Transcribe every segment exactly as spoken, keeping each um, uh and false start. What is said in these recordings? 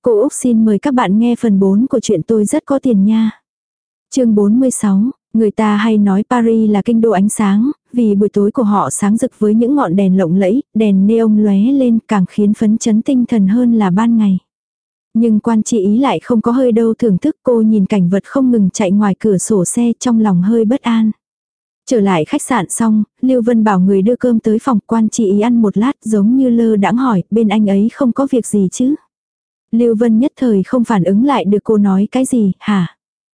Cô Úc xin mời các bạn nghe phần bốn của chuyện Tôi rất có tiền nha. Chương bốn mươi sáu, người ta hay nói Paris là kinh đô ánh sáng, vì buổi tối của họ sáng rực với những ngọn đèn lộng lẫy, đèn neon lóe lên càng khiến phấn chấn tinh thần hơn là ban ngày. Nhưng Quan Chi Ý lại không có hơi đâu thưởng thức, cô nhìn cảnh vật không ngừng chạy ngoài cửa sổ xe trong lòng hơi bất an. Trở lại khách sạn xong, Lưu Vân bảo người đưa cơm tới phòng. Quan Chi Ý ăn một lát giống như lơ đãng hỏi, bên anh ấy không có việc gì chứ? Lưu Vân nhất thời không phản ứng lại được cô nói cái gì, hả?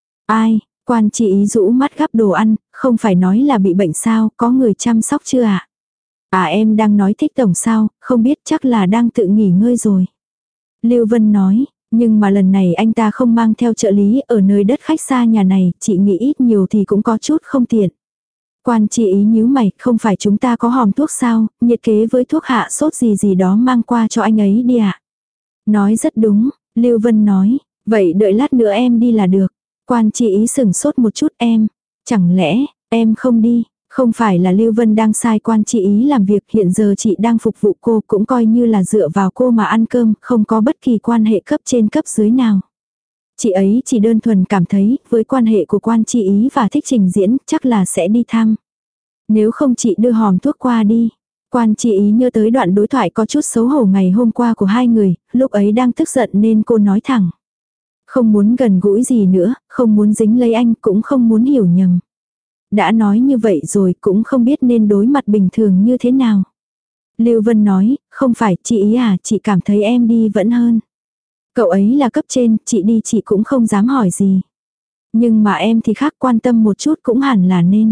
Ai? Quan Chi Ý rũ mắt gắp đồ ăn, không phải nói là bị bệnh sao, có người chăm sóc chưa ạ? À? à em đang nói Thích tổng sao, không biết, chắc là đang tự nghỉ ngơi rồi. Lưu Vân nói, nhưng mà lần này anh ta không mang theo trợ lý ở nơi đất khách xa nhà này, chị nghĩ ít nhiều thì cũng có chút không tiện. Quan Chi Ý nhíu mày, không phải chúng ta có hòm thuốc sao, nhiệt kế với thuốc hạ sốt gì gì đó mang qua cho anh ấy đi ạ. À? Nói rất đúng, Lưu Vân nói, vậy đợi lát nữa em đi là được. Quan Chi Ý sừng sốt một chút, em, chẳng lẽ, em không đi, không phải là Lưu Vân đang sai Quan Chi Ý làm việc, hiện giờ chị đang phục vụ cô, cũng coi như là dựa vào cô mà ăn cơm, không có bất kỳ quan hệ cấp trên cấp dưới nào. Chị ấy chỉ đơn thuần cảm thấy, với quan hệ của Quan Chi Ý và Thích Trình Diễn, chắc là sẽ đi thăm. Nếu không chị đưa hòm thuốc qua đi. Quan Chi Ý nhớ tới đoạn đối thoại có chút xấu hổ ngày hôm qua của hai người, lúc ấy đang tức giận nên cô nói thẳng. Không muốn gần gũi gì nữa, không muốn dính lấy anh, cũng không muốn hiểu nhầm. Đã nói như vậy rồi cũng không biết nên đối mặt bình thường như thế nào. Lưu Vân nói, không phải chị Ý à, chị cảm thấy em đi vẫn hơn. Cậu ấy là cấp trên, chị đi chị cũng không dám hỏi gì. Nhưng mà em thì khác, quan tâm một chút cũng hẳn là nên.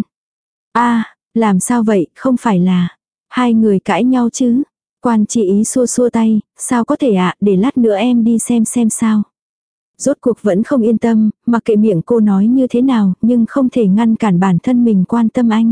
À, làm sao vậy, không phải là hai người cãi nhau chứ? Quan Chi Ý xua xua tay, sao có thể ạ, à, để lát nữa em đi xem xem sao. Rốt cuộc vẫn không yên tâm, mặc kệ miệng cô nói như thế nào, nhưng không thể ngăn cản bản thân mình quan tâm anh.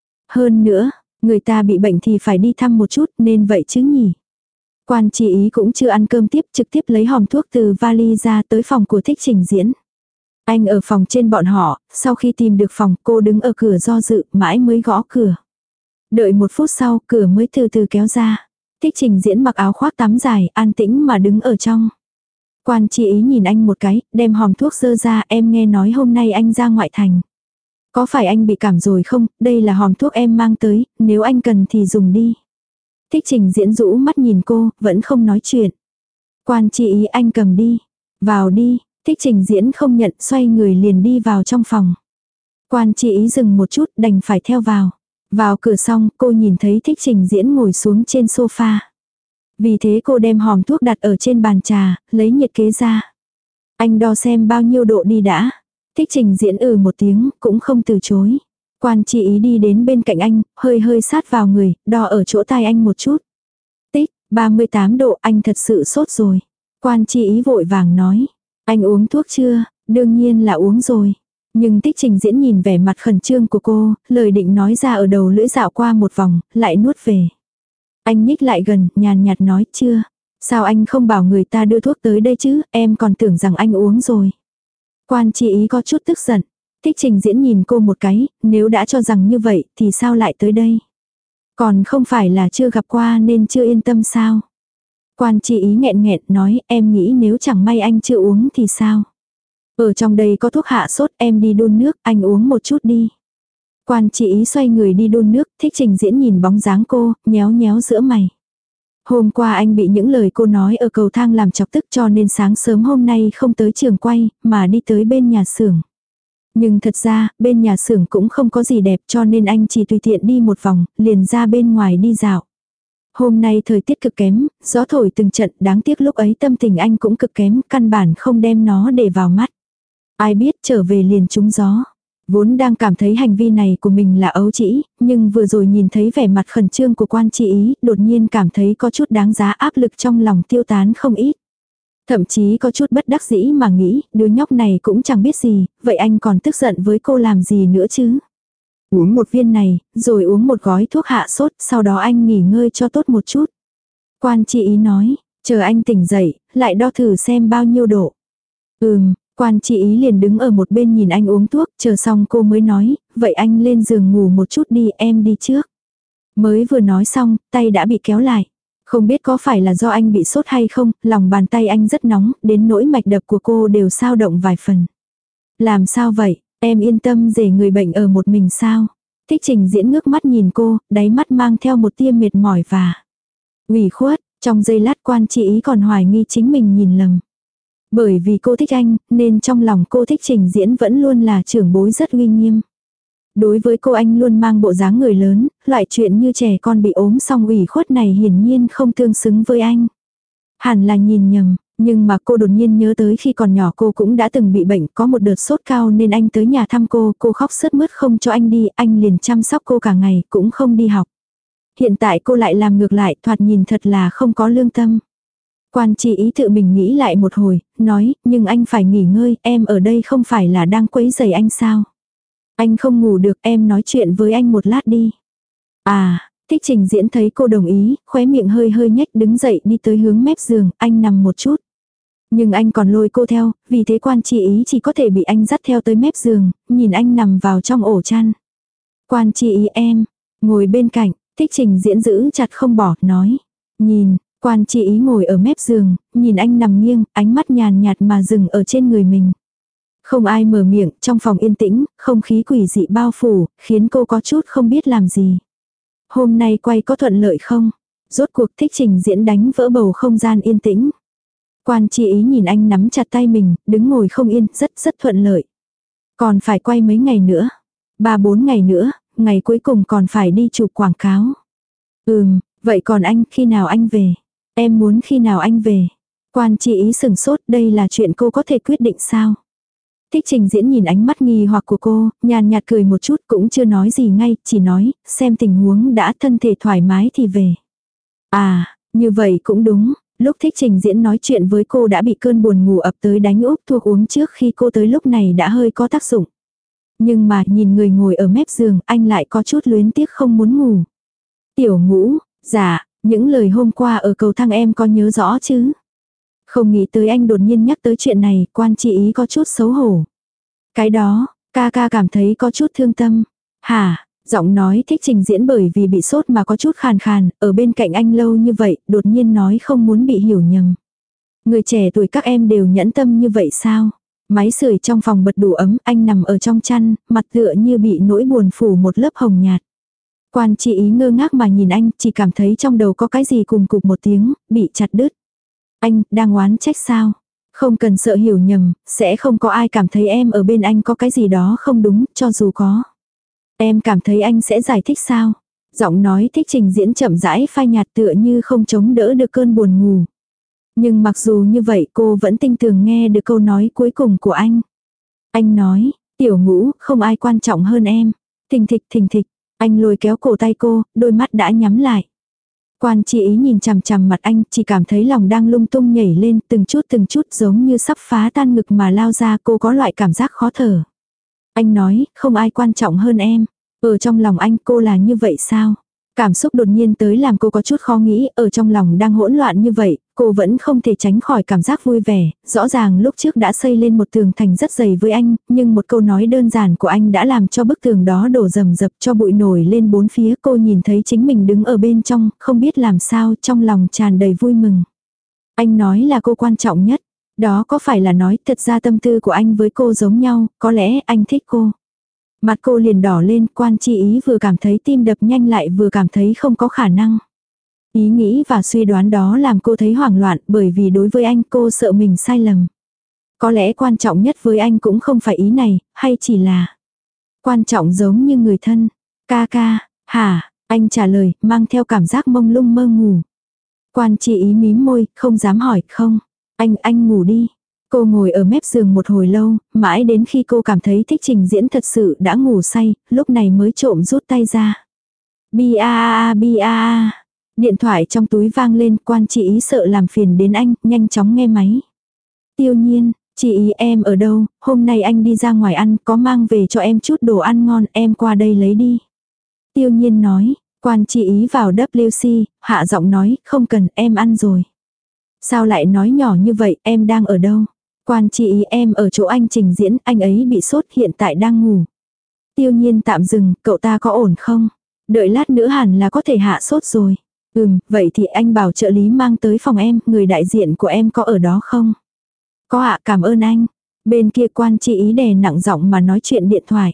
Hơn nữa, người ta bị bệnh thì phải đi thăm một chút, nên vậy chứ nhỉ. Quan Chi Ý cũng chưa ăn cơm tiếp, trực tiếp lấy hòm thuốc từ vali ra tới phòng của Thích Trình Diễn. Anh ở phòng trên bọn họ, sau khi tìm được phòng, cô đứng ở cửa do dự, mãi mới gõ cửa. Đợi một phút sau, cửa mới từ từ kéo ra. Thích Trình Diễn mặc áo khoác tắm dài, an tĩnh mà đứng ở trong. Quan Chi Ý nhìn anh một cái, đem hòm thuốc dơ ra, em nghe nói hôm nay anh ra ngoại thành. Có phải anh bị cảm rồi không, đây là hòm thuốc em mang tới, nếu anh cần thì dùng đi. Thích Trình Diễn rũ mắt nhìn cô, vẫn không nói chuyện. Quan Chi Ý, anh cầm đi. Vào đi. Thích Trình Diễn không nhận, xoay người liền đi vào trong phòng. Quan Chi Ý dừng một chút, đành phải theo vào. Vào cửa xong, cô nhìn thấy Thích Trình Diễn ngồi xuống trên sofa. Vì thế cô đem hòm thuốc đặt ở trên bàn trà, lấy nhiệt kế ra. Anh đo xem bao nhiêu độ đi đã. Thích Trình Diễn ừ một tiếng, cũng không từ chối. Quan Chi Ý đi đến bên cạnh anh, hơi hơi sát vào người, đo ở chỗ tai anh một chút. Tích, ba mươi tám độ, anh thật sự sốt rồi. Quan Chi Ý vội vàng nói. Anh uống thuốc chưa? Đương nhiên là uống rồi. Nhưng Thích Trình Diễn nhìn vẻ mặt khẩn trương của cô, lời định nói ra ở đầu lưỡi dạo qua một vòng, lại nuốt về. Anh nhích lại gần, nhàn nhạt nói chưa? Sao anh không bảo người ta đưa thuốc tới đây chứ, em còn tưởng rằng anh uống rồi. Quan Chi Ý có chút tức giận. Thích Trình Diễn nhìn cô một cái, nếu đã cho rằng như vậy thì sao lại tới đây? Còn không phải là chưa gặp qua nên chưa yên tâm sao? Quan Chi Ý nghẹn nghẹn nói, em nghĩ nếu chẳng may anh chưa uống thì sao? Ở trong đây có thuốc hạ sốt, em đi đun nước, anh uống một chút đi. Quan Chi Ý xoay người đi đun nước, Thích Trình Diễn nhìn bóng dáng cô, nhéo nhéo giữa mày. Hôm qua anh bị những lời cô nói ở cầu thang làm chọc tức, cho nên sáng sớm hôm nay không tới trường quay, mà đi tới bên nhà xưởng. Nhưng thật ra, bên nhà xưởng cũng không có gì đẹp, cho nên anh chỉ tùy tiện đi một vòng, liền ra bên ngoài đi dạo. Hôm nay thời tiết cực kém, gió thổi từng trận, đáng tiếc lúc ấy tâm tình anh cũng cực kém, căn bản không đem nó để vào mắt. Ai biết trở về liền trúng gió. Vốn đang cảm thấy hành vi này của mình là ấu trĩ, nhưng vừa rồi nhìn thấy vẻ mặt khẩn trương của Quan Chi Ý, đột nhiên cảm thấy có chút đáng giá, áp lực trong lòng tiêu tán không ít. Thậm chí có chút bất đắc dĩ mà nghĩ, đứa nhóc này cũng chẳng biết gì, vậy anh còn tức giận với cô làm gì nữa chứ? Uống một viên này, rồi uống một gói thuốc hạ sốt, sau đó anh nghỉ ngơi cho tốt một chút. Quan Chi Ý nói, chờ anh tỉnh dậy, lại đo thử xem bao nhiêu độ. Ừm, Quan Chi Ý liền đứng ở một bên nhìn anh uống thuốc, chờ xong cô mới nói, vậy anh lên giường ngủ một chút đi, em đi trước. Mới vừa nói xong, tay đã bị kéo lại. Không biết có phải là do anh bị sốt hay không, lòng bàn tay anh rất nóng, đến nỗi mạch đập của cô đều xao động vài phần. Làm sao vậy, em yên tâm để người bệnh ở một mình sao? Thích Trình Diễn ngước mắt nhìn cô, đáy mắt mang theo một tia mệt mỏi và ủy khuất, trong giây lát Quan Chi Ý còn hoài nghi chính mình nhìn lầm. Bởi vì cô thích anh, nên trong lòng cô Thích Trình Diễn vẫn luôn là trưởng bối rất uy nghiêm. Đối với cô anh luôn mang bộ dáng người lớn, loại chuyện như trẻ con bị ốm xong ủy khuất này hiển nhiên không tương xứng với anh. Hẳn là nhìn nhầm, nhưng mà cô đột nhiên nhớ tới khi còn nhỏ cô cũng đã từng bị bệnh, có một đợt sốt cao nên anh tới nhà thăm cô, cô khóc sướt mướt không cho anh đi, anh liền chăm sóc cô cả ngày, cũng không đi học. Hiện tại cô lại làm ngược lại, thoạt nhìn thật là không có lương tâm. Quan Chi Ý tự mình nghĩ lại một hồi, nói, nhưng anh phải nghỉ ngơi, em ở đây không phải là đang quấy rầy anh sao? Anh không ngủ được, em nói chuyện với anh một lát đi. À, Thích Trình Diễn thấy cô đồng ý, khóe miệng hơi hơi nhếch đứng dậy đi tới hướng mép giường, anh nằm một chút. Nhưng anh còn lôi cô theo, vì thế Quan Chi Ý chỉ có thể bị anh dắt theo tới mép giường, nhìn anh nằm vào trong ổ chăn. Quan Chi Ý em, ngồi bên cạnh, Thích Trình Diễn giữ chặt không bỏ, nói. Nhìn, Quan Chi Ý ngồi ở mép giường, nhìn anh nằm nghiêng, ánh mắt nhàn nhạt mà dừng ở trên người mình. Không ai mở miệng, trong phòng yên tĩnh, không khí quỷ dị bao phủ, khiến cô có chút không biết làm gì. Hôm nay quay có thuận lợi không? Rốt cuộc Thích Trình Diễn đánh vỡ bầu không gian yên tĩnh. Quan Chi Ý nhìn anh nắm chặt tay mình, đứng ngồi không yên, rất rất thuận lợi. Còn phải quay mấy ngày nữa. Ba bốn ngày nữa, ngày cuối cùng còn phải đi chụp quảng cáo. Ừm, vậy còn anh, khi nào anh về? Em muốn khi nào anh về? Quan Chi Ý sừng sốt, đây là chuyện cô có thể quyết định sao? Thích Trình Diễn nhìn ánh mắt nghi hoặc của cô, nhàn nhạt cười một chút cũng chưa nói gì ngay, chỉ nói, xem tình huống đã thân thể thoải mái thì về. À, như vậy cũng đúng, lúc Thích Trình Diễn nói chuyện với cô đã bị cơn buồn ngủ ập tới đánh úp thuốc uống trước khi cô tới lúc này đã hơi có tác dụng. Nhưng mà nhìn người ngồi ở mép giường, anh lại có chút luyến tiếc không muốn ngủ. Tiểu Ngũ, dạ, những lời hôm qua ở cầu thang em có nhớ rõ chứ? Không nghĩ tới anh đột nhiên nhắc tới chuyện này, Quan Chi Ý có chút xấu hổ. Cái đó, ca ca cảm thấy có chút thương tâm. Hả, giọng nói Thích Trình Diễn bởi vì bị sốt mà có chút khàn khàn, ở bên cạnh anh lâu như vậy, đột nhiên nói không muốn bị hiểu nhầm. Người trẻ tuổi các em đều nhẫn tâm như vậy sao? Máy sưởi trong phòng bật đủ ấm, anh nằm ở trong chăn, mặt tựa như bị nỗi buồn phủ một lớp hồng nhạt. Quan Chi Ý ngơ ngác mà nhìn anh, chỉ cảm thấy trong đầu có cái gì cùng cục một tiếng, bị chặt đứt. Anh, đang oán trách sao? Không cần sợ hiểu nhầm, sẽ không có ai cảm thấy em ở bên anh có cái gì đó không đúng, cho dù có. Em cảm thấy anh sẽ giải thích sao? Giọng nói Thích Trình Diễn chậm rãi phai nhạt tựa như không chống đỡ được cơn buồn ngủ. Nhưng mặc dù như vậy cô vẫn tinh tường nghe được câu nói cuối cùng của anh. Anh nói, Tiểu Ngũ, không ai quan trọng hơn em. Thình thịch thình thịch, anh lôi kéo cổ tay cô, đôi mắt đã nhắm lại. Quan Chi Ý nhìn chằm chằm mặt anh, chỉ cảm thấy lòng đang lung tung nhảy lên, từng chút từng chút giống như sắp phá tan ngực mà lao ra, cô có loại cảm giác khó thở. Anh nói, không ai quan trọng hơn em. Ở trong lòng anh cô là như vậy sao? Cảm xúc đột nhiên tới làm cô có chút khó nghĩ, ở trong lòng đang hỗn loạn như vậy, cô vẫn không thể tránh khỏi cảm giác vui vẻ, rõ ràng lúc trước đã xây lên một tường thành rất dày với anh, nhưng một câu nói đơn giản của anh đã làm cho bức tường đó đổ rầm rập cho bụi nổi lên bốn phía. Cô nhìn thấy chính mình đứng ở bên trong, không biết làm sao, trong lòng tràn đầy vui mừng. Anh nói là cô quan trọng nhất, đó có phải là nói thật ra tâm tư của anh với cô giống nhau, có lẽ anh thích cô. Mặt cô liền đỏ lên, Quan Chi Ý vừa cảm thấy tim đập nhanh lại vừa cảm thấy không có khả năng. Ý nghĩ và suy đoán đó làm cô thấy hoảng loạn, bởi vì đối với anh cô sợ mình sai lầm. Có lẽ quan trọng nhất với anh cũng không phải ý này, hay chỉ là quan trọng giống như người thân. Ca ca, hả, anh trả lời, mang theo cảm giác mông lung mơ ngủ. Quan Chi Ý mím môi, không dám hỏi, không. Anh, anh ngủ đi. Cô ngồi ở mép giường một hồi lâu, mãi đến khi cô cảm thấy Thích Trình Diễn thật sự đã ngủ say, lúc này mới trộm rút tay ra. Bi a a a bi a a. Điện thoại trong túi vang lên, Quan Chi Ý sợ làm phiền đến anh, nhanh chóng nghe máy. Tiêu Nhiên, chị Ý em ở đâu, hôm nay anh đi ra ngoài ăn, có mang về cho em chút đồ ăn ngon, em qua đây lấy đi. Tiêu Nhiên nói, Quan Chi Ý vào W C, hạ giọng nói, không cần, em ăn rồi. Sao lại nói nhỏ như vậy, em đang ở đâu? Quan Chi Ý em ở chỗ anh Trình Diễn, anh ấy bị sốt hiện tại đang ngủ. Tiêu Nhiên tạm dừng, cậu ta có ổn không? Đợi lát nữa hẳn là có thể hạ sốt rồi. Ừm, vậy thì anh bảo trợ lý mang tới phòng em, người đại diện của em có ở đó không? Có ạ, cảm ơn anh. Bên kia Quan Chi Ý đè nặng giọng mà nói chuyện điện thoại.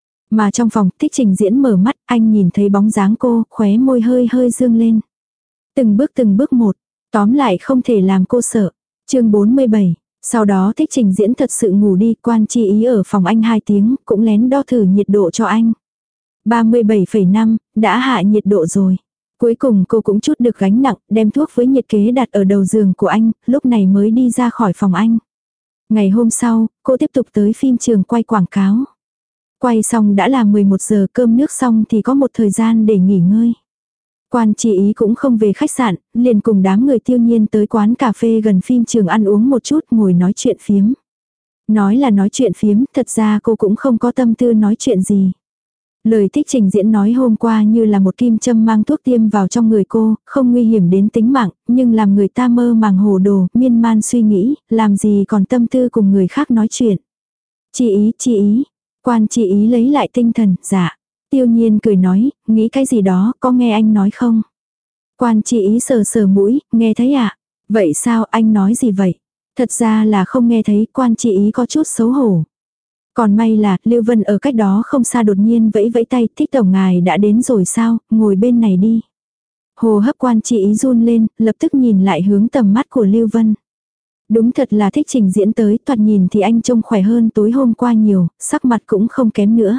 Mà trong phòng, Thích Trình Diễn mở mắt, anh nhìn thấy bóng dáng cô, khóe môi hơi hơi dương lên. Từng bước từng bước một, tóm lại không thể làm cô sợ. Chương bốn mươi bảy. Sau đó Thích Trình Diễn thật sự ngủ đi, Quan Chi Ý ở phòng anh hai tiếng, cũng lén đo thử nhiệt độ cho anh. ba mươi bảy phẩy năm, đã hạ nhiệt độ rồi. Cuối cùng cô cũng chút được gánh nặng, đem thuốc với nhiệt kế đặt ở đầu giường của anh, lúc này mới đi ra khỏi phòng anh. Ngày hôm sau, cô tiếp tục tới phim trường quay quảng cáo. Quay xong đã là mười một giờ, cơm nước xong thì có một thời gian để nghỉ ngơi. Quan Chi Ý cũng không về khách sạn, liền cùng đám người Tiêu Nhiên tới quán cà phê gần phim trường ăn uống một chút, ngồi nói chuyện phiếm. Nói là nói chuyện phiếm, thật ra cô cũng không có tâm tư nói chuyện gì. Lời Thích Trình Diễn nói hôm qua như là một kim châm mang thuốc tiêm vào trong người cô, không nguy hiểm đến tính mạng, nhưng làm người ta mơ màng hồ đồ, miên man suy nghĩ, làm gì còn tâm tư cùng người khác nói chuyện. Chi Ý, Chi Ý. Quan Chi Ý lấy lại tinh thần, dạ. Tiêu Nhiên cười nói, nghĩ cái gì đó, có nghe anh nói không? Quan Chi Ý sờ sờ mũi, nghe thấy ạ. À? Vậy sao, anh nói gì vậy? Thật ra là không nghe thấy, Quan Chi Ý có chút xấu hổ. Còn may là, Lưu Vân ở cách đó không xa đột nhiên vẫy vẫy tay, Thích tổng ngài đã đến rồi sao, ngồi bên này đi. Hồ hấp Quan Chi Ý run lên, lập tức nhìn lại hướng tầm mắt của Lưu Vân. Đúng thật là Thích Trình Diễn tới, thoạt nhìn thì anh trông khỏe hơn tối hôm qua nhiều, sắc mặt cũng không kém nữa.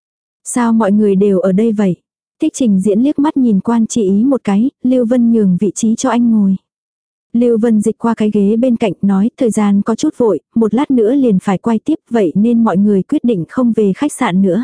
Sao mọi người đều ở đây vậy? Thích Trình Diễn liếc mắt nhìn Quan Chi Ý một cái, Lưu Vân nhường vị trí cho anh ngồi. Lưu Vân dịch qua cái ghế bên cạnh nói thời gian có chút vội, một lát nữa liền phải quay tiếp vậy nên mọi người quyết định không về khách sạn nữa.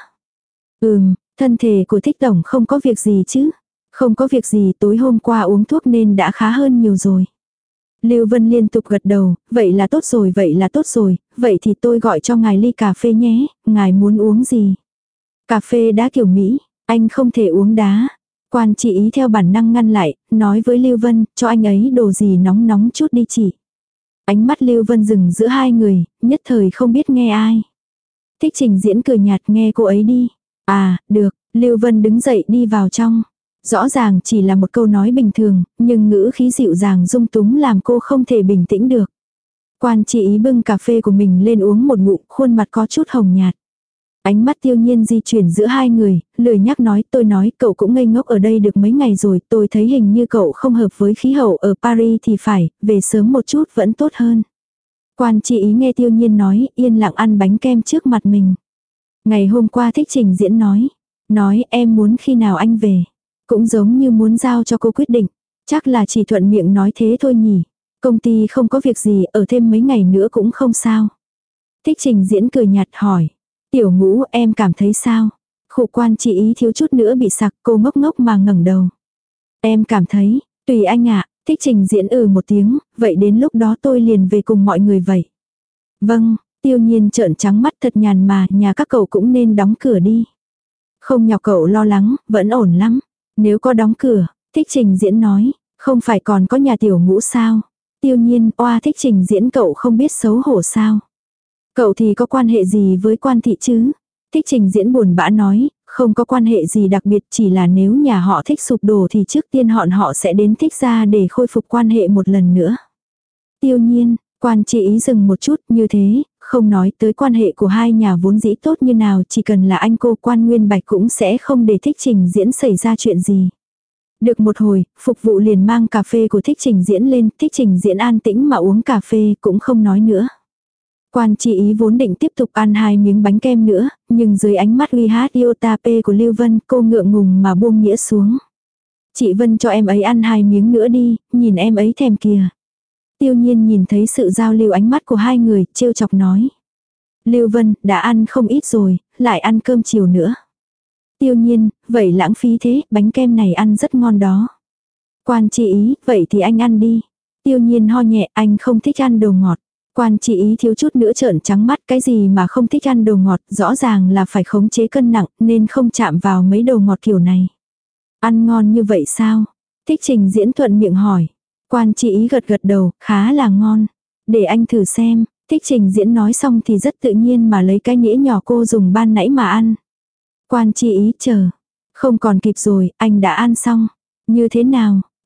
Ừm, thân thể của Thích tổng không có việc gì chứ? Không có việc gì, tối hôm qua uống thuốc nên đã khá hơn nhiều rồi. Lưu Vân liên tục gật đầu, vậy là tốt rồi, vậy là tốt rồi, vậy thì tôi gọi cho ngài ly cà phê nhé, ngài muốn uống gì? Cà phê đá kiểu Mỹ, anh không thể uống đá. Quan Chi Ý theo bản năng ngăn lại, nói với Lưu Vân, cho anh ấy đồ gì nóng nóng chút đi chị. Ánh mắt Lưu Vân dừng giữa hai người, nhất thời không biết nghe ai. Thích Trình Diễn cười nhạt, nghe cô ấy đi. À, được, Lưu Vân đứng dậy đi vào trong. Rõ ràng chỉ là một câu nói bình thường, nhưng ngữ khí dịu dàng dung túng làm cô không thể bình tĩnh được. Quan Chi Ý bưng cà phê của mình lên uống một ngụm, khuôn mặt có chút hồng nhạt. Ánh mắt Tiêu Nhiên di chuyển giữa hai người, lười nhắc nói, tôi nói cậu cũng ngây ngốc ở đây được mấy ngày rồi, tôi thấy hình như cậu không hợp với khí hậu ở Paris thì phải, về sớm một chút vẫn tốt hơn. Quan Chi Ý nghe Tiêu Nhiên nói, yên lặng ăn bánh kem trước mặt mình. Ngày hôm qua Thích Trình Diễn nói, nói em muốn khi nào anh về, cũng giống như muốn giao cho cô quyết định, chắc là chỉ thuận miệng nói thế thôi nhỉ, công ty không có việc gì, ở thêm mấy ngày nữa cũng không sao. Thích Trình Diễn cười nhạt hỏi. Tiểu Ngũ em cảm thấy sao? Khụ Quan Chi Ý thiếu chút nữa bị sặc, cô ngốc ngốc mà ngẩng đầu. Em cảm thấy, tùy anh ạ, Thích Trình Diễn ừ một tiếng, vậy đến lúc đó tôi liền về cùng mọi người vậy. Vâng, Tiêu Nhiên trợn trắng mắt thật nhàn mà, nhà các cậu cũng nên đóng cửa đi. Không nhọc cậu lo lắng, vẫn ổn lắm. Nếu có đóng cửa, Thích Trình Diễn nói, không phải còn có nhà Tiểu Ngũ sao? Tiêu Nhiên, oa Thích Trình Diễn cậu không biết xấu hổ sao? Cậu thì có quan hệ gì với Quan thị chứ? Thích Trình Diễn buồn bã nói, không có quan hệ gì đặc biệt, chỉ là nếu nhà họ Thích sụp đổ thì trước tiên họ họ sẽ đến Thích gia để khôi phục quan hệ một lần nữa. Tiêu Nhiên, Quan Chi Ý dừng một chút, như thế, không nói tới quan hệ của hai nhà vốn dĩ tốt như nào, chỉ cần là anh cô Quan Nguyên Bạch cũng sẽ không để Thích Trình Diễn xảy ra chuyện gì. Được một hồi, phục vụ liền mang cà phê của Thích Trình Diễn lên, Thích Trình Diễn an tĩnh mà uống cà phê cũng không nói nữa. Quan Chi Ý vốn định tiếp tục ăn hai miếng bánh kem nữa, nhưng dưới ánh mắt uy hát Iotape của Lưu Vân, cô ngượng ngùng mà buông nghĩa xuống. Chị Vân cho em ấy ăn hai miếng nữa đi, nhìn em ấy thèm kìa. Tiêu Nhiên nhìn thấy sự giao lưu ánh mắt của hai người, trêu chọc nói. Lưu Vân, đã ăn không ít rồi, lại ăn cơm chiều nữa. Tiêu Nhiên, vậy lãng phí thế, bánh kem này ăn rất ngon đó. Quan Chi Ý, vậy thì anh ăn đi. Tiêu Nhiên ho nhẹ, anh không thích ăn đồ ngọt. Quan Chi Ý thiếu chút nữa trợn trắng mắt, cái gì mà không thích ăn đồ ngọt, rõ ràng là phải khống chế cân nặng, nên không chạm vào mấy đồ ngọt kiểu này. Ăn ngon như vậy sao? Thích Trình Diễn thuận miệng hỏi. Quan Chi Ý gật gật đầu, khá là ngon. Để anh thử xem. Thích Trình Diễn nói xong thì rất tự nhiên mà lấy cái nĩa nhỏ cô dùng ban nãy mà ăn. Quan Chi Ý chờ. Không còn kịp rồi, anh đã ăn xong. Như thế nào?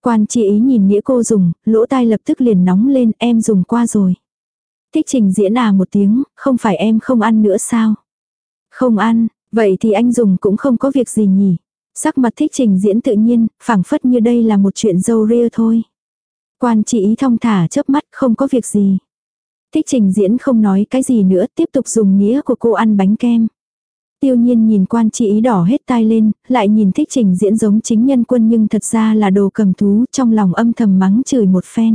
Quan chi ý nhìn nĩa cô dùng, lỗ tai lập tức liền nóng lên, em dùng qua rồi. Thích Trình Diễn à một tiếng, không phải em không ăn nữa sao? Không ăn, vậy thì anh dùng cũng không có việc gì nhỉ. Sắc mặt Thích Trình Diễn tự nhiên, phảng phất như đây là một chuyện dâu ria thôi. Quan chi ý thong thả chớp mắt, không có việc gì. Thích Trình Diễn không nói cái gì nữa, tiếp tục dùng nĩa của cô ăn bánh kem. Tiêu Nhiên nhìn Quan chi ý đỏ hết tai lên, lại nhìn Thích Trình Diễn giống chính nhân quân nhưng thật ra là đồ cầm thú, trong lòng âm thầm mắng chửi một phen.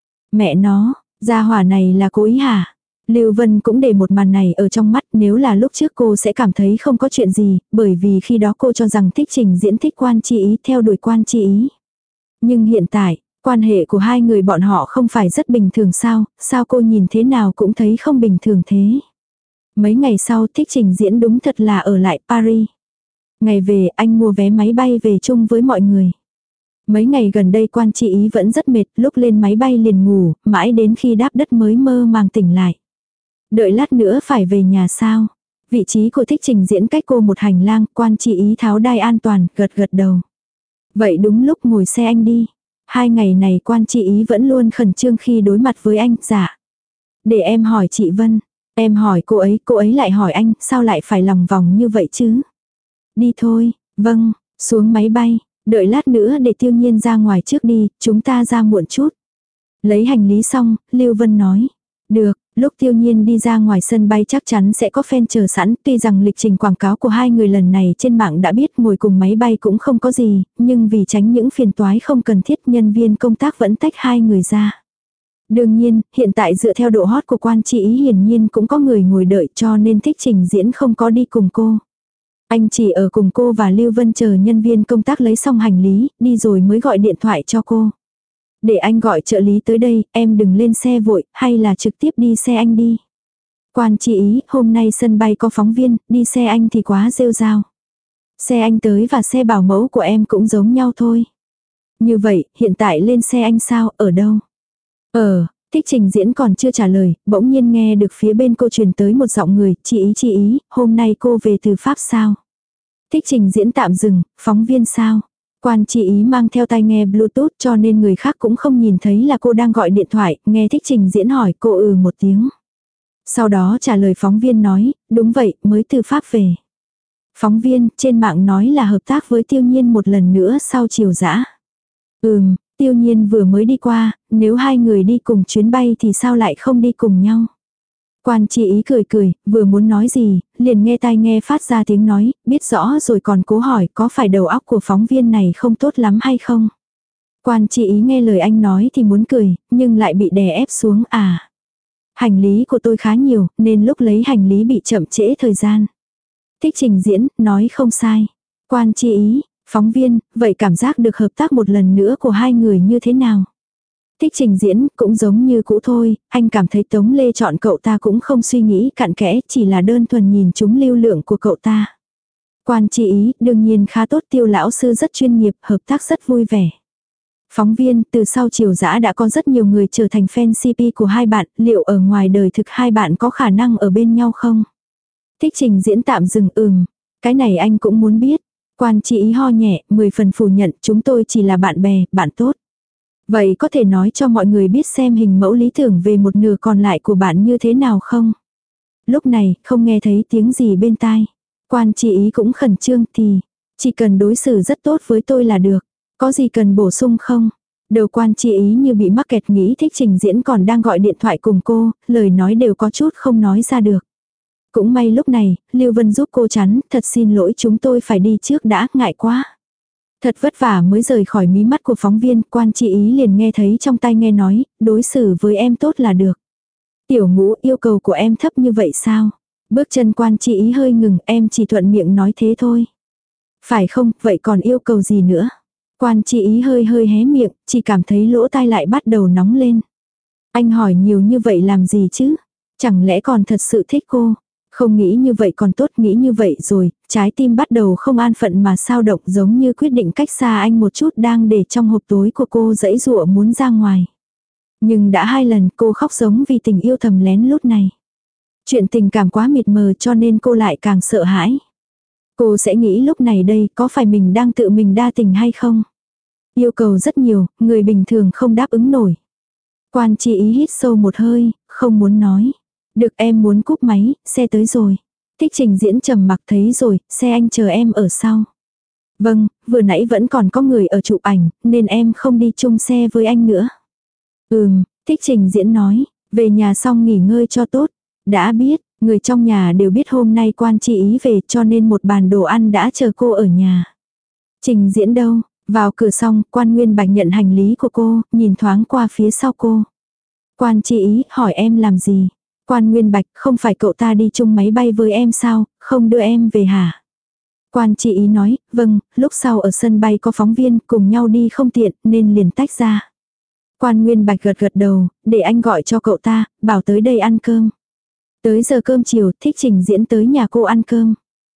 Mẹ nó, gia hỏa này là cố ý hả? Lưu Vân cũng để một màn này ở trong mắt, nếu là lúc trước cô sẽ cảm thấy không có chuyện gì, bởi vì khi đó cô cho rằng Thích Trình Diễn thích Quan chi ý, theo đuổi Quan chi ý. Nhưng hiện tại, quan hệ của hai người bọn họ không phải rất bình thường sao, sao cô nhìn thế nào cũng thấy không bình thường thế. Mấy ngày sau Thích Trình Diễn đúng thật là ở lại Paris. Ngày về anh mua vé máy bay về chung với mọi người. Mấy ngày gần đây Quan chi ý vẫn rất mệt, lúc lên máy bay liền ngủ, mãi đến khi đáp đất mới mơ màng tỉnh lại. Đợi lát nữa phải về nhà sao? Vị trí của Thích Trình Diễn cách cô một hành lang, Quan chi ý tháo đai an toàn, gật gật đầu. Vậy đúng lúc ngồi xe anh đi. Hai ngày này Quan chi ý vẫn luôn khẩn trương khi đối mặt với anh, dạ. Để em hỏi chị Vân. Em hỏi cô ấy, cô ấy lại hỏi anh, sao lại phải lòng vòng như vậy chứ? Đi thôi, vâng, xuống máy bay, đợi lát nữa để Tiêu Nhiên ra ngoài trước đi, chúng ta ra muộn chút. Lấy hành lý xong, Lưu Vân nói. Được, lúc Tiêu Nhiên đi ra ngoài sân bay chắc chắn sẽ có fan chờ sẵn, tuy rằng lịch trình quảng cáo của hai người lần này trên mạng đã biết ngồi cùng máy bay cũng không có gì, nhưng vì tránh những phiền toái không cần thiết nhân viên công tác vẫn tách hai người ra. Đương nhiên, hiện tại dựa theo độ hot của Quan chi ý hiển nhiên cũng có người ngồi đợi cho nên Thích Trình Diễn không có đi cùng cô. Anh chỉ ở cùng cô và Lưu Vân chờ nhân viên công tác lấy xong hành lý, đi rồi mới gọi điện thoại cho cô. Để anh gọi trợ lý tới đây, em đừng lên xe vội, hay là trực tiếp đi xe anh đi. Quan chi ý, hôm nay sân bay có phóng viên, đi xe anh thì quá rêu rao. Xe anh tới và xe bảo mẫu của em cũng giống nhau thôi. Như vậy, hiện tại lên xe anh sao, ở đâu? Ờ, Thích Trình Diễn còn chưa trả lời, bỗng nhiên nghe được phía bên cô truyền tới một giọng người, chị ý chị ý, hôm nay cô về từ Pháp sao? Thích Trình Diễn tạm dừng, phóng viên sao? Quan chi ý mang theo tai nghe Bluetooth cho nên người khác cũng không nhìn thấy là cô đang gọi điện thoại, nghe Thích Trình Diễn hỏi cô ừ một tiếng. Sau đó trả lời phóng viên nói, đúng vậy, mới từ Pháp về. Phóng viên, trên mạng nói là hợp tác với Tiêu Nhiên một lần nữa sau chiều dã. Ừm, Tiêu Nhiên vừa mới đi qua, nếu hai người đi cùng chuyến bay thì sao lại không đi cùng nhau. Quan chi ý cười cười, vừa muốn nói gì, liền nghe tai nghe phát ra tiếng nói, biết rõ rồi còn cố hỏi có phải đầu óc của phóng viên này không tốt lắm hay không. Quan chi ý nghe lời anh nói thì muốn cười, nhưng lại bị đè ép xuống à. Hành lý của tôi khá nhiều, nên lúc lấy hành lý bị chậm trễ thời gian. Thích Trình Diễn, nói không sai. Quan chi ý, phóng viên, vậy cảm giác được hợp tác một lần nữa của hai người như thế nào? Thích Trình Diễn, cũng giống như cũ thôi, anh cảm thấy Tống Lê chọn cậu ta cũng không suy nghĩ cặn kẽ, chỉ là đơn thuần nhìn chúng lưu lượng của cậu ta. Quan chi ý, đương nhiên khá tốt, Tiêu lão sư rất chuyên nghiệp, hợp tác rất vui vẻ. Phóng viên, từ sau chiều dã đã có rất nhiều người trở thành fan xê pê của hai bạn, liệu ở ngoài đời thực hai bạn có khả năng ở bên nhau không? Thích Trình Diễn tạm dừng ừm, cái này anh cũng muốn biết. Quan chi ý ho nhẹ, mười phần phủ nhận, chúng tôi chỉ là bạn bè, bạn tốt. Vậy có thể nói cho mọi người biết xem hình mẫu lý tưởng về một nửa còn lại của bạn như thế nào không? Lúc này, không nghe thấy tiếng gì bên tai. Quan chi ý cũng khẩn trương thì, chỉ cần đối xử rất tốt với tôi là được. Có gì cần bổ sung không? Đầu Quan chi ý như bị mắc kẹt nghĩ Thích Trình Diễn còn đang gọi điện thoại cùng cô, lời nói đều có chút không nói ra được. Cũng may lúc này, Lưu Vân giúp cô chắn, thật xin lỗi chúng tôi phải đi trước đã, ngại quá. Thật vất vả mới rời khỏi mí mắt của phóng viên, Quan chi ý liền nghe thấy trong tai nghe nói, đối xử với em tốt là được. Tiểu Ngũ, yêu cầu của em thấp như vậy sao? Bước chân Quan chi ý hơi ngừng, em chỉ thuận miệng nói thế thôi. Phải không, vậy còn yêu cầu gì nữa? Quan chi ý hơi hơi hé miệng, chỉ cảm thấy lỗ tai lại bắt đầu nóng lên. Anh hỏi nhiều như vậy làm gì chứ? Chẳng lẽ còn thật sự thích cô? Không nghĩ như vậy còn tốt, nghĩ như vậy rồi, trái tim bắt đầu không an phận mà sao động, giống như quyết định cách xa anh một chút đang để trong hộp tối của cô dãy dụa muốn ra ngoài. Nhưng đã hai lần cô khóc giống vì tình yêu thầm lén lút này. Chuyện tình cảm quá mịt mờ cho nên cô lại càng sợ hãi. Cô sẽ nghĩ lúc này đây có phải mình đang tự mình đa tình hay không? Yêu cầu rất nhiều, người bình thường không đáp ứng nổi. Quan Chi Ý hít sâu một hơi, không muốn nói. Được, em muốn cúp máy, xe tới rồi. Thích Trình Diễn trầm mặc, thấy rồi, xe anh chờ em ở sau. Vâng, vừa nãy vẫn còn có người ở chụp ảnh, nên em không đi chung xe với anh nữa. Ừm, Thích Trình Diễn nói, về nhà xong nghỉ ngơi cho tốt. Đã biết, người trong nhà đều biết hôm nay Quan Chi Ý về, cho nên một bàn đồ ăn đã chờ cô ở nhà. Trình Diễn đâu? Vào cửa xong, Quan Nguyên Bạch nhận hành lý của cô, nhìn thoáng qua phía sau cô. Quan Chi Ý, hỏi em làm gì? Quan Nguyên Bạch, không phải cậu ta đi chung máy bay với em sao, không đưa em về hả? Quan Chi Ý nói, vâng, lúc sau ở sân bay có phóng viên, cùng nhau đi không tiện, nên liền tách ra. Quan Nguyên Bạch gật gật đầu, để anh gọi cho cậu ta, bảo tới đây ăn cơm. Tới giờ cơm chiều, Thích Trình Diễn tới nhà cô ăn cơm.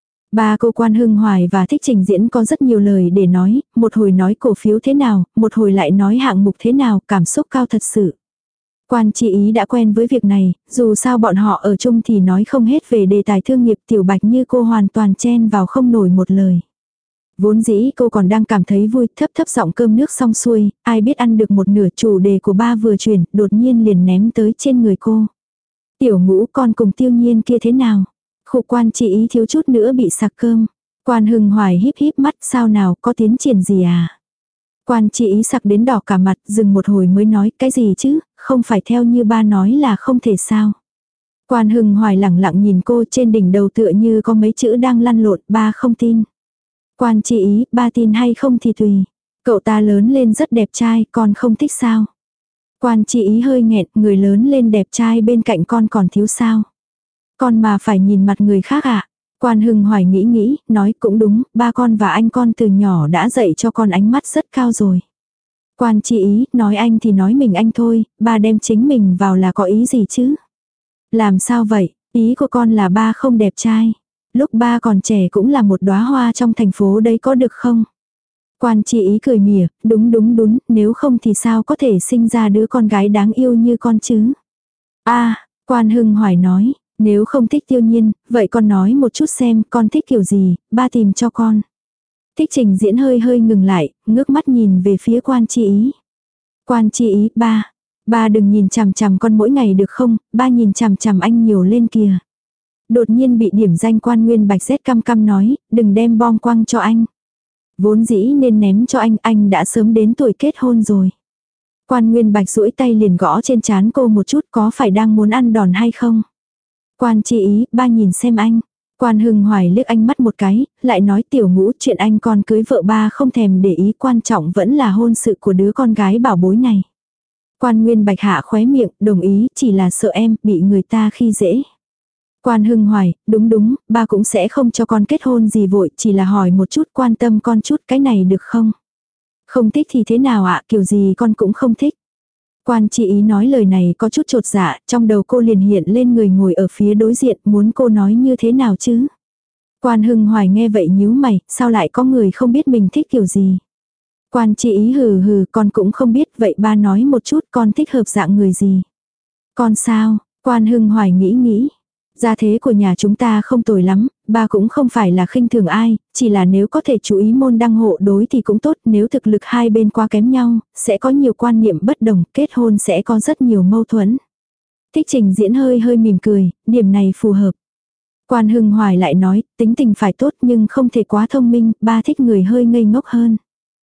Ba cô Quan Hưng Hoài và Thích Trình Diễn có rất nhiều lời để nói, một hồi nói cổ phiếu thế nào, một hồi lại nói hạng mục thế nào, cảm xúc cao thật sự. Quan Chi Ý đã quen với việc này, dù sao bọn họ ở chung thì nói không hết về đề tài thương nghiệp, Tiểu Bạch như cô hoàn toàn chen vào không nổi một lời. Vốn dĩ cô còn đang cảm thấy vui, thấp thấp giọng cơm nước xong xuôi, ai biết ăn được một nửa, chủ đề của ba vừa chuyển, đột nhiên liền ném tới trên người cô. Tiểu Ngũ, con cùng Tiêu Nhiên kia thế nào? Khu Quan Chi Ý thiếu chút nữa bị sặc cơm. Quan Hưng Hoài híp híp mắt, sao nào, có tiến triển gì à? Quan Chi Ý sặc đến đỏ cả mặt, dừng một hồi mới nói, cái gì chứ, không phải theo như ba nói là không thể sao. Quan Hưng Hoài lẳng lặng nhìn cô, trên đỉnh đầu tựa như có mấy chữ đang lăn lộn, ba không tin. Quan Chi Ý, ba tin hay không thì tùy. Cậu ta lớn lên rất đẹp trai, con không thích sao? Quan Chi Ý hơi nghẹn, người lớn lên đẹp trai bên cạnh con còn thiếu sao? Con mà phải nhìn mặt người khác ạ. À? Quan Hưng Hoài nghĩ nghĩ, nói cũng đúng, ba con và anh con từ nhỏ đã dạy cho con ánh mắt rất cao rồi. Quan Chi Ý, nói anh thì nói mình anh thôi, ba đem chính mình vào là có ý gì chứ? Làm sao vậy, ý của con là ba không đẹp trai. Lúc ba còn trẻ cũng là một đóa hoa trong thành phố đấy có được không? Quan Chi Ý cười mỉa, đúng đúng đúng, nếu không thì sao có thể sinh ra đứa con gái đáng yêu như con chứ? A, Quan Hưng Hoài nói, nếu không thích Tiêu Nhiên, vậy con nói một chút xem con thích kiểu gì, ba tìm cho con. Thích Trình Diễn hơi hơi ngừng lại, ngước mắt nhìn về phía Quan Chi Ý. Quan Chi Ý, ba, ba đừng nhìn chằm chằm con mỗi ngày được không, ba nhìn chằm chằm anh nhiều lên kìa. Đột nhiên bị điểm danh Quan Nguyên Bạch rét căm căm nói, đừng đem bom quăng cho anh. Vốn dĩ nên ném cho anh, anh đã sớm đến tuổi kết hôn rồi. Quan Nguyên Bạch duỗi tay liền gõ trên trán cô một chút, có phải đang muốn ăn đòn hay không? Quan Chi Ý, ba nhìn xem anh. Quan Hưng Hoài liếc anh mắt một cái, lại nói Tiểu Ngũ, chuyện anh con cưới vợ ba không thèm để ý, quan trọng vẫn là hôn sự của đứa con gái bảo bối này. Quan Nguyên Bạch hạ khóe miệng, đồng ý, chỉ là sợ em bị người ta khi dễ. Quan Hưng Hoài, đúng đúng, ba cũng sẽ không cho con kết hôn gì vội, chỉ là hỏi một chút, quan tâm con chút, cái này được không? Không thích thì thế nào ạ, kiểu gì con cũng không thích. Quan Chi Ý nói lời này có chút chột dạ, trong đầu cô liền hiện lên người ngồi ở phía đối diện, muốn cô nói như thế nào chứ? Quan Hưng Hoài nghe vậy nhíu mày, sao lại có người không biết mình thích kiểu gì? Quan Chi Ý hừ hừ, con cũng không biết, vậy ba nói một chút con thích hợp dạng người gì? Con sao? Quan Hưng Hoài nghĩ nghĩ. Gia thế của nhà chúng ta không tồi lắm, ba cũng không phải là khinh thường ai, chỉ là nếu có thể chú ý môn đăng hộ đối thì cũng tốt, nếu thực lực hai bên quá kém nhau, sẽ có nhiều quan niệm bất đồng, kết hôn sẽ có rất nhiều mâu thuẫn. Thích Trình Diễn hơi hơi mỉm cười, điểm này phù hợp. Quan Hưng Hoài lại nói, tính tình phải tốt nhưng không thể quá thông minh, ba thích người hơi ngây ngốc hơn.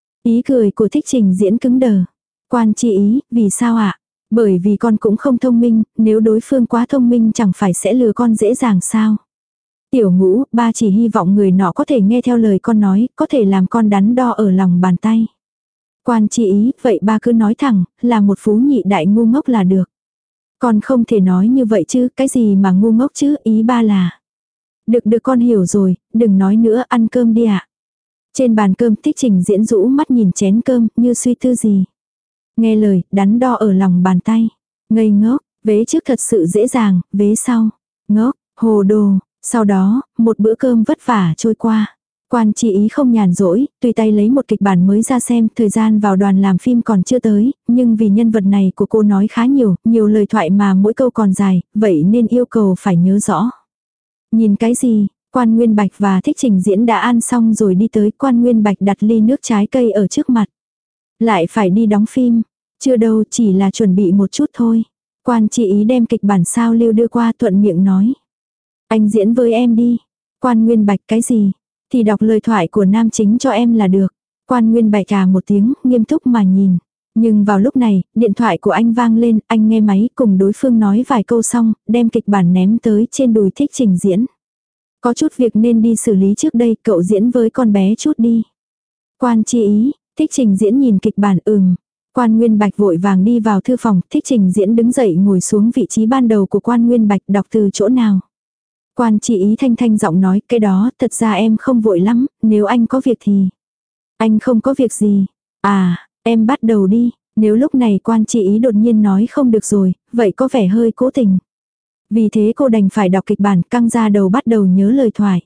Ý cười của Thích Trình Diễn cứng đờ. Quan Chi Ý, vì sao ạ? Bởi vì con cũng không thông minh, nếu đối phương quá thông minh chẳng phải sẽ lừa con dễ dàng sao. Tiểu Ngũ, ba chỉ hy vọng người nọ có thể nghe theo lời con nói, có thể làm con đắn đo ở lòng bàn tay. Quan Chi Ý, vậy ba cứ nói thẳng, là một phú nhị đại ngu ngốc là được. Con không thể nói như vậy chứ, cái gì mà ngu ngốc chứ, ý ba là. Được được con hiểu rồi, đừng nói nữa, ăn cơm đi ạ. Trên bàn cơm Thích Trình Diễn rũ mắt nhìn chén cơm, như suy tư gì. Nghe lời, đắn đo ở lòng bàn tay. Ngây ngốc, vế trước thật sự dễ dàng, vế sau. Ngốc, hồ đồ. Sau đó, một bữa cơm vất vả trôi qua. Quan Chi Ý không nhàn rỗi, tùy tay lấy một kịch bản mới ra xem, thời gian vào đoàn làm phim còn chưa tới, nhưng vì nhân vật này của cô nói khá nhiều, nhiều lời thoại mà mỗi câu còn dài, vậy nên yêu cầu phải nhớ rõ. Nhìn cái gì, Quan Nguyên Bạch và Thích Trình Diễn đã ăn xong rồi đi tới, Quan Nguyên Bạch đặt ly nước trái cây ở trước mặt. Lại phải đi đóng phim. Chưa đâu, chỉ là chuẩn bị một chút thôi. Quan Chi Ý đem kịch bản sao lưu đưa qua, thuận miệng nói. Anh diễn với em đi. Quan Nguyên Bạch cái gì? Thì đọc lời thoại của nam chính cho em là được. Quan Nguyên Bạch à một tiếng, nghiêm túc mà nhìn. Nhưng vào lúc này, điện thoại của anh vang lên, anh nghe máy cùng đối phương nói vài câu xong, đem kịch bản ném tới trên đùi Thích Trình Diễn. Có chút việc nên đi xử lý trước đây, cậu diễn với con bé chút đi. Quan Chi Ý, Thích Trình Diễn nhìn kịch bản ừm. Quan Nguyên Bạch vội vàng đi vào thư phòng, Thích Trình Diễn đứng dậy ngồi xuống vị trí ban đầu của Quan Nguyên Bạch, đọc từ chỗ nào. Quan Chi Ý thanh thanh giọng nói, cái đó, thật ra em không vội lắm, nếu anh có việc thì. Anh không có việc gì. À, em bắt đầu đi. Nếu lúc này Quan Chi Ý đột nhiên nói không được rồi, vậy có vẻ hơi cố tình. Vì thế cô đành phải đọc kịch bản, căng ra đầu bắt đầu nhớ lời thoại.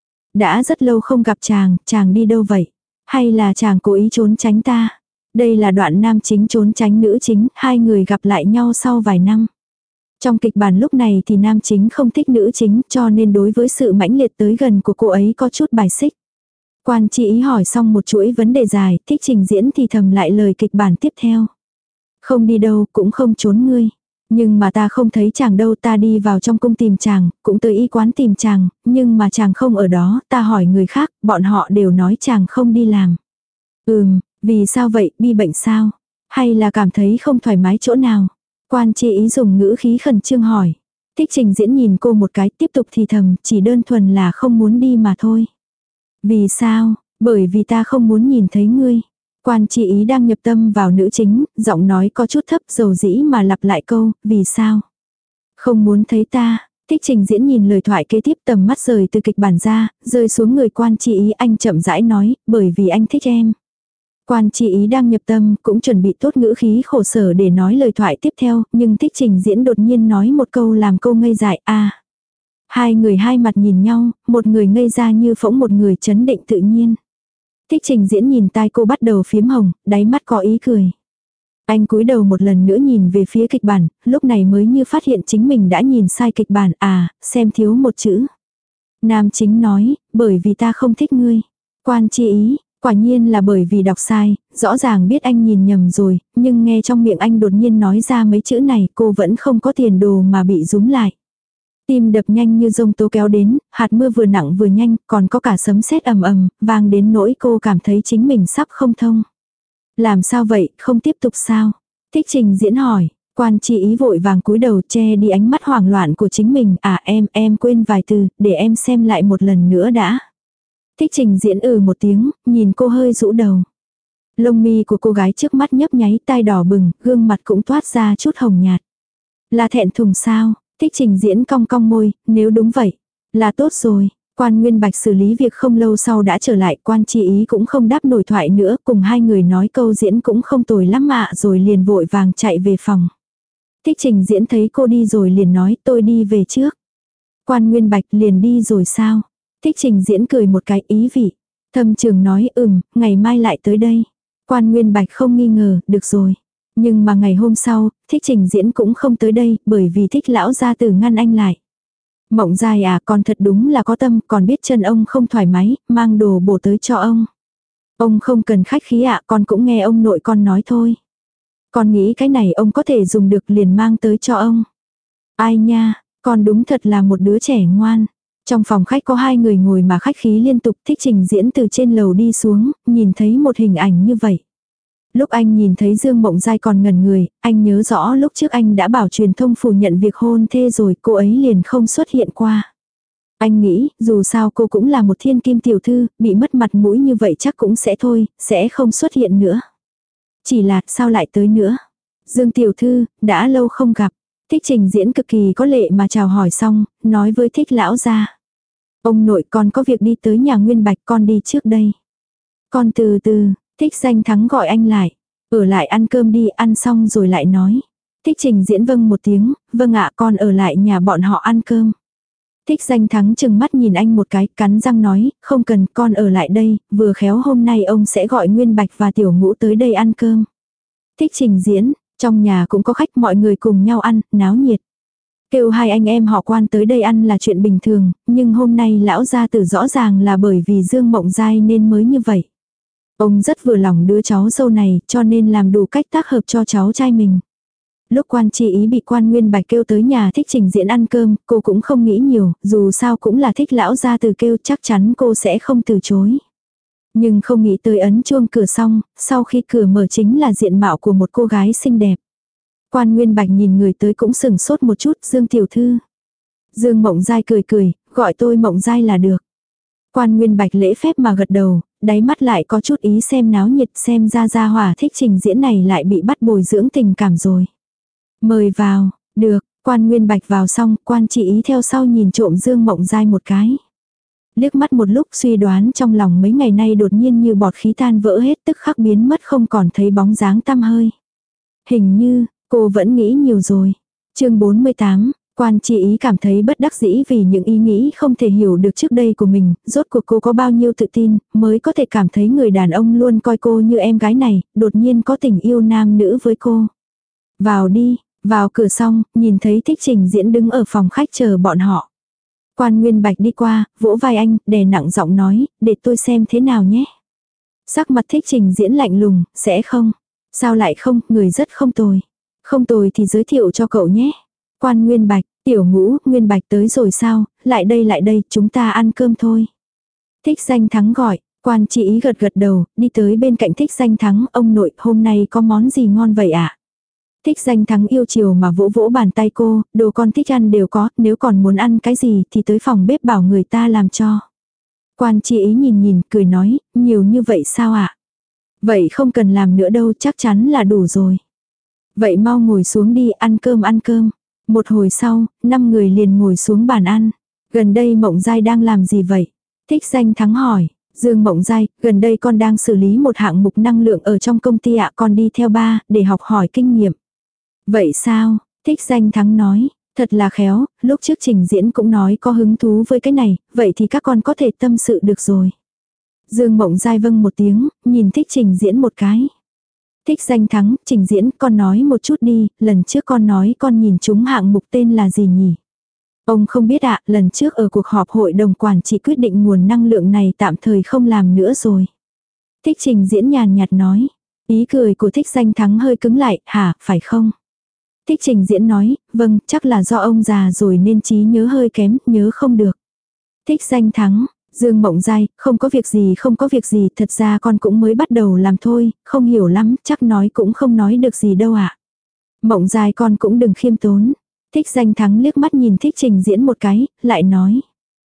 Đã rất lâu không gặp chàng, chàng đi đâu vậy? Hay là chàng cố ý trốn tránh ta? Đây là đoạn nam chính trốn tránh nữ chính, hai người gặp lại nhau sau vài năm. Trong kịch bản lúc này thì nam chính không thích nữ chính, cho nên đối với sự mãnh liệt tới gần của cô ấy có chút bài xích. Quan Chi Ý hỏi xong một chuỗi vấn đề dài, Thích Trình Diễn thì thầm lại lời kịch bản tiếp theo. Không đi đâu, cũng không trốn ngươi. Nhưng mà ta không thấy chàng đâu, ta đi vào trong cung tìm chàng, cũng tới y quán tìm chàng, nhưng mà chàng không ở đó, ta hỏi người khác, bọn họ đều nói chàng không đi làm. Ừm, vì sao vậy, bi bệnh sao? Hay là cảm thấy không thoải mái chỗ nào? Quan Chi Ý dùng ngữ khí khẩn trương hỏi. Thích Trình Diễn nhìn cô một cái, tiếp tục thì thầm, chỉ đơn thuần là không muốn đi mà thôi. Vì sao? Bởi vì ta không muốn nhìn thấy ngươi. Quan Chi Ý đang nhập tâm vào nữ chính, giọng nói có chút thấp dầu dĩ mà lặp lại câu, vì sao? Không muốn thấy ta. Thích Trình Diễn nhìn lời thoại kế tiếp, tầm mắt rời từ kịch bản ra, rơi xuống người Quan Chi Ý, anh chậm rãi nói, bởi vì anh thích em. Quan Chi Ý đang nhập tâm, cũng chuẩn bị tốt ngữ khí khổ sở để nói lời thoại tiếp theo, nhưng Thích Trình Diễn đột nhiên nói một câu làm cô ngây dại, a. Hai người hai mặt nhìn nhau, một người ngây ra như phỗng, một người chấn định tự nhiên. Thích Trình Diễn nhìn tai cô bắt đầu phím hồng, đáy mắt có ý cười. Anh cúi đầu một lần nữa nhìn về phía kịch bản, lúc này mới như phát hiện chính mình đã nhìn sai kịch bản, à, xem thiếu một chữ. Nam chính nói, bởi vì ta không thích ngươi. Quan Chi Ý, quả nhiên là bởi vì đọc sai, rõ ràng biết anh nhìn nhầm rồi, nhưng nghe trong miệng anh đột nhiên nói ra mấy chữ này, cô vẫn không có tiền đồ mà bị rúm lại. Tim đập nhanh như giông tố kéo đến, hạt mưa vừa nặng vừa nhanh, còn có cả sấm sét ầm ầm, vang đến nỗi cô cảm thấy chính mình sắp không thông. Làm sao vậy, không tiếp tục sao? Thích Trình Diễn hỏi, Quan Chi Ý vội vàng cúi đầu che đi ánh mắt hoảng loạn của chính mình, à em, em quên vài từ, để em xem lại một lần nữa đã. Thích Trình Diễn ừ một tiếng, nhìn cô hơi rũ đầu. Lông mi của cô gái trước mắt nhấp nháy, tai đỏ bừng, gương mặt cũng toát ra chút hồng nhạt. Là thẹn thùng sao? Thích Trình Diễn cong cong môi, nếu đúng vậy, là tốt rồi. Quan Nguyên Bạch xử lý việc không lâu sau đã trở lại, Quan Chi Ý cũng không đáp nổi thoại nữa, cùng hai người nói câu diễn cũng không tồi lắm ạ, rồi liền vội vàng chạy về phòng. Thích Trình Diễn thấy cô đi rồi liền nói, tôi đi về trước. Quan Nguyên Bạch, liền đi rồi sao? Thích Trình Diễn cười một cái ý vị. Thâm Trường nói, ừm, ngày mai lại tới đây. Quan Nguyên Bạch không nghi ngờ, được rồi. Nhưng mà ngày hôm sau, Thích Trình Diễn cũng không tới đây, bởi vì Thích lão gia tử ngăn anh lại. Mộng Giai à, con thật đúng là có tâm, còn biết chân ông không thoải mái, mang đồ bổ tới cho ông. Ông không cần khách khí ạ, con cũng nghe ông nội con nói thôi. Con nghĩ cái này ông có thể dùng được, liền mang tới cho ông. Ai nha, con đúng thật là một đứa trẻ ngoan. Trong phòng khách có hai người ngồi mà khách khí liên tục. Thích Trình Diễn từ trên lầu đi xuống, nhìn thấy một hình ảnh như vậy. Lúc anh nhìn thấy Dương Mộng Giai còn ngẩn người, anh nhớ rõ lúc trước anh đã bảo truyền thông phủ nhận việc hôn thê rồi, cô ấy liền không xuất hiện qua. Anh nghĩ, dù sao cô cũng là một thiên kim tiểu thư, bị mất mặt mũi như vậy chắc cũng sẽ thôi, sẽ không xuất hiện nữa. Chỉ là, sao lại tới nữa? Dương tiểu thư, đã lâu không gặp. Thích Trình Diễn cực kỳ có lệ mà chào hỏi xong, nói với Thích lão gia. Ông nội, con có việc đi tới nhà Nguyên Bạch, con đi trước đây. Con từ từ. Thích Danh Thắng gọi anh lại. Ở lại ăn cơm đi, ăn xong rồi lại nói. Thích Trình Diễn vâng một tiếng, vâng ạ, con ở lại nhà bọn họ ăn cơm. Thích Danh Thắng chừng mắt nhìn anh một cái, cắn răng nói, không cần, con ở lại đây, vừa khéo hôm nay ông sẽ gọi Nguyên Bạch và Tiểu Ngũ tới đây ăn cơm. Thích Trình Diễn, trong nhà cũng có khách, mọi người cùng nhau ăn, náo nhiệt. Kêu hai anh em họ Quan tới đây ăn là chuyện bình thường, nhưng hôm nay lão gia tử rõ ràng là bởi vì Dương Mộng Giai nên mới như vậy. Ông rất vừa lòng đứa cháu dâu này cho nên làm đủ cách tác hợp cho cháu trai mình. Lúc Quan Chi Ý bị Quan Nguyên Bạch kêu tới nhà Thích Trình Diễn ăn cơm, cô cũng không nghĩ nhiều, dù sao cũng là Thích lão gia từ kêu, chắc chắn cô sẽ không từ chối. Nhưng không nghĩ tới ấn chuông cửa xong, sau khi cửa mở chính là diện mạo của một cô gái xinh đẹp. Quan Nguyên Bạch nhìn người tới cũng sừng sốt một chút, Dương tiểu thư. Dương Mộng Giai cười cười, gọi tôi Mộng Giai là được. Quan Nguyên Bạch lễ phép mà gật đầu, đáy mắt lại có chút ý xem náo nhiệt, xem ra gia hỏa Thích Trình Diễn này lại bị bắt bồi dưỡng tình cảm rồi. Mời vào, được, Quan Nguyên Bạch vào xong, Quan Chi Ý theo sau nhìn trộm Dương Mộng Giai một cái. Liếc mắt một lúc suy đoán trong lòng mấy ngày nay đột nhiên như bọt khí tan vỡ hết, tức khắc biến mất không còn thấy bóng dáng tăm hơi. Hình như, cô vẫn nghĩ nhiều rồi. Chương bốn mươi tám, Quan Chi Ý cảm thấy bất đắc dĩ vì những ý nghĩ không thể hiểu được trước đây của mình, rốt cuộc cô có bao nhiêu tự tin, mới có thể cảm thấy người đàn ông luôn coi cô như em gái này, đột nhiên có tình yêu nam nữ với cô. Vào đi, vào cửa xong, nhìn thấy Thích Trình Diễn đứng ở phòng khách chờ bọn họ. Quan Nguyên Bạch đi qua, vỗ vai anh, đè nặng giọng nói, để tôi xem thế nào nhé. Sắc mặt Thích Trình Diễn lạnh lùng, sẽ không. Sao lại không, người rất không tồi. Không tồi thì giới thiệu cho cậu nhé. Quan Nguyên Bạch, Tiểu Ngũ, Nguyên Bạch tới rồi sao, lại đây lại đây, chúng ta ăn cơm thôi. Thích Danh Thắng gọi, Quan Chi Ý gật gật đầu, đi tới bên cạnh Thích Danh Thắng, ông nội, hôm nay có món gì ngon vậy ạ? À? Thích Danh Thắng yêu chiều mà vỗ vỗ bàn tay cô, đồ con thích ăn đều có, nếu còn muốn ăn cái gì thì tới phòng bếp bảo người ta làm cho. Quan Chi Ý nhìn nhìn, cười nói, nhiều như vậy sao ạ? À? Vậy không cần làm nữa đâu, chắc chắn là đủ rồi. Vậy mau ngồi xuống đi, ăn cơm ăn cơm. Một hồi sau, năm người liền ngồi xuống bàn ăn. Gần đây Mộng Giai đang làm gì vậy? Thích Danh Thắng hỏi. Dương Mộng Giai, gần đây con đang xử lý một hạng mục năng lượng ở trong công ty ạ, con đi theo ba, để học hỏi kinh nghiệm. Vậy sao? Thích Danh Thắng nói. Thật là khéo, lúc trước Trình Diễn cũng nói có hứng thú với cái này, vậy thì các con có thể tâm sự được rồi. Dương Mộng Giai vâng một tiếng, nhìn Thích Trình Diễn một cái. Thích Danh Thắng, Trình Diễn, con nói một chút đi, lần trước con nói con nhìn trúng hạng mục tên là gì nhỉ? Ông không biết ạ, lần trước ở cuộc họp hội đồng quản trị quyết định nguồn năng lượng này tạm thời không làm nữa rồi. Thích Trình Diễn nhàn nhạt nói, ý cười của Thích Danh Thắng hơi cứng lại, hả, phải không? Thích Trình Diễn nói, vâng, chắc là do ông già rồi nên trí nhớ hơi kém, nhớ không được. Thích Danh Thắng, Dương Mộng Giai, không có việc gì không có việc gì, thật ra con cũng mới bắt đầu làm thôi, không hiểu lắm, chắc nói cũng không nói được gì đâu ạ. À. Mộng Giai con cũng đừng khiêm tốn. Thích Danh Thắng liếc mắt nhìn Thích Trình Diễn một cái, lại nói.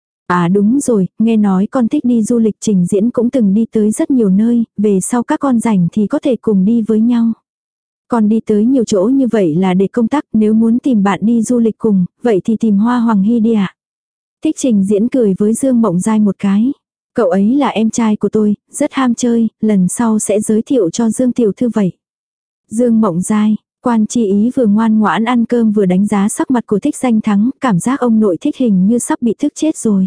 À đúng rồi, nghe nói con thích đi du lịch, Trình Diễn cũng từng đi tới rất nhiều nơi, về sau các con rảnh thì có thể cùng đi với nhau. Con đi tới nhiều chỗ như vậy là để công tác, nếu muốn tìm bạn đi du lịch cùng, vậy thì tìm Hoa Hoàng Hy đi ạ. À. Thích Trình Diễn cười với Dương Mộng Giai một cái. Cậu ấy là em trai của tôi, rất ham chơi, lần sau sẽ giới thiệu cho Dương tiểu thư vậy. Dương Mộng Giai, Quan Chi Ý vừa ngoan ngoãn ăn cơm vừa đánh giá sắc mặt của Thích Danh Thắng, cảm giác ông nội Thích hình như sắp bị thức chết rồi.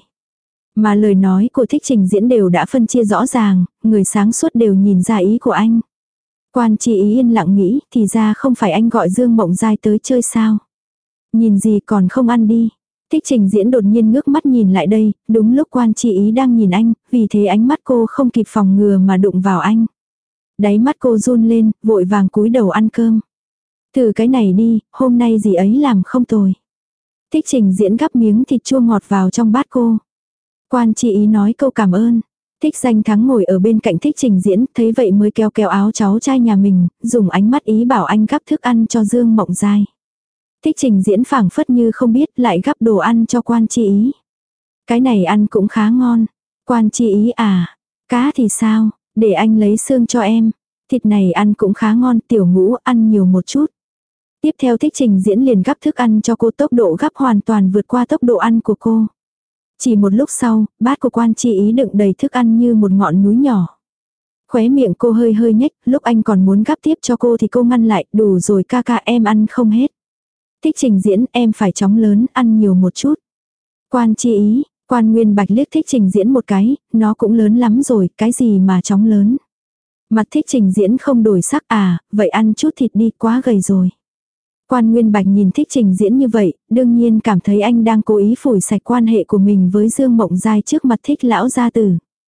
Mà lời nói của Thích Trình Diễn đều đã phân chia rõ ràng, người sáng suốt đều nhìn ra ý của anh. Quan Chi Ý yên lặng nghĩ, thì ra không phải anh gọi Dương Mộng Giai tới chơi sao. Nhìn gì còn không ăn đi. Thích Trình Diễn đột nhiên ngước mắt nhìn lại đây, đúng lúc Quan Chi Ý đang nhìn anh, vì thế ánh mắt cô không kịp phòng ngừa mà đụng vào anh. Đáy mắt cô run lên, vội vàng cúi đầu ăn cơm. Thử cái này đi, hôm nay gì ấy làm không tồi. Thích Trình Diễn gắp miếng thịt chua ngọt vào trong bát cô. Quan Chi Ý nói câu cảm ơn. Thích Danh Thắng ngồi ở bên cạnh Thích Trình Diễn, thấy vậy mới kéo kéo áo cháu trai nhà mình, dùng ánh mắt ý bảo anh gắp thức ăn cho Dương Mộng Giai. Thích Trình Diễn phảng phất như không biết, lại gắp đồ ăn cho Quan Chi Ý. Cái này ăn cũng khá ngon. Quan Chi Ý à, cá thì sao, để anh lấy xương cho em. Thịt này ăn cũng khá ngon, Tiểu Ngũ ăn nhiều một chút. Tiếp theo Thích Trình Diễn liền gắp thức ăn cho cô, tốc độ gắp hoàn toàn vượt qua tốc độ ăn của cô. Chỉ một lúc sau, bát của Quan Chi Ý đựng đầy thức ăn như một ngọn núi nhỏ. Khóe miệng cô hơi hơi nhếch, lúc anh còn muốn gắp tiếp cho cô thì cô ngăn lại, đủ rồi ca ca, em ăn không hết. Thích Trình Diễn, em phải chóng lớn, ăn nhiều một chút. Quan Chi Ý, Quan Nguyên Bạch liếc Thích Trình Diễn một cái, nó cũng lớn lắm rồi, cái gì mà chóng lớn. Mặt Thích Trình Diễn không đổi sắc, à, vậy ăn chút thịt đi, quá gầy rồi. Quan Nguyên Bạch nhìn Thích Trình Diễn như vậy, đương nhiên cảm thấy anh đang cố ý phủi sạch quan hệ của mình với Dương Mộng Giai trước mặt Thích lão gia tử.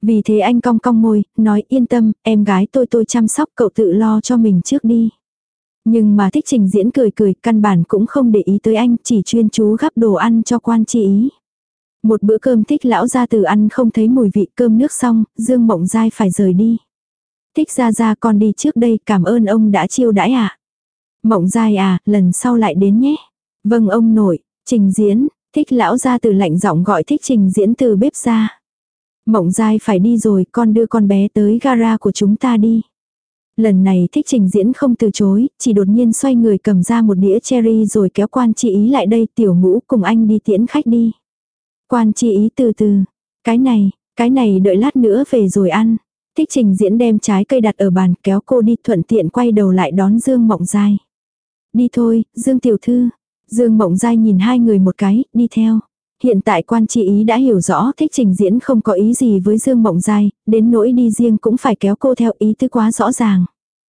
Vì thế anh cong cong môi, nói yên tâm, em gái tôi tôi chăm sóc cậu tự lo cho mình trước đi. Nhưng mà Thích Trình Diễn cười cười, căn bản cũng không để ý tới anh, chỉ chuyên chú gắp đồ ăn cho Quan Chi Ý. Một bữa cơm Thích lão gia tử ăn không thấy mùi vị cơm nước xong, Dương Mộng Giai phải rời đi. Thích gia gia con đi trước đây, cảm ơn ông đã chiêu đãi ạ. À. Mộng Giai à, lần sau lại đến nhé. Vâng ông nội. Trình Diễn, Thích lão gia tử lạnh giọng gọi Thích Trình Diễn từ bếp ra. Mộng Giai phải đi rồi, con đưa con bé tới gara của chúng ta đi. Lần này Thích Trình Diễn không từ chối, chỉ đột nhiên xoay người cầm ra một đĩa cherry rồi kéo Quan Chi Ý lại đây, Tiểu Ngũ cùng anh đi tiễn khách đi. Quan Chi Ý từ từ, cái này, cái này đợi lát nữa về rồi ăn. Thích Trình Diễn đem trái cây đặt ở bàn kéo cô đi, thuận tiện quay đầu lại đón Dương Mộng Giai. Đi thôi, Dương tiểu thư. Dương Mộng Giai nhìn hai người một cái, đi theo. Hiện tại Quan Chi Ý đã hiểu rõ Thích Trình Diễn không có ý gì với Dương Mộng Giai, đến nỗi đi riêng cũng phải kéo cô theo, ý tứ quá rõ ràng.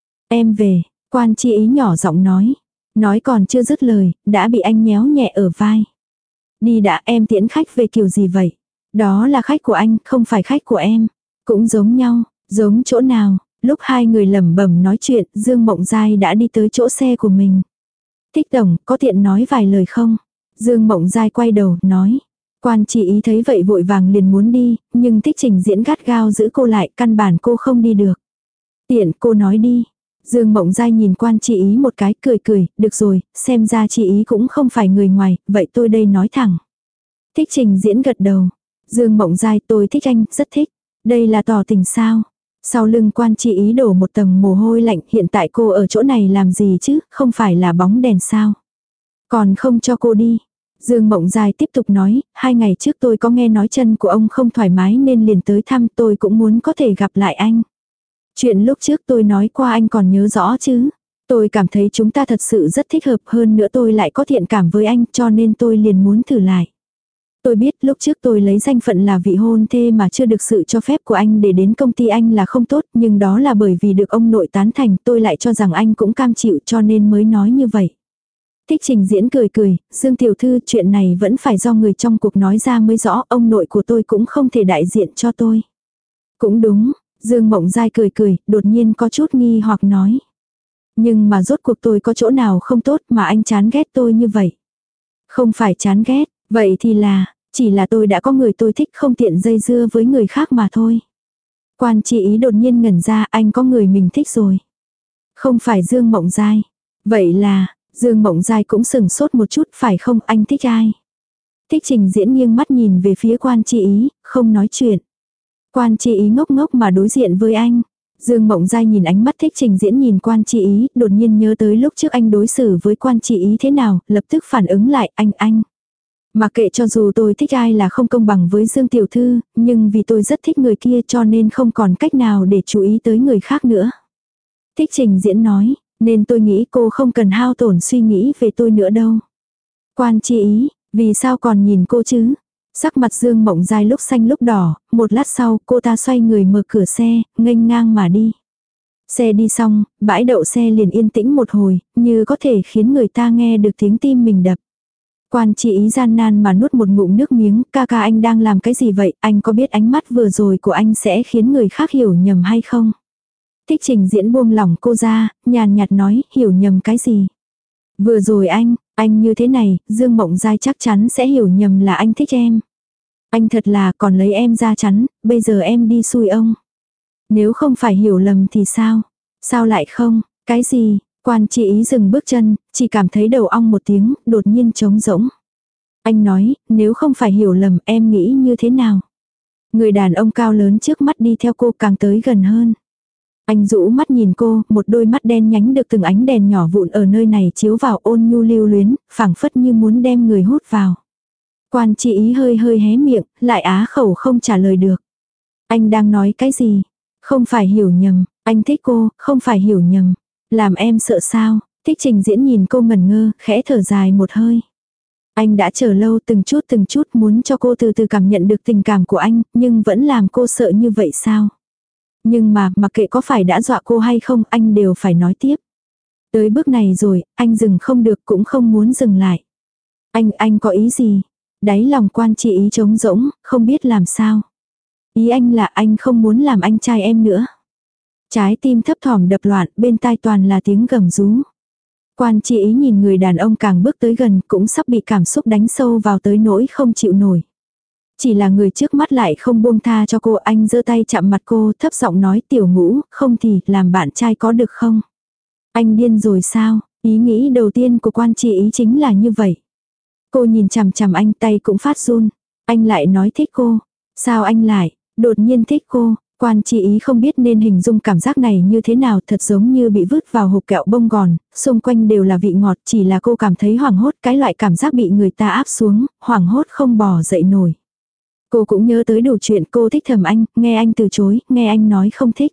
Em về, Quan Chi Ý nhỏ giọng nói. Nói còn chưa dứt lời, đã bị anh nhéo nhẹ ở vai. Đi đã, em tiễn khách về kiểu gì vậy? Đó là khách của anh, không phải khách của em. Cũng giống nhau, giống chỗ nào? Lúc hai người lẩm bẩm nói chuyện, Dương Mộng Giai đã đi tới chỗ xe của mình. Thích tổng, có tiện nói vài lời không? Dương Mộng Giai quay đầu, nói. Quan Chi Ý thấy vậy vội vàng liền muốn đi, nhưng Thích Trình Diễn gắt gao giữ cô lại, căn bản cô không đi được. Tiện, cô nói đi. Dương Mộng Giai nhìn Quan Chi Ý một cái, cười cười, được rồi, xem ra Chi Ý cũng không phải người ngoài, vậy tôi đây nói thẳng. Thích Trình Diễn gật đầu. Dương Mộng Giai, tôi thích anh, rất thích. Đây là tỏ tình sao? Sau lưng Quan Chi Ý đổ một tầng mồ hôi lạnh, hiện tại cô ở chỗ này làm gì chứ, không phải là bóng đèn sao? Còn không cho cô đi. Dương Mộng Giai tiếp tục nói, hai ngày trước tôi có nghe nói chân của ông không thoải mái nên liền tới thăm, tôi cũng muốn có thể gặp lại anh. Chuyện lúc trước tôi nói qua anh còn nhớ rõ chứ. Tôi cảm thấy chúng ta thật sự rất thích hợp, hơn nữa tôi lại có thiện cảm với anh, cho nên tôi liền muốn thử lại. Tôi biết lúc trước tôi lấy danh phận là vị hôn thê mà chưa được sự cho phép của anh để đến công ty anh là không tốt, nhưng đó là bởi vì được ông nội tán thành, tôi lại cho rằng anh cũng cam chịu cho nên mới nói như vậy. Thích Trình Diễn cười cười, Dương tiểu thư, chuyện này vẫn phải do người trong cuộc nói ra mới rõ, ông nội của tôi cũng không thể đại diện cho tôi. Cũng đúng, Dương Mộng Giai cười cười, đột nhiên có chút nghi hoặc nói. Nhưng mà rốt cuộc tôi có chỗ nào không tốt mà anh chán ghét tôi như vậy? Không phải chán ghét, vậy thì là, chỉ là tôi đã có người tôi thích, không tiện dây dưa với người khác mà thôi. Quan Chi Ý đột nhiên ngẩn ra, anh có người mình thích rồi. Không phải Dương Mộng Giai. Vậy là, Dương Mộng Giai cũng sừng sốt một chút, phải không, anh thích ai? Thích Trình Diễn nghiêng mắt nhìn về phía Quan Chi Ý, không nói chuyện. Quan Chi Ý ngốc ngốc mà đối diện với anh. Dương Mộng Giai nhìn ánh mắt Thích Trình Diễn nhìn Quan Chi Ý, đột nhiên nhớ tới lúc trước anh đối xử với Quan Chi Ý thế nào, lập tức phản ứng lại, anh anh. Mà kệ, cho dù tôi thích ai là không công bằng với Dương tiểu thư, nhưng vì tôi rất thích người kia cho nên không còn cách nào để chú ý tới người khác nữa. Thích Trình Diễn nói, nên tôi nghĩ cô không cần hao tổn suy nghĩ về tôi nữa đâu. Quan Chi Ý, vì sao còn nhìn cô chứ? Sắc mặt Dương Mộng Giai lúc xanh lúc đỏ, một lát sau cô ta xoay người mở cửa xe, nghênh ngang mà đi. Xe đi xong, bãi đậu xe liền yên tĩnh một hồi, như có thể khiến người ta nghe được tiếng tim mình đập. Quan Chi Ý gian nan mà nuốt một ngụm nước miếng, ca ca anh đang làm cái gì vậy, anh có biết ánh mắt vừa rồi của anh sẽ khiến người khác hiểu nhầm hay không? Thích Trình Diễn buông lỏng cô ra, nhàn nhạt nói, hiểu nhầm cái gì? Vừa rồi anh, anh như thế này, Dương Mộng Giai chắc chắn sẽ hiểu nhầm là anh thích em. Anh thật là còn lấy em ra chắn, bây giờ em đi xui ông. Nếu không phải hiểu lầm thì sao? Sao lại không? Cái gì? Quan Chi Ý dừng bước chân, chỉ cảm thấy đầu ong một tiếng, đột nhiên trống rỗng. Anh nói, nếu không phải hiểu lầm em nghĩ như thế nào? Người đàn ông cao lớn trước mắt đi theo cô càng tới gần hơn. Anh rũ mắt nhìn cô, một đôi mắt đen nhánh được từng ánh đèn nhỏ vụn ở nơi này chiếu vào ôn nhu lưu luyến, phảng phất như muốn đem người hút vào. Quan Chi Ý hơi hơi hé miệng, lại á khẩu không trả lời được. Anh đang nói cái gì? Không phải hiểu nhầm, anh thích cô, không phải hiểu nhầm. Làm em sợ sao? Thích Trình Diễn nhìn cô ngẩn ngơ, khẽ thở dài một hơi. Anh đã chờ lâu từng chút từng chút muốn cho cô từ từ cảm nhận được tình cảm của anh, nhưng vẫn làm cô sợ như vậy sao? Nhưng mà, mặc kệ có phải đã dọa cô hay không, anh đều phải nói tiếp. Tới bước này rồi, anh dừng không được cũng không muốn dừng lại. Anh, anh có ý gì? Đáy lòng Quan Chi Ý trống rỗng, không biết làm sao. Ý anh là anh không muốn làm anh trai em nữa. Trái tim thấp thỏm đập loạn, bên tai toàn là tiếng gầm rú. Quan Chi Ý nhìn người đàn ông càng bước tới gần, cũng sắp bị cảm xúc đánh sâu vào tới nỗi không chịu nổi. Chỉ là người trước mắt lại không buông tha cho cô, anh giơ tay chạm mặt cô, thấp giọng nói, Tiểu Ngũ, không thì làm bạn trai có được không? Anh điên rồi sao? Ý nghĩ đầu tiên của Quan Chi Ý chính là như vậy. Cô nhìn chằm chằm anh, tay cũng phát run. Anh lại nói thích cô. Sao anh lại đột nhiên thích cô? Quan Chi Ý không biết nên hình dung cảm giác này như thế nào, thật giống như bị vứt vào hộp kẹo bông gòn, xung quanh đều là vị ngọt, chỉ là cô cảm thấy hoảng hốt, cái loại cảm giác bị người ta áp xuống, hoảng hốt không bò dậy nổi. Cô cũng nhớ tới đủ chuyện, cô thích thầm anh, nghe anh từ chối, nghe anh nói không thích.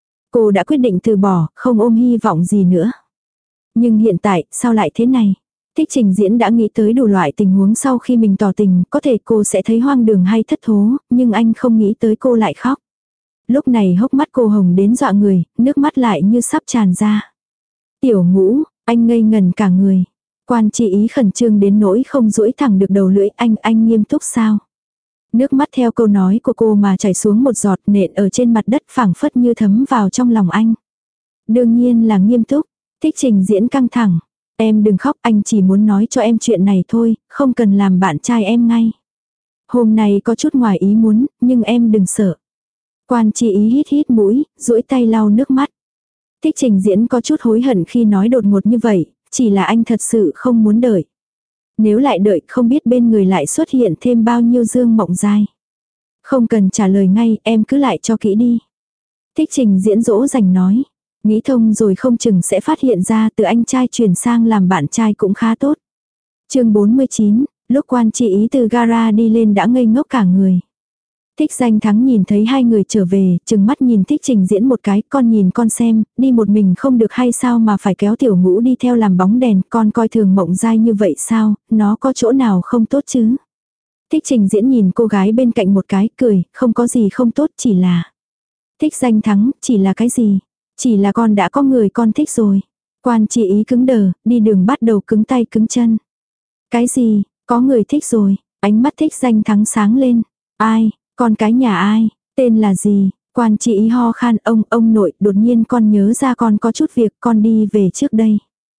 Cô đã quyết định từ bỏ, không ôm hy vọng gì nữa. Nhưng hiện tại, sao lại thế này? Thích Trình Diễn đã nghĩ tới đủ loại tình huống sau khi mình tỏ tình, có thể cô sẽ thấy hoang đường hay thất thố, nhưng anh không nghĩ tới cô lại khóc. Lúc này hốc mắt cô hồng đến dọa người, nước mắt lại như sắp tràn ra. Tiểu Ngũ, anh ngây ngần cả người. Quan Chi Ý khẩn trương đến nỗi không duỗi thẳng được đầu lưỡi, anh, anh nghiêm túc sao? Nước mắt theo câu nói của cô mà chảy xuống một giọt, nện ở trên mặt đất, phảng phất như thấm vào trong lòng anh. Đương nhiên là nghiêm túc. Thích Trình Diễn căng thẳng. Em đừng khóc, anh chỉ muốn nói cho em chuyện này thôi, không cần làm bạn trai em ngay. Hôm nay có chút ngoài ý muốn, nhưng em đừng sợ. Quan Chi Ý hít hít mũi, duỗi tay lau nước mắt. Thích Trình Diễn có chút hối hận khi nói đột ngột như vậy, chỉ là anh thật sự không muốn đợi. Nếu lại đợi, không biết bên người lại xuất hiện thêm bao nhiêu dương mộng dai. Không cần trả lời ngay, em cứ lại cho kỹ đi. Thích Trình Diễn dỗ dành nói. Nghĩ thông rồi không chừng sẽ phát hiện ra từ anh trai chuyển sang làm bạn trai cũng khá tốt. Chương bốn mươi chín, lúc Quan Chi Ý từ gara đi lên đã ngây ngốc cả người. Thích Danh Thắng nhìn thấy hai người trở về, chừng mắt nhìn Thích Trình Diễn một cái, con nhìn con xem, đi một mình không được hay sao mà phải kéo Tiểu Ngũ đi theo làm bóng đèn, con coi thường mộng dai như vậy sao, nó có chỗ nào không tốt chứ. Thích Trình Diễn nhìn cô gái bên cạnh một cái, cười, không có gì không tốt, chỉ là. Thích Danh Thắng, chỉ là cái gì? Chỉ là con đã có người con thích rồi. Quan Chi Ý cứng đờ, đi đường bắt đầu cứng tay cứng chân. Cái gì, có người thích rồi, ánh mắt Thích Danh Thắng sáng lên. Ai, con cái nhà ai, tên là gì? Quan Chi Ý ho khan, ông, ông nội, đột nhiên con nhớ ra con có chút việc, con đi về trước đây.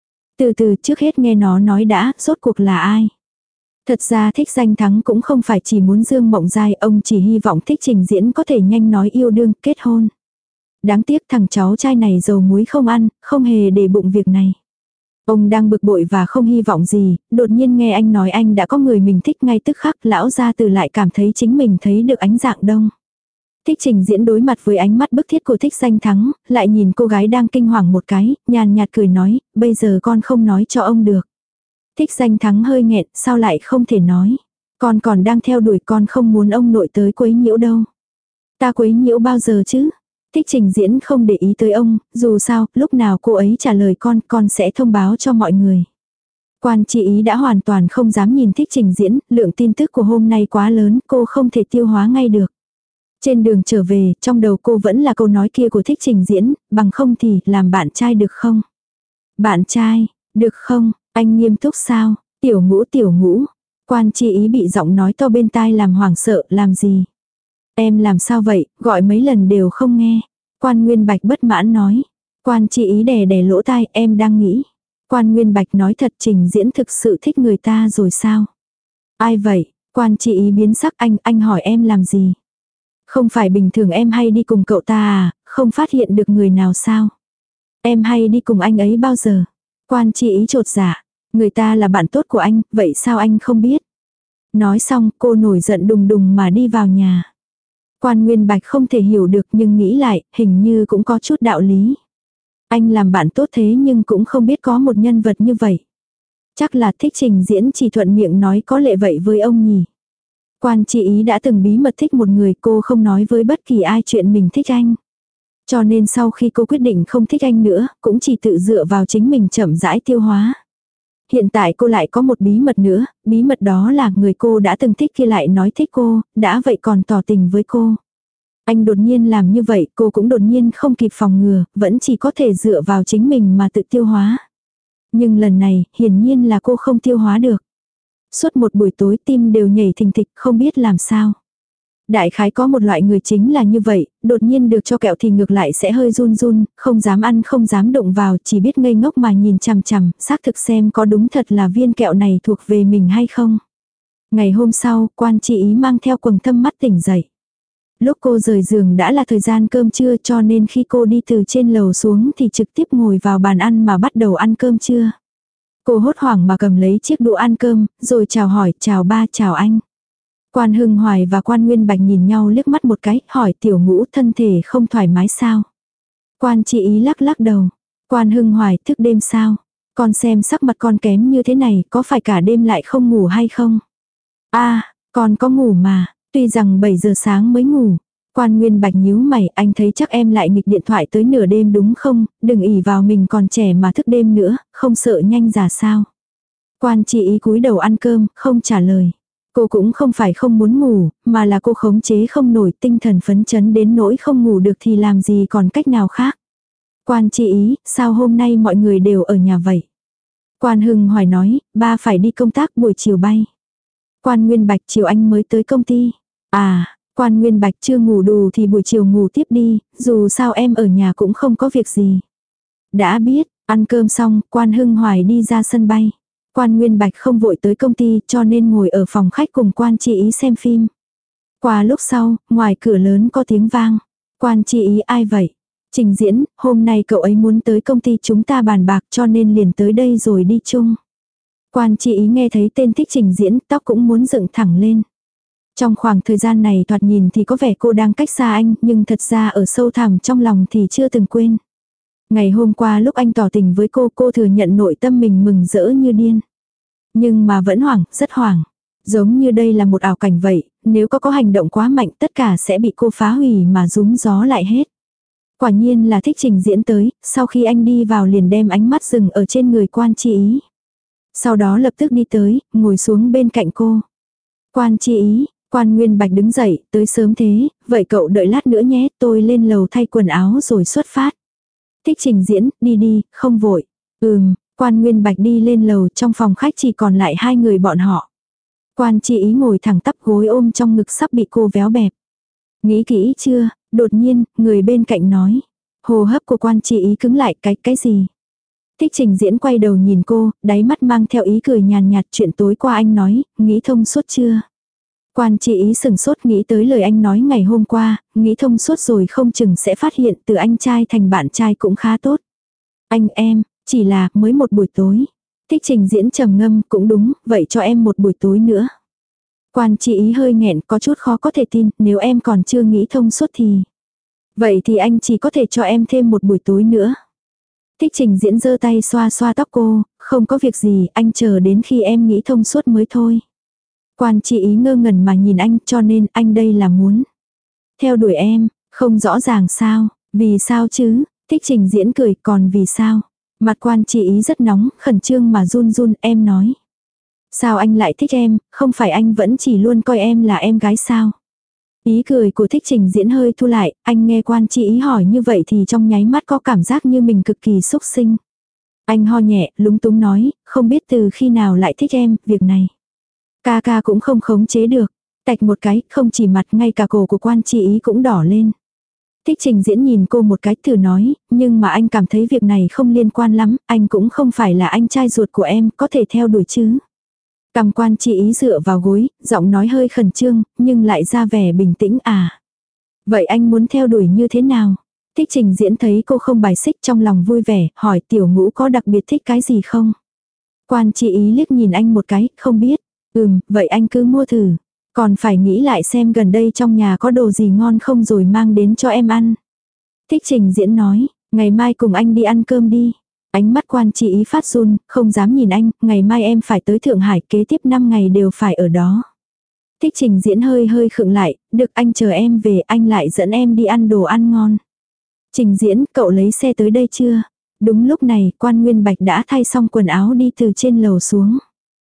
Từ từ, trước hết nghe nó nói đã, rốt cuộc là ai? Thật ra Thích Danh Thắng cũng không phải chỉ muốn dương mộng dai, ông chỉ hy vọng Thích Trình Diễn có thể nhanh nói yêu đương, kết hôn. Đáng tiếc thằng cháu trai này dầu muối không ăn, không hề để bụng việc này. Ông đang bực bội và không hy vọng gì, đột nhiên nghe anh nói anh đã có người mình thích, ngay tức khắc lão gia từ lại cảm thấy chính mình thấy được ánh dạng đông. Thích Trình Diễn đối mặt với ánh mắt bức thiết của Thích Danh Thắng, lại nhìn cô gái đang kinh hoàng một cái, nhàn nhạt cười nói, bây giờ con không nói cho ông được. Thích Danh Thắng hơi nghẹn, sao lại không thể nói. Con còn đang theo đuổi, con không muốn ông nội tới quấy nhiễu đâu. Ta quấy nhiễu bao giờ chứ? Thích Trình Diễn không để ý tới ông, dù sao, lúc nào cô ấy trả lời con, con sẽ thông báo cho mọi người. Quan Chi Ý đã hoàn toàn không dám nhìn Thích Trình Diễn, lượng tin tức của hôm nay quá lớn, cô không thể tiêu hóa ngay được. Trên đường trở về, trong đầu cô vẫn là câu nói kia của Thích Trình Diễn, bằng không thì, làm bạn trai được không? Bạn trai, được không? Anh nghiêm túc sao? Tiểu Ngũ, Tiểu Ngũ. Quan Chi Ý bị giọng nói to bên tai làm hoảng sợ, làm gì? Em làm sao vậy, gọi mấy lần đều không nghe. Quan Nguyên Bạch bất mãn nói. Quan Chi Ý đè đè lỗ tai, em đang nghĩ. Quan Nguyên Bạch nói thật, Trình Diễn thực sự thích người ta rồi sao? Ai vậy? Quan Chi Ý biến sắc, anh, anh hỏi em làm gì? Không phải bình thường em hay đi cùng cậu ta à, không phát hiện được người nào sao? Em hay đi cùng anh ấy bao giờ? Quan Chi Ý chột dạ, người ta là bạn tốt của anh, vậy sao anh không biết? Nói xong, cô nổi giận đùng đùng mà đi vào nhà. Quan Nguyên Bạch không thể hiểu được nhưng nghĩ lại, hình như cũng có chút đạo lý. Anh làm bạn tốt thế nhưng cũng không biết có một nhân vật như vậy. Chắc là Thích Trình Diễn chỉ thuận miệng nói có lệ vậy với ông nhỉ. Quan Chi Ý đã từng bí mật thích một người, cô không nói với bất kỳ ai chuyện mình thích anh. Cho nên sau khi cô quyết định không thích anh nữa, cũng chỉ tự dựa vào chính mình chậm rãi tiêu hóa. Hiện tại cô lại có một bí mật nữa, bí mật đó là người cô đã từng thích kia lại nói thích cô, đã vậy còn tỏ tình với cô. Anh đột nhiên làm như vậy, cô cũng đột nhiên không kịp phòng ngừa, vẫn chỉ có thể dựa vào chính mình mà tự tiêu hóa. Nhưng lần này, hiển nhiên là cô không tiêu hóa được. Suốt một buổi tối tim đều nhảy thình thịch, không biết làm sao. Đại khái có một loại người chính là như vậy, đột nhiên được cho kẹo thì ngược lại sẽ hơi run run, không dám ăn không dám động vào, chỉ biết ngây ngốc mà nhìn chằm chằm, xác thực xem có đúng thật là viên kẹo này thuộc về mình hay không. Ngày hôm sau, Quan Chi Ý mang theo quầng thâm mắt tỉnh dậy. Lúc cô rời giường đã là thời gian cơm trưa, cho nên khi cô đi từ trên lầu xuống thì trực tiếp ngồi vào bàn ăn mà bắt đầu ăn cơm trưa. Cô hốt hoảng mà cầm lấy chiếc đũa ăn cơm, rồi chào hỏi, chào ba, chào anh. Quan Hưng Hoài và Quan Nguyên Bạch nhìn nhau liếc mắt một cái, hỏi Tiểu Ngũ thân thể không thoải mái sao? Quan Chi Ý lắc lắc đầu. Quan Hưng Hoài thức đêm sao? Con xem sắc mặt con kém như thế này, có phải cả đêm lại không ngủ hay không? À, con có ngủ mà, tuy rằng bảy giờ sáng mới ngủ. Quan Nguyên Bạch nhíu mày, anh thấy chắc em lại nghịch điện thoại tới nửa đêm đúng không? Đừng ỷ vào mình còn trẻ mà thức đêm nữa, không sợ nhanh già sao? Quan Chi Ý cúi đầu ăn cơm, không trả lời. Cô cũng không phải không muốn ngủ, mà là cô khống chế không nổi, tinh thần phấn chấn đến nỗi không ngủ được thì làm gì còn cách nào khác. Quan Chi Ý, sao hôm nay mọi người đều ở nhà vậy? Quan Hưng Hoài nói, ba phải đi công tác buổi chiều bay. Quan Nguyên Bạch, chiều anh mới tới công ty. À, Quan Nguyên Bạch chưa ngủ đủ thì buổi chiều ngủ tiếp đi, dù sao em ở nhà cũng không có việc gì. Đã biết, ăn cơm xong, Quan Hưng Hoài đi ra sân bay. Quan Nguyên Bạch không vội tới công ty cho nên ngồi ở phòng khách cùng Quan Chi Ý xem phim. Qua lúc sau, ngoài cửa lớn có tiếng vang. Quan Chi Ý, ai vậy? Trình Diễn, hôm nay cậu ấy muốn tới công ty chúng ta bàn bạc cho nên liền tới đây rồi đi chung. Quan Chi Ý nghe thấy tên Thích Trình Diễn, tóc cũng muốn dựng thẳng lên. Trong khoảng thời gian này thoạt nhìn thì có vẻ cô đang cách xa anh, nhưng thật ra ở sâu thẳm trong lòng thì chưa từng quên. Ngày hôm qua lúc anh tỏ tình với cô, cô thừa nhận nội tâm mình mừng rỡ như điên. Nhưng mà vẫn hoảng, rất hoảng. Giống như đây là một ảo cảnh vậy, nếu có có hành động quá mạnh tất cả sẽ bị cô phá hủy mà rúm gió lại hết. Quả nhiên là Thích Trình Diễn tới, sau khi anh đi vào liền đem ánh mắt dừng ở trên người Quan Chi Ý. Sau đó lập tức đi tới, ngồi xuống bên cạnh cô. Quan Chi Ý, Quan Nguyên Bạch đứng dậy, tới sớm thế, vậy cậu đợi lát nữa nhé, tôi lên lầu thay quần áo rồi xuất phát. Thích Trình Diễn, đi đi, không vội. Ừm, Quan Nguyên Bạch đi lên lầu, trong phòng khách chỉ còn lại hai người bọn họ. Quan Chi Ý ngồi thẳng tắp, gối ôm trong ngực sắp bị cô véo bẹp. Nghĩ kỹ chưa? Đột nhiên, người bên cạnh nói. Hô hấp của Quan Chi Ý cứng lại, cái, cái gì? Thích Trình Diễn quay đầu nhìn cô, đáy mắt mang theo ý cười nhàn nhạt, chuyện tối qua anh nói, nghĩ thông suốt chưa? Quan Chi Ý sừng sốt, nghĩ tới lời anh nói ngày hôm qua, nghĩ thông suốt rồi không chừng sẽ phát hiện từ anh trai thành bạn trai cũng khá tốt. Anh em, chỉ là mới một buổi tối. Thích Trình Diễn trầm ngâm, cũng đúng, vậy cho em một buổi tối nữa. Quan Chi Ý hơi nghẹn, có chút khó có thể tin, nếu em còn chưa nghĩ thông suốt thì... Vậy thì anh chỉ có thể cho em thêm một buổi tối nữa. Thích Trình Diễn giơ tay xoa xoa tóc cô, không có việc gì, anh chờ đến khi em nghĩ thông suốt mới thôi. Quan Chi Ý ngơ ngẩn mà nhìn anh, cho nên anh đây là muốn theo đuổi em, không rõ ràng sao, vì sao chứ? Thích Trình Diễn cười, còn vì sao? Mặt Quan Chi Ý rất nóng, khẩn trương mà run run, em nói. Sao anh lại thích em, không phải anh vẫn chỉ luôn coi em là em gái sao? Ý cười của Thích Trình Diễn hơi thu lại, anh nghe Quan Chi Ý hỏi như vậy thì trong nháy mắt có cảm giác như mình cực kỳ xúc sinh. Anh ho nhẹ, lúng túng nói, không biết từ khi nào lại thích em, việc này. Ca ca cũng không khống chế được. Tạch một cái, không chỉ mặt, ngay cả cổ của Quan Chi Ý cũng đỏ lên. Thích Trình Diễn nhìn cô một cái, thử nói, nhưng mà anh cảm thấy việc này không liên quan lắm, anh cũng không phải là anh trai ruột của em, có thể theo đuổi chứ. Cằm Quan Chi Ý dựa vào gối, giọng nói hơi khẩn trương, nhưng lại ra vẻ bình tĩnh. À. Vậy anh muốn theo đuổi như thế nào? Thích Trình Diễn thấy cô không bài xích, trong lòng vui vẻ, hỏi Tiểu Ngũ có đặc biệt thích cái gì không? Quan Chi Ý liếc nhìn anh một cái, không biết. Ừm, vậy anh cứ mua thử. Còn phải nghĩ lại xem gần đây trong nhà có đồ gì ngon không rồi mang đến cho em ăn. Thích Trình Diễn nói, ngày mai cùng anh đi ăn cơm đi. Ánh mắt Quan Chi Ý phát run, không dám nhìn anh, ngày mai em phải tới Thượng Hải, kế tiếp năm ngày đều phải ở đó. Thích Trình Diễn hơi hơi khựng lại, được anh chờ em về, anh lại dẫn em đi ăn đồ ăn ngon. Trình Diễn, cậu lấy xe tới đây chưa? Đúng lúc này, Quan Nguyên Bạch đã thay xong quần áo đi từ trên lầu xuống.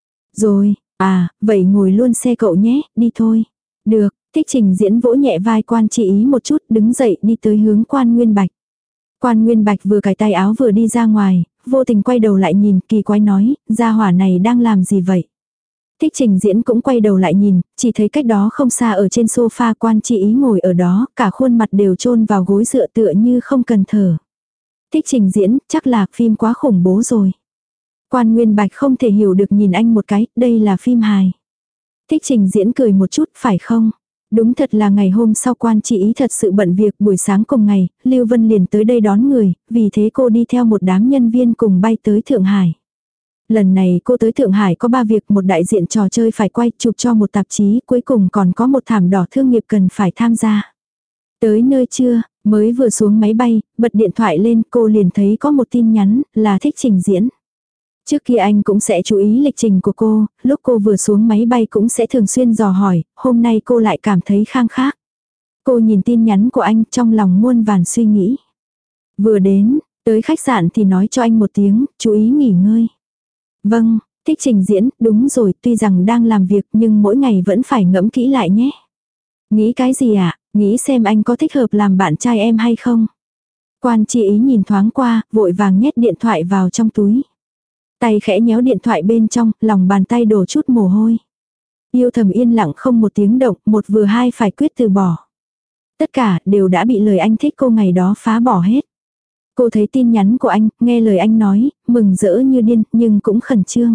Rồi, à, vậy ngồi luôn xe cậu nhé, đi thôi. Được, Thích Trình Diễn vỗ nhẹ vai Quan Chi Ý một chút, đứng dậy đi tới hướng Quan Nguyên Bạch. Quan Nguyên Bạch vừa cài tay áo vừa đi ra ngoài, vô tình quay đầu lại nhìn, kỳ quái nói, gia hỏa này đang làm gì vậy? Thích Trình Diễn cũng quay đầu lại nhìn, chỉ thấy cách đó không xa ở trên sofa Quan Chi Ý ngồi ở đó, cả khuôn mặt đều chôn vào gối dựa tựa như không cần thở. Thích Trình Diễn, chắc là phim quá khủng bố rồi. Quan Nguyên Bạch không thể hiểu được nhìn anh một cái, đây là phim hài. Thích Trình Diễn cười một chút, phải không? Đúng thật là ngày hôm sau Quan Chi Ý thật sự bận việc, buổi sáng cùng ngày, Lưu Vân liền tới đây đón người, vì thế cô đi theo một đám nhân viên cùng bay tới Thượng Hải. Lần này cô tới Thượng Hải có ba việc, một đại diện trò chơi phải quay, chụp cho một tạp chí, cuối cùng còn có một thảm đỏ thương nghiệp cần phải tham gia. Tới nơi chưa, mới vừa xuống máy bay, bật điện thoại lên cô liền thấy có một tin nhắn, là Thích Trình Diễn. Trước kia anh cũng sẽ chú ý lịch trình của cô, lúc cô vừa xuống máy bay cũng sẽ thường xuyên dò hỏi, hôm nay cô lại cảm thấy khang khác. Cô nhìn tin nhắn của anh trong lòng muôn vàn suy nghĩ. Vừa đến, tới khách sạn thì nói cho anh một tiếng, chú ý nghỉ ngơi. Vâng, Thích Trình Diễn, đúng rồi, tuy rằng đang làm việc nhưng mỗi ngày vẫn phải ngẫm kỹ lại nhé. Nghĩ cái gì ạ? À? Nghĩ xem anh có thích hợp làm bạn trai em hay không? Quan Chi Ý nhìn thoáng qua, vội vàng nhét điện thoại vào trong túi. Tay khẽ nhéo điện thoại bên trong, lòng bàn tay đổ chút mồ hôi. Yêu Thầm yên lặng không một tiếng động, một vừa hai phải quyết từ bỏ. Tất cả đều đã bị lời anh thích cô ngày đó phá bỏ hết. Cô thấy tin nhắn của anh, nghe lời anh nói, mừng rỡ như điên, nhưng cũng khẩn trương.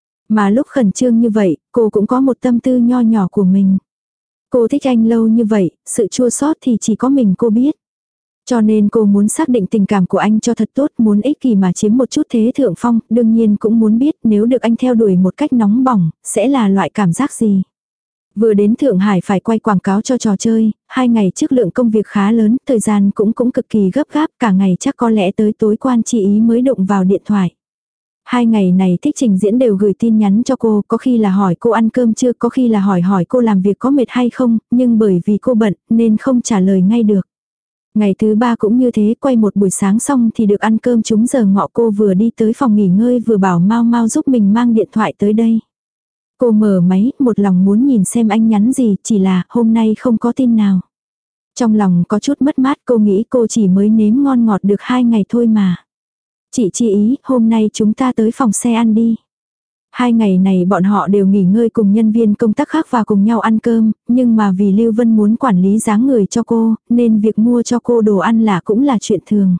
Mà lúc khẩn trương như vậy, cô cũng có một tâm tư nho nhỏ của mình. Cô thích anh lâu như vậy, sự chua xót thì chỉ có mình cô biết. Cho nên cô muốn xác định tình cảm của anh cho thật tốt, muốn ích kỷ mà chiếm một chút thế thượng phong, đương nhiên cũng muốn biết nếu được anh theo đuổi một cách nóng bỏng, sẽ là loại cảm giác gì. Vừa đến Thượng Hải phải quay quảng cáo cho trò chơi, hai ngày trước lượng công việc khá lớn, thời gian cũng cũng cực kỳ gấp gáp, cả ngày chắc có lẽ tới tối Quan Chi Ý mới đụng vào điện thoại. Hai ngày này Thích Trình Diễn đều gửi tin nhắn cho cô, có khi là hỏi cô ăn cơm chưa, có khi là hỏi hỏi cô làm việc có mệt hay không, nhưng bởi vì cô bận nên không trả lời ngay được. Ngày thứ ba cũng như thế, quay một buổi sáng xong thì được ăn cơm trúng giờ ngọ, cô vừa đi tới phòng nghỉ ngơi vừa bảo Mau Mau giúp mình mang điện thoại tới đây. Cô mở máy, một lòng muốn nhìn xem anh nhắn gì, chỉ là hôm nay không có tin nào. Trong lòng có chút mất mát, cô nghĩ cô chỉ mới nếm ngon ngọt được hai ngày thôi mà. Chị Chi Ý, hôm nay chúng ta tới phòng xe ăn đi. Hai ngày này bọn họ đều nghỉ ngơi cùng nhân viên công tác khác và cùng nhau ăn cơm, nhưng mà vì Lưu Vân muốn quản lý dáng người cho cô, nên việc mua cho cô đồ ăn là cũng là chuyện thường.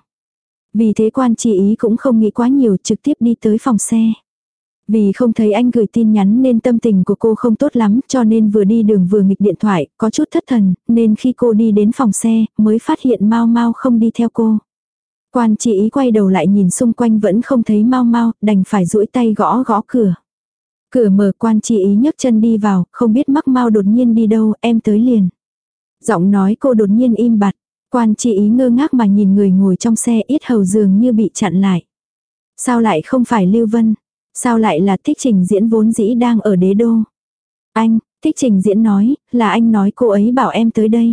Vì thế Quan Chi Ý cũng không nghĩ quá nhiều, trực tiếp đi tới phòng xe. Vì không thấy anh gửi tin nhắn nên tâm tình của cô không tốt lắm, cho nên vừa đi đường vừa nghịch điện thoại, có chút thất thần, nên khi cô đi đến phòng xe, mới phát hiện Mau Mau không đi theo cô. Quan Chi Ý quay đầu lại nhìn xung quanh vẫn không thấy Mau Mau, đành phải duỗi tay gõ gõ cửa. Cửa mở, Quan Chi Ý nhấc chân đi vào, không biết Mắc Mau đột nhiên đi đâu, em tới liền. Giọng nói cô đột nhiên im bặt, Quan Chi Ý ngơ ngác mà nhìn người ngồi trong xe, yết hầu dường như bị chặn lại. Sao lại không phải Lưu Vân? Sao lại là Thích Trình Diễn vốn dĩ đang ở Đế Đô? Anh, Thích Trình Diễn nói, là anh nói cô ấy bảo em tới đây.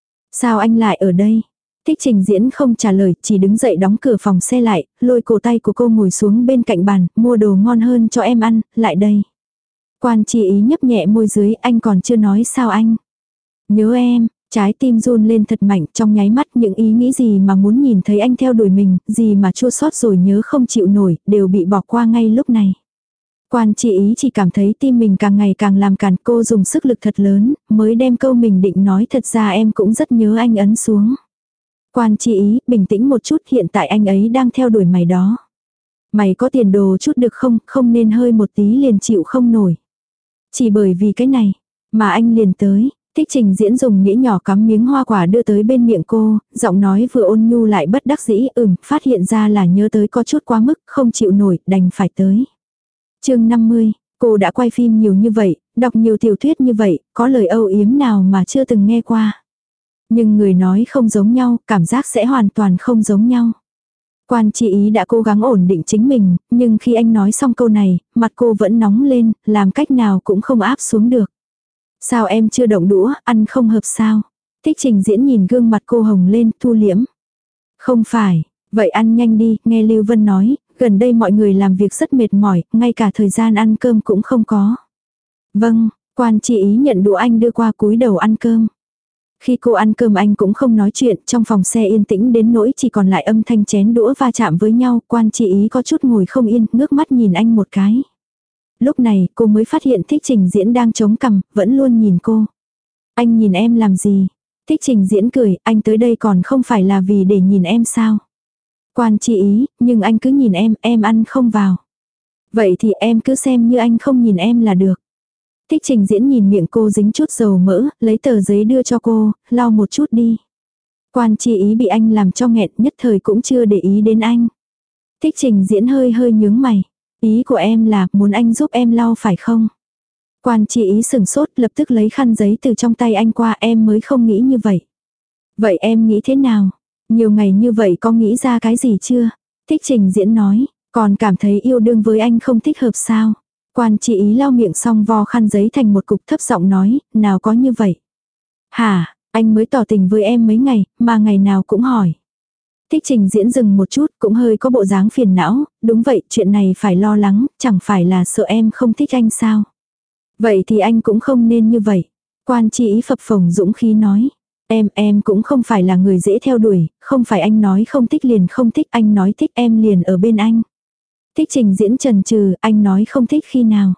Sao anh lại ở đây? Thích Trình Diễn không trả lời, chỉ đứng dậy đóng cửa phòng xe lại, lôi cổ tay của cô ngồi xuống bên cạnh bàn, mua đồ ngon hơn cho em ăn, lại đây. Quan Chi Ý nhấp nhẹ môi dưới, anh còn chưa nói sao anh. Nhớ em, trái tim run lên thật mạnh, trong nháy mắt những ý nghĩ gì mà muốn nhìn thấy anh theo đuổi mình, gì mà chua xót rồi nhớ không chịu nổi, đều bị bỏ qua ngay lúc này. Quan Chi Ý chỉ cảm thấy tim mình càng ngày càng làm càn, cô dùng sức lực thật lớn, mới đem câu mình định nói thật ra em cũng rất nhớ anh ấn xuống. Quan Chi Ý, bình tĩnh một chút, hiện tại anh ấy đang theo đuổi mày đó. Mày có tiền đồ chút được không, không nên hơi một tí liền chịu không nổi. Chỉ bởi vì cái này, mà anh liền tới. Thích Trình Diễn dùng nĩa nhỏ cắm miếng hoa quả đưa tới bên miệng cô, giọng nói vừa ôn nhu lại bất đắc dĩ, ừm, phát hiện ra là nhớ tới có chút quá mức, không chịu nổi, đành phải tới. Chương năm mươi, cô đã quay phim nhiều như vậy, đọc nhiều tiểu thuyết như vậy, có lời âu yếm nào mà chưa từng nghe qua. Nhưng người nói không giống nhau, cảm giác sẽ hoàn toàn không giống nhau. Quan Chi Ý đã cố gắng ổn định chính mình, nhưng khi anh nói xong câu này, mặt cô vẫn nóng lên, làm cách nào cũng không áp xuống được. Sao em chưa động đũa, ăn không hợp sao? Thích Trình Diễn nhìn gương mặt cô hồng lên, thu liễm. Không phải, vậy ăn nhanh đi, nghe Lưu Vân nói, gần đây mọi người làm việc rất mệt mỏi, ngay cả thời gian ăn cơm cũng không có. Vâng, Quan Chi Ý nhận đũa anh đưa qua, cúi đầu ăn cơm. Khi cô ăn cơm anh cũng không nói chuyện, trong phòng xe yên tĩnh đến nỗi chỉ còn lại âm thanh chén đũa va chạm với nhau, Quan Chi Ý có chút ngồi không yên, ngước mắt nhìn anh một cái. Lúc này cô mới phát hiện Thích Trình Diễn đang chống cằm, vẫn luôn nhìn cô. Anh nhìn em làm gì? Thích Trình Diễn cười, anh tới đây còn không phải là vì để nhìn em sao? Quan Chi Ý, nhưng anh cứ nhìn em, em ăn không vào. Vậy thì em cứ xem như anh không nhìn em là được. Thích Trình Diễn nhìn miệng cô dính chút dầu mỡ, lấy tờ giấy đưa cho cô, lau một chút đi. Quan Chi Ý bị anh làm cho nghẹn, nhất thời cũng chưa để ý đến anh. Thích Trình Diễn hơi hơi nhướng mày. Ý của em là muốn anh giúp em lau phải không? Quan Chi Ý sừng sốt, lập tức lấy khăn giấy từ trong tay anh qua, em mới không nghĩ như vậy. Vậy em nghĩ thế nào? Nhiều ngày như vậy có nghĩ ra cái gì chưa? Thích Trình Diễn nói, còn cảm thấy yêu đương với anh không thích hợp sao? Quan Chi Ý lau miệng xong vo khăn giấy thành một cục, thấp giọng nói, nào có như vậy. Hả, anh mới tỏ tình với em mấy ngày, mà ngày nào cũng hỏi. Thích Trình Diễn dừng một chút, cũng hơi có bộ dáng phiền não, đúng vậy, chuyện này phải lo lắng, chẳng phải là sợ em không thích anh sao. Vậy thì anh cũng không nên như vậy. Quan Chi Ý phập phồng dũng khí nói. Em, em cũng không phải là người dễ theo đuổi, không phải anh nói không thích liền không thích, anh nói thích em liền ở bên anh. Thích Trình Diễn chần chừ, anh nói không thích khi nào.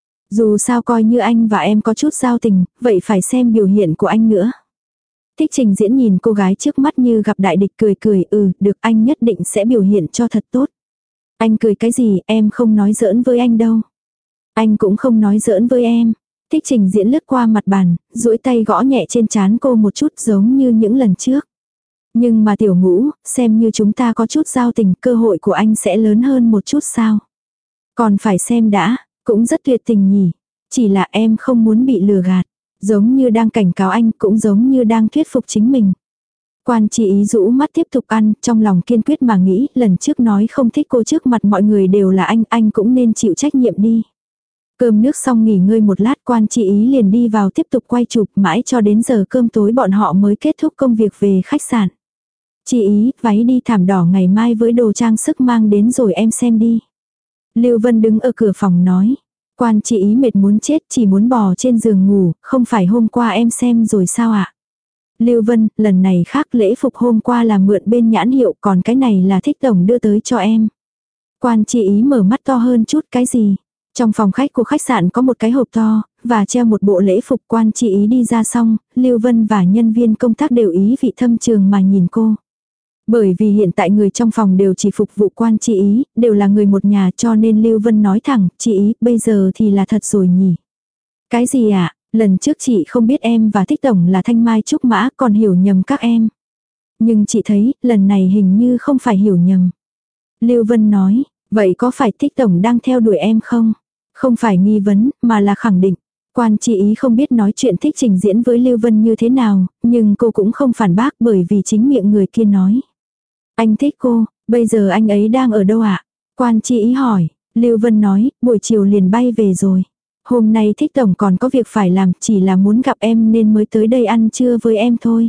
Dù sao coi như anh và em có chút giao tình, vậy phải xem biểu hiện của anh nữa. Thích Trình Diễn nhìn cô gái trước mắt như gặp đại địch, cười cười, ừ, được, anh nhất định sẽ biểu hiện cho thật tốt. Anh cười cái gì, em không nói giỡn với anh đâu. Anh cũng không nói giỡn với em. Thích Trình Diễn lướt qua mặt bàn, duỗi tay gõ nhẹ trên trán cô một chút giống như những lần trước. Nhưng mà Tiểu Ngũ, xem như chúng ta có chút giao tình, cơ hội của anh sẽ lớn hơn một chút sao. Còn phải xem đã, cũng rất tuyệt tình nhỉ. Chỉ là em không muốn bị lừa gạt. Giống như đang cảnh cáo anh, cũng giống như đang thuyết phục chính mình. Quan Chi Ý rũ mắt tiếp tục ăn, trong lòng kiên quyết mà nghĩ, lần trước nói không thích cô trước mặt mọi người đều là anh, anh cũng nên chịu trách nhiệm đi. Cơm nước xong nghỉ ngơi một lát, Quan Chi Ý liền đi vào tiếp tục quay chụp, mãi cho đến giờ cơm tối bọn họ mới kết thúc công việc về khách sạn. Chi Ý, váy đi thảm đỏ ngày mai với đồ trang sức mang đến rồi em xem đi. Lưu Vân đứng ở cửa phòng nói. Quan Chi Ý mệt muốn chết, chỉ muốn bò trên giường ngủ, không phải hôm qua em xem rồi sao ạ? Lưu Vân, lần này khác, lễ phục hôm qua là mượn bên nhãn hiệu, còn cái này là Thích tổng đưa tới cho em. Quan Chi Ý mở mắt to hơn chút, cái gì? Trong phòng khách của khách sạn có một cái hộp to, và treo một bộ lễ phục. Quan Chi Ý đi ra xong, Lưu Vân và nhân viên công tác đều ý vị thâm trường mà nhìn cô. Bởi vì hiện tại người trong phòng đều chỉ phục vụ Quan Chi Ý, đều là người một nhà, cho nên Lưu Vân nói thẳng, Chi Ý, bây giờ thì là thật rồi nhỉ. Cái gì ạ? À? Lần trước chị không biết em và Thích tổng là Thanh Mai Trúc Mã, còn hiểu nhầm các em. Nhưng chị thấy, lần này hình như không phải hiểu nhầm. Lưu Vân nói, vậy có phải Thích tổng đang theo đuổi em không? Không phải nghi vấn, mà là khẳng định. Quan Chi Ý không biết nói chuyện Thích Trình Diễn với Lưu Vân như thế nào, nhưng cô cũng không phản bác bởi vì chính miệng người kia nói. Anh thích cô, bây giờ anh ấy đang ở đâu ạ? À? Quan Chi Ý hỏi, Lưu Vân nói, buổi chiều liền bay về rồi. Hôm nay Thích tổng còn có việc phải làm, chỉ là muốn gặp em nên mới tới đây ăn trưa với em thôi.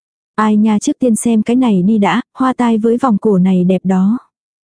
Ai nha, trước tiên xem cái này đi đã, hoa tai với vòng cổ này đẹp đó.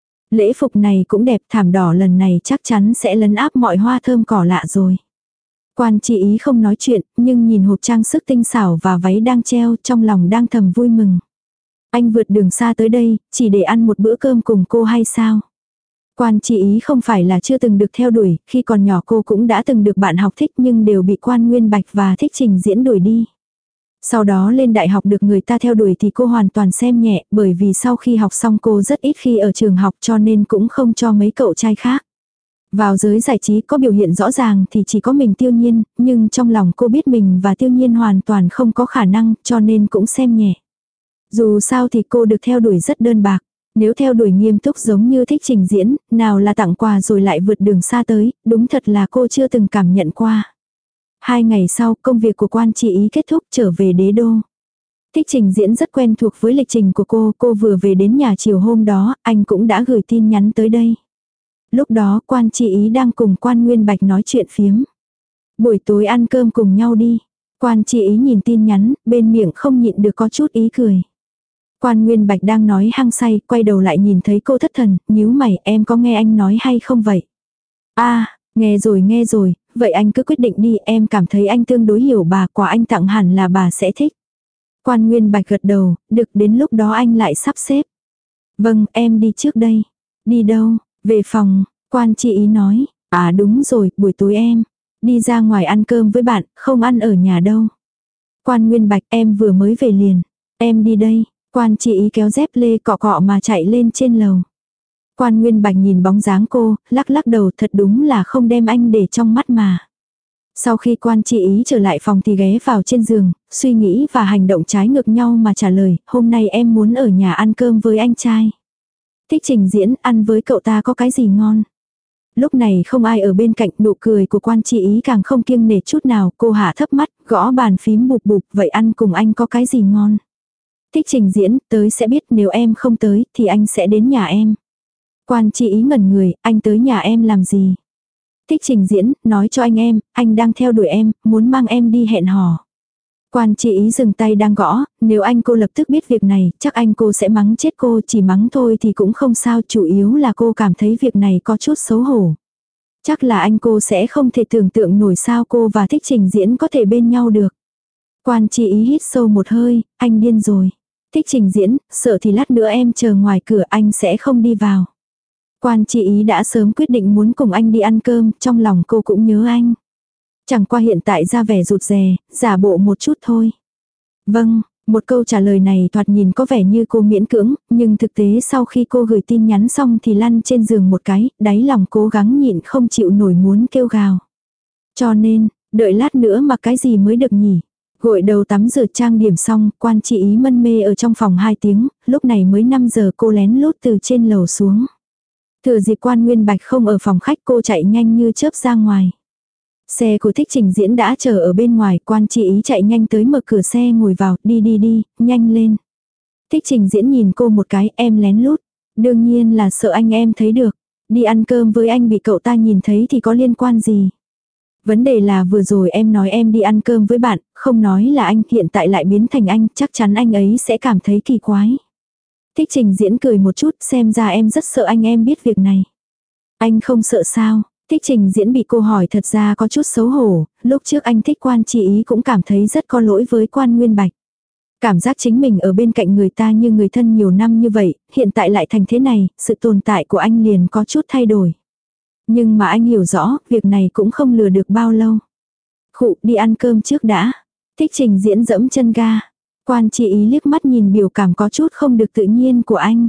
Lễ phục này cũng đẹp, thảm đỏ lần này chắc chắn sẽ lấn áp mọi hoa thơm cỏ lạ rồi. Quan Chi Ý không nói chuyện, nhưng nhìn hộp trang sức tinh xảo và váy đang treo, trong lòng đang thầm vui mừng. Anh vượt đường xa tới đây, chỉ để ăn một bữa cơm cùng cô hay sao? Quan Chi Ý không phải là chưa từng được theo đuổi, khi còn nhỏ cô cũng đã từng được bạn học thích nhưng đều bị Quan Nguyên Bạch và Thích Trình Diễn đuổi đi. Sau đó lên đại học được người ta theo đuổi thì cô hoàn toàn xem nhẹ, bởi vì sau khi học xong cô rất ít khi ở trường học cho nên cũng không cho mấy cậu trai khác. Vào giới giải trí có biểu hiện rõ ràng thì chỉ có mình Tiêu Nhiên, nhưng trong lòng cô biết mình và Tiêu Nhiên hoàn toàn không có khả năng cho nên cũng xem nhẹ. Dù sao thì cô được theo đuổi rất đơn bạc. Nếu theo đuổi nghiêm túc giống như Thích Trình Diễn, nào là tặng quà rồi lại vượt đường xa tới, đúng thật là cô chưa từng cảm nhận qua. Hai ngày sau, công việc của Quan Chi Ý kết thúc trở về đế đô. Thích Trình Diễn rất quen thuộc với lịch trình của cô, cô vừa về đến nhà chiều hôm đó, anh cũng đã gửi tin nhắn tới đây. Lúc đó Quan Chi Ý đang cùng Quan Nguyên Bạch nói chuyện phiếm. Buổi tối ăn cơm cùng nhau đi. Quan Chi Ý nhìn tin nhắn, bên miệng không nhịn được có chút ý cười. Quan Nguyên Bạch đang nói hăng say, quay đầu lại nhìn thấy cô thất thần, nhíu mày, em có nghe anh nói hay không vậy? À, nghe rồi nghe rồi, vậy anh cứ quyết định đi, em cảm thấy anh tương đối hiểu bà, quà anh tặng hẳn là bà sẽ thích. Quan Nguyên Bạch gật đầu, được, đến lúc đó anh lại sắp xếp. Vâng, em đi trước đây. Đi đâu? Về phòng, Quan Chi Ý nói. À đúng rồi, buổi tối em đi ra ngoài ăn cơm với bạn, không ăn ở nhà đâu. Quan Nguyên Bạch, em vừa mới về liền. Em đi đây. Quan Chi Ý kéo dép lê cọ cọ mà chạy lên trên lầu. Quan Nguyên Bạch nhìn bóng dáng cô, lắc lắc đầu, thật đúng là không đem anh để trong mắt mà. Sau khi Quan Chi Ý trở lại phòng thì ghé vào trên giường, suy nghĩ và hành động trái ngược nhau mà trả lời, hôm nay em muốn ở nhà ăn cơm với anh trai. Thích Trình Diễn, ăn với cậu ta có cái gì ngon? Lúc này không ai ở bên cạnh, nụ cười của Quan Chi Ý càng không kiêng nể chút nào, cô hạ thấp mắt, gõ bàn phím bụp bụp, vậy ăn cùng anh có cái gì ngon? Thích Trình Diễn, tới sẽ biết, nếu em không tới thì anh sẽ đến nhà em. Quan Chi Ý ngẩn người, anh tới nhà em làm gì? Thích Trình Diễn, nói cho anh em, anh đang theo đuổi em, muốn mang em đi hẹn hò. Quan Chi Ý dừng tay đang gõ, nếu anh cô lập tức biết việc này, chắc anh cô sẽ mắng chết cô, chỉ mắng thôi thì cũng không sao, chủ yếu là cô cảm thấy việc này có chút xấu hổ. Chắc là anh cô sẽ không thể tưởng tượng nổi sao cô và Thích Trình Diễn có thể bên nhau được. Quan Chi Ý hít sâu một hơi, anh điên rồi. Thích Trình Diễn, sợ thì lát nữa em chờ ngoài cửa, anh sẽ không đi vào. Quan Chi Ý đã sớm quyết định muốn cùng anh đi ăn cơm, trong lòng cô cũng nhớ anh. Chẳng qua hiện tại ra vẻ rụt rè, giả bộ một chút thôi. Vâng, một câu trả lời này thoạt nhìn có vẻ như cô miễn cưỡng, nhưng thực tế sau khi cô gửi tin nhắn xong thì lăn trên giường một cái, đáy lòng cố gắng nhịn không chịu nổi muốn kêu gào. Cho nên, đợi lát nữa mà cái gì mới được nhỉ? Gội đầu tắm rửa trang điểm xong, Quan Chi Ý mân mê ở trong phòng hai tiếng, lúc này mới năm giờ cô lén lút từ trên lầu xuống. Thừa dịp Quan Nguyên Bạch không ở phòng khách, cô chạy nhanh như chớp ra ngoài. Xe của Thích Trình Diễn đã chờ ở bên ngoài, Quan Chi Ý chạy nhanh tới mở cửa xe ngồi vào, đi đi đi, nhanh lên. Thích Trình Diễn nhìn cô một cái, em lén lút. Đương nhiên là sợ anh em thấy được. Đi ăn cơm với anh bị cậu ta nhìn thấy thì có liên quan gì. Vấn đề là vừa rồi em nói em đi ăn cơm với bạn, không nói là anh, hiện tại lại biến thành anh, chắc chắn anh ấy sẽ cảm thấy kỳ quái. Thích Trình Diễn cười một chút, xem ra em rất sợ anh em biết việc này. Anh không sợ sao? Thích Trình Diễn bị cô hỏi thật ra có chút xấu hổ, lúc trước anh thích Quan Chi Ý cũng cảm thấy rất có lỗi với Quan Nguyên Bạch. Cảm giác chính mình ở bên cạnh người ta như người thân nhiều năm như vậy, hiện tại lại thành thế này, sự tồn tại của anh liền có chút thay đổi. Nhưng mà anh hiểu rõ, việc này cũng không lừa được bao lâu. Khụ, đi ăn cơm trước đã. Thích Trình Diễn dẫm chân ga. Quan Chi Ý liếc mắt nhìn biểu cảm có chút không được tự nhiên của anh.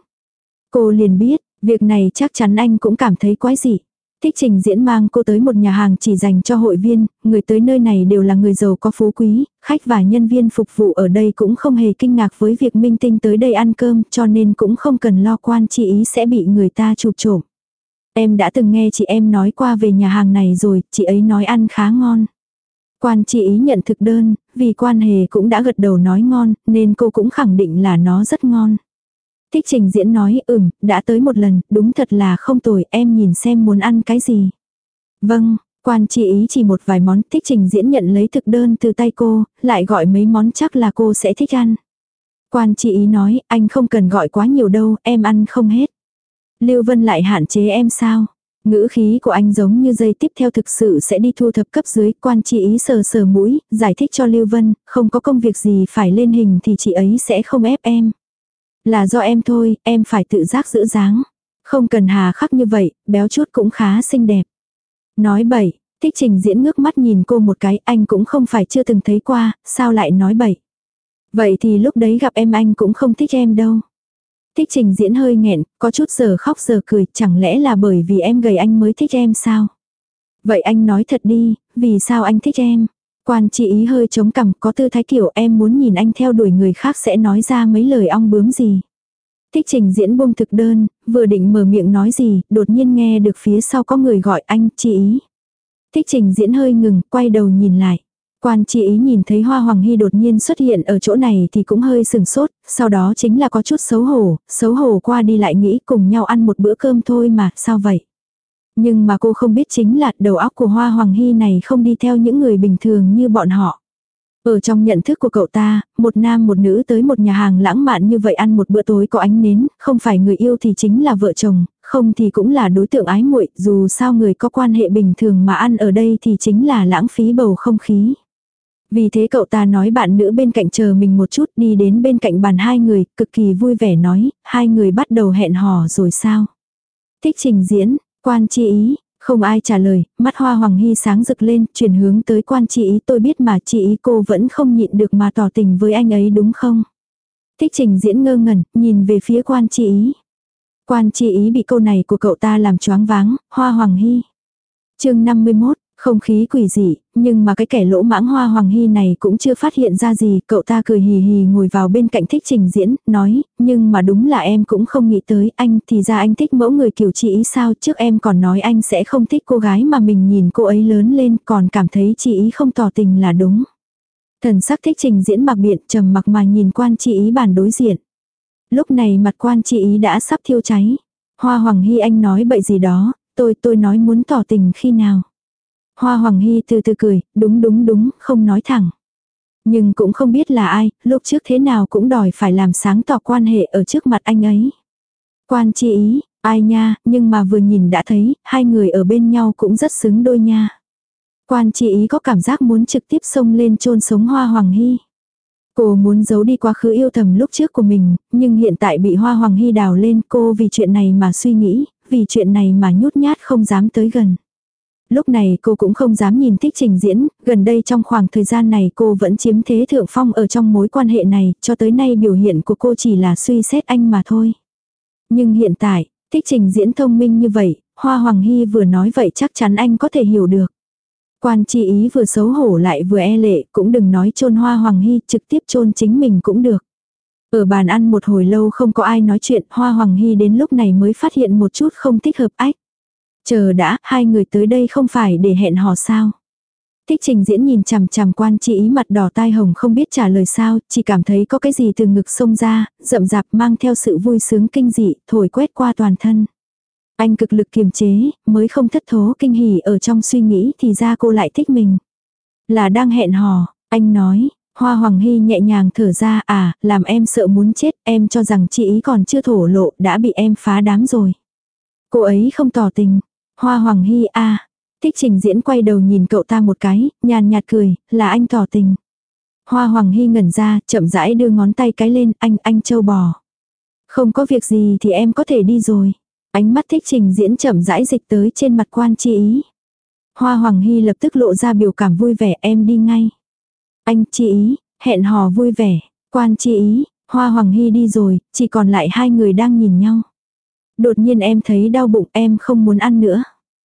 Cô liền biết, việc này chắc chắn anh cũng cảm thấy quái dị. Thích Trình Diễn mang cô tới một nhà hàng chỉ dành cho hội viên, người tới nơi này đều là người giàu có phú quý, khách và nhân viên phục vụ ở đây cũng không hề kinh ngạc với việc minh tinh tới đây ăn cơm, cho nên cũng không cần lo Quan Chi Ý sẽ bị người ta chụp trộm. Em đã từng nghe chị em nói qua về nhà hàng này rồi, chị ấy nói ăn khá ngon. Quan Chi Ý nhận thực đơn, vì Quan Hề cũng đã gật đầu nói ngon, nên cô cũng khẳng định là nó rất ngon. Thích Trình Diễn nói, ừm, đã tới một lần, đúng thật là không tồi, em nhìn xem muốn ăn cái gì. Vâng, Quan Chi Ý chỉ một vài món, Thích Trình Diễn nhận lấy thực đơn từ tay cô, lại gọi mấy món chắc là cô sẽ thích ăn. Quan Chi Ý nói, anh không cần gọi quá nhiều đâu, em ăn không hết. Lưu Vân lại hạn chế em sao? Ngữ khí của anh giống như giây tiếp theo thực sự sẽ đi thu thập cấp dưới. Quan Chi Ý sờ sờ mũi, giải thích cho Lưu Vân, không có công việc gì phải lên hình thì chị ấy sẽ không ép em. Là do em thôi, em phải tự giác giữ dáng. Không cần hà khắc như vậy, béo chút cũng khá xinh đẹp. Nói bậy, Thích Trình Diễn ngước mắt nhìn cô một cái, anh cũng không phải chưa từng thấy qua, sao lại nói bậy. Vậy thì lúc đấy gặp em anh cũng không thích em đâu. Thích Trình Diễn hơi nghẹn, có chút giờ khóc giờ cười, chẳng lẽ là bởi vì em gầy anh mới thích em sao? Vậy anh nói thật đi, vì sao anh thích em? Quan Chi Ý hơi chống cằm, có tư thái kiểu em muốn nhìn anh theo đuổi người khác sẽ nói ra mấy lời ong bướm gì. Thích Trình Diễn buông thực đơn, vừa định mở miệng nói gì, đột nhiên nghe được phía sau có người gọi anh, Chi Ý. Thích Trình Diễn hơi ngừng, quay đầu nhìn lại. Quan Chi Ý nhìn thấy Hoa Hoàng Hy đột nhiên xuất hiện ở chỗ này thì cũng hơi sừng sốt, sau đó chính là có chút xấu hổ, xấu hổ qua đi lại nghĩ cùng nhau ăn một bữa cơm thôi mà, sao vậy? Nhưng mà cô không biết chính là đầu óc của Hoa Hoàng Hy này không đi theo những người bình thường như bọn họ. Ở trong nhận thức của cậu ta, một nam một nữ tới một nhà hàng lãng mạn như vậy ăn một bữa tối có ánh nến, không phải người yêu thì chính là vợ chồng, không thì cũng là đối tượng ái muội, dù sao người có quan hệ bình thường mà ăn ở đây thì chính là lãng phí bầu không khí. Vì thế cậu ta nói bạn nữ bên cạnh chờ mình một chút, đi đến bên cạnh bàn hai người, cực kỳ vui vẻ nói, hai người bắt đầu hẹn hò rồi sao? Thích Trình Diễn, Quan Chi Ý, Không ai trả lời, mắt Hoa Hoàng Hy sáng rực lên, chuyển hướng tới Quan Chi Ý. Tôi biết mà Chi Ý cô vẫn không nhịn được mà tỏ tình với anh ấy đúng không? Thích Trình Diễn ngơ ngẩn, nhìn về phía Quan Chi Ý. Quan Chi Ý bị câu này của cậu ta làm choáng váng. Hoa Hoàng Hy. Chương năm mươi mốt, không khí quỷ dị, nhưng mà cái kẻ lỗ mãng Hoa Hoàng Hy này cũng chưa phát hiện ra gì. Cậu ta cười hì hì ngồi vào bên cạnh Thích Trình Diễn, nói, nhưng mà đúng là em cũng không nghĩ tới, anh thì ra anh thích mẫu người kiểu Chi Ý sao? Trước em còn nói anh sẽ không thích cô gái mà mình nhìn cô ấy lớn lên, còn cảm thấy Chi Ý không tỏ tình là đúng. Thần sắc Thích Trình Diễn mặc biện, trầm mặc mà nhìn Quan Chi Ý bàn đối diện. Lúc này mặt Quan Chi Ý đã sắp thiêu cháy. Hoa Hoàng Hy, anh nói bậy gì đó, tôi tôi nói muốn tỏ tình khi nào? Hoa Hoàng Hy từ từ cười, đúng đúng đúng, không nói thẳng. Nhưng cũng không biết là ai, lúc trước thế nào cũng đòi phải làm sáng tỏ quan hệ ở trước mặt anh ấy. Quan Chi Ý, ai nha, nhưng mà vừa nhìn đã thấy, hai người ở bên nhau cũng rất xứng đôi nha. Quan Chi Ý có cảm giác muốn trực tiếp xông lên chôn sống Hoa Hoàng Hy. Cô muốn giấu đi quá khứ yêu thầm lúc trước của mình, nhưng hiện tại bị Hoa Hoàng Hy đào lên, cô vì chuyện này mà suy nghĩ, vì chuyện này mà nhút nhát không dám tới gần. Lúc này cô cũng không dám nhìn Thích Trình Diễn, gần đây trong khoảng thời gian này cô vẫn chiếm thế thượng phong ở trong mối quan hệ này, cho tới nay biểu hiện của cô chỉ là suy xét anh mà thôi. Nhưng hiện tại, Thích Trình Diễn thông minh như vậy, Hoa Hoàng Hy vừa nói vậy chắc chắn anh có thể hiểu được. Quan Chi Ý vừa xấu hổ lại vừa e lệ, cũng đừng nói chôn Hoa Hoàng Hy, trực tiếp chôn chính mình cũng được. Ở bàn ăn một hồi lâu không có ai nói chuyện, Hoa Hoàng Hy đến lúc này mới phát hiện một chút không thích hợp. Ách. Chờ đã, hai người tới đây không phải để hẹn hò sao? Thích Trình Diễn nhìn chằm chằm Quan Chi Ý mặt đỏ tai hồng không biết trả lời sao, chỉ cảm thấy có cái gì từ ngực xông ra, rậm rạp mang theo sự vui sướng kinh dị, thổi quét qua toàn thân. Anh cực lực kiềm chế, mới không thất thố kinh hỉ ở trong suy nghĩ thì ra cô lại thích mình. Là đang hẹn hò, anh nói. Hoa Hoàng Hy nhẹ nhàng thở ra, à, làm em sợ muốn chết, em cho rằng Chi Ý còn chưa thổ lộ, đã bị em phá đám rồi. Cô ấy không tỏ tình. Hoa Hoàng Hy a. Thích Trình Diễn quay đầu nhìn cậu ta một cái, nhàn nhạt cười, là anh tỏ tình. Hoa Hoàng Hy ngẩn ra, chậm rãi đưa ngón tay cái lên, anh, anh trâu bò. Không có việc gì thì em có thể đi rồi. Ánh mắt Thích Trình Diễn chậm rãi dịch tới trên mặt Quan Chi Ý. Hoa Hoàng Hy lập tức lộ ra biểu cảm vui vẻ, em đi ngay. Anh, Chi Ý, hẹn hò vui vẻ. Quan Chi Ý, Hoa Hoàng Hy đi rồi, chỉ còn lại hai người đang nhìn nhau. Đột nhiên em thấy đau bụng, em không muốn ăn nữa.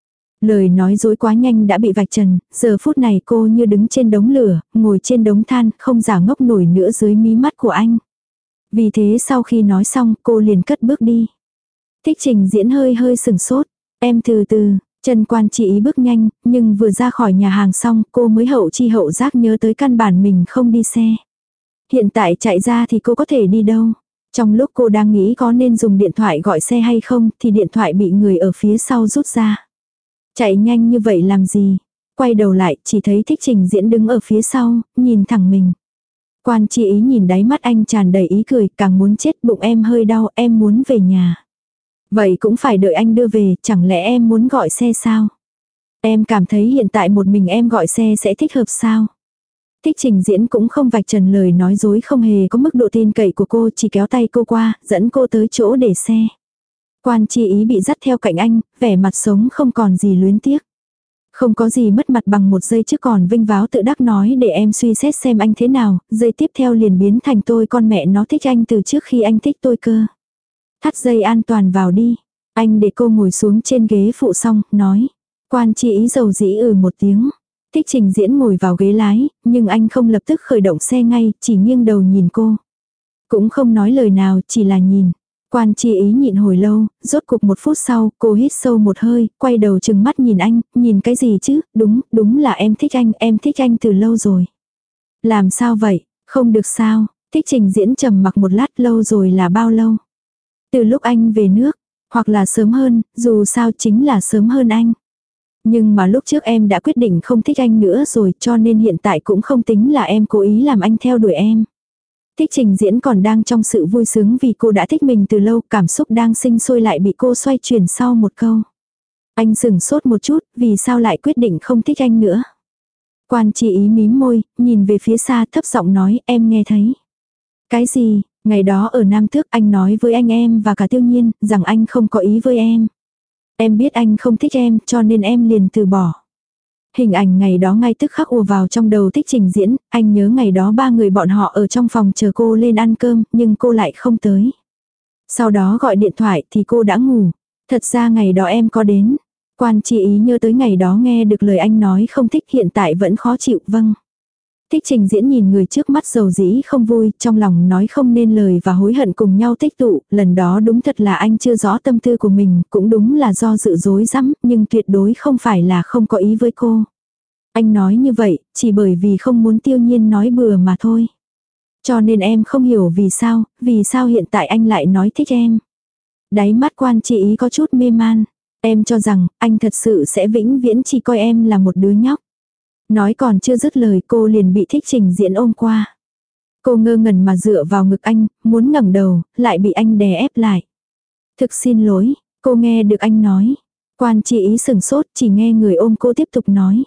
Lời nói dối quá nhanh đã bị vạch trần, giờ phút này cô như đứng trên đống lửa, ngồi trên đống than, không giả ngốc nổi nữa dưới mí mắt của anh. Vì thế sau khi nói xong cô liền cất bước đi. Thích Trình Diễn hơi hơi sừng sốt. Em từ từ, chân Quan Chi Ý bước nhanh, nhưng vừa ra khỏi nhà hàng xong cô mới hậu chi hậu giác nhớ tới căn bản mình không đi xe. Hiện tại chạy ra thì cô có thể đi đâu. Trong lúc cô đang nghĩ có nên dùng điện thoại gọi xe hay không thì điện thoại bị người ở phía sau rút ra. Chạy nhanh như vậy làm gì? Quay đầu lại chỉ thấy Thích Trình Diễn đứng ở phía sau, nhìn thẳng mình. Quan Chi Ý nhìn đáy mắt anh tràn đầy ý cười, càng muốn chết, bụng em hơi đau, em muốn về nhà. Vậy cũng phải đợi anh đưa về, chẳng lẽ em muốn gọi xe sao? Em cảm thấy hiện tại một mình em gọi xe sẽ thích hợp sao? Thích Trình Diễn cũng không vạch trần lời nói dối không hề có mức độ tin cậy của cô, chỉ kéo tay cô qua, dẫn cô tới chỗ để xe. Quan Chi Ý bị dắt theo cạnh anh, vẻ mặt sống không còn gì luyến tiếc. Không có gì mất mặt bằng một giây trước còn vinh váo tự đắc nói để em suy xét xem anh thế nào, giây tiếp theo liền biến thành tôi con mẹ nó thích anh từ trước khi anh thích tôi cơ. Thắt dây an toàn vào đi. Anh để cô ngồi xuống trên ghế phụ xong, nói. Quan Chi Ý dầu dĩ ừ một tiếng. Thích Trình Diễn ngồi vào ghế lái, nhưng anh không lập tức khởi động xe ngay, chỉ nghiêng đầu nhìn cô. Cũng không nói lời nào, chỉ là nhìn. Quan Chi Ý nhịn hồi lâu, rốt cục một phút sau, cô hít sâu một hơi, quay đầu chừng mắt nhìn anh, nhìn cái gì chứ, đúng, đúng là em thích anh, em thích anh từ lâu rồi. Làm sao vậy, không được sao, Thích Trình Diễn trầm mặc một lát, lâu rồi là bao lâu? Từ lúc anh về nước, hoặc là sớm hơn, dù sao chính là sớm hơn anh. Nhưng mà lúc trước em đã quyết định không thích anh nữa rồi, cho nên hiện tại cũng không tính là em cố ý làm anh theo đuổi em. Thích Trình Diễn còn đang trong sự vui sướng vì cô đã thích mình từ lâu, cảm xúc đang sinh sôi lại bị cô xoay chuyển sau một câu. Anh sừng sốt một chút, vì sao lại quyết định không thích anh nữa? Quan Chi Ý mím môi, nhìn về phía xa thấp giọng nói, em nghe thấy. Cái gì? Ngày đó ở Nam Tước anh nói với anh em và cả Tiêu Nhiên, rằng anh không có ý với em. Em biết anh không thích em cho nên em liền từ bỏ. Hình ảnh ngày đó ngay tức khắc ùa vào trong đầu Thích Trình Diễn, anh nhớ ngày đó ba người bọn họ ở trong phòng chờ cô lên ăn cơm, nhưng cô lại không tới. Sau đó gọi điện thoại thì cô đã ngủ. Thật ra ngày đó em có đến. Quan Chi Ý nhớ tới ngày đó nghe được lời anh nói không thích, hiện tại vẫn khó chịu. Vâng. Thích Trình Diễn nhìn người trước mắt dầu dĩ không vui, trong lòng nói không nên lời và hối hận cùng nhau tích tụ, lần đó đúng thật là anh chưa rõ tâm tư của mình, cũng đúng là do dự dối rắm, nhưng tuyệt đối không phải là không có ý với cô. Anh nói như vậy, chỉ bởi vì không muốn Tiêu Nhiên nói bừa mà thôi. Cho nên em không hiểu vì sao, vì sao hiện tại anh lại nói thích em. Đáy mắt Quan Chi Ý có chút mê man. Em cho rằng, anh thật sự sẽ vĩnh viễn chỉ coi em là một đứa nhóc. Nói còn chưa dứt lời cô liền bị Thích Trình Diễn ôm qua. Cô ngơ ngẩn mà dựa vào ngực anh, muốn ngẩng đầu, lại bị anh đè ép lại. Thực xin lỗi, cô nghe được anh nói. Quan Chi Ý sừng sốt, chỉ nghe người ôm cô tiếp tục nói.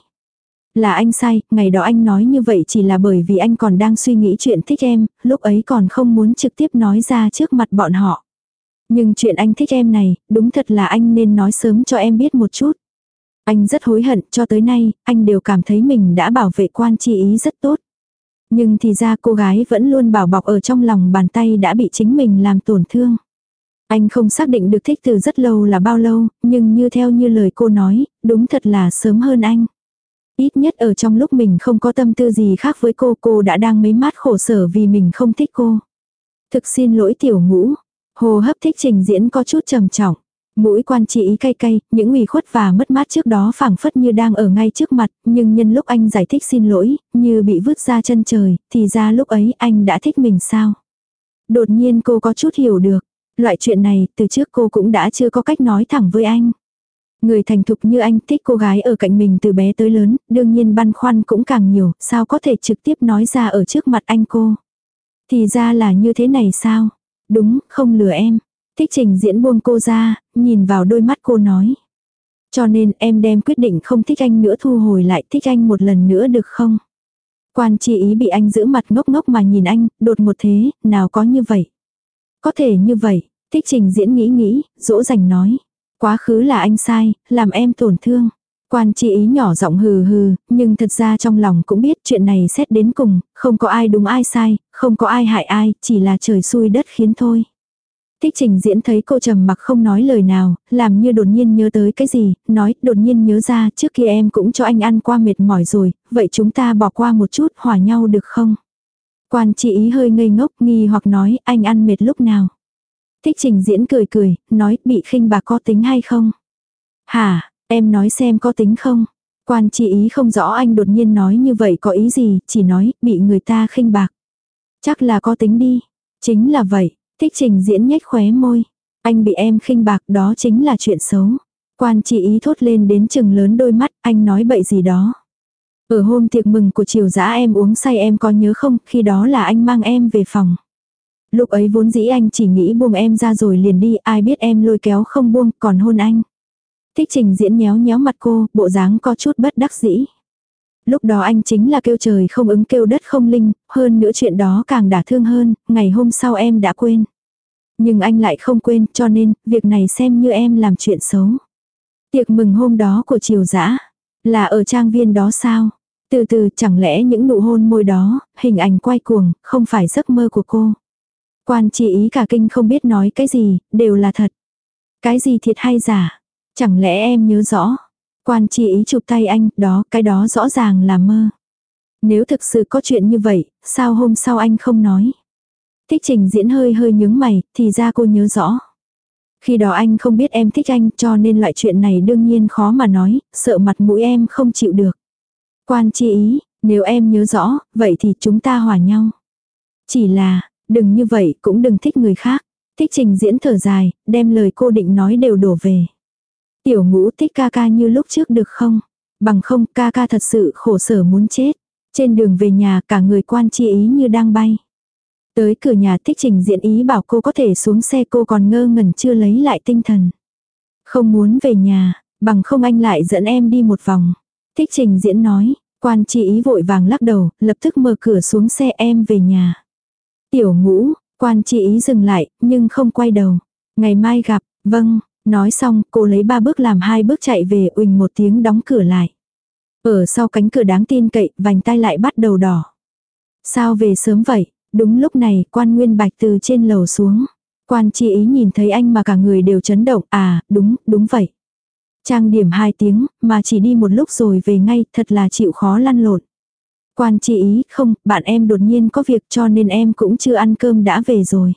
Là anh sai, ngày đó anh nói như vậy chỉ là bởi vì anh còn đang suy nghĩ chuyện thích em, lúc ấy còn không muốn trực tiếp nói ra trước mặt bọn họ. Nhưng chuyện anh thích em này, đúng thật là anh nên nói sớm cho em biết một chút. Anh rất hối hận, cho tới nay, anh đều cảm thấy mình đã bảo vệ Quan Chi Ý rất tốt. Nhưng thì ra cô gái vẫn luôn bảo bọc ở trong lòng bàn tay đã bị chính mình làm tổn thương. Anh không xác định được thích từ rất lâu là bao lâu, nhưng như theo như lời cô nói, đúng thật là sớm hơn anh. Ít nhất ở trong lúc mình không có tâm tư gì khác với cô, cô đã đang mấy mát khổ sở vì mình không thích cô. Thực xin lỗi Tiểu Ngũ. Hô hấp Thích Trình Diễn có chút trầm trọng. Mũi Quan Chi Ý cay cay, những ủy khuất và mất mát trước đó phảng phất như đang ở ngay trước mặt, nhưng nhân lúc anh giải thích xin lỗi, như bị vứt ra chân trời, thì ra lúc ấy anh đã thích mình sao. Đột nhiên cô có chút hiểu được, loại chuyện này từ trước cô cũng đã chưa có cách nói thẳng với anh. Người thành thục như anh thích cô gái ở cạnh mình từ bé tới lớn, đương nhiên băn khoăn cũng càng nhiều, sao có thể trực tiếp nói ra ở trước mặt anh cô. Thì ra là như thế này sao? Đúng, không lừa em. Thích Trình Diễn buông cô ra, nhìn vào đôi mắt cô nói. Cho nên em đem quyết định không thích anh nữa thu hồi lại, thích anh một lần nữa được không? Quan Chi Ý bị anh giữ mặt ngốc ngốc mà nhìn anh, đột một thế, nào có như vậy? Có thể như vậy, Thích Trình Diễn nghĩ nghĩ, dỗ dành nói. Quá khứ là anh sai, làm em tổn thương. Quan Chi Ý nhỏ giọng hừ hừ, nhưng thật ra trong lòng cũng biết chuyện này xét đến cùng, không có ai đúng ai sai, không có ai hại ai, chỉ là trời xui đất khiến thôi. Thích Trình Diễn thấy cô trầm mặc không nói lời nào, làm như đột nhiên nhớ tới cái gì, nói đột nhiên nhớ ra trước kia em cũng cho anh ăn qua mệt mỏi rồi, vậy chúng ta bỏ qua một chút hòa nhau được không? Quan Chi Ý hơi ngây ngốc nghi hoặc nói anh ăn mệt lúc nào? Thích Trình Diễn cười cười, nói bị khinh bạc có tính hay không? Hả, em nói xem có tính không? Quan Chi Ý không rõ anh đột nhiên nói như vậy có ý gì, chỉ nói bị người ta khinh bạc. Chắc là có tính đi. Chính là vậy. Thích Trình Diễn nhếch khóe môi. Anh bị em khinh bạc đó chính là chuyện xấu. Quan Chi Ý thốt lên đến chừng lớn đôi mắt, anh nói bậy gì đó. Ở hôm tiệc mừng của Triều Dã em uống say em có nhớ không, khi đó là anh mang em về phòng. Lúc ấy vốn dĩ anh chỉ nghĩ buông em ra rồi liền đi, ai biết em lôi kéo không buông, còn hôn anh. Thích Trình Diễn nhéo nhéo mặt cô, bộ dáng có chút bất đắc dĩ. Lúc đó anh chính là kêu trời không ứng kêu đất không linh, hơn nữa chuyện đó càng đả thương hơn, ngày hôm sau em đã quên. Nhưng anh lại không quên, cho nên, việc này xem như em làm chuyện xấu. Tiệc mừng hôm đó của Triều Dã là ở trang viên đó sao? Từ từ, chẳng lẽ những nụ hôn môi đó, hình ảnh quay cuồng, không phải giấc mơ của cô? Quan Chi Ý cả kinh không biết nói cái gì, đều là thật. Cái gì thiệt hay giả? Chẳng lẽ em nhớ rõ? Quan Chi Ý chụp tay anh, đó, cái đó rõ ràng là mơ. Nếu thực sự có chuyện như vậy, sao hôm sau anh không nói? Thích Trình Diễn hơi hơi nhướng mày, thì ra cô nhớ rõ. Khi đó anh không biết em thích anh, cho nên loại chuyện này đương nhiên khó mà nói, sợ mặt mũi em không chịu được. Quan Chi Ý, nếu em nhớ rõ, vậy thì chúng ta hòa nhau. Chỉ là, đừng như vậy, cũng đừng thích người khác. Thích Trình Diễn thở dài, đem lời cô định nói đều đổ về. Tiểu Ngũ thích ca ca như lúc trước được không? Bằng không ca ca thật sự khổ sở muốn chết. Trên đường về nhà cả người Quan Chi Ý như đang bay. Tới cửa nhà Thích Trình Diễn ý bảo cô có thể xuống xe, cô còn ngơ ngẩn chưa lấy lại tinh thần. Không muốn về nhà, bằng không anh lại dẫn em đi một vòng. Thích Trình Diễn nói, Quan Chi Ý vội vàng lắc đầu, lập tức mở cửa xuống xe em về nhà. Tiểu Ngũ, Quan Chi Ý dừng lại, nhưng không quay đầu. Ngày mai gặp, vâng. Nói xong, cô lấy ba bước làm hai bước chạy về, uỳnh một tiếng đóng cửa lại. Ở sau cánh cửa đáng tin cậy, vành tai lại bắt đầu đỏ. Sao về sớm vậy? Đúng lúc này, Quan Nguyên Bạch từ trên lầu xuống. Quan Chi Ý nhìn thấy anh mà cả người đều chấn động, à, đúng, đúng vậy. Trang điểm hai tiếng, mà chỉ đi một lúc rồi về ngay, thật là chịu khó lăn lộn. Quan Chi Ý, không, bạn em đột nhiên có việc cho nên em cũng chưa ăn cơm đã về rồi.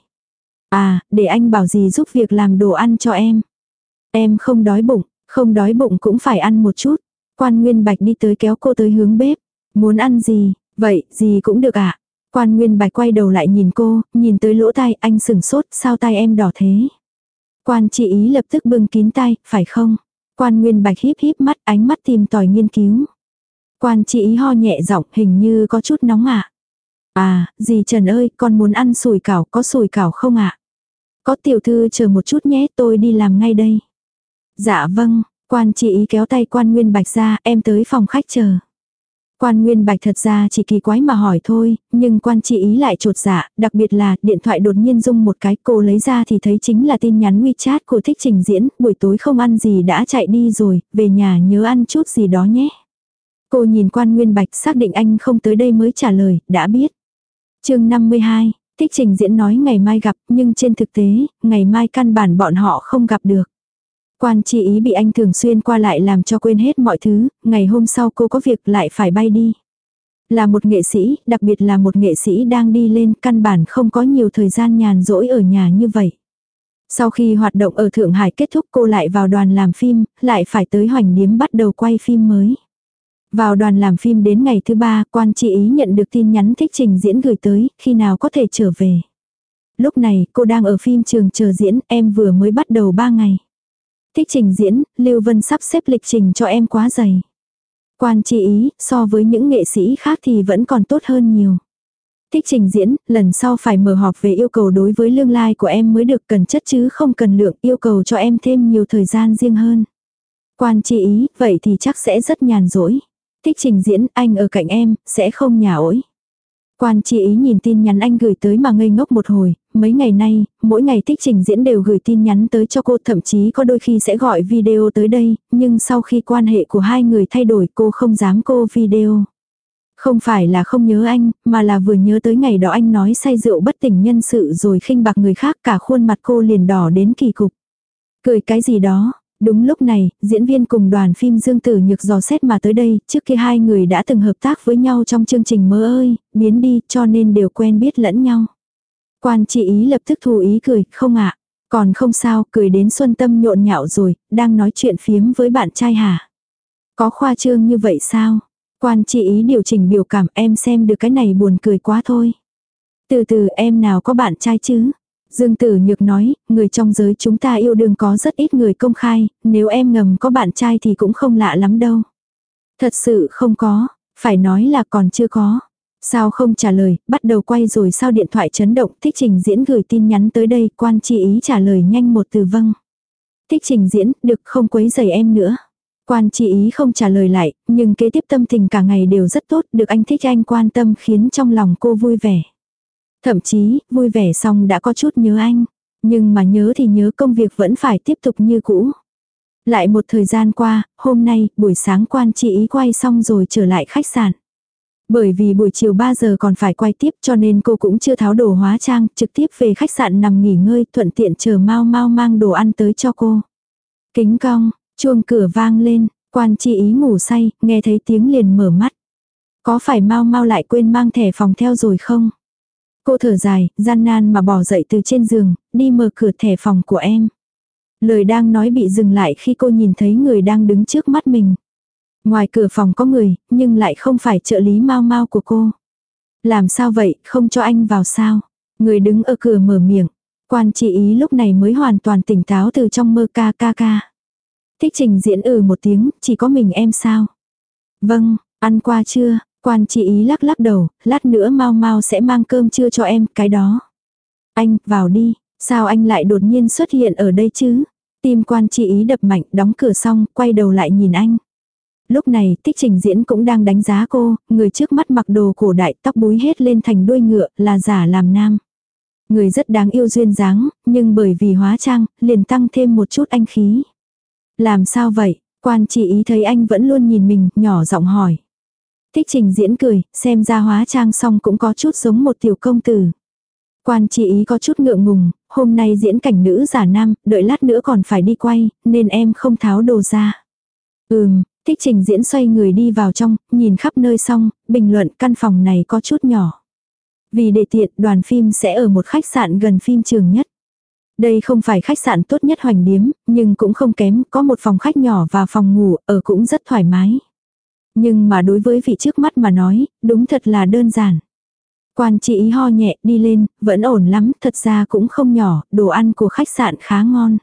À, để anh bảo gì giúp việc làm đồ ăn cho em. Em không đói bụng, không đói bụng cũng phải ăn một chút. Quan Nguyên Bạch đi tới kéo cô tới hướng bếp. Muốn ăn gì, vậy, gì cũng được ạ. À? Quan Nguyên Bạch quay đầu lại nhìn cô, nhìn tới lỗ tai, anh sừng sốt, sao tai em đỏ thế? Quan Chi Ý lập tức bưng kín tai, phải không? Quan Nguyên Bạch híp híp mắt, ánh mắt tìm tòi nghiên cứu. Quan Chi Ý ho nhẹ giọng, hình như có chút nóng ạ. À? à, dì Trần ơi, con muốn ăn sủi cảo, có sủi cảo không ạ? À? Có, tiểu thư chờ một chút nhé, tôi đi làm ngay đây. Dạ vâng, Quan Chi Ý kéo tay Quan Nguyên Bạch ra, em tới phòng khách chờ. Quan Nguyên Bạch thật ra chỉ kỳ quái mà hỏi thôi, nhưng Quan Chi Ý lại trột dạ, đặc biệt là điện thoại đột nhiên rung một cái, cô lấy ra thì thấy chính là tin nhắn WeChat của Thích Trình Diễn, buổi tối không ăn gì đã chạy đi rồi, về nhà nhớ ăn chút gì đó nhé. Cô nhìn Quan Nguyên Bạch xác định anh không tới đây mới trả lời, đã biết. Chương năm mươi hai, Thích Trình Diễn nói ngày mai gặp, nhưng trên thực tế, ngày mai căn bản bọn họ không gặp được. Quan Chi Ý bị anh thường xuyên qua lại làm cho quên hết mọi thứ, ngày hôm sau cô có việc lại phải bay đi. Là một nghệ sĩ, đặc biệt là một nghệ sĩ đang đi lên, căn bản không có nhiều thời gian nhàn rỗi ở nhà như vậy. Sau khi hoạt động ở Thượng Hải kết thúc cô lại vào đoàn làm phim, lại phải tới Hoành Điếm bắt đầu quay phim mới. Vào đoàn làm phim đến ngày thứ ba, Quan Chi Ý nhận được tin nhắn Thích Trình Diễn gửi tới, khi nào có thể trở về. Lúc này, cô đang ở phim trường chờ diễn, em vừa mới bắt đầu ba ngày. Thích Trình Diễn, Lưu Vân sắp xếp lịch trình cho em quá dày. Quan Chi Ý, so với những nghệ sĩ khác thì vẫn còn tốt hơn nhiều. Thích Trình Diễn, lần sau phải mở họp về yêu cầu đối với lương lai của em mới được, cần chất chứ không cần lượng, yêu cầu cho em thêm nhiều thời gian riêng hơn. Quan Chi Ý, vậy thì chắc sẽ rất nhàn rỗi. Thích Trình Diễn, anh ở cạnh em, sẽ không nhả ối. Quan Chi Ý nhìn tin nhắn anh gửi tới mà ngây ngốc một hồi, mấy ngày nay, mỗi ngày Thích Trình Diễn đều gửi tin nhắn tới cho cô, thậm chí có đôi khi sẽ gọi video tới đây, nhưng sau khi quan hệ của hai người thay đổi cô không dám cô video. Không phải là không nhớ anh, mà là vừa nhớ tới ngày đó anh nói say rượu bất tỉnh nhân sự rồi khinh bạc người khác, cả khuôn mặt cô liền đỏ đến kỳ cục. Cười cái gì đó. Đúng lúc này, diễn viên cùng đoàn phim Dương Tử Nhược dò xét mà tới đây, trước kia hai người đã từng hợp tác với nhau trong chương trình Mơ ơi, biến đi, cho nên đều quen biết lẫn nhau. Quan Chi Ý lập tức thù ý cười, không ạ, còn không sao, cười đến xuân tâm nhộn nhạo rồi, đang nói chuyện phiếm với bạn trai hả? Có khoa trương như vậy sao? Quan Chi Ý điều chỉnh biểu cảm, em xem được cái này buồn cười quá thôi. Từ từ, em nào có bạn trai chứ? Dương Tử Nhược nói, người trong giới chúng ta yêu đương có rất ít người công khai, nếu em ngầm có bạn trai thì cũng không lạ lắm đâu. Thật sự không có, phải nói là còn chưa có. Sao không trả lời, bắt đầu quay rồi sao điện thoại chấn động, Thích Trình Diễn gửi tin nhắn tới đây, Quan Chi Ý trả lời nhanh một từ vâng. Thích Trình Diễn, được không quấy rầy em nữa. Quan Chi Ý không trả lời lại, nhưng kế tiếp tâm tình cả ngày đều rất tốt, được anh thích anh quan tâm khiến trong lòng cô vui vẻ. Thậm chí, vui vẻ xong đã có chút nhớ anh. Nhưng mà nhớ thì nhớ, công việc vẫn phải tiếp tục như cũ. Lại một thời gian qua, hôm nay, buổi sáng Quan Chi Ý quay xong rồi trở lại khách sạn. Bởi vì buổi chiều ba giờ còn phải quay tiếp cho nên cô cũng chưa tháo đồ hóa trang, trực tiếp về khách sạn nằm nghỉ ngơi, thuận tiện chờ Mau Mau mang đồ ăn tới cho cô. Kính cong, chuông cửa vang lên, Quan Chi Ý ngủ say, nghe thấy tiếng liền mở mắt. Có phải Mau Mau lại quên mang thẻ phòng theo rồi không? Cô thở dài, gian nan mà bò dậy từ trên giường, đi mở cửa thẻ phòng của em. Lời đang nói bị dừng lại khi cô nhìn thấy người đang đứng trước mắt mình. Ngoài cửa phòng có người, nhưng lại không phải trợ lý Mau Mau của cô. Làm sao vậy, không cho anh vào sao? Người đứng ở cửa mở miệng. Quan Chi Ý lúc này mới hoàn toàn tỉnh táo từ trong mơ ca ca ca. Thích Trình Diễn ừ một tiếng, chỉ có mình em sao? Vâng, ăn qua chưa? Quan Chi Ý lắc lắc đầu, lát nữa Mau Mau sẽ mang cơm trưa cho em, cái đó. Anh, vào đi, sao anh lại đột nhiên xuất hiện ở đây chứ? Tim Quan Chi Ý đập mạnh, đóng cửa xong, quay đầu lại nhìn anh. Lúc này, Thích Trình Diễn cũng đang đánh giá cô, người trước mắt mặc đồ cổ đại, tóc búi hết lên thành đuôi ngựa, là giả làm nam. Người rất đáng yêu duyên dáng, nhưng bởi vì hóa trang, liền tăng thêm một chút anh khí. Làm sao vậy? Quan Chi Ý thấy anh vẫn luôn nhìn mình, nhỏ giọng hỏi. Thích Trình Diễn cười, xem ra hóa trang xong cũng có chút giống một tiểu công tử. Quan Chi Ý có chút ngượng ngùng, hôm nay diễn cảnh nữ giả nam, đợi lát nữa còn phải đi quay, nên em không tháo đồ ra. Ừm, Thích Trình Diễn xoay người đi vào trong, nhìn khắp nơi xong, bình luận căn phòng này có chút nhỏ. Vì để tiện, đoàn phim sẽ ở một khách sạn gần phim trường nhất. Đây không phải khách sạn tốt nhất Hoành Điếm, nhưng cũng không kém, có một phòng khách nhỏ và phòng ngủ, ở cũng rất thoải mái. Nhưng mà đối với vị trước mắt mà nói, đúng thật là đơn giản. Quan Chi Ý ho nhẹ, đi lên, vẫn ổn lắm, thật ra cũng không nhỏ, đồ ăn của khách sạn khá ngon.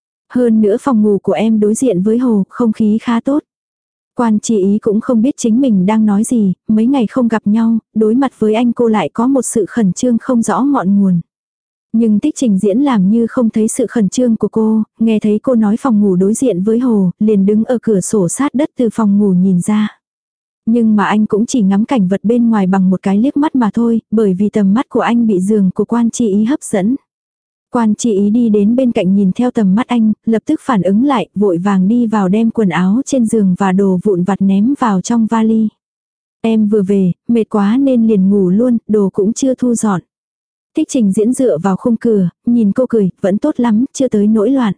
Hơn nữa phòng ngủ của em đối diện với hồ, không khí khá tốt. Quan Chi Ý cũng không biết chính mình đang nói gì, mấy ngày không gặp nhau, đối mặt với anh cô lại có một sự khẩn trương không rõ ngọn nguồn. Nhưng Thích Trình Diễn làm như không thấy sự khẩn trương của cô, nghe thấy cô nói phòng ngủ đối diện với hồ, liền đứng ở cửa sổ sát đất từ phòng ngủ nhìn ra. Nhưng mà anh cũng chỉ ngắm cảnh vật bên ngoài bằng một cái liếc mắt mà thôi, bởi vì tầm mắt của anh bị giường của Quan Chi Ý hấp dẫn. Quan Chi Ý đi đến bên cạnh nhìn theo tầm mắt anh, lập tức phản ứng lại, vội vàng đi vào đem quần áo trên giường và đồ vụn vặt ném vào trong vali. Em vừa về, mệt quá nên liền ngủ luôn, đồ cũng chưa thu dọn. Thích Trình Diễn dựa vào khung cửa, nhìn cô cười, vẫn tốt lắm, chưa tới nỗi loạn.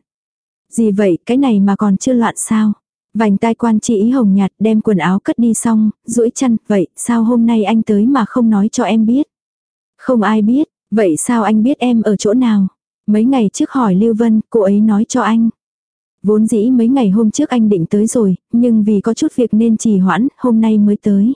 Gì vậy, cái này mà còn chưa loạn sao? Vành tai Quan Chi Ý hồng nhạt, đem quần áo cất đi xong, duỗi chăn, vậy sao hôm nay anh tới mà không nói cho em biết? Không ai biết, vậy sao anh biết em ở chỗ nào? Mấy ngày trước hỏi Lưu Vân, cô ấy nói cho anh. Vốn dĩ mấy ngày hôm trước anh định tới rồi, nhưng vì có chút việc nên trì hoãn, hôm nay mới tới.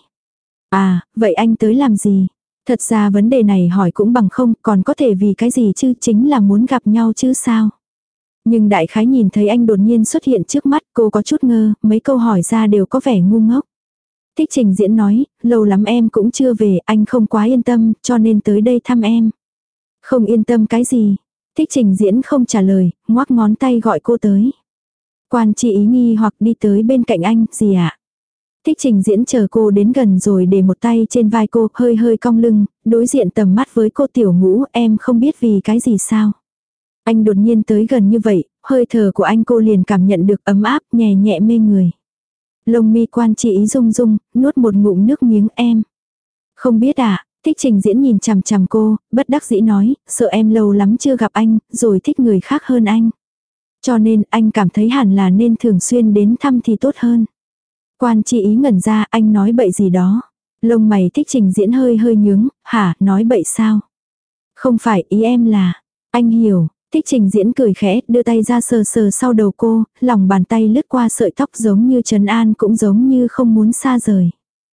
À, vậy anh tới làm gì? Thật ra vấn đề này hỏi cũng bằng không, còn có thể vì cái gì chứ, chính là muốn gặp nhau chứ sao? Nhưng đại khái nhìn thấy anh đột nhiên xuất hiện trước mắt, cô có chút ngơ, mấy câu hỏi ra đều có vẻ ngu ngốc. Thích Trình Diễn nói, lâu lắm em cũng chưa về, anh không quá yên tâm, cho nên tới đây thăm em. Không yên tâm cái gì? Thích Trình Diễn không trả lời, ngoắc ngón tay gọi cô tới. Quan Chi Ý nghi hoặc đi tới bên cạnh anh, gì ạ? À? Thích Trình Diễn chờ cô đến gần rồi để một tay trên vai cô, hơi hơi cong lưng, đối diện tầm mắt với cô Tiểu Ngũ, em không biết vì cái gì sao. Anh đột nhiên tới gần như vậy, hơi thở của anh cô liền cảm nhận được ấm áp, nhẹ nhẹ mê người. Lông mi Quan Chi Ý rung rung, nuốt một ngụm nước miếng em. Không biết à, Thích Trình Diễn nhìn chằm chằm cô, bất đắc dĩ nói, sợ em lâu lắm chưa gặp anh, rồi thích người khác hơn anh. Cho nên anh cảm thấy hẳn là nên thường xuyên đến thăm thì tốt hơn. Quan Chi Ý ngẩn ra, anh nói bậy gì đó. Lông mày Thích Trình Diễn hơi hơi nhướng, hả, nói bậy sao? Không phải, ý em là, anh hiểu. Thích Trình Diễn cười khẽ, đưa tay ra sờ sờ sau đầu cô, lòng bàn tay lướt qua sợi tóc giống như trấn an cũng giống như không muốn xa rời.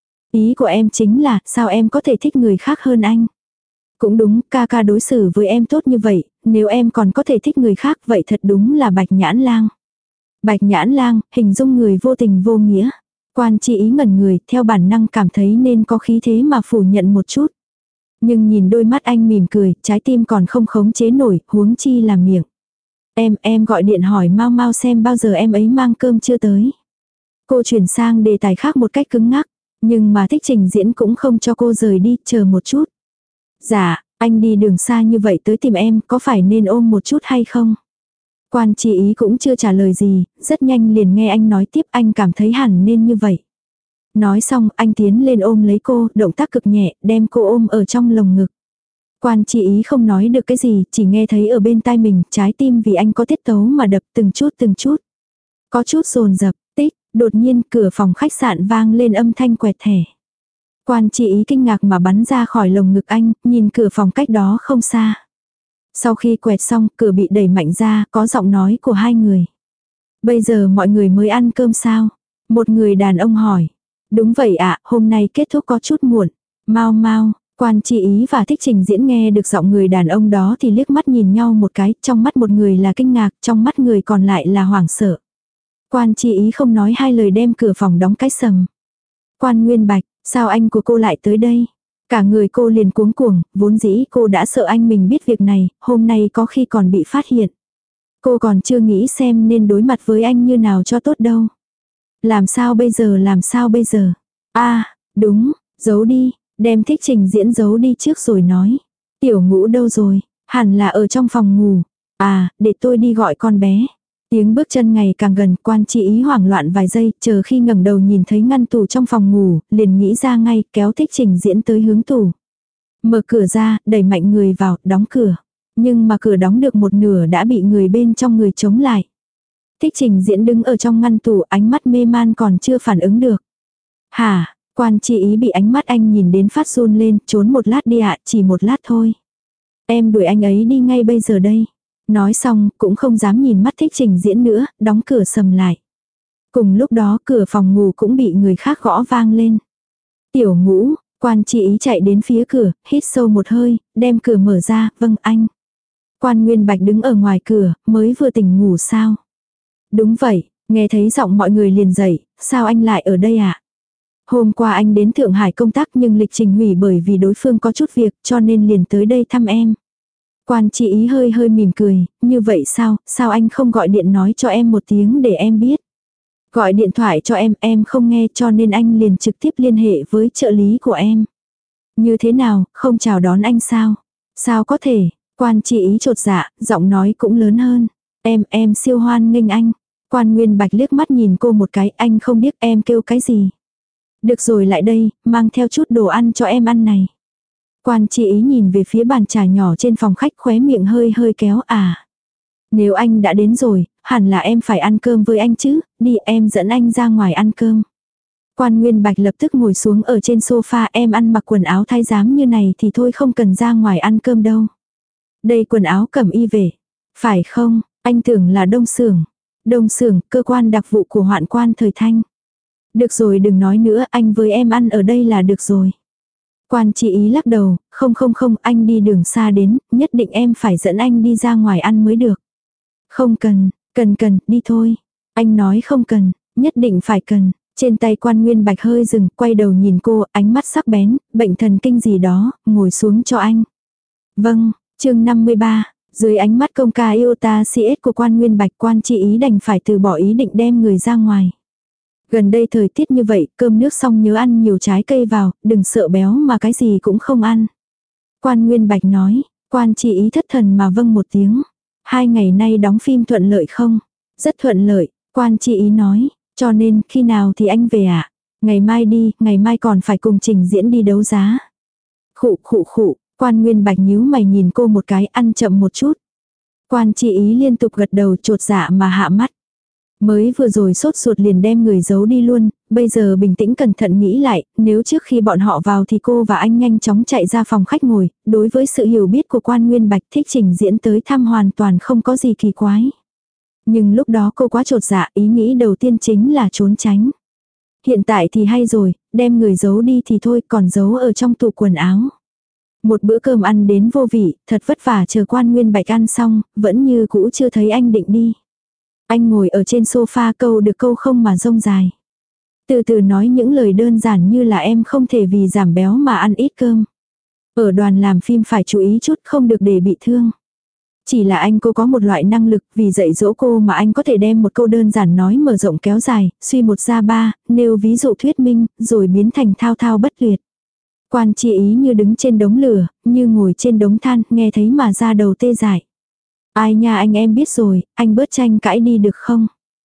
Ý của em chính là, sao em có thể thích người khác hơn anh? Cũng đúng, ca ca đối xử với em tốt như vậy, nếu em còn có thể thích người khác vậy thật đúng là bạch nhãn lang. Bạch nhãn lang, hình dung người vô tình vô nghĩa. Quan Chi Ý ngẩn người, theo bản năng cảm thấy nên có khí thế mà phủ nhận một chút. Nhưng nhìn đôi mắt anh mỉm cười, trái tim còn không khống chế nổi, huống chi là miệng. Em, em gọi điện hỏi Mau Mau xem bao giờ em ấy mang cơm chưa tới. Cô chuyển sang đề tài khác một cách cứng ngắc, nhưng mà Thích Trình Diễn cũng không cho cô rời đi, chờ một chút. Dạ, anh đi đường xa như vậy tới tìm em, có phải nên ôm một chút hay không? Quan Chi Ý cũng chưa trả lời gì, rất nhanh liền nghe anh nói tiếp, anh cảm thấy hẳn nên như vậy. Nói xong, anh tiến lên ôm lấy cô, động tác cực nhẹ, đem cô ôm ở trong lồng ngực. Quan Chi Ý không nói được cái gì, chỉ nghe thấy ở bên tai mình, trái tim vì anh có tiết tấu mà đập từng chút từng chút. Có chút dồn dập, tích, đột nhiên cửa phòng khách sạn vang lên âm thanh quẹt thẻ. Quan Chi Ý kinh ngạc mà bắn ra khỏi lồng ngực anh, nhìn cửa phòng cách đó không xa. Sau khi quẹt xong, cửa bị đẩy mạnh ra, có giọng nói của hai người. Bây giờ mọi người mới ăn cơm sao? Một người đàn ông hỏi. Đúng vậy ạ, hôm nay kết thúc có chút muộn. Mau mau, Quan Chi Ý và Thích Trình Diễn nghe được giọng người đàn ông đó thì liếc mắt nhìn nhau một cái, trong mắt một người là kinh ngạc, trong mắt người còn lại là hoảng sợ. Quan Chi Ý không nói hai lời đem cửa phòng đóng cái sầm. Quan Nguyên Bạch, sao anh của cô lại tới đây? Cả người cô liền cuống cuồng, vốn dĩ cô đã sợ anh mình biết việc này, hôm nay có khi còn bị phát hiện. Cô còn chưa nghĩ xem nên đối mặt với anh như nào cho tốt đâu. Làm sao bây giờ làm sao bây giờ? À, đúng, giấu đi, đem Thích Trình Diễn giấu đi trước rồi nói. Tiểu Ngũ đâu rồi? Hẳn là ở trong phòng ngủ. À, để tôi đi gọi con bé. Tiếng bước chân ngày càng gần, Quan Chi Ý hoảng loạn vài giây, chờ khi ngẩng đầu nhìn thấy ngăn tủ trong phòng ngủ, liền nghĩ ra ngay, kéo Thích Trình Diễn tới hướng tủ. Mở cửa ra, đẩy mạnh người vào, đóng cửa. Nhưng mà cửa đóng được một nửa đã bị người bên trong người chống lại. Thích Trình Diễn đứng ở trong ngăn tủ, ánh mắt mê man còn chưa phản ứng được. Hả, Quan Chi Ý bị ánh mắt anh nhìn đến phát run lên, trốn một lát đi ạ, chỉ một lát thôi. Em đuổi anh ấy đi ngay bây giờ đây. Nói xong, cũng không dám nhìn mắt Thích Trình Diễn nữa, đóng cửa sầm lại. Cùng lúc đó cửa phòng ngủ cũng bị người khác gõ vang lên. Tiểu Ngũ, Quan Chi Ý chạy đến phía cửa, hít sâu một hơi, đem cửa mở ra, vâng anh. Quan Nguyên Bạch đứng ở ngoài cửa, mới vừa tỉnh ngủ sao? Đúng vậy, nghe thấy giọng mọi người liền dậy, sao anh lại ở đây ạ? À? Hôm qua anh đến Thượng Hải công tác nhưng lịch trình hủy bởi vì đối phương có chút việc cho nên liền tới đây thăm em. Quan Chi Ý hơi hơi mỉm cười, như vậy sao, sao anh không gọi điện nói cho em một tiếng để em biết. Gọi điện thoại cho em, em không nghe cho nên anh liền trực tiếp liên hệ với trợ lý của em. Như thế nào, không chào đón anh sao? Sao có thể, Quan Chi Ý chột dạ, giọng nói cũng lớn hơn. Em, em siêu hoan nghênh anh. Quan Nguyên Bạch liếc mắt nhìn cô một cái, anh không biết em kêu cái gì. Được rồi lại đây, mang theo chút đồ ăn cho em ăn này. Quan Chi Ý nhìn về phía bàn trà nhỏ trên phòng khách, khóe miệng hơi hơi kéo à. Nếu anh đã đến rồi, hẳn là em phải ăn cơm với anh chứ, đi em dẫn anh ra ngoài ăn cơm. Quan Nguyên Bạch lập tức ngồi xuống ở trên sofa, em ăn mặc quần áo thái giám như này thì thôi không cần ra ngoài ăn cơm đâu. Đây quần áo cẩm y về. Phải không, anh tưởng là Đông Xưởng. Đông Xưởng, cơ quan đặc vụ của Hoạn Quan thời Thanh. Được rồi đừng nói nữa, anh với em ăn ở đây là được rồi. Quan Chi Ý lắc đầu, không không không, anh đi đường xa đến, nhất định em phải dẫn anh đi ra ngoài ăn mới được. Không cần, cần cần, đi thôi. Anh nói không cần, nhất định phải cần. Trên tay Quan Nguyên Bạch hơi dừng, quay đầu nhìn cô, ánh mắt sắc bén, bệnh thần kinh gì đó, ngồi xuống cho anh. Vâng, chương năm mươi ba, dưới ánh mắt công ca yêu ta xê ét của Quan Nguyên Bạch, Quan Chi Ý đành phải từ bỏ ý định đem người ra ngoài. Gần đây thời tiết như vậy, cơm nước xong nhớ ăn nhiều trái cây vào, đừng sợ béo mà cái gì cũng không ăn. Quan Nguyên Bạch nói, Quan Chi Ý thất thần mà vâng một tiếng. Hai ngày nay đóng phim thuận lợi không? Rất thuận lợi, Quan Chi Ý nói, cho nên khi nào thì anh về ạ? À? Ngày mai đi, ngày mai còn phải cùng Trình Diễn đi đấu giá. Khụ khụ khụ, Quan Nguyên Bạch nhíu mày nhìn cô một cái, ăn chậm một chút. Quan Chi Ý liên tục gật đầu chột dạ mà hạ mắt. Mới vừa rồi sốt ruột liền đem người giấu đi luôn, bây giờ bình tĩnh cẩn thận nghĩ lại, nếu trước khi bọn họ vào thì cô và anh nhanh chóng chạy ra phòng khách ngồi, đối với sự hiểu biết của Quan Nguyên Bạch Thích Trình Diễn tới thăm hoàn toàn không có gì kỳ quái. Nhưng lúc đó cô quá chột dạ, ý nghĩ đầu tiên chính là trốn tránh. Hiện tại thì hay rồi, đem người giấu đi thì thôi, còn giấu ở trong tủ quần áo. Một bữa cơm ăn đến vô vị, thật vất vả chờ Quan Nguyên Bạch ăn xong, vẫn như cũ chưa thấy anh định đi. Anh ngồi ở trên sofa câu được câu không mà rông dài. Từ từ nói những lời đơn giản như là em không thể vì giảm béo mà ăn ít cơm. Ở đoàn làm phim phải chú ý chút không được để bị thương. Chỉ là anh cô có một loại năng lực vì dạy dỗ cô mà anh có thể đem một câu đơn giản nói mở rộng kéo dài, suy một ra ba, nêu ví dụ thuyết minh, rồi biến thành thao thao bất tuyệt. Quan Chi Ý như đứng trên đống lửa, như ngồi trên đống than, nghe thấy mà ra đầu tê dại. Ai nha anh em biết rồi, anh bớt tranh cãi đi được không?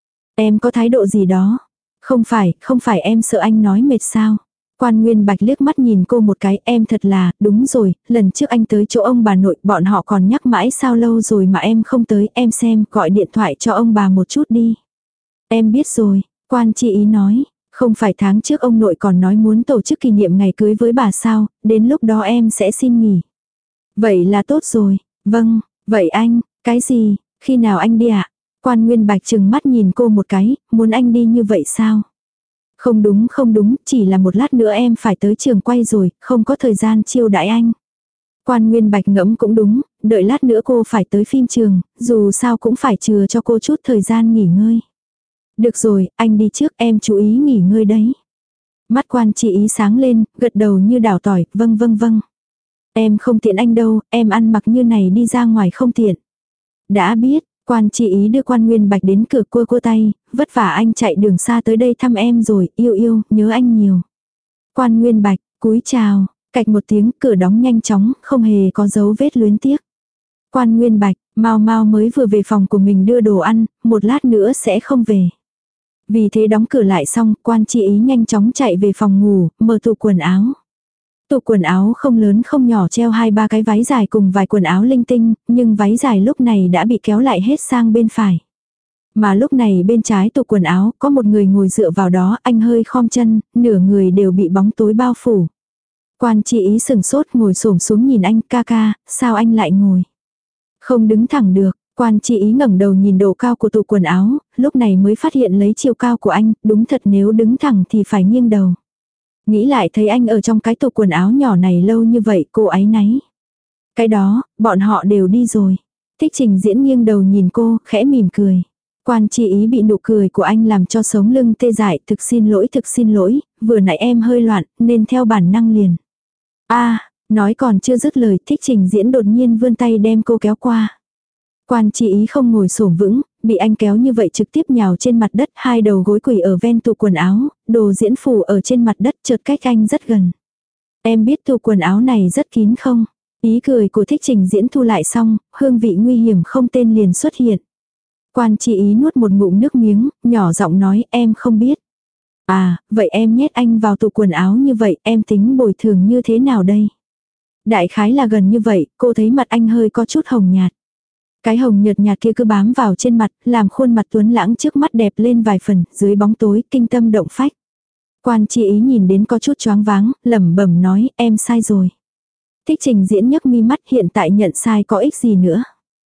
Em có thái độ gì đó? Không phải, không phải em sợ anh nói mệt sao? Quan Nguyên Bạch liếc mắt nhìn cô một cái, em thật là, đúng rồi, lần trước anh tới chỗ ông bà nội, bọn họ còn nhắc mãi sao lâu rồi mà em không tới, em xem, gọi điện thoại cho ông bà một chút đi. Em biết rồi, Quan Chi Ý nói, không phải tháng trước ông nội còn nói muốn tổ chức kỷ niệm ngày cưới với bà sao, đến lúc đó em sẽ xin nghỉ. Vậy là tốt rồi, vâng, vậy anh, cái gì, khi nào anh đi ạ? À? Quan Nguyên Bạch trừng mắt nhìn cô một cái, muốn anh đi như vậy sao? Không đúng không đúng, chỉ là một lát nữa em phải tới trường quay rồi, không có thời gian chiêu đãi anh. Quan Nguyên Bạch ngẫm cũng đúng, đợi lát nữa cô phải tới phim trường, dù sao cũng phải chừa cho cô chút thời gian nghỉ ngơi. Được rồi, anh đi trước, em chú ý nghỉ ngơi đấy. Mắt Quan Chi Ý sáng lên, gật đầu như đảo tỏi, vâng vâng vâng. Em không tiện anh đâu, em ăn mặc như này đi ra ngoài không tiện. Đã biết, Quan Chi Ý đưa Quan Nguyên Bạch đến cửa cua cua tay, vất vả anh chạy đường xa tới đây thăm em rồi, yêu yêu, nhớ anh nhiều. Quan Nguyên Bạch, cúi chào, cạch một tiếng cửa đóng nhanh chóng, không hề có dấu vết luyến tiếc. Quan Nguyên Bạch, Mao Mao mới vừa về phòng của mình đưa đồ ăn, một lát nữa sẽ không về. Vì thế đóng cửa lại xong, Quan Chi Ý nhanh chóng chạy về phòng ngủ, mở tủ quần áo. Tủ quần áo không lớn không nhỏ treo hai ba cái váy dài cùng vài quần áo linh tinh, nhưng váy dài lúc này đã bị kéo lại hết sang bên phải. Mà lúc này bên trái tủ quần áo có một người ngồi dựa vào đó, anh hơi khom chân, nửa người đều bị bóng tối bao phủ. Quan Chi Ý sừng sốt ngồi xổm xuống nhìn anh, ca ca, sao anh lại ngồi? Không đứng thẳng được. Quan Chi Ý ngẩng đầu nhìn độ cao của tủ quần áo, lúc này mới phát hiện lấy chiều cao của anh, đúng thật nếu đứng thẳng thì phải nghiêng đầu. Nghĩ lại thấy anh ở trong cái tủ quần áo nhỏ này lâu như vậy, cô áy náy. Cái đó, bọn họ đều đi rồi. Thích Trình Diễn nghiêng đầu nhìn cô, khẽ mỉm cười. Quan Chi Ý bị nụ cười của anh làm cho sống lưng tê dại, thực xin lỗi thực xin lỗi, vừa nãy em hơi loạn, nên theo bản năng liền. A, nói còn chưa dứt lời, Thích Trình Diễn đột nhiên vươn tay đem cô kéo qua. Quan Chi Ý không ngồi xổm vững, bị anh kéo như vậy trực tiếp nhào trên mặt đất, hai đầu gối quỳ ở ven tủ quần áo, đồ diễn phủ ở trên mặt đất chợt cách anh rất gần. Em biết tủ quần áo này rất kín không? Ý cười của Thích Trình Diễn thu lại xong, hương vị nguy hiểm không tên liền xuất hiện. Quan Chi Ý nuốt một ngụm nước miếng, nhỏ giọng nói em không biết. À, vậy em nhét anh vào tủ quần áo như vậy, em tính bồi thường như thế nào đây? Đại khái là gần như vậy, cô thấy mặt anh hơi có chút hồng nhạt. Cái hồng nhợt nhạt kia cứ bám vào trên mặt, làm khuôn mặt tuấn lãng trước mắt đẹp lên vài phần, dưới bóng tối, kinh tâm động phách. Quan Chi Ý nhìn đến có chút choáng váng, lẩm bẩm nói, em sai rồi. Thích Trình Diễn nhấc mi mắt, hiện tại nhận sai có ích gì nữa.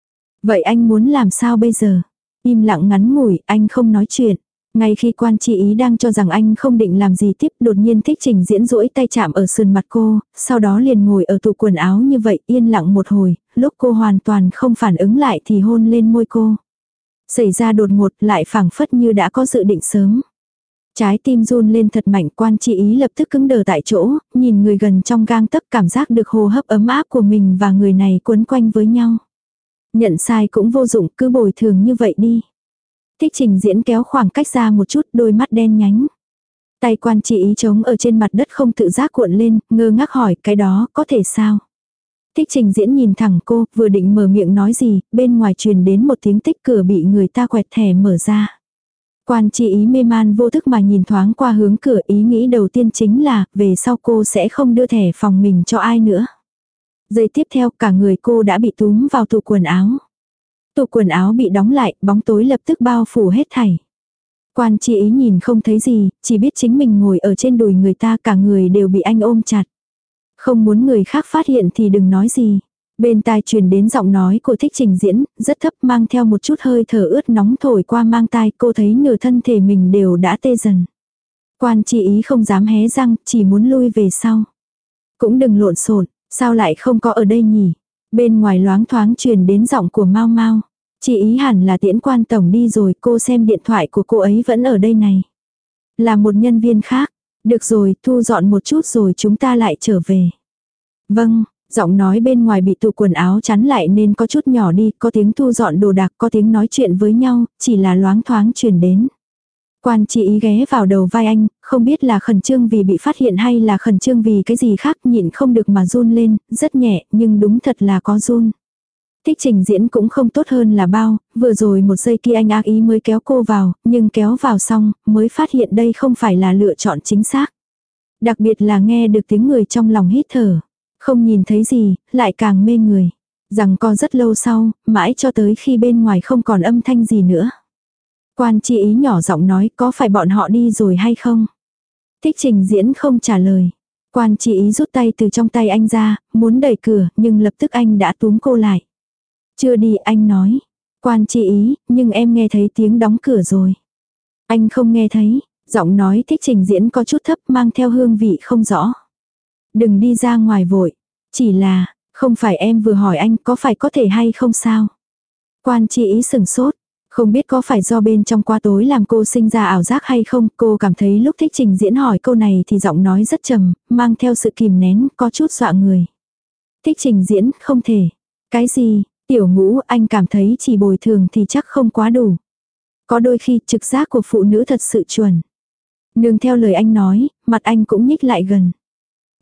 Vậy anh muốn làm sao bây giờ? Im lặng ngắn ngủi, anh không nói chuyện. Ngay khi Quan Chi Ý đang cho rằng anh không định làm gì tiếp, đột nhiên Thích Trình Diễn duỗi tay chạm ở sườn mặt cô, sau đó liền ngồi ở tủ quần áo như vậy, yên lặng một hồi, lúc cô hoàn toàn không phản ứng lại thì hôn lên môi cô. Xảy ra đột ngột, lại phảng phất như đã có dự định sớm. Trái tim run lên thật mạnh, Quan Chi Ý lập tức cứng đờ tại chỗ, nhìn người gần trong gang tấc, cảm giác được hô hấp ấm áp của mình và người này quấn quanh với nhau. Nhận sai cũng vô dụng, cứ bồi thường như vậy đi. Thích Trình Diễn kéo khoảng cách ra một chút, đôi mắt đen nhánh. Tay Quan Chi Ý trống ở trên mặt đất không tự giác cuộn lên, ngơ ngác hỏi, cái đó có thể sao? Thích Trình Diễn nhìn thẳng cô, vừa định mở miệng nói gì, bên ngoài truyền đến một tiếng tích, cửa bị người ta quẹt thẻ mở ra. Quan Chi Ý mê man vô thức mà nhìn thoáng qua hướng cửa, ý nghĩ đầu tiên chính là, về sau cô sẽ không đưa thẻ phòng mình cho ai nữa. Giây tiếp theo, cả người cô đã bị túm vào tủ quần áo. Tủ quần áo bị đóng lại, bóng tối lập tức bao phủ hết thảy. Quan Chi Ý nhìn không thấy gì, chỉ biết chính mình ngồi ở trên đùi người ta, cả người đều bị anh ôm chặt. Không muốn người khác phát hiện thì đừng nói gì. Bên tai truyền đến giọng nói của Thích Trình Diễn, rất thấp, mang theo một chút hơi thở ướt nóng thổi qua mang tai, cô thấy nửa thân thể mình đều đã tê dần. Quan Chi Ý không dám hé răng, chỉ muốn lui về sau. Cũng đừng lộn xộn, sao lại không có ở đây nhỉ? Bên ngoài loáng thoáng truyền đến giọng của Mao Mao. Chi Ý hẳn là tiễn Quan tổng đi rồi, cô xem điện thoại của cô ấy vẫn ở đây này. Là một nhân viên khác. Được rồi, thu dọn một chút rồi chúng ta lại trở về. Vâng, giọng nói bên ngoài bị tủ quần áo chắn lại nên có chút nhỏ đi, có tiếng thu dọn đồ đạc, có tiếng nói chuyện với nhau, chỉ là loáng thoáng truyền đến. Quan Chi Ý ghé vào đầu vai anh, không biết là khẩn trương vì bị phát hiện hay là khẩn trương vì cái gì khác, nhịn không được mà run lên, rất nhẹ, nhưng đúng thật là có run. Thích Trình Diễn cũng không tốt hơn là bao, vừa rồi một giây kia anh ác ý mới kéo cô vào, nhưng kéo vào xong, mới phát hiện đây không phải là lựa chọn chính xác. Đặc biệt là nghe được tiếng người trong lòng hít thở. Không nhìn thấy gì, lại càng mê người. Rằng co rất lâu sau, mãi cho tới khi bên ngoài không còn âm thanh gì nữa. Quan Chi Ý nhỏ giọng nói, có phải bọn họ đi rồi hay không? Thích Trình Diễn không trả lời. Quan Chi Ý rút tay từ trong tay anh ra, muốn đẩy cửa, nhưng lập tức anh đã túm cô lại. Chưa đi, anh nói. Quan Chi Ý, nhưng em nghe thấy tiếng đóng cửa rồi. Anh không nghe thấy, giọng nói Thích Trình Diễn có chút thấp, mang theo hương vị không rõ. Đừng đi ra ngoài vội. Chỉ là, không phải em vừa hỏi anh có phải có thể hay không sao? Quan Chi Ý sừng sốt. Không biết có phải do bên trong quá tối làm cô sinh ra ảo giác hay không, cô cảm thấy lúc Thích Trình Diễn hỏi câu này thì giọng nói rất trầm, mang theo sự kìm nén, có chút dọa người. Thích Trình Diễn, không thể. Cái gì, Tiểu Ngũ, anh cảm thấy chỉ bồi thường thì chắc không quá đủ. Có đôi khi trực giác của phụ nữ thật sự chuẩn. Nương theo lời anh nói, mặt anh cũng nhích lại gần.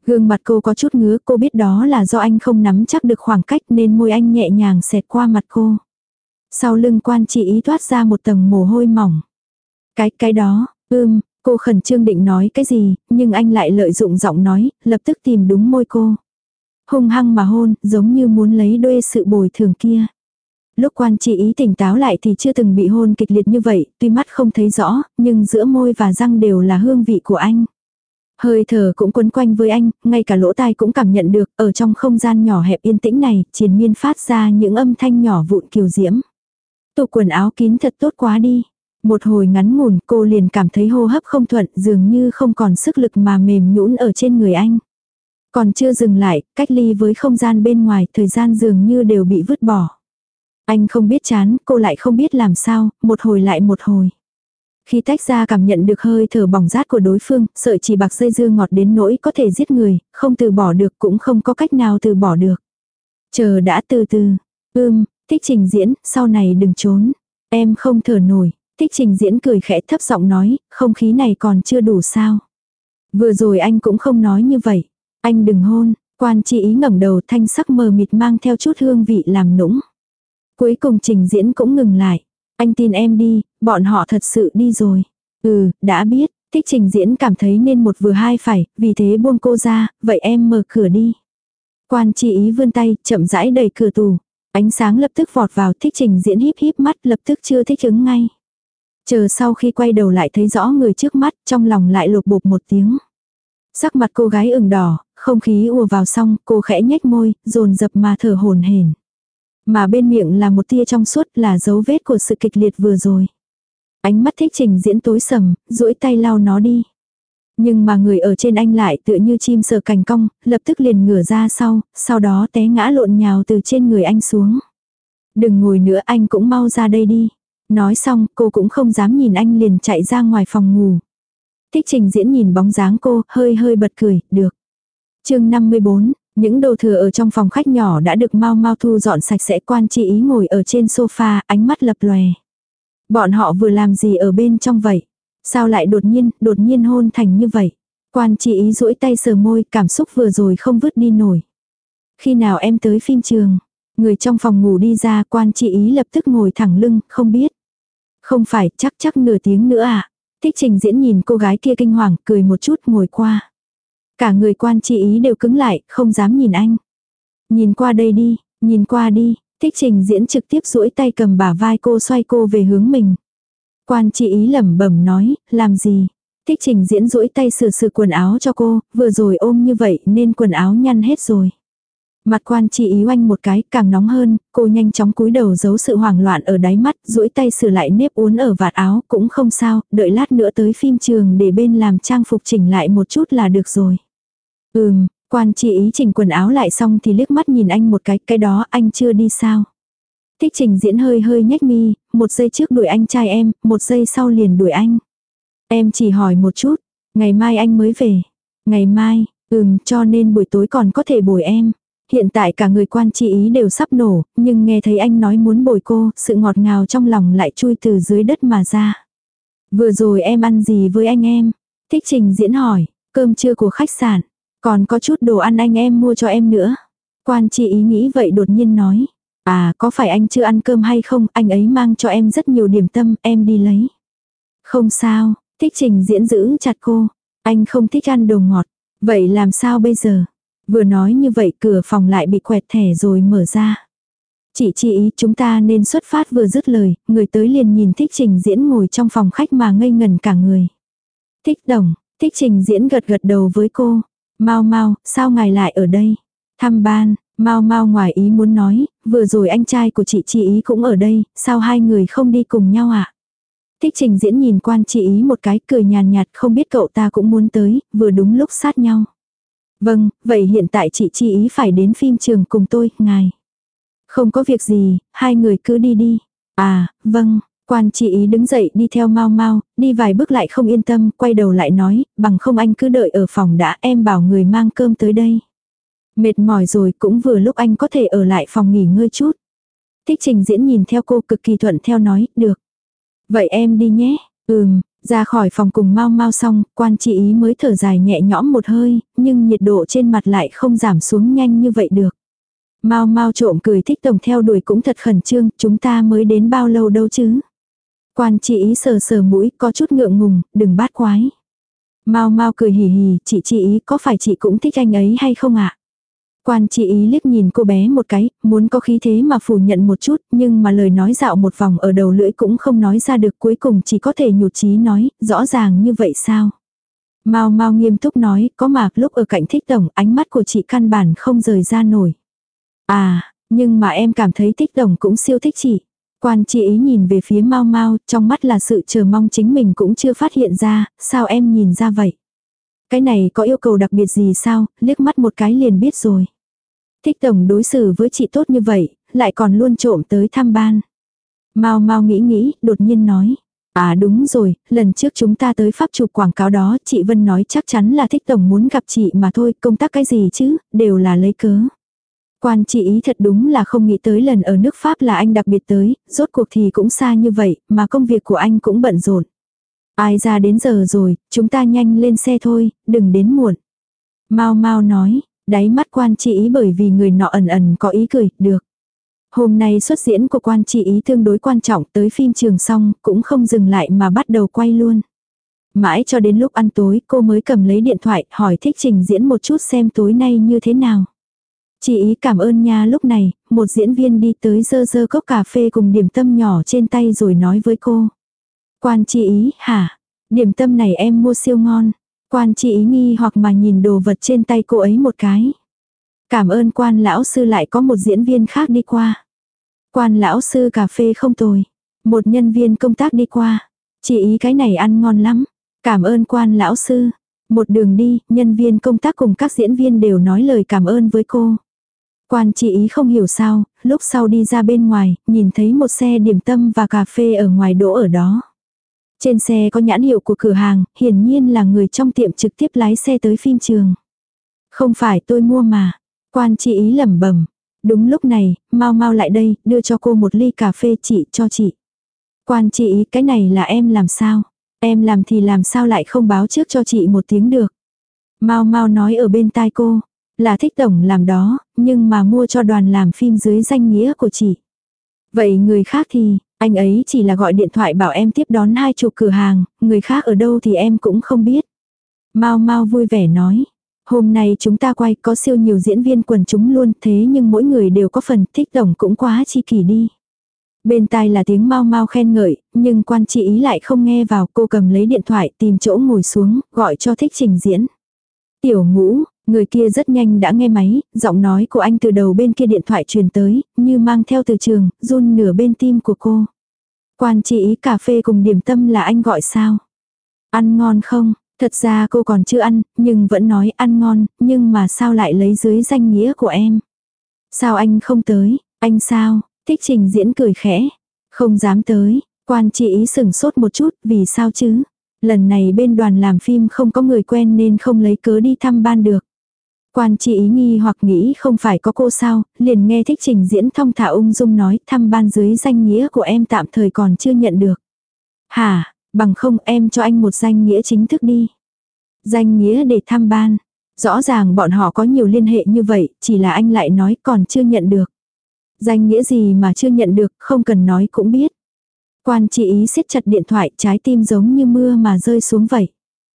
Gương mặt cô có chút ngứa, cô biết đó là do anh không nắm chắc được khoảng cách nên môi anh nhẹ nhàng xẹt qua mặt cô. Sau lưng Quan Chi Ý toát ra một tầng mồ hôi mỏng. Cái, cái đó, ưm, cô khẩn trương định nói cái gì, nhưng anh lại lợi dụng giọng nói, lập tức tìm đúng môi cô. Hung hăng mà hôn, giống như muốn lấy đuê sự bồi thường kia. Lúc Quan Chi Ý tỉnh táo lại thì chưa từng bị hôn kịch liệt như vậy, tuy mắt không thấy rõ, nhưng giữa môi và răng đều là hương vị của anh. Hơi thở cũng quấn quanh với anh, ngay cả lỗ tai cũng cảm nhận được, ở trong không gian nhỏ hẹp yên tĩnh này, triền miên phát ra những âm thanh nhỏ vụn kiều diễm. Tủ quần áo kín thật tốt quá đi. Một hồi ngắn ngủn cô liền cảm thấy hô hấp không thuận, dường như không còn sức lực mà mềm nhũn ở trên người anh. Còn chưa dừng lại, cách ly với không gian bên ngoài, thời gian dường như đều bị vứt bỏ. Anh không biết chán, cô lại không biết làm sao, một hồi lại một hồi. Khi tách ra cảm nhận được hơi thở bỏng rát của đối phương, sợi chỉ bạc dây dưa ngọt đến nỗi có thể giết người, không từ bỏ được cũng không có cách nào từ bỏ được. Chờ đã từ từ. Ưm, Thích Trình Diễn, sau này đừng trốn. Em không thở nổi. Thích Trình Diễn cười khẽ thấp giọng nói, không khí này còn chưa đủ sao. Vừa rồi anh cũng không nói như vậy. Anh đừng hôn. Quan Chi Ý ngẩng đầu, thanh sắc mờ mịt mang theo chút hương vị làm nũng. Cuối cùng Trình Diễn cũng ngừng lại. Anh tin em đi, bọn họ thật sự đi rồi. Ừ, đã biết. Thích Trình Diễn cảm thấy nên một vừa hai phải, vì thế buông cô ra, vậy em mở cửa đi. Quan Chi Ý vươn tay, chậm rãi đẩy cửa tủ. Ánh sáng lập tức vọt vào, Thích Trình Diễn híp híp mắt, lập tức chưa thích ứng ngay. Chờ sau khi quay đầu lại thấy rõ người trước mắt, trong lòng lại lột bột một tiếng. Sắc mặt cô gái ửng đỏ, không khí ùa vào xong, cô khẽ nhếch môi, dồn dập mà thở hổn hển. Mà bên miệng là một tia trong suốt, là dấu vết của sự kịch liệt vừa rồi. Ánh mắt Thích Trình Diễn tối sầm, duỗi tay lau nó đi. Nhưng mà người ở trên anh lại tựa như chim sờ cành cong, lập tức liền ngửa ra sau, sau đó té ngã lộn nhào từ trên người anh xuống. Đừng ngồi nữa, anh cũng mau ra đây đi. Nói xong, cô cũng không dám nhìn anh, liền chạy ra ngoài phòng ngủ. Thích Trình Diễn nhìn bóng dáng cô, hơi hơi bật cười, được. Chương năm mươi bốn, những đồ thừa ở trong phòng khách nhỏ đã được mau mau thu dọn sạch sẽ. Quan Chi Ý ngồi ở trên sofa, ánh mắt lập lòe. Bọn họ vừa làm gì ở bên trong vậy? Sao lại đột nhiên, đột nhiên hôn thành như vậy? Quan Chi Ý duỗi tay sờ môi, cảm xúc vừa rồi không vứt đi nổi. Khi nào em tới phim trường? Người trong phòng ngủ đi ra, Quan Chi Ý lập tức ngồi thẳng lưng, không biết. Không phải, chắc chắc nửa tiếng nữa à? Thích Trình Diễn nhìn cô gái kia kinh hoàng, cười một chút ngồi qua. Cả người Quan Chi Ý đều cứng lại, không dám nhìn anh. Nhìn qua đây đi, nhìn qua đi. Thích Trình Diễn trực tiếp duỗi tay cầm bả vai cô, xoay cô về hướng mình. Quan Chi Ý lẩm bẩm nói, làm gì? Thích Trình Diễn duỗi tay sửa sửa quần áo cho cô, vừa rồi ôm như vậy nên quần áo nhăn hết rồi. Mặt Quan Chi Ý oanh một cái, càng nóng hơn, cô nhanh chóng cúi đầu giấu sự hoảng loạn ở đáy mắt, duỗi tay sửa lại nếp uốn ở vạt áo, cũng không sao, đợi lát nữa tới phim trường để bên làm trang phục chỉnh lại một chút là được rồi. Ừm, Quan Chi Ý chỉnh quần áo lại xong thì liếc mắt nhìn anh một cái, cái đó anh chưa đi sao? Thích Trình Diễn hơi hơi nhếch mi, một giây trước đuổi anh trai em, một giây sau liền đuổi anh. Em chỉ hỏi một chút, ngày mai anh mới về. Ngày mai, ừm, cho nên buổi tối còn có thể bồi em. Hiện tại cả người Quan Chi Ý đều sắp nổ, nhưng nghe thấy anh nói muốn bồi cô, sự ngọt ngào trong lòng lại chui từ dưới đất mà ra. Vừa rồi em ăn gì với anh em? Thích Trình Diễn hỏi, cơm trưa của khách sạn, còn có chút đồ ăn anh em mua cho em nữa. Quan Chi Ý nghĩ vậy đột nhiên nói, à có phải anh chưa ăn cơm hay không, anh ấy mang cho em rất nhiều điểm tâm, em đi lấy. Không sao, Thích Trình Diễn giữ chặt cô, anh không thích ăn đồ ngọt, vậy làm sao bây giờ? Vừa nói như vậy cửa phòng lại bị quẹt thẻ rồi mở ra. Chị Chi Ý, chúng ta nên xuất phát. Vừa dứt lời, người tới liền nhìn Thích Trình Diễn ngồi trong phòng khách mà ngây ngẩn cả người. Thích đồng, Thích Trình Diễn gật gật đầu với cô. Mau mau, sao ngài lại ở đây? Thăm ban, mau mau ngoài ý muốn nói, vừa rồi anh trai của chị Chi Ý cũng ở đây, sao hai người không đi cùng nhau ạ? À? Thích Trình Diễn nhìn Quan Chi Ý một cái, cười nhàn nhạt, không biết cậu ta cũng muốn tới, vừa đúng lúc sát nhau. Vâng, vậy hiện tại chị Chi Ý phải đến phim trường cùng tôi, ngài. Không có việc gì, hai người cứ đi đi. À, vâng, Quan Chi Ý đứng dậy đi theo mau mau, đi vài bước lại không yên tâm, quay đầu lại nói, bằng không anh cứ đợi ở phòng đã, em bảo người mang cơm tới đây. Mệt mỏi rồi, cũng vừa lúc anh có thể ở lại phòng nghỉ ngơi chút. Thích Trình Diễn nhìn theo cô cực kỳ thuận theo nói, được. Vậy em đi nhé, ừm, Ra khỏi phòng cùng Mao Mao xong, Quan Chi Ý mới thở dài nhẹ nhõm một hơi, nhưng nhiệt độ trên mặt lại không giảm xuống nhanh như vậy được. Mao Mao trộm cười, Thích tổng theo đuổi cũng thật khẩn trương, chúng ta mới đến bao lâu đâu chứ. Quan Chi Ý sờ sờ mũi, có chút ngượng ngùng, đừng bát quái. Mao Mao cười hì hì, chị Chi Ý có phải chị cũng thích anh ấy hay không ạ? Quan Chi Ý liếc nhìn cô bé một cái, muốn có khí thế mà phủ nhận một chút, nhưng mà lời nói dạo một vòng ở đầu lưỡi cũng không nói ra được, cuối cùng chỉ có thể nhụt chí nói, rõ ràng như vậy sao? Mao Mao nghiêm túc nói, có mà lúc ở cạnh Thích tổng, ánh mắt của chị căn bản không rời ra nổi. À, nhưng mà em cảm thấy Thích tổng cũng siêu thích chị. Quan Chi Ý nhìn về phía Mao Mao, trong mắt là sự chờ mong chính mình cũng chưa phát hiện ra, sao em nhìn ra vậy? Cái này có yêu cầu đặc biệt gì sao, liếc mắt một cái liền biết rồi. Thích tổng đối xử với chị tốt như vậy, lại còn luôn trộm tới thăm ban. Mao Mao nghĩ nghĩ, đột nhiên nói. À đúng rồi, lần trước chúng ta tới pháp chụp quảng cáo đó, chị Vân nói chắc chắn là Thích tổng muốn gặp chị mà thôi, công tác cái gì chứ, đều là lấy cớ. Quan Chi Ý thật đúng là không nghĩ tới lần ở nước Pháp là anh đặc biệt tới, rốt cuộc thì cũng xa như vậy, mà công việc của anh cũng bận rộn. Ai ra đến giờ rồi, chúng ta nhanh lên xe thôi, đừng đến muộn. Mao Mao nói, đáy mắt Quan Chi Ý bởi vì người nọ ẩn ẩn có ý cười, được. Hôm nay xuất diễn của Quan Chi Ý tương đối quan trọng, tới phim trường xong, cũng không dừng lại mà bắt đầu quay luôn. Mãi cho đến lúc ăn tối, cô mới cầm lấy điện thoại, hỏi Thích trình diễn một chút xem tối nay như thế nào. Chị Ý cảm ơn nha. Lúc này, một diễn viên đi tới dơ dơ cốc cà phê cùng điểm tâm nhỏ trên tay rồi nói với cô. Quan Chi Ý, hả? Điểm tâm này em mua siêu ngon. Quan Chi Ý nghi hoặc mà nhìn đồ vật trên tay cô ấy một cái. Cảm ơn Quan lão sư. Lại có một diễn viên khác đi qua. Quan lão sư cà phê không tồi. Một nhân viên công tác đi qua. Chị Ý cái này ăn ngon lắm. Cảm ơn Quan lão sư. Một đường đi, nhân viên công tác cùng các diễn viên đều nói lời cảm ơn với cô. Quan Chi Ý không hiểu sao, lúc sau đi ra bên ngoài, nhìn thấy một xe điểm tâm và cà phê ở ngoài đỗ ở đó. Trên xe có nhãn hiệu của cửa hàng, hiển nhiên là người trong tiệm trực tiếp lái xe tới phim trường. Không phải tôi mua mà. Quan Chi Ý lẩm bẩm. Đúng lúc này, Mao Mao lại đây, đưa cho cô một ly cà phê. Chị cho chị. Quan Chi Ý, cái này là em làm sao? Em làm thì làm sao lại không báo trước cho chị một tiếng được. Mao Mao nói ở bên tai cô. Là Thích tổng làm đó, nhưng mà mua cho đoàn làm phim dưới danh nghĩa của chị. Vậy người khác thì, anh ấy chỉ là gọi điện thoại bảo em tiếp đón hai chục cửa hàng, người khác ở đâu thì em cũng không biết. Mao Mao vui vẻ nói. Hôm nay chúng ta quay có siêu nhiều diễn viên quần chúng luôn, thế nhưng mỗi người đều có phần. Thích tổng cũng quá chi kỷ đi. Bên tai là tiếng Mao Mao khen ngợi, nhưng Quan Chi Ý lại không nghe vào. Cô cầm lấy điện thoại tìm chỗ ngồi xuống, gọi cho Thích trình diễn. Tiểu Ngũ. Người kia rất nhanh đã nghe máy, giọng nói của anh từ đầu bên kia điện thoại truyền tới, như mang theo từ trường, run nửa bên tim của cô. Quan Chi Ý, cà phê cùng điểm tâm là anh gọi sao? Ăn ngon không? Thật ra cô còn chưa ăn, nhưng vẫn nói ăn ngon, nhưng mà sao lại lấy dưới danh nghĩa của em? Sao anh không tới? Anh sao? Thích trình diễn cười khẽ. Không dám tới. Quan Chi Ý sừng sốt một chút, vì sao chứ? Lần này bên đoàn làm phim không có người quen nên không lấy cớ đi thăm ban được. Quan Chi Ý nghi hoặc nghĩ không phải có cô sao, liền nghe Thích trình diễn thong thả ung dung nói thăm ban dưới danh nghĩa của em tạm thời còn chưa nhận được. Hả, bằng không em cho anh một danh nghĩa chính thức đi. Danh nghĩa để thăm ban. Rõ ràng bọn họ có nhiều liên hệ như vậy, chỉ là anh lại nói còn chưa nhận được. Danh nghĩa gì mà chưa nhận được, không cần nói cũng biết. Quan Chi Ý siết chặt điện thoại, trái tim giống như mưa mà rơi xuống vậy.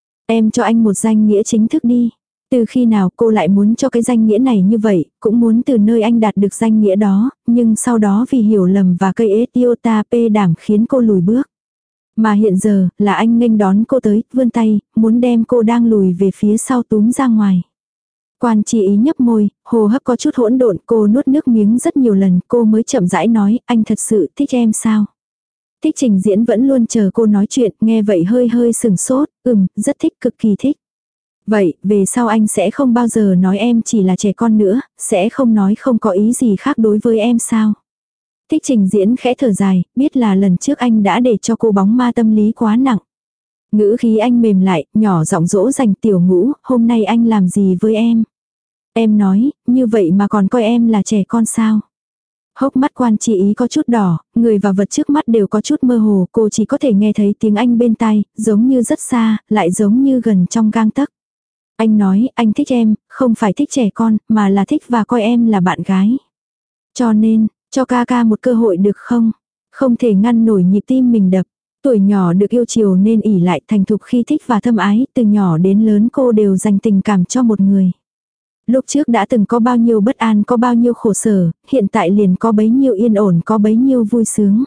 Em cho anh một danh nghĩa chính thức đi. Từ khi nào cô lại muốn cho cái danh nghĩa này như vậy, cũng muốn từ nơi anh đạt được danh nghĩa đó, nhưng sau đó vì hiểu lầm và cây ết iota p đảm khiến cô lùi bước. Mà hiện giờ, là anh nghênh đón cô tới, vươn tay, muốn đem cô đang lùi về phía sau túm ra ngoài. Quan Chi Ý nhấp môi, hô hấp có chút hỗn độn, cô nuốt nước miếng rất nhiều lần, cô mới chậm rãi nói, anh thật sự thích em sao? Thích trình diễn vẫn luôn chờ cô nói chuyện, nghe vậy hơi hơi sừng sốt, ừm, rất thích, cực kỳ thích. Vậy, về sau anh sẽ không bao giờ nói em chỉ là trẻ con nữa, sẽ không nói không có ý gì khác đối với em sao? Thích trình diễn khẽ thở dài, biết là lần trước anh đã để cho cô bóng ma tâm lý quá nặng. Ngữ khí anh mềm lại, nhỏ giọng dỗ dành Tiểu Ngũ, hôm nay anh làm gì với em? Em nói, như vậy mà còn coi em là trẻ con sao? Hốc mắt Quan Chi Ý có chút đỏ, người và vật trước mắt đều có chút mơ hồ, cô chỉ có thể nghe thấy tiếng anh bên tai, giống như rất xa, lại giống như gần trong gang tấc. Anh nói, anh thích em, không phải thích trẻ con, mà là thích và coi em là bạn gái. Cho nên, cho ca ca một cơ hội được không? Không thể ngăn nổi nhịp tim mình đập. Tuổi nhỏ được yêu chiều nên ỷ lại, thành thục khi thích và thâm ái, từ nhỏ đến lớn cô đều dành tình cảm cho một người. Lúc trước đã từng có bao nhiêu bất an, có bao nhiêu khổ sở, hiện tại liền có bấy nhiêu yên ổn, có bấy nhiêu vui sướng.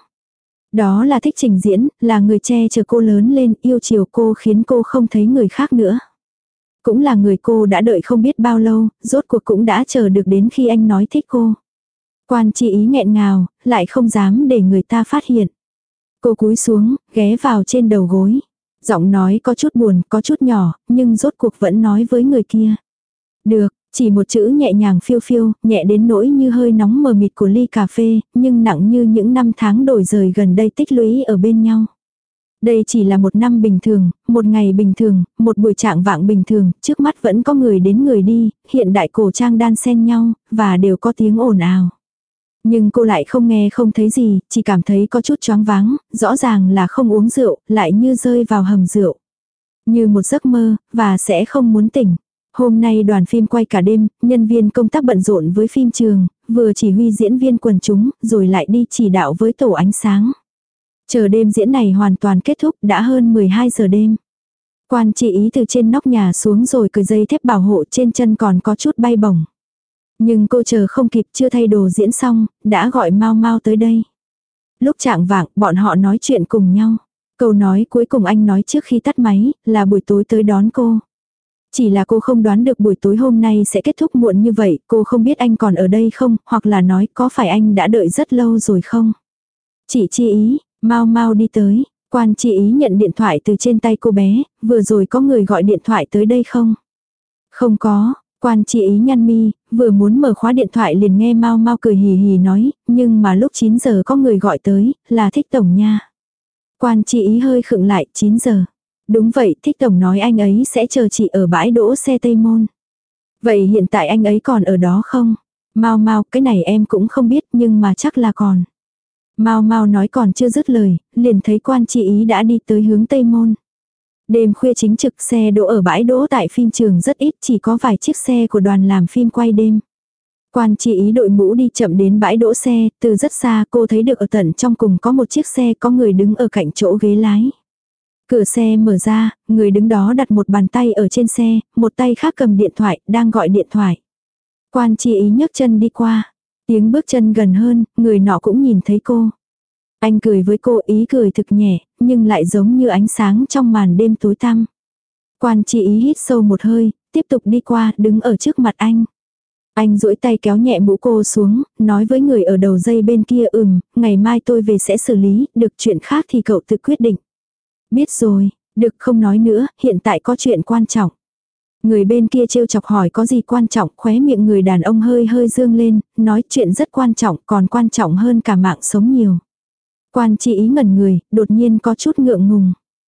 Đó là thích trình diễn, là người che chở cô lớn lên, yêu chiều cô khiến cô không thấy người khác nữa. Cũng là người cô đã đợi không biết bao lâu, rốt cuộc cũng đã chờ được đến khi anh nói thích cô. Quan Chi Ý nghẹn ngào, lại không dám để người ta phát hiện. Cô cúi xuống, ghé vào trên đầu gối. Giọng nói có chút buồn, có chút nhỏ, nhưng rốt cuộc vẫn nói với người kia. Được, chỉ một chữ nhẹ nhàng phiêu phiêu, nhẹ đến nỗi như hơi nóng mờ mịt của ly cà phê, nhưng nặng như những năm tháng đổi rời gần đây tích lũy ở bên nhau. Đây chỉ là một năm bình thường, một ngày bình thường, một buổi trạng vạng bình thường, trước mắt vẫn có người đến người đi, hiện đại cổ trang đan xen nhau, và đều có tiếng ồn ào. Nhưng cô lại không nghe không thấy gì, chỉ cảm thấy có chút choáng váng, rõ ràng là không uống rượu, lại như rơi vào hầm rượu. Như một giấc mơ, và sẽ không muốn tỉnh. Hôm nay đoàn phim quay cả đêm, nhân viên công tác bận rộn với phim trường, vừa chỉ huy diễn viên quần chúng, rồi lại đi chỉ đạo với tổ ánh sáng. Chờ đêm diễn này hoàn toàn kết thúc đã hơn mười hai giờ đêm. Quan Chi Ý từ trên nóc nhà xuống rồi cởi dây thép bảo hộ trên chân còn có chút bay bổng. Nhưng cô chờ không kịp chưa thay đồ diễn xong, đã gọi Mau Mau tới đây. Lúc trạng vạng bọn họ nói chuyện cùng nhau. Câu nói cuối cùng anh nói trước khi tắt máy là buổi tối tới đón cô. Chỉ là cô không đoán được buổi tối hôm nay sẽ kết thúc muộn như vậy, cô không biết anh còn ở đây không, hoặc là nói có phải anh đã đợi rất lâu rồi không. Chị Chi Ý, Mau Mau đi tới, Quan Chi Ý nhận điện thoại từ trên tay cô bé, vừa rồi có người gọi điện thoại tới đây không? Không có, Quan Chi Ý nhăn mi, vừa muốn mở khóa điện thoại liền nghe Mau Mau cười hì hì nói, nhưng mà lúc chín giờ có người gọi tới, là Thích Tổng nha. Quan Chi Ý hơi khựng lại, chín giờ. Đúng vậy, Thích Tổng nói anh ấy sẽ chờ chị ở bãi đỗ xe Tây Môn. Vậy hiện tại anh ấy còn ở đó không? Mau Mau, cái này em cũng không biết nhưng mà chắc là còn. Mau Mau nói còn chưa dứt lời, liền thấy Quan Chi Ý đã đi tới hướng Tây Môn. Đêm khuya chính trực xe đỗ ở bãi đỗ tại phim trường rất ít, chỉ có vài chiếc xe của đoàn làm phim quay đêm. Quan Chi Ý đội mũ đi chậm đến bãi đỗ xe, từ rất xa cô thấy được ở tận trong cùng có một chiếc xe có người đứng ở cạnh chỗ ghế lái. Cửa xe mở ra, người đứng đó đặt một bàn tay ở trên xe, một tay khác cầm điện thoại, đang gọi điện thoại. Quan Chi Ý nhấc chân đi qua. Tiếng bước chân gần hơn, người nọ cũng nhìn thấy cô. Anh cười với cô, ý cười thực nhẹ, nhưng lại giống như ánh sáng trong màn đêm tối tăm. Quan Chi Ý hít sâu một hơi, tiếp tục đi qua, đứng ở trước mặt anh. Anh duỗi tay kéo nhẹ mũ cô xuống, nói với người ở đầu dây bên kia ừm, ngày mai tôi về sẽ xử lý, được chuyện khác thì cậu tự quyết định. Biết rồi, được không nói nữa, hiện tại có chuyện quan trọng. Người bên kia trêu chọc hỏi có gì quan trọng, khóe miệng người đàn ông hơi hơi dương lên, nói chuyện rất quan trọng, còn quan trọng hơn cả mạng sống nhiều. Quan Chi Ý ngẩn người, đột nhiên có chút ngượng ngùng.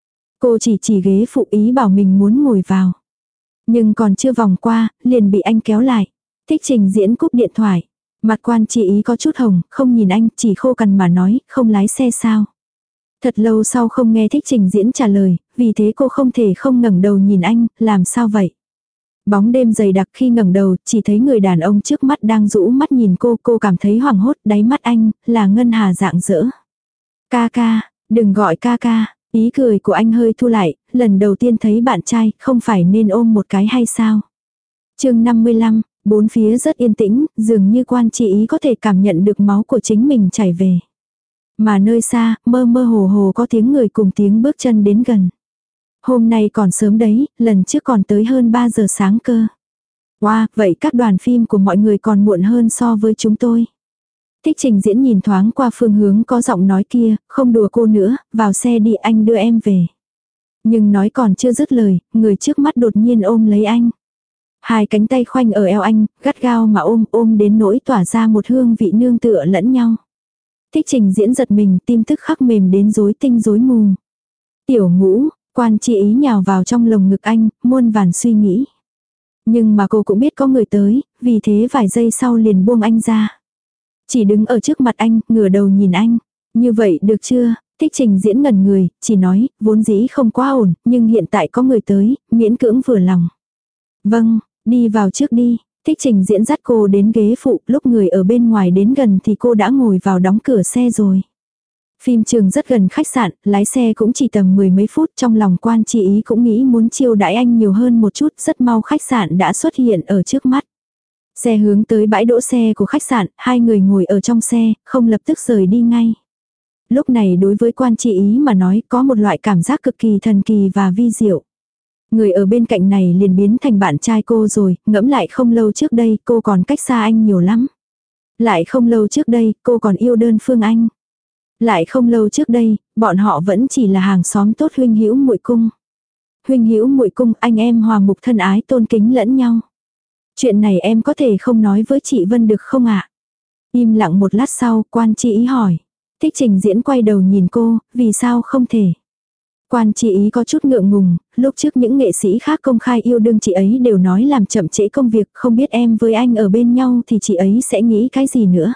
Cô chỉ chỉ ghế phụ ý bảo mình muốn ngồi vào. Nhưng còn chưa vòng qua, liền bị anh kéo lại. Thích Trình Diễn cúp điện thoại. Mặt Quan Chi Ý có chút hồng, không nhìn anh, chỉ khô cằn mà nói, không lái xe sao. Thật lâu sau không nghe Thích Trình Diễn trả lời, vì thế cô không thể không ngẩng đầu nhìn anh, làm sao vậy? Bóng đêm dày đặc khi ngẩng đầu, chỉ thấy người đàn ông trước mắt đang rũ mắt nhìn cô, cô cảm thấy hoảng hốt, đáy mắt anh, là ngân hà rạng rỡ. Ca ca, đừng gọi ca ca, ý cười của anh hơi thu lại, lần đầu tiên thấy bạn trai, không phải nên ôm một cái hay sao? Chương năm mươi lăm, bốn phía rất yên tĩnh, dường như Quan Chi Ý có thể cảm nhận được máu của chính mình chảy về. Mà nơi xa, mơ mơ hồ hồ có tiếng người cùng tiếng bước chân đến gần. Hôm nay còn sớm đấy, lần trước còn tới hơn ba giờ sáng cơ. Wow, vậy các đoàn phim của mọi người còn muộn hơn so với chúng tôi. Thích Trình Diễn nhìn thoáng qua phương hướng có giọng nói kia, không đùa cô nữa, vào xe đi anh đưa em về. Nhưng nói còn chưa dứt lời, người trước mắt đột nhiên ôm lấy anh. Hai cánh tay khoanh ở eo anh, gắt gao mà ôm, ôm đến nỗi tỏa ra một hương vị nương tựa lẫn nhau. Thích Trình Diễn giật mình, tim tức khắc mềm đến rối tinh rối mù. Tiểu Ngũ, Quan Chi Ý nhào vào trong lồng ngực anh, muôn vàn suy nghĩ. Nhưng mà cô cũng biết có người tới, vì thế vài giây sau liền buông anh ra. Chỉ đứng ở trước mặt anh, ngửa đầu nhìn anh. Như vậy được chưa? Thích Trình Diễn ngẩn người, chỉ nói, vốn dĩ không quá ổn, nhưng hiện tại có người tới, miễn cưỡng vừa lòng. Vâng, đi vào trước đi. Thích Trình Diễn dắt cô đến ghế phụ, lúc người ở bên ngoài đến gần thì cô đã ngồi vào đóng cửa xe rồi. Phim trường rất gần khách sạn, lái xe cũng chỉ tầm mười mấy phút, trong lòng Quan Chi Ý cũng nghĩ muốn chiêu đãi anh nhiều hơn một chút, rất mau khách sạn đã xuất hiện ở trước mắt. Xe hướng tới bãi đỗ xe của khách sạn, hai người ngồi ở trong xe, không lập tức rời đi ngay. Lúc này đối với Quan Chi Ý mà nói có một loại cảm giác cực kỳ thần kỳ và vi diệu. Người ở bên cạnh này liền biến thành bạn trai cô rồi, ngẫm lại không lâu trước đây cô còn cách xa anh nhiều lắm. Lại không lâu trước đây cô còn yêu đơn phương anh. Lại không lâu trước đây, bọn họ vẫn chỉ là hàng xóm tốt huynh hữu muội cung. Huynh hữu muội cung, anh em hòa mục thân ái tôn kính lẫn nhau. Chuyện này em có thể không nói với chị Vân được không ạ? Im lặng một lát sau, Quan Chi Ý hỏi. Thích Trình Diễn quay đầu nhìn cô, vì sao không thể? Quan Chi Ý có chút ngượng ngùng, lúc trước những nghệ sĩ khác công khai yêu đương chị ấy đều nói làm chậm trễ công việc, không biết em với anh ở bên nhau thì chị ấy sẽ nghĩ cái gì nữa.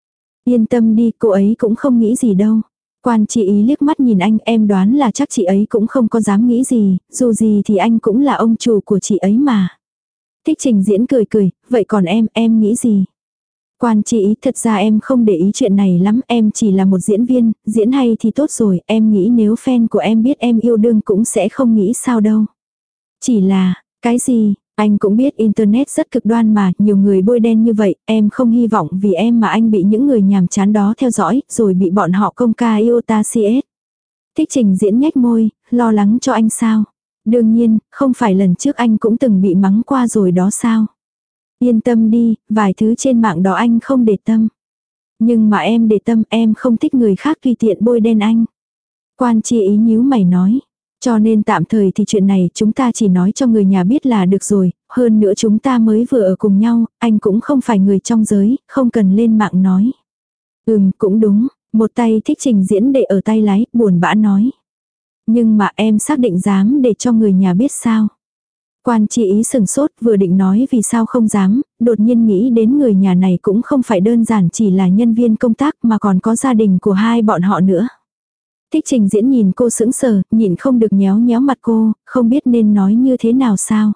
Yên tâm đi, cô ấy cũng không nghĩ gì đâu. Quan Chi Ý liếc mắt nhìn anh, em đoán là chắc chị ấy cũng không có dám nghĩ gì, dù gì thì anh cũng là ông chủ của chị ấy mà. Thích Trình Diễn cười cười, vậy còn em, em nghĩ gì? Quan Chi Ý, thật ra em không để ý chuyện này lắm, em chỉ là một diễn viên, diễn hay thì tốt rồi, em nghĩ nếu fan của em biết em yêu đương cũng sẽ không nghĩ sao đâu. Chỉ là, cái gì, anh cũng biết internet rất cực đoan mà, nhiều người bôi đen như vậy, em không hy vọng vì em mà anh bị những người nhàm chán đó theo dõi, rồi bị bọn họ công khai yêu ta xê ét. Thích Trình Diễn nhếch môi, lo lắng cho anh sao? Đương nhiên, không phải lần trước anh cũng từng bị mắng qua rồi đó sao? Yên tâm đi, vài thứ trên mạng đó anh không để tâm. Nhưng mà em để tâm, em không thích người khác tùy tiện bôi đen anh. Quan Chi Ý nhíu mày nói. Cho nên tạm thời thì chuyện này chúng ta chỉ nói cho người nhà biết là được rồi, hơn nữa chúng ta mới vừa ở cùng nhau, anh cũng không phải người trong giới, không cần lên mạng nói. Ừm, cũng đúng, một tay Thích Trình Diễn để ở tay lái, buồn bã nói. Nhưng mà em xác định dám để cho người nhà biết sao? Quan Chi Ý sừng sốt, vừa định nói vì sao không dám, đột nhiên nghĩ đến người nhà này cũng không phải đơn giản chỉ là nhân viên công tác mà còn có gia đình của hai bọn họ nữa. Thích Trình Diễn nhìn cô sững sờ, nhìn không được nhéo nhéo mặt cô, không biết nên nói như thế nào sao.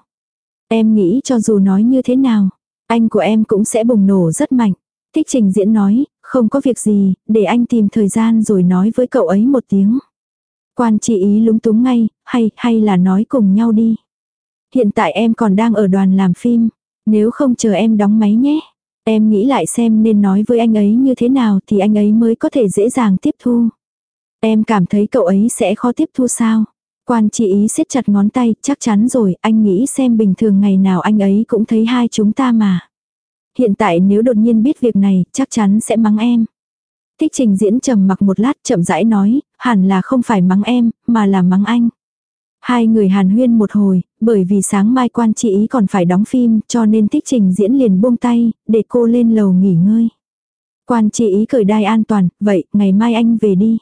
Em nghĩ cho dù nói như thế nào, anh của em cũng sẽ bùng nổ rất mạnh. Thích Trình Diễn nói, không có việc gì, để anh tìm thời gian rồi nói với cậu ấy một tiếng. Quan Chi Ý lúng túng ngay, hay, hay là nói cùng nhau đi. Hiện tại em còn đang ở đoàn làm phim, nếu không chờ em đóng máy nhé. Em nghĩ lại xem nên nói với anh ấy như thế nào thì anh ấy mới có thể dễ dàng tiếp thu. Em cảm thấy cậu ấy sẽ khó tiếp thu sao? Quan Chi Ý siết chặt ngón tay, chắc chắn rồi, anh nghĩ xem bình thường ngày nào anh ấy cũng thấy hai chúng ta mà. Hiện tại nếu đột nhiên biết việc này, chắc chắn sẽ mắng em. Thích Trình Diễn trầm mặc một lát chậm rãi nói, hẳn là không phải mắng em, mà là mắng anh. Hai người hàn huyên một hồi, bởi vì sáng mai Quan Chi Ý còn phải đóng phim cho nên Thích Trình Diễn liền buông tay, để cô lên lầu nghỉ ngơi. Quan Chi Ý cởi đai an toàn, vậy ngày mai anh về đi.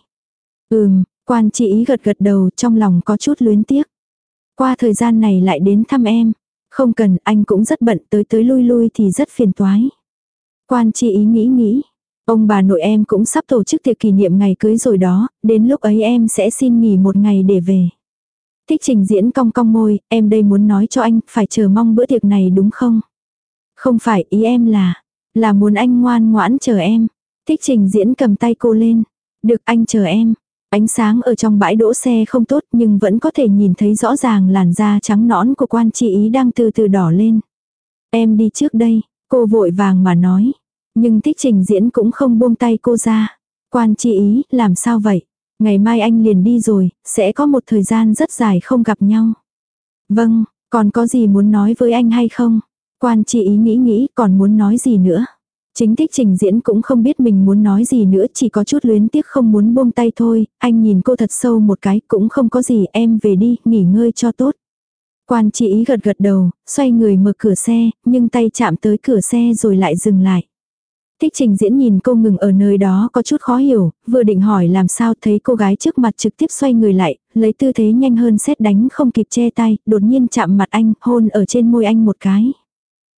Ừm, Quan Chi Ý gật gật đầu trong lòng có chút luyến tiếc. Qua thời gian này lại đến thăm em. Không cần, anh cũng rất bận, tới tới lui lui thì rất phiền toái. Quan Chi Ý nghĩ nghĩ. Ông bà nội em cũng sắp tổ chức tiệc kỷ niệm ngày cưới rồi đó, đến lúc ấy em sẽ xin nghỉ một ngày để về. Thích Trình Diễn cong cong môi, em đây muốn nói cho anh, phải chờ mong bữa tiệc này đúng không? Không phải, ý em là, là muốn anh ngoan ngoãn chờ em. Thích Trình Diễn cầm tay cô lên. Được, anh chờ em. Ánh sáng ở trong bãi đỗ xe không tốt nhưng vẫn có thể nhìn thấy rõ ràng làn da trắng nõn của Quan Chi Ý đang từ từ đỏ lên. Em đi trước đây, cô vội vàng mà nói. Nhưng Thích Trình Diễn cũng không buông tay cô ra. Quan Chi Ý, làm sao vậy? Ngày mai anh liền đi rồi, sẽ có một thời gian rất dài không gặp nhau. Vâng, còn có gì muốn nói với anh hay không? Quan Chi Ý nghĩ nghĩ còn muốn nói gì nữa. Chính Thích Trình Diễn cũng không biết mình muốn nói gì nữa, chỉ có chút luyến tiếc không muốn buông tay thôi. Anh nhìn cô thật sâu một cái, cũng không có gì, em về đi, nghỉ ngơi cho tốt. Quan Chi Ý gật gật đầu, xoay người mở cửa xe, nhưng tay chạm tới cửa xe rồi lại dừng lại. Thích Trình Diễn nhìn cô ngừng ở nơi đó có chút khó hiểu, vừa định hỏi làm sao thấy cô gái trước mặt trực tiếp xoay người lại, lấy tư thế nhanh hơn sét đánh không kịp che tay, đột nhiên chạm mặt anh, hôn ở trên môi anh một cái.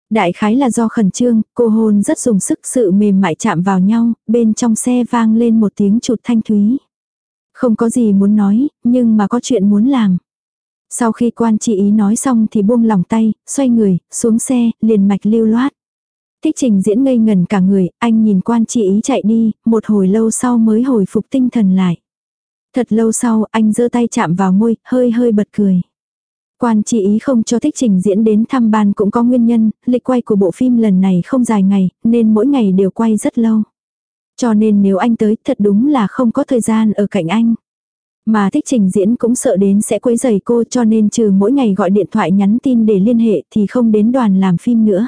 Đại khái là do khẩn trương, cô hôn rất dùng sức, sự mềm mại chạm vào nhau, bên trong xe vang lên một tiếng chụt thanh thúy. Không có gì muốn nói, nhưng mà có chuyện muốn làm. Sau khi Quan Chi Ý nói xong thì buông lỏng tay, xoay người, xuống xe, liền mạch lưu loát. Thích Trình Diễn ngây ngần cả người, anh nhìn Quan Chi Ý chạy đi, một hồi lâu sau mới hồi phục tinh thần lại. Thật lâu sau, anh giơ tay chạm vào môi, hơi hơi bật cười. Quan Chi Ý không cho Thích Trình Diễn đến thăm ban cũng có nguyên nhân, lịch quay của bộ phim lần này không dài ngày, nên mỗi ngày đều quay rất lâu. Cho nên nếu anh tới, thật đúng là không có thời gian ở cạnh anh. Mà Thích Trình Diễn cũng sợ đến sẽ quấy rầy cô, cho nên trừ mỗi ngày gọi điện thoại nhắn tin để liên hệ thì không đến đoàn làm phim nữa.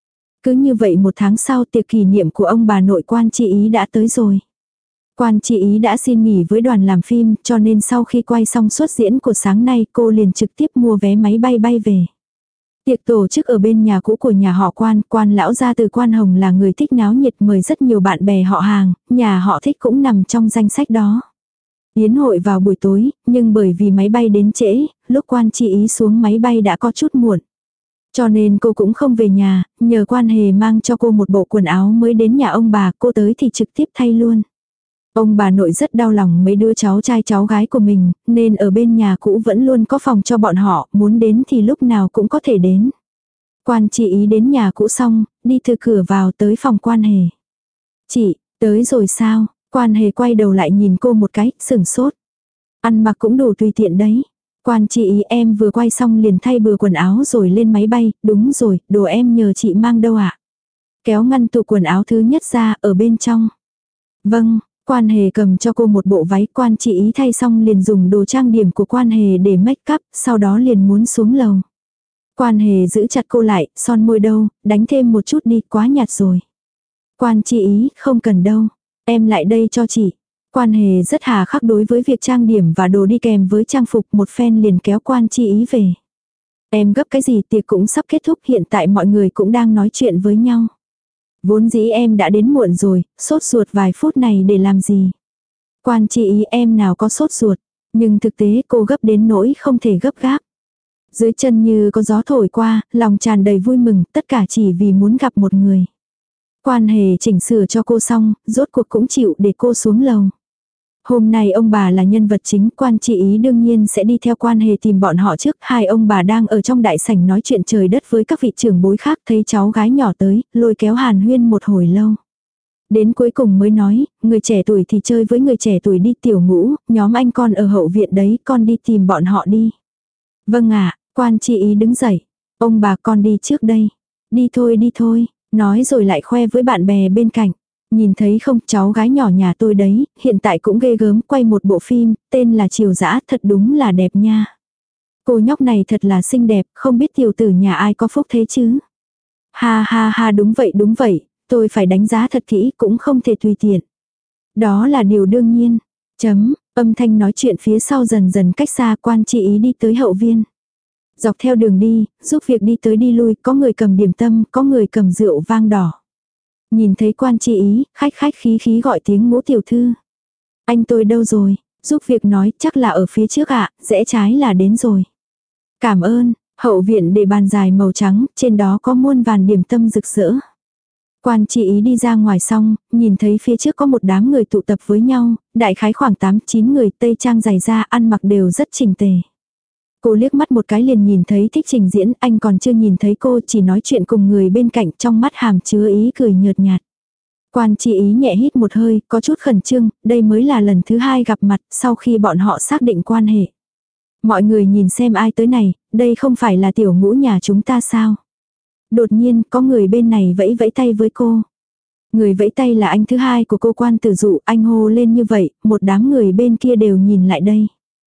Cứ như vậy một tháng sau, tiệc kỷ niệm của ông bà nội Quan Chi Ý đã tới rồi. Quan Chi Ý đã xin nghỉ với đoàn làm phim, cho nên sau khi quay xong suất diễn của sáng nay, cô liền trực tiếp mua vé máy bay bay về. Tiệc tổ chức ở bên nhà cũ của nhà họ Quan, Quan lão gia từ Quan Hồng là người thích náo nhiệt, mời rất nhiều bạn bè họ hàng, nhà họ Thích cũng nằm trong danh sách đó. Yến hội vào buổi tối, nhưng bởi vì máy bay đến trễ, lúc Quan Chi Ý xuống máy bay đã có chút muộn. Cho nên cô cũng không về nhà, nhờ Quan Hề mang cho cô một bộ quần áo mới đến nhà ông bà, cô tới thì trực tiếp thay luôn. Ông bà nội rất đau lòng mấy đứa cháu trai cháu gái của mình, nên ở bên nhà cũ vẫn luôn có phòng cho bọn họ, muốn đến thì lúc nào cũng có thể đến. Quan Chi Ý đến nhà cũ xong, đi từ cửa vào tới phòng Quan Hề. Chị, tới rồi sao? Quan Hề quay đầu lại nhìn cô một cái, sửng sốt. Ăn mặc cũng đủ tùy tiện đấy. Quan Chi Ý em vừa quay xong liền thay bừa quần áo rồi lên máy bay, đúng rồi, đồ em nhờ chị mang đâu ạ? Kéo ngăn tủ quần áo thứ nhất ra, ở bên trong. Vâng. Quan Hề cầm cho cô một bộ váy, Quan Chi Ý thay xong liền dùng đồ trang điểm của Quan Hề để make up, sau đó liền muốn xuống lầu. Quan Hề giữ chặt cô lại, son môi đâu, đánh thêm một chút đi, quá nhạt rồi. Quan Chi Ý, không cần đâu, em lại đây cho chị. Quan Hề rất hà khắc đối với việc trang điểm và đồ đi kèm với trang phục, một phen liền kéo Quan Chi Ý về. Em gấp cái gì, tiệc cũng sắp kết thúc, hiện tại mọi người cũng đang nói chuyện với nhau. Vốn dĩ em đã đến muộn rồi, sốt ruột vài phút này để làm gì. Quan Chi Ý em nào có sốt ruột, nhưng thực tế cô gấp đến nỗi không thể gấp gáp. Dưới chân như có gió thổi qua, lòng tràn đầy vui mừng, tất cả chỉ vì muốn gặp một người. Quan Hề chỉnh sửa cho cô xong, rốt cuộc cũng chịu để cô xuống lầu. Hôm nay ông bà là nhân vật chính, Quan Chi Ý đương nhiên sẽ đi theo Quan Hề tìm bọn họ trước. Hai ông bà đang ở trong đại sảnh nói chuyện trời đất với các vị trưởng bối khác, thấy cháu gái nhỏ tới, lôi kéo hàn huyên một hồi lâu. Đến cuối cùng mới nói, người trẻ tuổi thì chơi với người trẻ tuổi đi, Tiểu Ngũ, nhóm anh con ở hậu viện đấy, con đi tìm bọn họ đi. Vâng ạ, Quan Chi Ý đứng dậy. Ông bà con đi trước đây. Đi thôi đi thôi, nói rồi lại khoe với bạn bè bên cạnh. Nhìn thấy không, cháu gái nhỏ nhà tôi đấy, hiện tại cũng ghê gớm, quay một bộ phim, tên là Triều Dã, thật đúng là đẹp nha. Cô nhóc này thật là xinh đẹp, không biết tiểu tử nhà ai có phúc thế chứ. Ha ha ha, đúng vậy đúng vậy, tôi phải đánh giá thật kỹ, cũng không thể tùy tiện. Đó là điều đương nhiên. Chấm, âm thanh nói chuyện phía sau dần dần cách xa. Quan Chi Ý đi tới hậu viên. Dọc theo đường đi, giúp việc đi tới đi lui, có người cầm điểm tâm, có người cầm rượu vang đỏ. Nhìn thấy Quan Chi Ý, khách khách khí khí gọi tiếng Ngũ tiểu thư. Anh tôi đâu rồi? Giúp việc nói, chắc là ở phía trước ạ, rẽ trái là đến rồi. Cảm ơn. Hậu viện để bàn dài màu trắng, trên đó có muôn vàn điểm tâm rực rỡ. Quan Chi Ý đi ra ngoài xong, nhìn thấy phía trước có một đám người tụ tập với nhau, đại khái khoảng tám chín người, tây trang dày da, ăn mặc đều rất chỉnh tề. Cô liếc mắt một cái liền nhìn thấy Thích Trình Diễn, anh còn chưa nhìn thấy cô, chỉ nói chuyện cùng người bên cạnh, trong mắt hàm chứa ý cười nhợt nhạt. Quan Chi Ý nhẹ hít một hơi, có chút khẩn trương, đây mới là lần thứ hai gặp mặt, sau khi bọn họ xác định quan hệ. Mọi người nhìn xem ai tới này, đây không phải là Tiểu Ngũ nhà chúng ta sao? Đột nhiên, có người bên này vẫy vẫy tay với cô. Người vẫy tay là anh thứ hai của cô Quan Tử Dụ, anh hô lên như vậy, một đám người bên kia đều nhìn lại đây.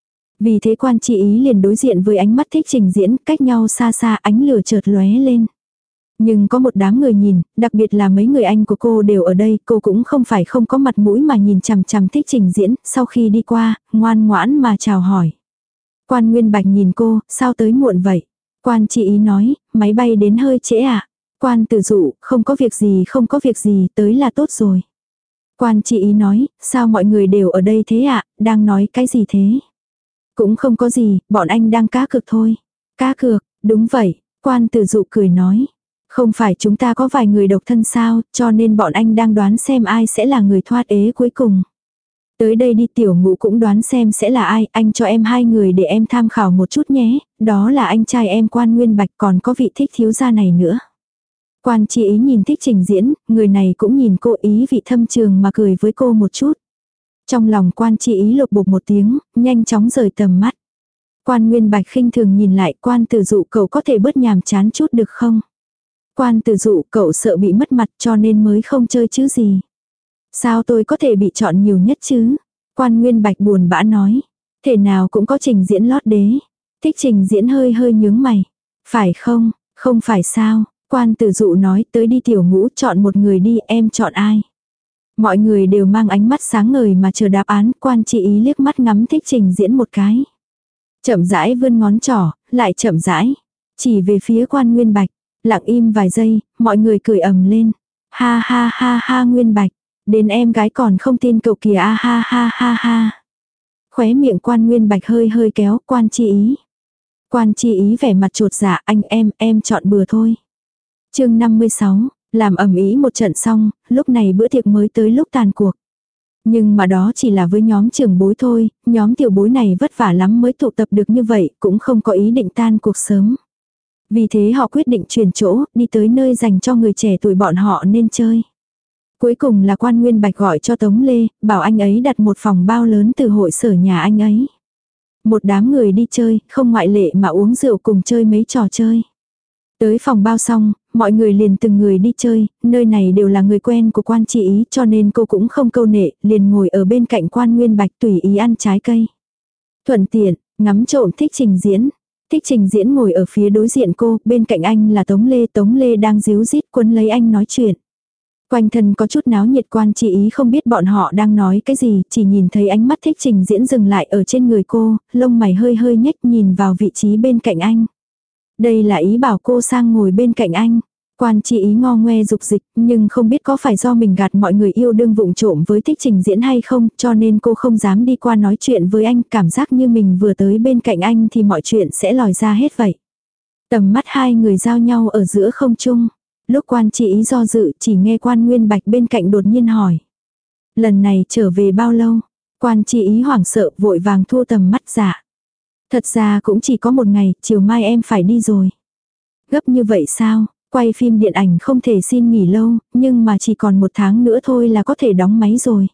Vì thế Quan Chi Ý liền đối diện với ánh mắt Thích Trình Diễn, cách nhau xa xa, ánh lửa chợt lóe lên. Nhưng có một đám người nhìn, đặc biệt là mấy người anh của cô đều ở đây, cô cũng không phải không có mặt mũi mà nhìn chằm chằm Thích Trình Diễn, sau khi đi qua, ngoan ngoãn mà chào hỏi. Quan Nguyên Bạch nhìn cô, sao tới muộn vậy? Quan Chi Ý nói, máy bay đến hơi trễ à? Quan Tử Dụ, không có việc gì không có việc gì, tới là tốt rồi. Quan Chi Ý nói, sao mọi người đều ở đây thế ạ, đang nói cái gì thế? Cũng không có gì, bọn anh đang cá cược thôi. Cá cược, đúng vậy, Quan Tử Dụ cười nói. Không phải chúng ta có vài người độc thân sao, cho nên bọn anh đang đoán xem ai sẽ là người thoát ế cuối cùng. Tới đây đi, Tiểu Ngũ cũng đoán xem sẽ là ai, anh cho em hai người để em tham khảo một chút nhé, đó là anh trai em Quan Nguyên Bạch, còn có vị Thích thiếu gia này nữa. Quan Chi Ý nhìn Thích Trình Diễn, người này cũng nhìn cô, ý vị thâm trường mà cười với cô một chút. Trong lòng Quan Chi Ý lục bục một tiếng, nhanh chóng rời tầm mắt. Quan Nguyên Bạch khinh thường nhìn lại, Quan Tử Dụ, cậu có thể bớt nhàm chán chút được không? Quan Tử Dụ, cậu sợ bị mất mặt cho nên mới không chơi chứ gì. Sao tôi có thể bị chọn nhiều nhất chứ? Quan Nguyên Bạch buồn bã nói. Thể nào cũng có Trình Diễn lót đế. Thích Trình Diễn hơi hơi nhướng mày. Phải không? Không phải sao? Quan Tử Dụ nói, tới đi Tiểu Ngũ, chọn một người đi, em chọn ai? Mọi người đều mang ánh mắt sáng ngời mà chờ đáp án. Quan Chi Ý liếc mắt ngắm Thích Trình Diễn một cái. Chậm rãi vươn ngón trỏ, lại chậm rãi. Chỉ về phía Quan Nguyên Bạch. Lặng im vài giây, mọi người cười ầm lên. Ha ha ha ha Nguyên Bạch. Đến em gái còn không tin cậu kìa, a ha ha ha ha. Khóe miệng Quan Nguyên Bạch hơi hơi kéo. Quan Chi Ý. Quan Chi Ý vẻ mặt chột dạ, anh em, em chọn bừa thôi. Chương năm mươi sáu, làm ầm ĩ một trận xong, lúc này bữa tiệc mới tới lúc tàn cuộc. Nhưng mà đó chỉ là với nhóm trưởng bối thôi, nhóm tiểu bối này vất vả lắm mới tụ tập được như vậy, cũng không có ý định tan cuộc sớm. Vì thế họ quyết định chuyển chỗ, đi tới nơi dành cho người trẻ tuổi bọn họ nên chơi. Cuối cùng là Quan Nguyên Bạch gọi cho Tống Lê, bảo anh ấy đặt một phòng bao lớn từ hội sở nhà anh ấy. Một đám người đi chơi, không ngoại lệ mà uống rượu cùng chơi mấy trò chơi. Tới phòng bao xong, mọi người liền từng người đi chơi, nơi này đều là người quen của Quan Chi Ý cho nên cô cũng không câu nệ, liền ngồi ở bên cạnh Quan Nguyên Bạch tùy ý ăn trái cây. Thuận tiện, ngắm trộm Thích Trình Diễn. Thích Trình Diễn ngồi ở phía đối diện cô, bên cạnh anh là Tống Lê, Tống Lê đang díu dít quấn lấy anh nói chuyện. Quanh thân có chút náo nhiệt. Quan Chi Ý không biết bọn họ đang nói cái gì, chỉ nhìn thấy ánh mắt Thích Trình Diễn dừng lại ở trên người cô, lông mày hơi hơi nhếch nhìn vào vị trí bên cạnh anh. Đây là ý bảo cô sang ngồi bên cạnh anh. Quan Chi Ý ngo ngoe dục dịch, nhưng không biết có phải do mình gạt mọi người yêu đương vụng trộm với Thích Trình Diễn hay không, cho nên cô không dám đi qua nói chuyện với anh, cảm giác như mình vừa tới bên cạnh anh thì mọi chuyện sẽ lòi ra hết vậy. Tầm mắt hai người giao nhau ở giữa không trung. Lúc Quan Chi Ý do dự, chỉ nghe Quan Nguyên Bạch bên cạnh đột nhiên hỏi. Lần này trở về bao lâu? Quan Chi Ý hoảng sợ vội vàng thu tầm mắt dạ. Thật ra cũng chỉ có một ngày, chiều mai em phải đi rồi. Gấp như vậy sao? Quay phim điện ảnh không thể xin nghỉ lâu, nhưng mà chỉ còn một tháng nữa thôi là có thể đóng máy rồi.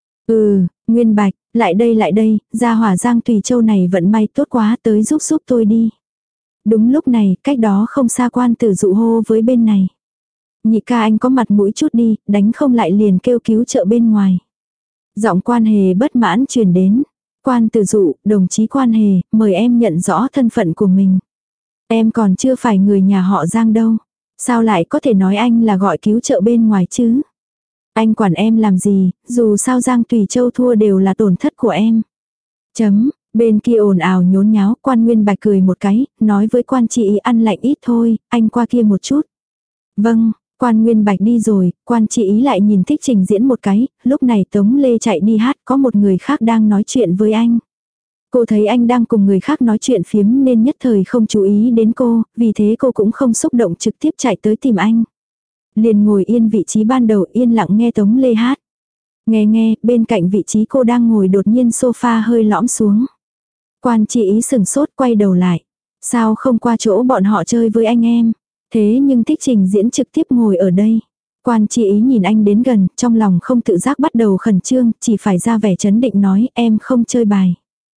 Ừ, Nguyên Bạch, lại đây lại đây, gia hỏa Giang Tùy Châu này vận may tốt quá, tới giúp giúp tôi đi. Đúng lúc này, cách đó không xa Quan Tử Dụ hô với bên này. Nhị ca anh có mặt mũi chút đi, đánh không lại liền kêu cứu trợ bên ngoài. Giọng Quan Hề bất mãn truyền đến. Quan Tử Dụ, đồng chí Quan Hề, mời em nhận rõ thân phận của mình. Em còn chưa phải người nhà họ Giang đâu. Sao lại có thể nói anh là gọi cứu trợ bên ngoài chứ? Anh quản em làm gì, dù sao Giang Tùy Châu thua đều là tổn thất của em. Chấm, bên kia ồn ào nhốn nháo, Quan Nguyên Bạch cười một cái, nói với Quan Chi Ý ăn lạnh ít thôi, anh qua kia một chút. Vâng, Quan Nguyên Bạch đi rồi, Quan Chi Ý lại nhìn Thích Trình Diễn một cái, lúc này Tống Lê chạy đi hát, có một người khác đang nói chuyện với anh. Cô thấy anh đang cùng người khác nói chuyện phiếm nên nhất thời không chú ý đến cô, vì thế cô cũng không xúc động trực tiếp chạy tới tìm anh. Liền ngồi yên vị trí ban đầu yên lặng nghe Tống Lê hát. Nghe nghe, bên cạnh vị trí cô đang ngồi đột nhiên sofa hơi lõm xuống. Quan Chi Ý sừng sốt quay đầu lại. Sao không qua chỗ bọn họ chơi với anh em? Thế nhưng Thích Trình Diễn trực tiếp ngồi ở đây. Quan Chi Ý nhìn anh đến gần, trong lòng không tự giác bắt đầu khẩn trương, chỉ phải ra vẻ trấn định nói em không chơi bài.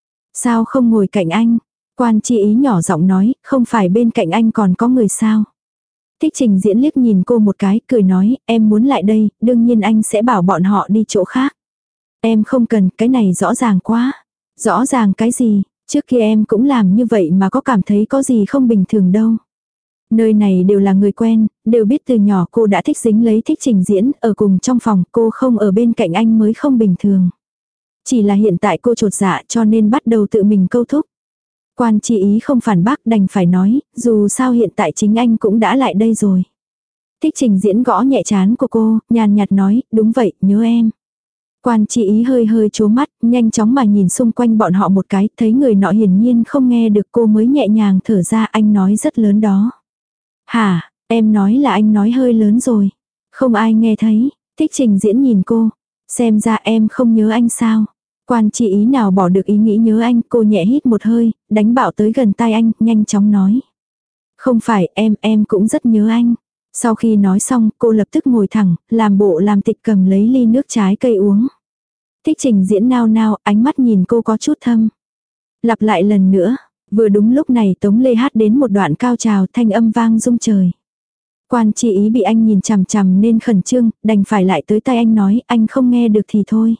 Sao không ngồi cạnh anh? Quan Chi Ý nhỏ giọng nói, không phải bên cạnh anh còn có người sao? Thích Trình Diễn liếc nhìn cô một cái, cười nói, em muốn lại đây, đương nhiên anh sẽ bảo bọn họ đi chỗ khác. Em không cần, cái này rõ ràng quá. Rõ ràng cái gì, trước kia em cũng làm như vậy mà có cảm thấy có gì không bình thường đâu. Nơi này đều là người quen, đều biết từ nhỏ cô đã thích dính lấy Thích Trình Diễn, ở cùng trong phòng, cô không ở bên cạnh anh mới không bình thường. Chỉ là hiện tại cô chột dạ cho nên bắt đầu tự mình câu thúc. Quan Chi Ý không phản bác đành phải nói, dù sao hiện tại chính anh cũng đã lại đây rồi. Thích Trình Diễn gõ nhẹ trán của cô, nhàn nhạt nói, đúng vậy, nhớ em. Quan Chi Ý hơi hơi chố mắt, nhanh chóng mà nhìn xung quanh bọn họ một cái, thấy người nọ hiển nhiên không nghe được cô mới nhẹ nhàng thở ra anh nói rất lớn đó. Hả, Em nói là anh nói hơi lớn rồi. Không ai nghe thấy. Thích Trình Diễn nhìn cô. Xem ra em không nhớ anh sao. Quan Chi Ý nào bỏ được ý nghĩ nhớ anh, cô nhẹ hít một hơi, đánh bạo tới gần tai anh, nhanh chóng nói. Không phải, em, em cũng rất nhớ anh. Sau khi nói xong, cô lập tức ngồi thẳng, làm bộ làm tịch cầm lấy ly nước trái cây uống. Thích Trình Diễn nao nao, ánh mắt nhìn cô có chút thâm. Lặp lại lần nữa, vừa đúng lúc này Tống Lê hát đến một đoạn cao trào, thanh âm vang rung trời. Quan Chi Ý bị anh nhìn chằm chằm nên khẩn trương, đành phải lại tới tay anh nói, anh không nghe được thì thôi.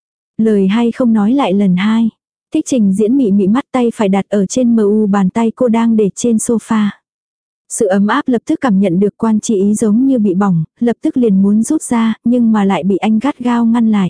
Lời hay không nói lại lần hai. Thích Trình Diễn mị mị mắt, tay phải đặt ở trên mờ u bàn tay cô đang để trên sofa. Sự ấm áp lập tức cảm nhận được. Quan Chi Ý giống như bị bỏng, lập tức liền muốn rút ra, nhưng mà lại bị anh gắt gao ngăn lại.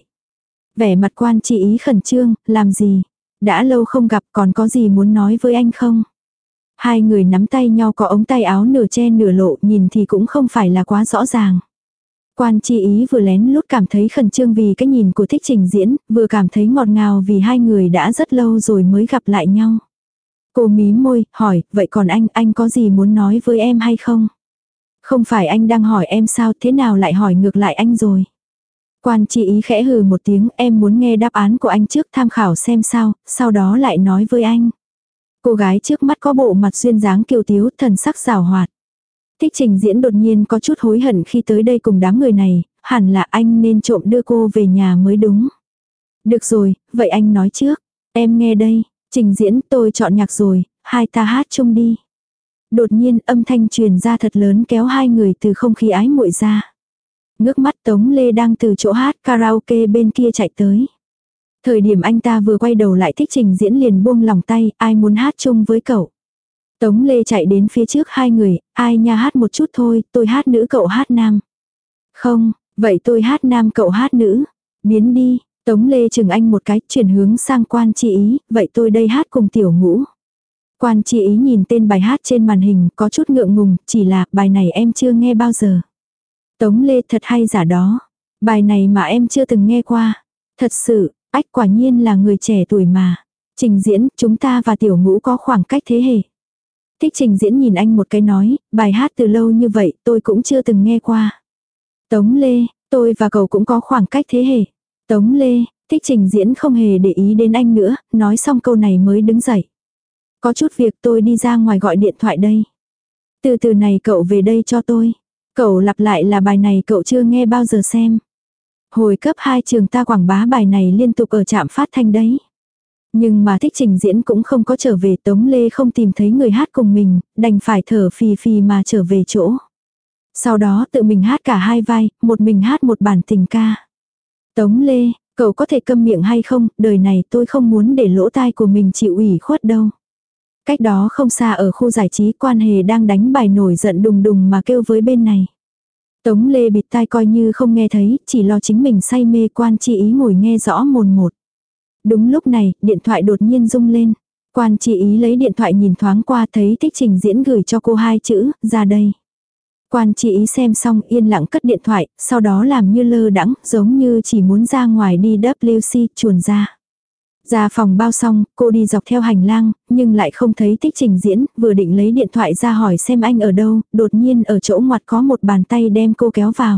Vẻ mặt Quan Chi Ý khẩn trương, làm gì? Đã lâu không gặp, còn có gì muốn nói với anh không? Hai người nắm tay nhau, có ống tay áo nửa che nửa lộ, nhìn thì cũng không phải là quá rõ ràng. Quan Chi Ý vừa lén lút cảm thấy khẩn trương vì cái nhìn của Thích Trình Diễn, vừa cảm thấy ngọt ngào vì hai người đã rất lâu rồi mới gặp lại nhau. Cô mím môi, hỏi, vậy còn anh, anh có gì muốn nói với em hay không? Không phải anh đang hỏi em sao, thế nào lại hỏi ngược lại anh rồi? Quan Chi Ý khẽ hừ một tiếng, em muốn nghe đáp án của anh trước, tham khảo xem sao, sau đó lại nói với anh. Cô gái trước mắt có bộ mặt duyên dáng kiều tiếu, thần sắc giảo hoạt. Thích Trình Diễn đột nhiên có chút hối hận khi tới đây cùng đám người này, hẳn là anh nên trộm đưa cô về nhà mới đúng. Được rồi, vậy anh nói trước. Em nghe đây, Trình Diễn, tôi chọn nhạc rồi, hai ta hát chung đi. Đột nhiên âm thanh truyền ra thật lớn kéo hai người từ không khí ái muội ra. Ngước mắt Tống Lê đang từ chỗ hát karaoke bên kia chạy tới. Thời điểm anh ta vừa quay đầu lại Thích Trình Diễn liền buông lòng tay, ai muốn hát chung với cậu. Tống Lê chạy đến phía trước hai người, ai nha hát một chút thôi, tôi hát nữ cậu hát nam. Không, vậy tôi hát nam cậu hát nữ. Biến đi, Tống Lê chừng anh một cái, chuyển hướng sang Quan Chi Ý, vậy tôi đây hát cùng Tiểu Ngũ. Quan Chi Ý nhìn tên bài hát trên màn hình, có chút ngượng ngùng, chỉ là bài này em chưa nghe bao giờ. Tống Lê thật hay giả đó, bài này mà em chưa từng nghe qua. Thật sự, ách quả nhiên là người trẻ tuổi mà. Trình Diễn, chúng ta và Tiểu Ngũ có khoảng cách thế hệ. Thích Trình Diễn nhìn anh một cái nói, bài hát từ lâu như vậy tôi cũng chưa từng nghe qua. Tống Lê, tôi và cậu cũng có khoảng cách thế hệ. Tống Lê, Thích Trình Diễn không hề để ý đến anh nữa, nói xong câu này mới đứng dậy. Có chút việc tôi đi ra ngoài gọi điện thoại đây. Từ từ này cậu về đây cho tôi. Cậu lặp lại là bài này cậu chưa nghe bao giờ xem. Hồi cấp hai trường ta quảng bá bài này liên tục ở trạm phát thanh đấy. Nhưng mà Thích Trình Diễn cũng không có trở về. Tống Lê không tìm thấy người hát cùng mình, đành phải thở phì phì mà trở về chỗ. Sau đó tự mình hát cả hai vai, một mình hát một bản tình ca. Tống Lê, cậu có thể câm miệng hay không, đời này tôi không muốn để lỗ tai của mình chịu ủy khuất đâu. Cách đó không xa ở khu giải trí Quan Hề đang đánh bài nổi giận đùng đùng mà kêu với bên này. Tống Lê bịt tai coi như không nghe thấy, chỉ lo chính mình say mê. Quan Chi Ý ngồi nghe rõ mồn một. Đúng lúc này, điện thoại đột nhiên rung lên. Quan Chi Ý lấy điện thoại nhìn thoáng qua thấy Thích Trình Diễn gửi cho cô hai chữ, ra đây. Quan Chi Ý xem xong yên lặng cất điện thoại, sau đó làm như lơ đãng, giống như chỉ muốn ra ngoài đi W C chuồn ra. Ra phòng bao xong, cô đi dọc theo hành lang, nhưng lại không thấy Thích Trình Diễn, vừa định lấy điện thoại ra hỏi xem anh ở đâu, đột nhiên ở chỗ ngoặt có một bàn tay đem cô kéo vào.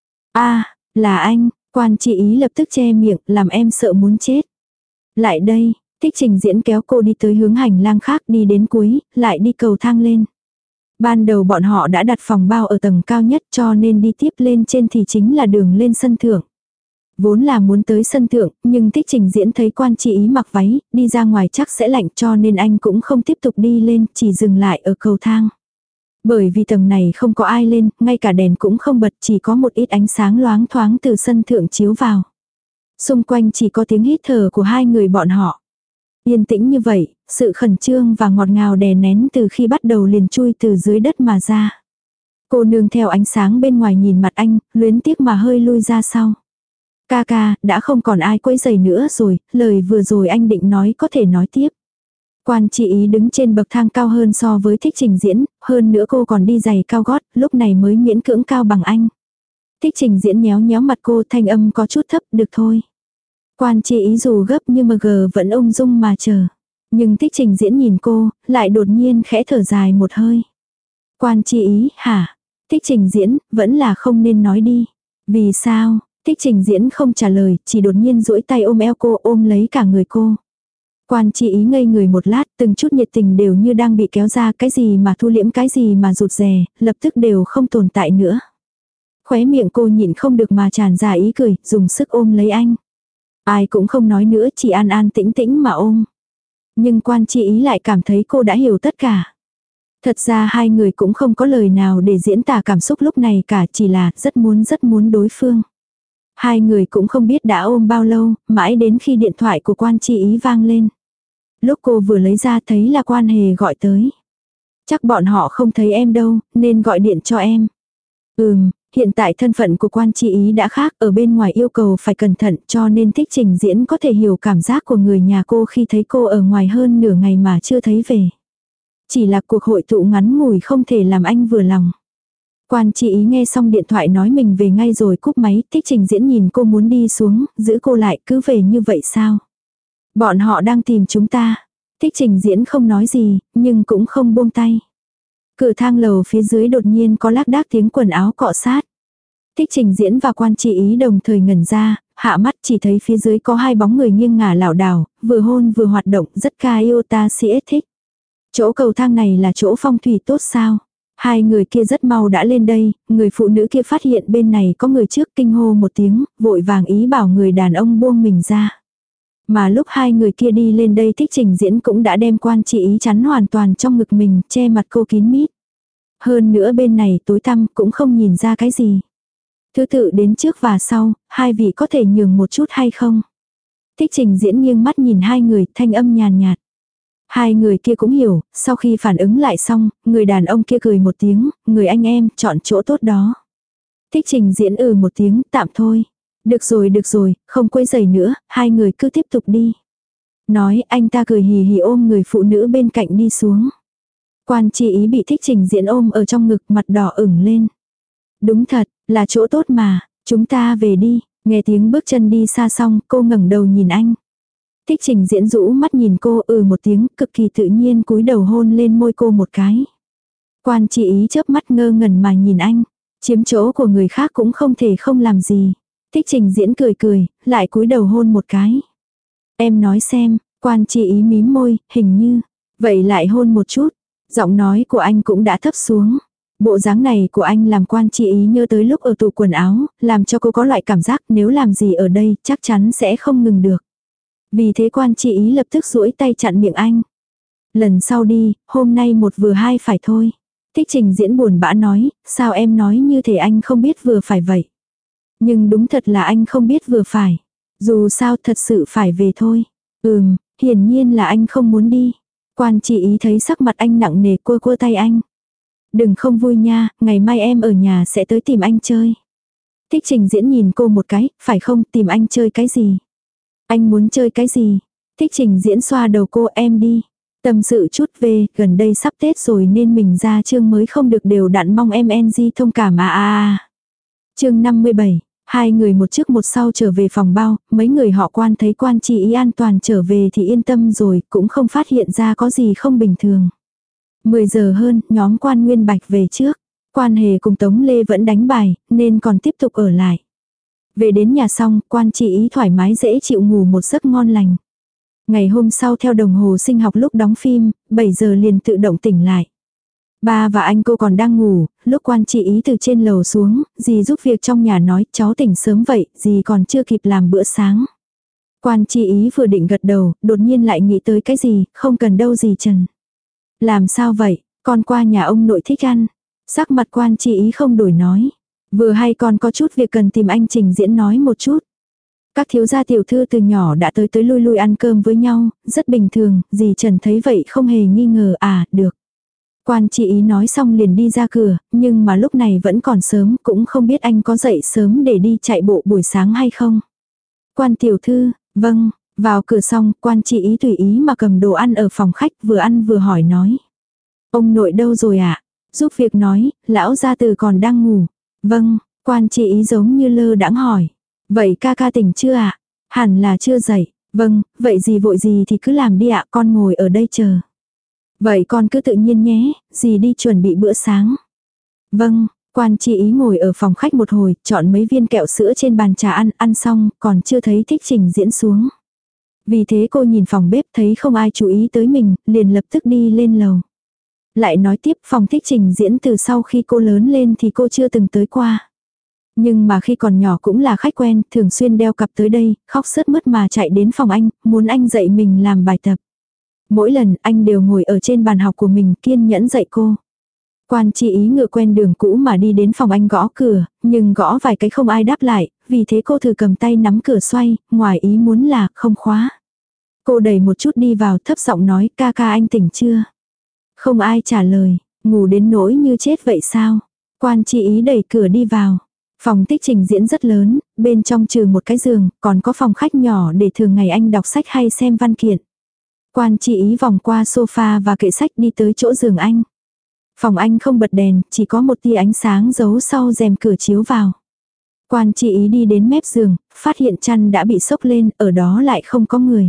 A, là anh, Quan Chi Ý lập tức che miệng, làm em sợ muốn chết. Lại đây, Thích Trình Diễn kéo cô đi tới hướng hành lang khác, đi đến cuối, lại đi cầu thang lên. Ban đầu bọn họ đã đặt phòng bao ở tầng cao nhất cho nên đi tiếp lên trên thì chính là đường lên sân thượng. Vốn là muốn tới sân thượng, nhưng Thích Trình Diễn thấy Quan Chi Ý mặc váy, đi ra ngoài chắc sẽ lạnh cho nên anh cũng không tiếp tục đi lên, chỉ dừng lại ở cầu thang. Bởi vì tầng này không có ai lên, ngay cả đèn cũng không bật, chỉ có một ít ánh sáng loáng thoáng từ sân thượng chiếu vào. Xung quanh chỉ có tiếng hít thở của hai người bọn họ. Yên tĩnh như vậy, sự khẩn trương và ngọt ngào đè nén từ khi bắt đầu liền chui từ dưới đất mà ra. Cô nương theo ánh sáng bên ngoài nhìn mặt anh, luyến tiếc mà hơi lui ra sau. Ca ca, đã không còn ai quấy rầy nữa rồi, lời vừa rồi anh định nói có thể nói tiếp. Quan Chi Ý đứng trên bậc thang cao hơn so với Thích Trình Diễn, hơn nữa cô còn đi giày cao gót, lúc này mới miễn cưỡng cao bằng anh. Thích Trình Diễn nhéo nhéo mặt cô, thanh âm có chút thấp, được thôi. Quan Chi Ý dù gấp nhưng mà gờ vẫn ung dung mà chờ. Nhưng Thích Trình Diễn nhìn cô, lại đột nhiên khẽ thở dài một hơi. Quan Chi Ý, hả? Thích Trình Diễn, vẫn là không nên nói đi. Vì sao? Thích Trình Diễn không trả lời, chỉ đột nhiên duỗi tay ôm eo cô, ôm lấy cả người cô. Quan Chi Ý ngây người một lát, từng chút nhiệt tình đều như đang bị kéo ra, cái gì mà thu liễm, cái gì mà rụt rè, lập tức đều không tồn tại nữa. Khóe miệng cô nhịn không được mà tràn ra ý cười, dùng sức ôm lấy anh. Ai cũng không nói nữa, chỉ an an tĩnh tĩnh mà ôm. Nhưng Quan Chi Ý lại cảm thấy cô đã hiểu tất cả. Thật ra hai người cũng không có lời nào để diễn tả cảm xúc lúc này cả, chỉ là rất muốn rất muốn đối phương. Hai người cũng không biết đã ôm bao lâu, mãi đến khi điện thoại của Quan Chi Ý vang lên. Lúc cô vừa lấy ra thấy là Quan Hề gọi tới. Chắc bọn họ không thấy em đâu, nên gọi điện cho em. Ừm, hiện tại thân phận của Quan Chi Ý đã khác, ở bên ngoài yêu cầu phải cẩn thận, cho nên Thích Trình Diễn có thể hiểu cảm giác của người nhà cô khi thấy cô ở ngoài hơn nửa ngày mà chưa thấy về. Chỉ là cuộc hội tụ ngắn ngủi không thể làm anh vừa lòng. Quan Chi Ý nghe xong điện thoại nói mình về ngay rồi cúp máy, Thích Trình Diễn nhìn cô muốn đi xuống, giữ cô lại, cứ về như vậy sao? Bọn họ đang tìm chúng ta. Thích Trình Diễn không nói gì, nhưng cũng không buông tay. Cửa thang lầu phía dưới đột nhiên có lác đác tiếng quần áo cọ sát. Thích Trình Diễn và Quan Chi Ý đồng thời ngẩn ra, hạ mắt chỉ thấy phía dưới có hai bóng người nghiêng ngả lảo đảo, vừa hôn vừa hoạt động, rất ca yêu ta si thích. Chỗ cầu thang này là chỗ phong thủy tốt sao? Hai người kia rất mau đã lên đây, người phụ nữ kia phát hiện bên này có người trước, kinh hô một tiếng, vội vàng ý bảo người đàn ông buông mình ra. Mà lúc hai người kia đi lên đây, Thích Trình Diễn cũng đã đem Quan Chi Ý chắn hoàn toàn trong ngực mình, che mặt cô kín mít. Hơn nữa bên này tối tăm cũng không nhìn ra cái gì. Thứ tự đến trước và sau, hai vị có thể nhường một chút hay không? Thích Trình Diễn nghiêng mắt nhìn hai người, thanh âm nhàn nhạt. Hai người kia cũng hiểu, sau khi phản ứng lại xong, người đàn ông kia cười một tiếng, người anh em, chọn chỗ tốt đó. Thích Trình Diễn ừ một tiếng, tạm thôi. Được rồi được rồi, không quấy rầy nữa, hai người cứ tiếp tục đi. Nói, anh ta cười hì hì ôm người phụ nữ bên cạnh đi xuống. Quan Chi Ý bị Thích Trình Diễn ôm ở trong ngực, mặt đỏ ửng lên. Đúng thật, là chỗ tốt mà, chúng ta về đi. Nghe tiếng bước chân đi xa xong, cô ngẩng đầu nhìn anh. Thích Trình Diễn rũ mắt nhìn cô ừ một tiếng, cực kỳ tự nhiên cúi đầu hôn lên môi cô một cái. Quan Chi Ý chớp mắt ngơ ngẩn mà nhìn anh. Chiếm chỗ của người khác cũng không thể không làm gì. Thích Trình Diễn cười cười, lại cúi đầu hôn một cái. Em nói xem, Quan Chi Ý mím môi, hình như. Vậy lại hôn một chút. Giọng nói của anh cũng đã thấp xuống. Bộ dáng này của anh làm Quan Chi Ý nhớ tới lúc ở tủ quần áo, làm cho cô có loại cảm giác nếu làm gì ở đây chắc chắn sẽ không ngừng được. Vì thế Quan Chi Ý lập tức duỗi tay chặn miệng anh. Lần sau đi, hôm nay một vừa hai phải thôi. Thích Trình Diễn buồn bã nói, sao em nói như thể anh không biết vừa phải vậy. Nhưng đúng thật là anh không biết vừa phải. Dù sao thật sự phải về thôi. Ừm, hiển nhiên là anh không muốn đi. Quan Chi Ý thấy sắc mặt anh nặng nề, cua cua tay anh. Đừng không vui nha, ngày mai em ở nhà sẽ tới tìm anh chơi. Thích Trình Diễn nhìn cô một cái, phải không, tìm anh chơi cái gì? Anh muốn chơi cái gì? Thích Trình Diễn xoa đầu cô, em đi. Tâm sự chút về, gần đây sắp Tết rồi nên mình ra chương mới không được đều đặn, mong em en gi thông cảm à à à. Chương năm mươi bảy, hai người một trước một sau trở về phòng bao, mấy người họ Quan thấy Quan Chi Ý an toàn trở về thì yên tâm rồi, cũng không phát hiện ra có gì không bình thường. mười giờ hơn, nhóm Quan Nguyên Bạch về trước. Quan Hề cùng Tống Lê vẫn đánh bài, nên còn tiếp tục ở lại. Về đến nhà xong, Quan Chi Ý thoải mái dễ chịu ngủ một giấc ngon lành. Ngày hôm sau theo đồng hồ sinh học lúc đóng phim, bảy giờ liền tự động tỉnh lại. Ba và anh cô còn đang ngủ, lúc Quan Chi Ý từ trên lầu xuống, dì giúp việc trong nhà nói cháu tỉnh sớm vậy, dì còn chưa kịp làm bữa sáng. Quan Chi Ý vừa định gật đầu, đột nhiên lại nghĩ tới cái gì, không cần đâu dì Trần. Làm sao vậy, con qua nhà ông nội thích ăn. Sắc mặt Quan Chi Ý không đổi nói. Vừa hay con có chút việc cần tìm anh Trình Diễn nói một chút. Các thiếu gia tiểu thư từ nhỏ đã tới tới lui lui ăn cơm với nhau, rất bình thường, dì Trần thấy vậy không hề nghi ngờ, à, được. Quan Chi Ý nói xong liền đi ra cửa, nhưng mà lúc này vẫn còn sớm, cũng không biết anh có dậy sớm để đi chạy bộ buổi sáng hay không. Quan tiểu thư, vâng, vào cửa xong, Quan Chi Ý tùy ý mà cầm đồ ăn ở phòng khách, vừa ăn vừa hỏi nói. Ông nội đâu rồi ạ? À? Giúp việc nói, lão gia từ còn đang ngủ. Vâng, Quan Chi Ý giống như lơ đãng hỏi. Vậy ca ca tỉnh chưa ạ? À? Hẳn là chưa dậy. Vâng, vậy gì vội gì thì cứ làm đi ạ, con ngồi ở đây chờ. Vậy con cứ tự nhiên nhé, dì đi chuẩn bị bữa sáng. Vâng, Quan Chi Ý ngồi ở phòng khách một hồi, chọn mấy viên kẹo sữa trên bàn trà ăn, ăn xong, còn chưa thấy Thích Trình Diễn xuống. Vì thế cô nhìn phòng bếp thấy không ai chú ý tới mình, liền lập tức đi lên lầu. Lại nói tiếp phòng Thích Trình Diễn từ sau khi cô lớn lên thì cô chưa từng tới qua. Nhưng mà khi còn nhỏ cũng là khách quen, thường xuyên đeo cặp tới đây, khóc sướt mướt mà chạy đến phòng anh, muốn anh dạy mình làm bài tập. Mỗi lần anh đều ngồi ở trên bàn học của mình kiên nhẫn dạy cô. Quan Chi Ý ngựa quen đường cũ mà đi đến phòng anh gõ cửa, nhưng gõ vài cái không ai đáp lại, vì thế cô thử cầm tay nắm cửa xoay, ngoài ý muốn là không khóa. Cô đẩy một chút đi vào thấp giọng nói ca ca anh tỉnh chưa? Không ai trả lời, ngủ đến nỗi như chết vậy sao? Quan Chi Ý đẩy cửa đi vào. Phòng Thích Trình Diễn rất lớn, bên trong trừ một cái giường, còn có phòng khách nhỏ để thường ngày anh đọc sách hay xem văn kiện. Quan Chi Ý vòng qua sofa và kệ sách đi tới chỗ giường anh. Phòng anh không bật đèn, chỉ có một tia ánh sáng giấu sau rèm cửa chiếu vào. Quan Chi Ý đi đến mép giường, phát hiện chăn đã bị xốc lên, ở đó lại không có người.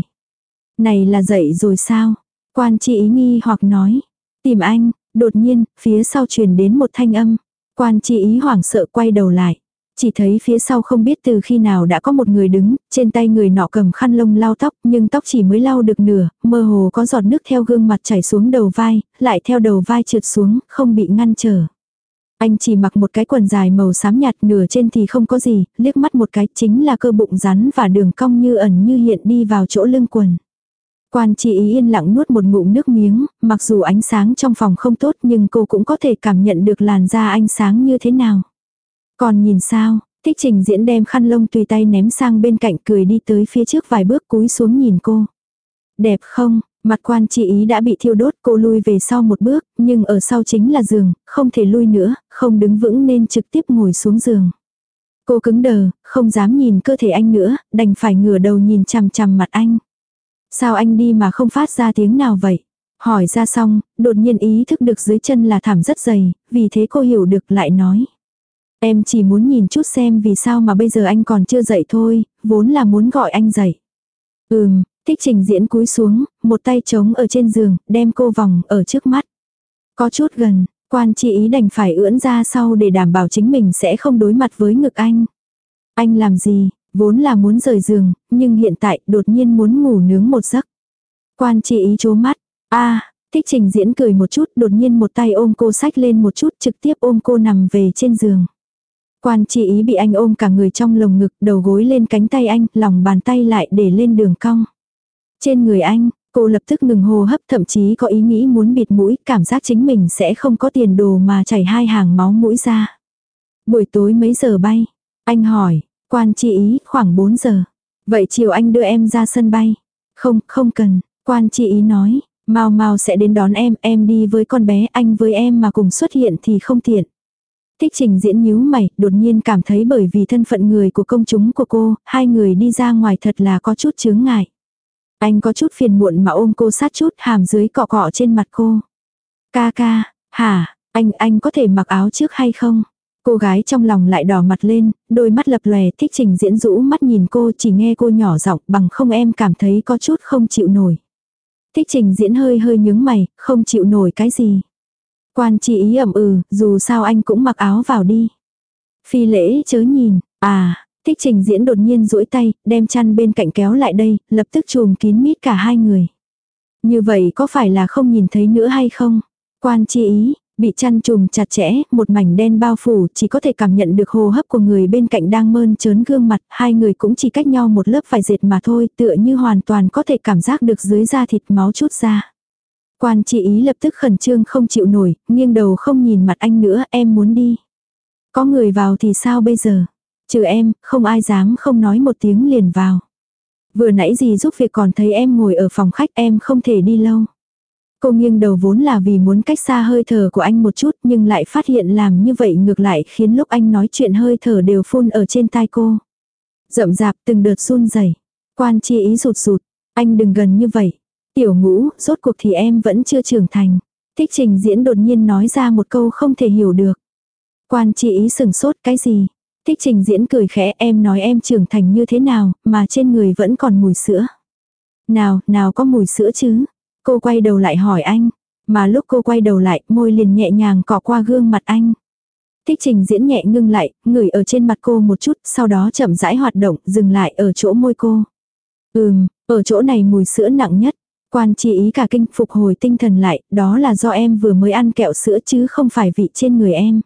Này là dậy rồi sao? Quan Chi Ý nghi hoặc nói. Tìm anh, đột nhiên, phía sau truyền đến một thanh âm. Quan Chi Ý hoảng sợ quay đầu lại. Chỉ thấy phía sau không biết từ khi nào đã có một người đứng, trên tay người nọ cầm khăn lông lau tóc, nhưng tóc chỉ mới lau được nửa, mơ hồ có giọt nước theo gương mặt chảy xuống đầu vai, lại theo đầu vai trượt xuống, không bị ngăn trở. Anh chỉ mặc một cái quần dài màu xám nhạt, nửa trên thì không có gì, liếc mắt một cái chính là cơ bụng rắn và đường cong như ẩn như hiện đi vào chỗ lưng quần. Quan Chi Ý yên lặng nuốt một ngụm nước miếng, mặc dù ánh sáng trong phòng không tốt nhưng cô cũng có thể cảm nhận được làn da anh sáng như thế nào. Còn nhìn sao, Thích Trình Diễn đem khăn lông tùy tay ném sang bên cạnh cười đi tới phía trước vài bước cúi xuống nhìn cô. Đẹp không, mặt Quan Chi Ý đã bị thiêu đốt, cô lui về sau một bước, nhưng ở sau chính là giường, không thể lui nữa, không đứng vững nên trực tiếp ngồi xuống giường. Cô cứng đờ, không dám nhìn cơ thể anh nữa, đành phải ngửa đầu nhìn chằm chằm mặt anh. Sao anh đi mà không phát ra tiếng nào vậy? Hỏi ra xong, đột nhiên ý thức được dưới chân là thảm rất dày, vì thế cô hiểu được lại nói. Em chỉ muốn nhìn chút xem vì sao mà bây giờ anh còn chưa dậy thôi, vốn là muốn gọi anh dậy. Ừm, Thích Trình Diễn cúi xuống, một tay trống ở trên giường, đem cô vòng ở trước mắt. Có chút gần, Quan Chi Ý đành phải ưỡn ra sau để đảm bảo chính mình sẽ không đối mặt với ngực anh. Anh làm gì, vốn là muốn rời giường, nhưng hiện tại đột nhiên muốn ngủ nướng một giấc. Quan Chi Ý chố mắt, a Thích Trình Diễn cười một chút, đột nhiên một tay ôm cô xách lên một chút, trực tiếp ôm cô nằm về trên giường. Quan Chi Ý bị anh ôm cả người trong lồng ngực, đầu gối lên cánh tay anh, lòng bàn tay lại để lên đường cong. Trên người anh, cô lập tức ngừng hô hấp, thậm chí có ý nghĩ muốn bịt mũi, cảm giác chính mình sẽ không có tiền đồ mà chảy hai hàng máu mũi ra. Buổi tối mấy giờ bay? Anh hỏi. Quan Chi Ý, khoảng bốn giờ. Vậy chiều anh đưa em ra sân bay? Không, không cần. Quan Chi Ý nói, Mau Mau sẽ đến đón em, em đi với con bé, anh với em mà cùng xuất hiện thì không tiện. Thích Trình Diễn nhíu mày, đột nhiên cảm thấy bởi vì thân phận người của công chúng của cô, hai người đi ra ngoài thật là có chút chướng ngại. Anh có chút phiền muộn mà ôm cô sát chút, hàm dưới cọ cọ trên mặt cô. Ca ca, hả, anh, anh có thể mặc áo trước hay không? Cô gái trong lòng lại đỏ mặt lên, đôi mắt lập lòe. Thích Trình Diễn rũ mắt nhìn cô, chỉ nghe cô nhỏ giọng, bằng không em cảm thấy có chút không chịu nổi. Thích Trình Diễn hơi hơi nhướng mày, không chịu nổi cái gì. Quan Chi Ý ậm ừ, dù sao anh cũng mặc áo vào đi. Phi lễ chớ nhìn, à, Thích Trình Diễn đột nhiên duỗi tay, đem chăn bên cạnh kéo lại đây, lập tức chùm kín mít cả hai người. Như vậy có phải là không nhìn thấy nữa hay không? Quan Chi Ý, bị chăn chùm chặt chẽ, một mảnh đen bao phủ, chỉ có thể cảm nhận được hô hấp của người bên cạnh đang mơn trớn gương mặt, hai người cũng chỉ cách nhau một lớp vải dệt mà thôi, tựa như hoàn toàn có thể cảm giác được dưới da thịt máu chút ra. Quan Chi Ý lập tức khẩn trương không chịu nổi, nghiêng đầu không nhìn mặt anh nữa, em muốn đi. Có người vào thì sao bây giờ? Trừ em, không ai dám không nói một tiếng liền vào. Vừa nãy gì giúp việc còn thấy em ngồi ở phòng khách, em không thể đi lâu. Cô nghiêng đầu vốn là vì muốn cách xa hơi thở của anh một chút, nhưng lại phát hiện làm như vậy ngược lại khiến lúc anh nói chuyện hơi thở đều phun ở trên tai cô. Rậm rạp từng đợt run rẩy. Quan Chi Ý rụt rụt, anh đừng gần như vậy. Tiểu Ngũ, rốt cuộc thì em vẫn chưa trưởng thành. Thích Trình Diễn đột nhiên nói ra một câu không thể hiểu được. Quan Chi Ý sừng sốt, cái gì? Thích Trình Diễn cười khẽ, em nói em trưởng thành như thế nào, mà trên người vẫn còn mùi sữa. Nào, nào có mùi sữa chứ? Cô quay đầu lại hỏi anh, mà lúc cô quay đầu lại, môi liền nhẹ nhàng cọ qua gương mặt anh. Thích Trình Diễn nhẹ ngưng lại, ngửi ở trên mặt cô một chút, sau đó chậm rãi hoạt động, dừng lại ở chỗ môi cô. Ừm, ở chỗ này mùi sữa nặng nhất. Quan Chi Ý cả kinh, phục hồi tinh thần lại, đó là do em vừa mới ăn kẹo sữa chứ không phải vị trên người em.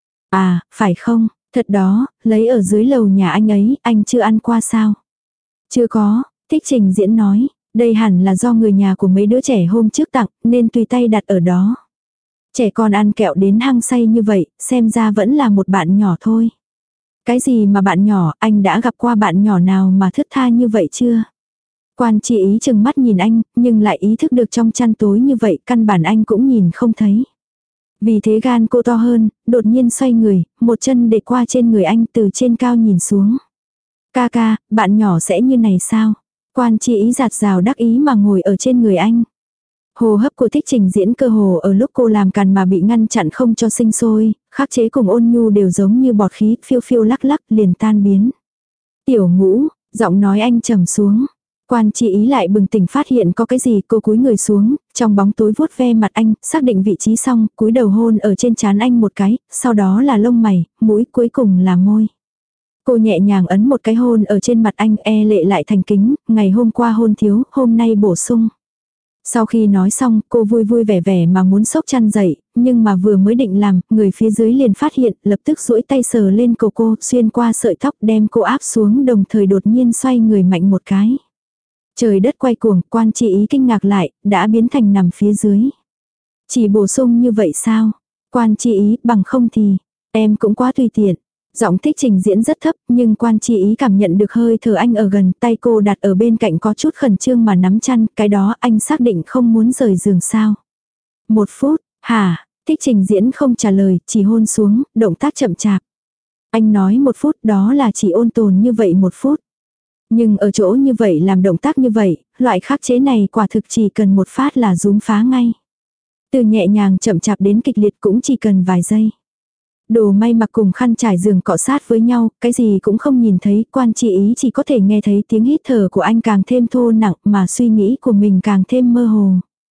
À, phải không, thật đó, lấy ở dưới lầu nhà anh ấy, anh chưa ăn qua sao? Chưa có, Thích Trình Diễn nói, đây hẳn là do người nhà của mấy đứa trẻ hôm trước tặng, nên tùy tay đặt ở đó. Trẻ con ăn kẹo đến hăng say như vậy, xem ra vẫn là một bạn nhỏ thôi. Cái gì mà bạn nhỏ, anh đã gặp qua bạn nhỏ nào mà thướt tha như vậy chưa? Quan Chi Ý chừng mắt nhìn anh, nhưng lại ý thức được trong chăn tối như vậy, căn bản anh cũng nhìn không thấy. Vì thế gan cô to hơn, đột nhiên xoay người, một chân để qua trên người anh từ trên cao nhìn xuống. Ca ca, bạn nhỏ sẽ như này sao? Quan Chi Ý giạt rào đắc ý mà ngồi ở trên người anh. Hô hấp của Thích Trình Diễn cơ hồ ở lúc cô làm càn mà bị ngăn chặn không cho sinh sôi, khắc chế cùng Ôn Nhu đều giống như bọt khí phiêu phiêu lắc lắc liền tan biến. Tiểu Ngũ, giọng nói anh trầm xuống. Quan Chi Ý lại bừng tỉnh phát hiện có cái gì, cô cúi người xuống, trong bóng tối vuốt ve mặt anh, xác định vị trí xong, cúi đầu hôn ở trên trán anh một cái, sau đó là lông mày, mũi, cuối cùng là môi. Cô nhẹ nhàng ấn một cái hôn ở trên mặt anh, e lệ lại thành kính, ngày hôm qua hôn thiếu, hôm nay bổ sung. Sau khi nói xong, cô vui vui vẻ vẻ mà muốn xốc chăn dậy, nhưng mà vừa mới định làm, người phía dưới liền phát hiện, lập tức duỗi tay sờ lên cổ cô, xuyên qua sợi tóc đem cô áp xuống, đồng thời đột nhiên xoay người mạnh một cái. Trời đất quay cuồng, Quan Chi Ý kinh ngạc lại, đã biến thành nằm phía dưới. Chỉ bổ sung như vậy sao? Quan Chi Ý, bằng không thì, em cũng quá tùy tiện. Giọng Thích Trình Diễn rất thấp, nhưng Quan Chi Ý cảm nhận được hơi thở anh ở gần, tay cô đặt ở bên cạnh có chút khẩn trương mà nắm chăn, cái đó anh xác định không muốn rời giường sao. Một phút, hả? Thích Trình Diễn không trả lời, chỉ hôn xuống, động tác chậm chạp. Anh nói một phút, đó là chỉ ôn tồn như vậy một phút. Nhưng ở chỗ như vậy làm động tác như vậy, loại khắc chế này quả thực chỉ cần một phát là rúm phá ngay. Từ nhẹ nhàng chậm chạp đến kịch liệt cũng chỉ cần vài giây. Đồ may mặc cùng khăn trải giường cọ sát với nhau, cái gì cũng không nhìn thấy, Quan Chi Ý chỉ có thể nghe thấy tiếng hít thở của anh càng thêm thô nặng mà suy nghĩ của mình càng thêm mơ hồ.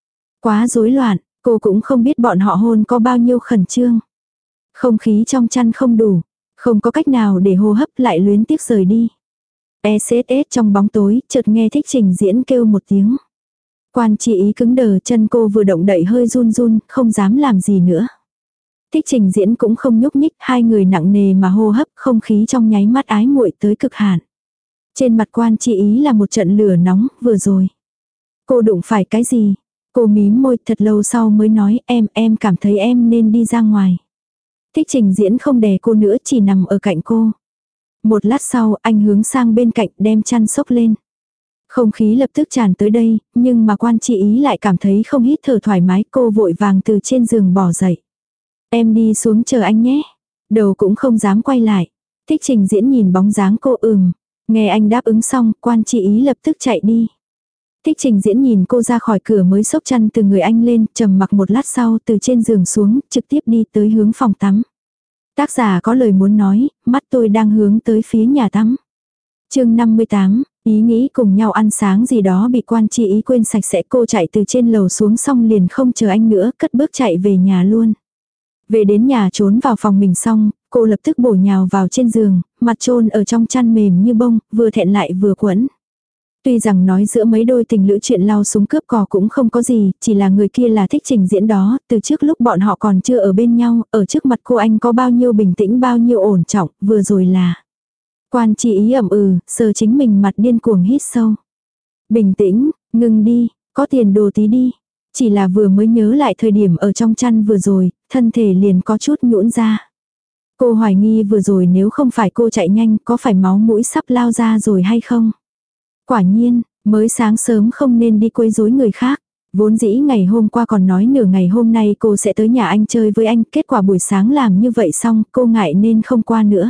Quá rối loạn, cô cũng không biết bọn họ hôn có bao nhiêu khẩn trương. Không khí trong chăn không đủ, không có cách nào để hô hấp lại luyến tiếc rời đi. ét ét ét trong bóng tối, chợt nghe Thích Trình Diễn kêu một tiếng. Quan Chi Ý cứng đờ, chân cô vừa động đậy hơi run run, không dám làm gì nữa. Thích Trình Diễn cũng không nhúc nhích, hai người nặng nề mà hô hấp, không khí trong nháy mắt ái muội tới cực hạn. Trên mặt Quan Chi Ý là một trận lửa nóng, vừa rồi. Cô đụng phải cái gì? Cô mím môi thật lâu sau mới nói em, em cảm thấy em nên đi ra ngoài. Thích Trình Diễn không đè cô nữa, chỉ nằm ở cạnh cô. Một lát sau, anh hướng sang bên cạnh đem chăn xốc lên. Không khí lập tức tràn tới đây, nhưng mà Quan Chi Ý lại cảm thấy không hít thở thoải mái, cô vội vàng từ trên giường bò dậy. Em đi xuống chờ anh nhé. Đầu cũng không dám quay lại. Thích Trình Diễn nhìn bóng dáng cô ừm. Nghe anh đáp ứng xong, Quan Chi Ý lập tức chạy đi. Thích Trình Diễn nhìn cô ra khỏi cửa mới xốc chăn từ người anh lên, trầm mặc một lát sau từ trên giường xuống, trực tiếp đi tới hướng phòng tắm. Tác giả có lời muốn nói, mắt tôi đang hướng tới phía nhà tắm. Chương năm mươi tám, ý nghĩ cùng nhau ăn sáng gì đó bị Quan Chi Ý quên sạch sẽ, cô chạy từ trên lầu xuống xong liền không chờ anh nữa, cất bước chạy về nhà luôn. Về đến nhà trốn vào phòng mình xong, cô lập tức bổ nhào vào trên giường, mặt chôn ở trong chăn mềm như bông, vừa thẹn lại vừa quẫn. Tuy rằng nói giữa mấy đôi tình lữ chuyện lao súng cướp cò cũng không có gì, chỉ là người kia là Thích Trình Diễn đó, từ trước lúc bọn họ còn chưa ở bên nhau, ở trước mặt cô anh có bao nhiêu bình tĩnh bao nhiêu ổn trọng, vừa rồi là. Quan Chi Ý ẩm ừ, sờ chính mình mặt điên cuồng hít sâu. Bình tĩnh, ngừng đi, có tiền đồ tí đi. Chỉ là vừa mới nhớ lại thời điểm ở trong chăn vừa rồi, thân thể liền có chút nhũn ra. Cô hoài nghi vừa rồi nếu không phải cô chạy nhanh có phải máu mũi sắp lao ra rồi hay không? Quả nhiên, mới sáng sớm không nên đi quấy rối người khác. Vốn dĩ ngày hôm qua còn nói nửa ngày hôm nay cô sẽ tới nhà anh chơi với anh, kết quả buổi sáng làm như vậy xong cô ngại nên không qua nữa.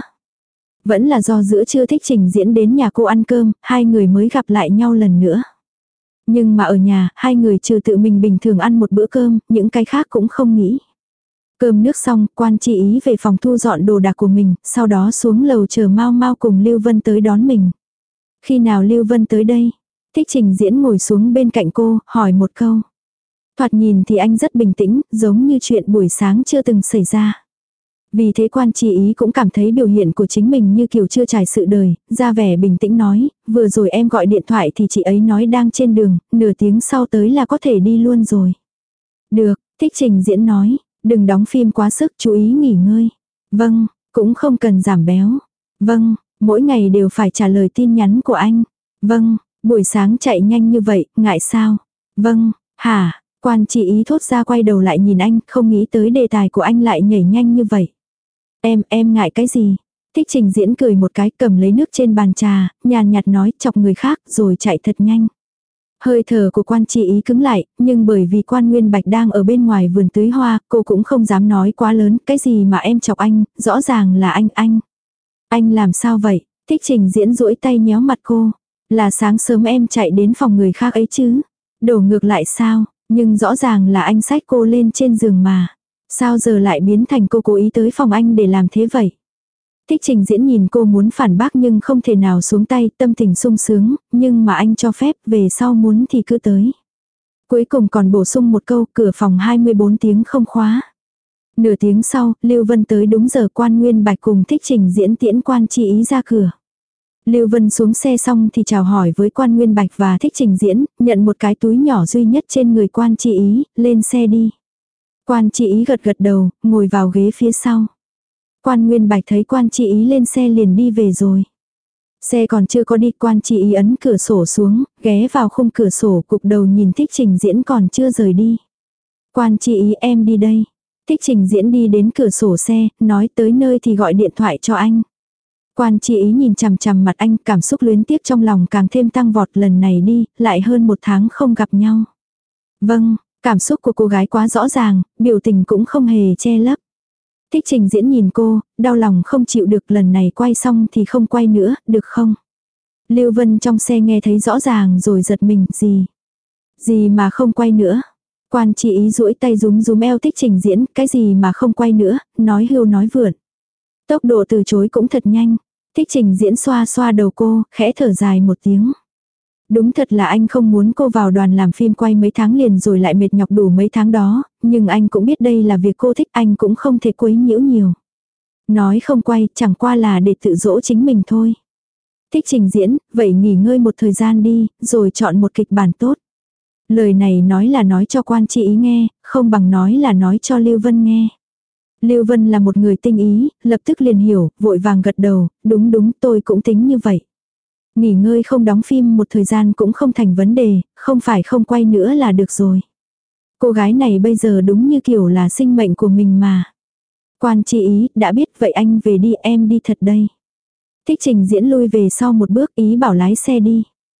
Vẫn là do giữa trưa Thích Trình Diễn đến nhà cô ăn cơm, hai người mới gặp lại nhau lần nữa. Nhưng mà ở nhà, hai người trừ tự mình bình thường ăn một bữa cơm, những cái khác cũng không nghĩ. Cơm nước xong, Quan Chi Ý về phòng thu dọn đồ đạc của mình, sau đó xuống lầu chờ Mau Mau cùng Lưu Vân tới đón mình. Khi nào Lưu Vân tới đây? Thích Trình Diễn ngồi xuống bên cạnh cô, hỏi một câu. Thoạt nhìn thì anh rất bình tĩnh, giống như chuyện buổi sáng chưa từng xảy ra. Vì thế quan chi ý cũng cảm thấy biểu hiện của chính mình như kiểu chưa trải sự đời, ra vẻ bình tĩnh nói, vừa rồi em gọi điện thoại thì chị ấy nói đang trên đường, nửa tiếng sau tới là có thể đi luôn rồi. Được, Thích Trình Diễn nói, đừng đóng phim quá sức, chú ý nghỉ ngơi. Vâng, cũng không cần giảm béo. Vâng, mỗi ngày đều phải trả lời tin nhắn của anh. Vâng, buổi sáng chạy nhanh như vậy, ngại sao? Vâng, hả? Quan chị ý thốt ra quay đầu lại nhìn anh, không nghĩ tới đề tài của anh lại nhảy nhanh như vậy. Em, em ngại cái gì? Thích Trình Diễn cười một cái, cầm lấy nước trên bàn trà, nhàn nhạt nói chọc người khác rồi chạy thật nhanh. Hơi thở của quan chị ý cứng lại, nhưng bởi vì quan Nguyên Bạch đang ở bên ngoài vườn tưới hoa, cô cũng không dám nói quá lớn, cái gì mà em chọc anh, rõ ràng là anh, anh. Anh làm sao vậy? Thích Trình Diễn duỗi tay nhéo mặt cô. Là sáng sớm em chạy đến phòng người khác ấy chứ? Đổ ngược lại sao? Nhưng rõ ràng là anh xách cô lên trên giường mà. Sao giờ lại biến thành cô cố ý tới phòng anh để làm thế vậy? Thích Trình Diễn nhìn cô muốn phản bác nhưng không thể nào xuống tay, tâm tình sung sướng, nhưng mà anh cho phép, về sau muốn thì cứ tới. Cuối cùng còn bổ sung một câu, cửa phòng hai mươi bốn tiếng không khóa. Nửa tiếng sau, Lưu Vân tới đúng giờ, quan Nguyên Bạch cùng Thích Trình Diễn tiễn quan chi ý ra cửa. Lưu Vân xuống xe xong thì chào hỏi với quan Nguyên Bạch và Thích Trình Diễn, nhận một cái túi nhỏ duy nhất trên người quan chi ý, lên xe đi. Quan chi ý gật gật đầu, ngồi vào ghế phía sau. Quan Nguyên Bạch thấy quan chi ý lên xe liền đi về rồi. Xe còn chưa có đi, quan chi ý ấn cửa sổ xuống, ghé vào khung cửa sổ, cục đầu nhìn Thích Trình Diễn còn chưa rời đi. Quan chi ý, em đi đây. Thích Trình Diễn đi đến cửa sổ xe, nói tới nơi thì gọi điện thoại cho anh. Quan chi ý nhìn chằm chằm mặt anh, cảm xúc luyến tiếc trong lòng càng thêm tăng vọt, lần này đi, lại hơn một tháng không gặp nhau. Vâng, cảm xúc của cô gái quá rõ ràng, biểu tình cũng không hề che lấp. Thích Trình Diễn nhìn cô, đau lòng không chịu được, lần này quay xong thì không quay nữa, được không? Lưu Vân trong xe nghe thấy rõ ràng rồi giật mình, gì? Gì mà không quay nữa? Quan chi ý duỗi tay rúm rúm eo Thích Trình Diễn, cái gì mà không quay nữa, nói hưu nói vượn. Tốc độ từ chối cũng thật nhanh. Thích Trình Diễn xoa xoa đầu cô, khẽ thở dài một tiếng. Đúng thật là anh không muốn cô vào đoàn làm phim quay mấy tháng liền rồi lại mệt nhọc đủ mấy tháng đó, nhưng anh cũng biết đây là việc cô thích, anh cũng không thể quấy nhiễu nhiều. Nói không quay chẳng qua là để tự dỗ chính mình thôi. Thích Trình Diễn, vậy nghỉ ngơi một thời gian đi, rồi chọn một kịch bản tốt. Lời này nói là nói cho quan chi ý nghe, không bằng nói là nói cho Lưu Vân nghe. Lưu Vân là một người tinh ý, lập tức liền hiểu, vội vàng gật đầu, đúng đúng tôi cũng tính như vậy. Nghỉ ngơi không đóng phim một thời gian cũng không thành vấn đề, không phải không quay nữa là được rồi. Cô gái này bây giờ đúng như kiểu là sinh mệnh của mình mà. Quan chi ý, đã biết vậy anh về đi, em đi thật đây. Thích Trình Diễn lui về sau một bước, ý bảo lái xe đi.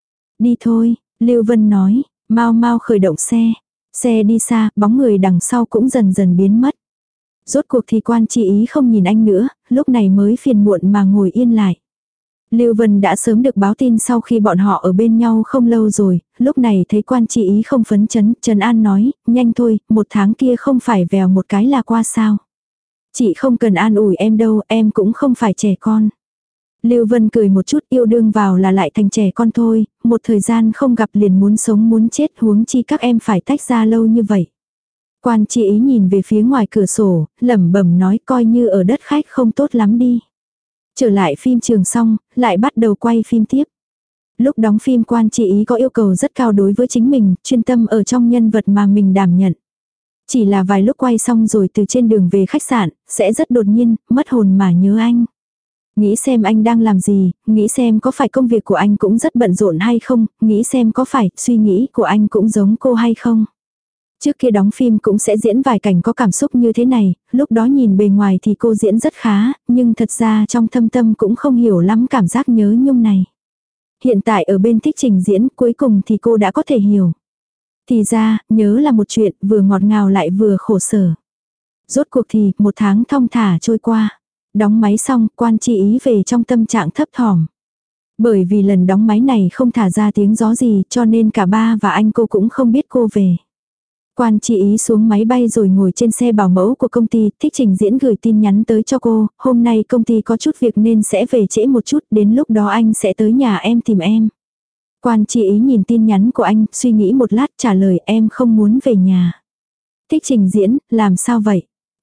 Đi thôi, Lưu Vân nói, mau mau khởi động xe. Xe đi xa, bóng người đằng sau cũng dần dần biến mất. Rốt cuộc thì quan chi ý không nhìn anh nữa, lúc này mới phiền muộn mà ngồi yên lại. Lưu Vân đã sớm được báo tin sau khi bọn họ ở bên nhau không lâu rồi, lúc này thấy quan chi ý không phấn chấn, Trần An nói, nhanh thôi, một tháng kia không phải vèo một cái là qua sao. Chị không cần an ủi em đâu, em cũng không phải trẻ con. Lưu Vân cười một chút, yêu đương vào là lại thành trẻ con thôi, một thời gian không gặp liền muốn sống muốn chết, huống chi các em phải tách ra lâu như vậy. Quan chi ý nhìn về phía ngoài cửa sổ, lẩm bẩm nói coi như ở đất khách không tốt lắm đi. Trở lại phim trường xong, lại bắt đầu quay phim tiếp. Lúc đóng phim quan chi ý có yêu cầu rất cao đối với chính mình, chuyên tâm ở trong nhân vật mà mình đảm nhận. Chỉ là vài lúc quay xong rồi từ trên đường về khách sạn, sẽ rất đột nhiên, mất hồn mà nhớ anh. Nghĩ xem anh đang làm gì, nghĩ xem có phải công việc của anh cũng rất bận rộn hay không, nghĩ xem có phải suy nghĩ của anh cũng giống cô hay không. Trước kia đóng phim cũng sẽ diễn vài cảnh có cảm xúc như thế này, lúc đó nhìn bề ngoài thì cô diễn rất khá, nhưng thật ra trong thâm tâm cũng không hiểu lắm cảm giác nhớ nhung này. Hiện tại ở bên Thích Trình Diễn cuối cùng thì cô đã có thể hiểu. Thì ra, nhớ là một chuyện vừa ngọt ngào lại vừa khổ sở. Rốt cuộc thì một tháng thong thả trôi qua. Đóng máy xong, quan chi ý về trong tâm trạng thấp thỏm. Bởi vì lần đóng máy này không thả ra tiếng gió gì cho nên cả ba và anh cô cũng không biết cô về. Quan chi ý xuống máy bay rồi ngồi trên xe bảo mẫu của công ty, Thích Trình Diễn gửi tin nhắn tới cho cô, hôm nay công ty có chút việc nên sẽ về trễ một chút, đến lúc đó anh sẽ tới nhà em tìm em. Quan chi ý nhìn tin nhắn của anh, suy nghĩ một lát trả lời em không muốn về nhà. Thích Trình Diễn, làm sao vậy?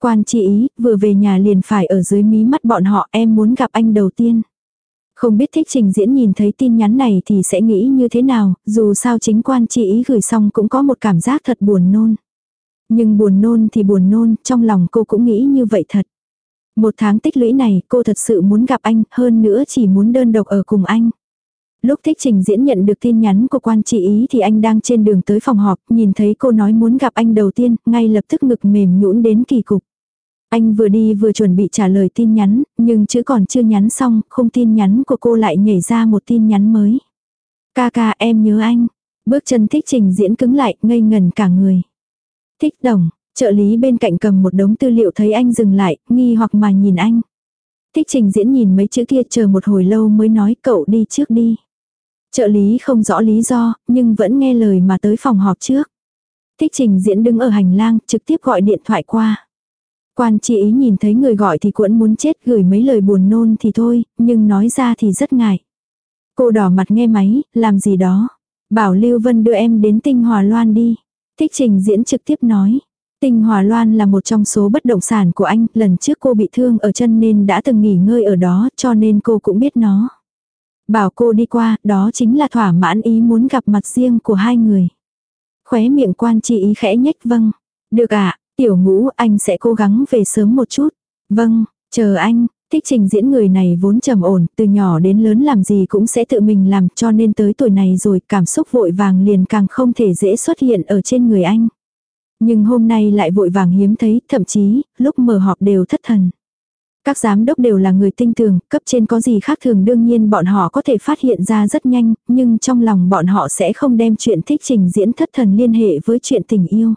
Quan Chi Ý, vừa về nhà liền phải ở dưới mí mắt bọn họ, em muốn gặp anh đầu tiên. Không biết Thích Trình Diễn nhìn thấy tin nhắn này thì sẽ nghĩ như thế nào, dù sao chính Quan Chi Ý gửi xong cũng có một cảm giác thật buồn nôn. Nhưng buồn nôn thì buồn nôn, trong lòng cô cũng nghĩ như vậy thật. Một tháng tích lũy này, cô thật sự muốn gặp anh, hơn nữa chỉ muốn đơn độc ở cùng anh. Lúc Thích Trình Diễn nhận được tin nhắn của Quan Chi Ý thì anh đang trên đường tới phòng họp, nhìn thấy cô nói muốn gặp anh đầu tiên, ngay lập tức ngực mềm nhũn đến kỳ cục. Anh vừa đi vừa chuẩn bị trả lời tin nhắn, nhưng chữ còn chưa nhắn xong, không tin nhắn của cô lại nhảy ra một tin nhắn mới. Ca ca em nhớ anh. Bước chân Thích Trình Diễn cứng lại, ngây ngần cả người. Thích tổng, trợ lý bên cạnh cầm một đống tư liệu thấy anh dừng lại, nghi hoặc mà nhìn anh. Thích Trình Diễn nhìn mấy chữ kia chờ một hồi lâu mới nói cậu đi trước đi. Trợ lý không rõ lý do, nhưng vẫn nghe lời mà tới phòng họp trước. Thích Trình Diễn đứng ở hành lang, trực tiếp gọi điện thoại qua. Quan Chi Ý nhìn thấy người gọi thì cuỗn muốn chết, gửi mấy lời buồn nôn thì thôi, nhưng nói ra thì rất ngại. Cô đỏ mặt nghe máy, làm gì đó. Bảo Lưu Vân đưa em đến Tinh Hòa Loan đi. Thích Trình Diễn trực tiếp nói. Tinh Hòa Loan là một trong số bất động sản của anh, lần trước cô bị thương ở chân nên đã từng nghỉ ngơi ở đó, cho nên cô cũng biết nó. Bảo cô đi qua, đó chính là thỏa mãn ý muốn gặp mặt riêng của hai người. Khóe miệng Quan Chi Ý khẽ nhếch vâng. Được ạ, à, Tiểu Ngũ anh sẽ cố gắng về sớm một chút. Vâng, chờ anh. Thích Trình Diễn người này vốn trầm ổn, từ nhỏ đến lớn làm gì cũng sẽ tự mình làm, cho nên tới tuổi này rồi cảm xúc vội vàng liền càng không thể dễ xuất hiện ở trên người anh. Nhưng hôm nay lại vội vàng hiếm thấy, thậm chí, lúc mở họp đều thất thần. Các giám đốc đều là người tinh tường, cấp trên có gì khác thường đương nhiên bọn họ có thể phát hiện ra rất nhanh, nhưng trong lòng bọn họ sẽ không đem chuyện Thích Trình Diễn thất thần liên hệ với chuyện tình yêu.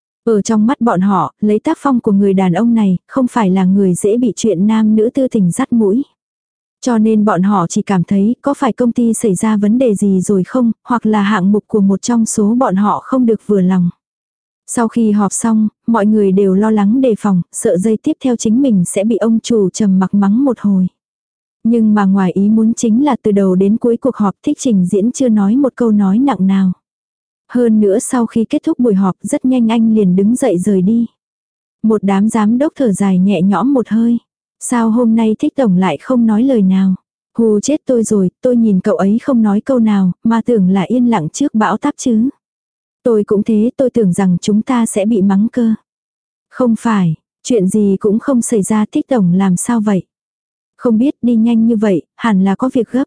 Ở trong mắt bọn họ, lấy tác phong của người đàn ông này, không phải là người dễ bị chuyện nam nữ tư tình dắt mũi. Cho nên bọn họ chỉ cảm thấy có phải công ty xảy ra vấn đề gì rồi không, hoặc là hạng mục của một trong số bọn họ không được vừa lòng. Sau khi họp xong, mọi người đều lo lắng đề phòng, sợ giây tiếp theo chính mình sẽ bị ông chủ trầm mặc mắng một hồi. Nhưng mà ngoài ý muốn chính là từ đầu đến cuối cuộc họp Thích Trình Diễn chưa nói một câu nói nặng nào. Hơn nữa sau khi kết thúc buổi họp rất nhanh anh liền đứng dậy rời đi. Một đám giám đốc thở dài nhẹ nhõm một hơi. Sao hôm nay Thích tổng lại không nói lời nào? Hù chết tôi rồi, tôi nhìn cậu ấy không nói câu nào, mà tưởng là yên lặng trước bão táp chứ. Tôi cũng thế, tôi tưởng rằng chúng ta sẽ bị mắng cơ. Không phải, chuyện gì cũng không xảy ra, Thích tổng làm sao vậy? Không biết, đi nhanh như vậy, hẳn là có việc gấp.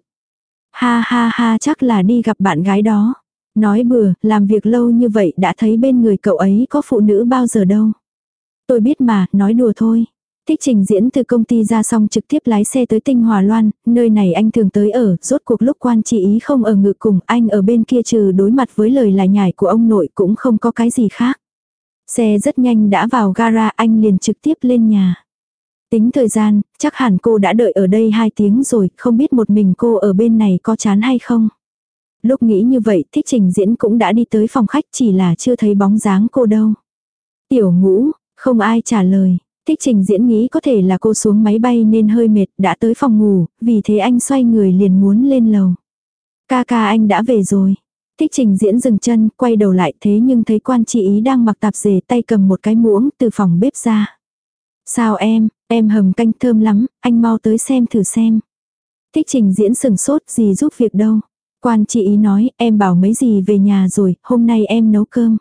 Ha ha ha, chắc là đi gặp bạn gái đó. Nói bừa, làm việc lâu như vậy đã thấy bên người cậu ấy có phụ nữ bao giờ đâu. Tôi biết mà, nói đùa thôi. Thích Trình Diễn từ công ty ra xong trực tiếp lái xe tới Tinh Hòa Loan, nơi này anh thường tới ở, rốt cuộc lúc Quan Chi Ý không ở ngự cùng, anh ở bên kia trừ đối mặt với lời lải nhải của ông nội cũng không có cái gì khác. Xe rất nhanh đã vào gara, anh liền trực tiếp lên nhà. Tính thời gian, chắc hẳn cô đã đợi ở đây hai tiếng rồi, không biết một mình cô ở bên này có chán hay không. Lúc nghĩ như vậy, Thích Trình Diễn cũng đã đi tới phòng khách, chỉ là chưa thấy bóng dáng cô đâu. Tiểu Ngũ, không ai trả lời. Thích Trình Diễn nghĩ có thể là cô xuống máy bay nên hơi mệt, đã tới phòng ngủ, vì thế anh xoay người liền muốn lên lầu. Ca ca anh đã về rồi. Thích Trình Diễn dừng chân, quay đầu lại thế nhưng thấy Quan Chi Ý đang mặc tạp dề, tay cầm một cái muỗng từ phòng bếp ra. Sao em, em hầm canh thơm lắm, anh mau tới xem thử xem. Thích Trình Diễn sừng sốt, gì giúp việc đâu. Quan Chi Ý nói, em bảo mấy gì về nhà rồi, hôm nay em nấu cơm.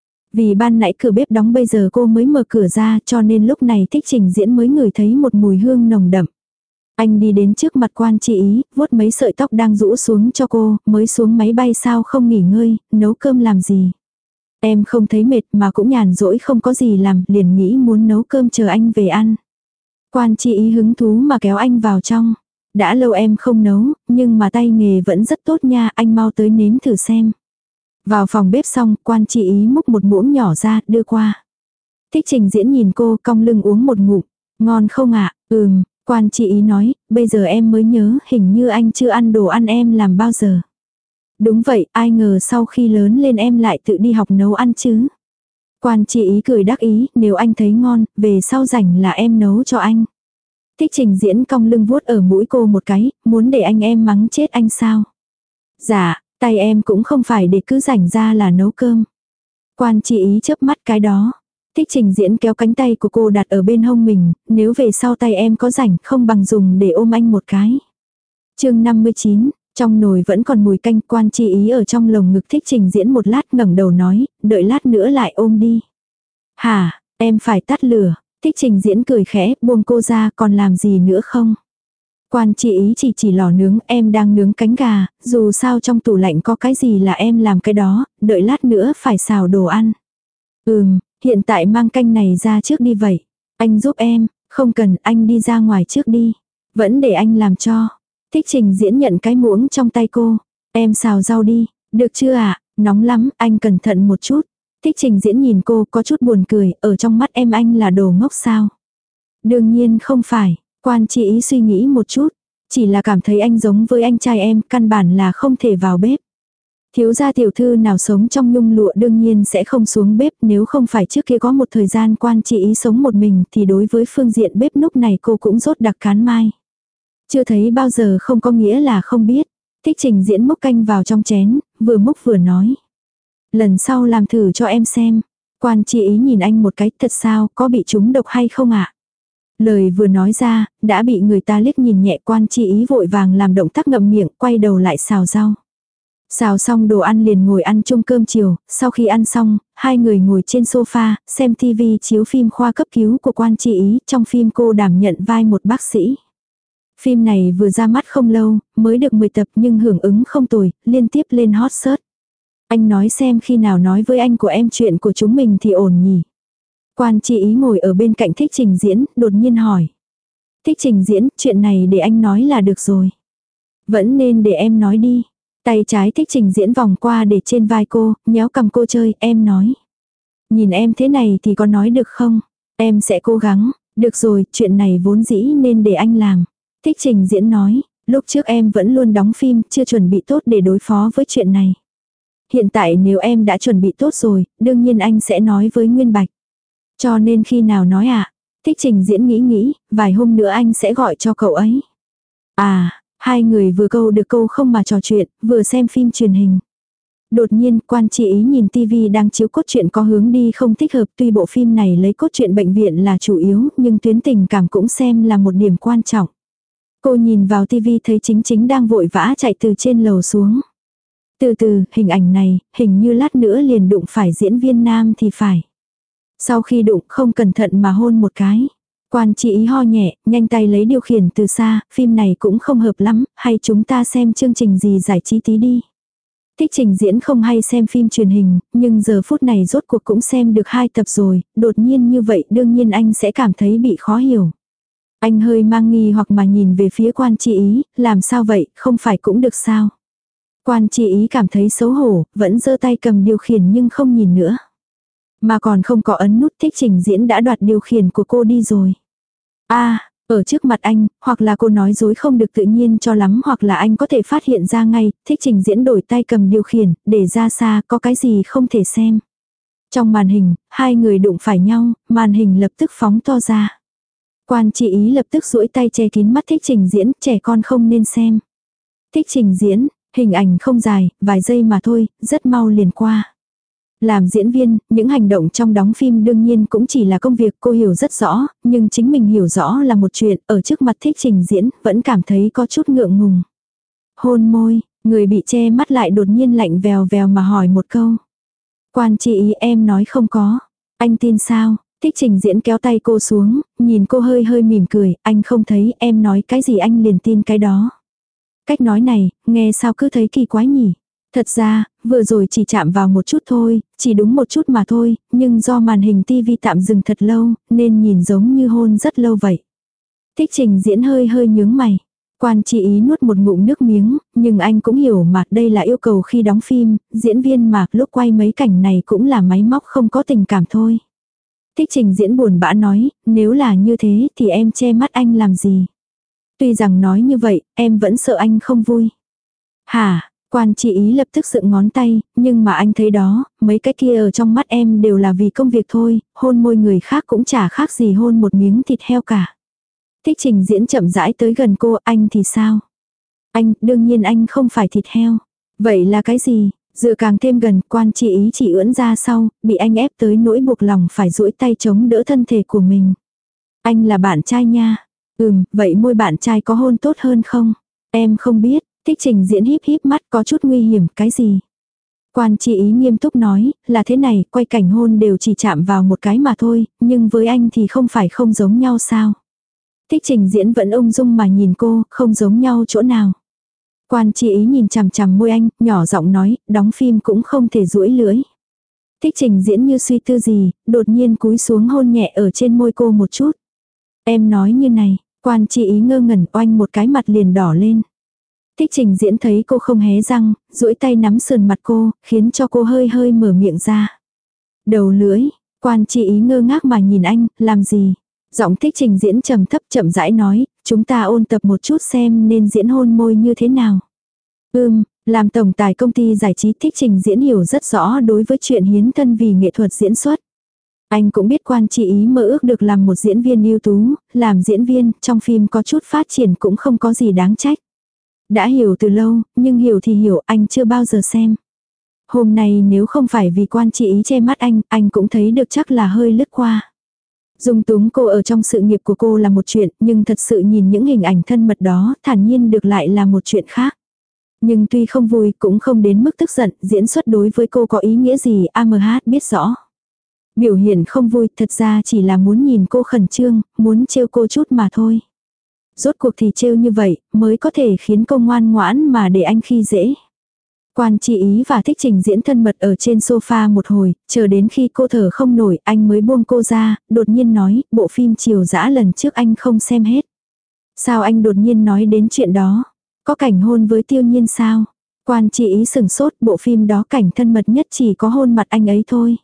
Vì ban nãy cửa bếp đóng bây giờ cô mới mở cửa ra cho nên lúc này Thích Trình Diễn mới ngửi thấy một mùi hương nồng đậm. Anh đi đến trước mặt Quan Chi Ý, vuốt mấy sợi tóc đang rũ xuống cho cô, mới xuống máy bay sao không nghỉ ngơi, nấu cơm làm gì. Em không thấy mệt mà cũng nhàn rỗi không có gì làm, liền nghĩ muốn nấu cơm chờ anh về ăn. Quan Chi Ý hứng thú mà kéo anh vào trong. Đã lâu em không nấu, nhưng mà tay nghề vẫn rất tốt nha, anh mau tới nếm thử xem. Vào phòng bếp xong, Quan Chi Ý múc một muỗng nhỏ ra, đưa qua. Thích Trình Diễn nhìn cô cong lưng uống một ngụm. Ngon không ạ? À? Ừm, Quan Chi Ý nói, bây giờ em mới nhớ, hình như anh chưa ăn đồ ăn em làm bao giờ. Đúng vậy, ai ngờ sau khi lớn lên em lại tự đi học nấu ăn chứ. Quan Chi Ý cười đắc ý, nếu anh thấy ngon, về sau rảnh là em nấu cho anh. Thích Trình Diễn cong lưng vuốt ở mũi cô một cái, muốn để anh em mắng chết anh sao? Dạ, tay em cũng không phải để cứ rảnh ra là nấu cơm. Quan Chi Ý chớp mắt cái đó. Thích Trình Diễn kéo cánh tay của cô đặt ở bên hông mình, nếu về sau tay em có rảnh không bằng dùng để ôm anh một cái. Chương năm mươi chín, trong nồi vẫn còn mùi canh. Quan Chi Ý ở trong lồng ngực Thích Trình Diễn một lát ngẩng đầu nói, đợi lát nữa lại ôm đi. Hả, em phải tắt lửa. Thích Trình Diễn cười khẽ, buông cô ra, còn làm gì nữa không? Quan Chi Ý chỉ chỉ lò nướng, em đang nướng cánh gà, dù sao trong tủ lạnh có cái gì là em làm cái đó, đợi lát nữa phải xào đồ ăn. Ừm, hiện tại mang canh này ra trước đi vậy. Anh giúp em, không cần, anh đi ra ngoài trước đi. Vẫn để anh làm cho. Thích Trình Diễn nhận cái muỗng trong tay cô. Em xào rau đi, được chưa ạ? À? Nóng lắm, anh cẩn thận một chút. Thích Trình Diễn nhìn cô có chút buồn cười, ở trong mắt em anh là đồ ngốc sao? Đương nhiên không phải, Quan Chi Ý suy nghĩ một chút. Chỉ là cảm thấy anh giống với anh trai em, căn bản là không thể vào bếp. Thiếu gia tiểu thư nào sống trong nhung lụa đương nhiên sẽ không xuống bếp, nếu không phải trước kia có một thời gian Quan Chi Ý sống một mình thì đối với phương diện bếp núc này cô cũng rốt đặc cán mai. Chưa thấy bao giờ không có nghĩa là không biết. Thích Trình Diễn múc canh vào trong chén, vừa múc vừa nói. Lần sau làm thử cho em xem. Quan Chi Ý nhìn anh một cái, thật sao, có bị trúng độc hay không ạ? À? Lời vừa nói ra, đã bị người ta liếc nhìn nhẹ. Quan Chi Ý vội vàng làm động tác ngậm miệng, quay đầu lại xào rau. Xào xong đồ ăn liền ngồi ăn chung cơm chiều, sau khi ăn xong, hai người ngồi trên sofa, xem tivi chiếu phim khoa cấp cứu của Quan Chi Ý, trong phim cô đảm nhận vai một bác sĩ. Phim này vừa ra mắt không lâu, mới được mười tập nhưng hưởng ứng không tồi, liên tiếp lên hot search. Anh nói xem khi nào nói với anh của em chuyện của chúng mình thì ổn nhỉ. Quan Chi Ý ngồi ở bên cạnh Thích Trình Diễn, đột nhiên hỏi. Thích Trình Diễn, chuyện này để anh nói là được rồi. Vẫn nên để em nói đi. Tay trái Thích Trình Diễn vòng qua để trên vai cô, nhéo cầm cô chơi, em nói. Nhìn em thế này thì có nói được không? Em sẽ cố gắng, được rồi, chuyện này vốn dĩ nên để anh làm. Thích Trình Diễn nói, lúc trước em vẫn luôn đóng phim, chưa chuẩn bị tốt để đối phó với chuyện này. Hiện tại nếu em đã chuẩn bị tốt rồi, đương nhiên anh sẽ nói với Nguyên Bạch. Cho nên khi nào nói ạ? À? Thích Trình Diễn nghĩ nghĩ, vài hôm nữa anh sẽ gọi cho cậu ấy. À, hai người vừa câu được câu không mà trò chuyện, vừa xem phim truyền hình. Đột nhiên, Quan Chi Ý nhìn tivi đang chiếu cốt truyện có hướng đi không thích hợp, tuy bộ phim này lấy cốt truyện bệnh viện là chủ yếu, nhưng tuyến tình cảm cũng xem là một điểm quan trọng. Cô nhìn vào tivi thấy Chính Chính đang vội vã chạy từ trên lầu xuống. Từ từ, hình ảnh này, hình như lát nữa liền đụng phải diễn viên nam thì phải. Sau khi đụng không cẩn thận mà hôn một cái. Quan Chi Ý ho nhẹ, nhanh tay lấy điều khiển từ xa, phim này cũng không hợp lắm, hay chúng ta xem chương trình gì giải trí tí đi. Thích Trình Diễn không hay xem phim truyền hình, nhưng giờ phút này rốt cuộc cũng xem được hai tập rồi, đột nhiên như vậy đương nhiên anh sẽ cảm thấy bị khó hiểu. Anh hơi mang nghi hoặc mà nhìn về phía Quan Chi Ý, làm sao vậy, không phải cũng được sao. Quan Chi Ý cảm thấy xấu hổ, vẫn giơ tay cầm điều khiển nhưng không nhìn nữa. Mà còn không có ấn nút. Thích Trình Diễn đã đoạt điều khiển của cô đi rồi. a à, ở trước mặt anh, hoặc là cô nói dối không được tự nhiên cho lắm hoặc là anh có thể phát hiện ra ngay. Thích Trình Diễn đổi tay cầm điều khiển, để ra xa, có cái gì không thể xem. Trong màn hình, hai người đụng phải nhau, màn hình lập tức phóng to ra. Quan Chi Ý lập tức duỗi tay che kín mắt Thích Trình Diễn, trẻ con không nên xem. Thích Trình Diễn, hình ảnh không dài, vài giây mà thôi, rất mau liền qua. Làm diễn viên, những hành động trong đóng phim đương nhiên cũng chỉ là công việc cô hiểu rất rõ, nhưng chính mình hiểu rõ là một chuyện, ở trước mặt Thích Trình Diễn, vẫn cảm thấy có chút ngượng ngùng. Hôn môi, người bị che mắt lại đột nhiên lạnh vèo vèo mà hỏi một câu. Quan Chi Ý, em nói không có. Anh tin sao? Thích Trình Diễn kéo tay cô xuống, nhìn cô hơi hơi mỉm cười, anh không thấy, em nói cái gì anh liền tin cái đó. Cách nói này, nghe sao cứ thấy kỳ quái nhỉ? Thật ra, vừa rồi chỉ chạm vào một chút thôi, chỉ đúng một chút mà thôi, nhưng do màn hình tivi tạm dừng thật lâu, nên nhìn giống như hôn rất lâu vậy. Thích Trình Diễn hơi hơi nhướng mày. Quan Chi Ý nuốt một ngụm nước miếng, nhưng anh cũng hiểu mà đây là yêu cầu khi đóng phim, diễn viên mà lúc quay mấy cảnh này cũng là máy móc không có tình cảm thôi. Thích Trình Diễn buồn bã nói, nếu là như thế thì em che mắt anh làm gì? Tuy rằng nói như vậy, em vẫn sợ anh không vui. Hả? Quan Chi Ý lập tức dựng ngón tay, nhưng mà anh thấy đó, mấy cái kia ở trong mắt em đều là vì công việc thôi, hôn môi người khác cũng chả khác gì hôn một miếng thịt heo cả. Thích Trình Diễn chậm rãi tới gần cô, anh thì sao? Anh, đương nhiên anh không phải thịt heo. Vậy là cái gì? Dựa càng thêm gần, Quan Chi Ý chỉ ưỡn ra sau, bị anh ép tới nỗi buộc lòng phải duỗi tay chống đỡ thân thể của mình. Anh là bạn trai nha. Ừm, vậy môi bạn trai có hôn tốt hơn không? Em không biết. Thích Trình Diễn híp híp mắt, có chút nguy hiểm. Cái gì? Quan Chi Ý nghiêm túc nói, là thế này, quay cảnh hôn đều chỉ chạm vào một cái mà thôi, nhưng với anh thì không phải không giống nhau sao? Thích Trình Diễn vẫn ung dung mà nhìn cô, không giống nhau chỗ nào. Quan Chi Ý nhìn chằm chằm môi anh, nhỏ giọng nói, đóng phim cũng không thể duỗi lưỡi. Thích Trình Diễn như suy tư gì, đột nhiên cúi xuống hôn nhẹ ở trên môi cô một chút. Em nói như này, Quan Chi Ý ngơ ngẩn, oanh một cái mặt liền đỏ lên. Thích Trình Diễn thấy cô không hé răng, duỗi tay nắm sườn mặt cô, khiến cho cô hơi hơi mở miệng ra. Đầu lưỡi, Quan Chi Ý ngơ ngác mà nhìn anh, làm gì? Giọng Thích Trình Diễn trầm thấp chậm rãi nói, chúng ta ôn tập một chút xem nên diễn hôn môi như thế nào. Ừm, làm tổng tài công ty giải trí Thích Trình Diễn hiểu rất rõ đối với chuyện hiến thân vì nghệ thuật diễn xuất. Anh cũng biết Quan Chi Ý mơ ước được làm một diễn viên ưu tú, làm diễn viên, trong phim có chút phát triển cũng không có gì đáng trách. Đã hiểu từ lâu, nhưng hiểu thì hiểu, anh chưa bao giờ xem. Hôm nay nếu không phải vì Quan Chi Ý che mắt anh, anh cũng thấy được chắc là hơi lướt qua. Dung túng cô ở trong sự nghiệp của cô là một chuyện, nhưng thật sự nhìn những hình ảnh thân mật đó, thản nhiên được lại là một chuyện khác. Nhưng tuy không vui cũng không đến mức tức giận, diễn xuất đối với cô có ý nghĩa gì a em hát biết rõ. Biểu hiện không vui thật ra chỉ là muốn nhìn cô khẩn trương, muốn trêu cô chút mà thôi. Rốt cuộc thì trêu như vậy mới có thể khiến cô ngoan ngoãn mà để anh khi dễ. Quan Chi Ý và Thích Trình Diễn thân mật ở trên sofa một hồi, chờ đến khi cô thở không nổi anh mới buông cô ra, đột nhiên nói, bộ phim Triều Dã lần trước anh không xem hết. Sao anh đột nhiên nói đến chuyện đó? Có cảnh hôn với Tiêu Nhiên sao? Quan Chi Ý sừng sốt, bộ phim đó cảnh thân mật nhất chỉ có hôn mặt anh ấy thôi.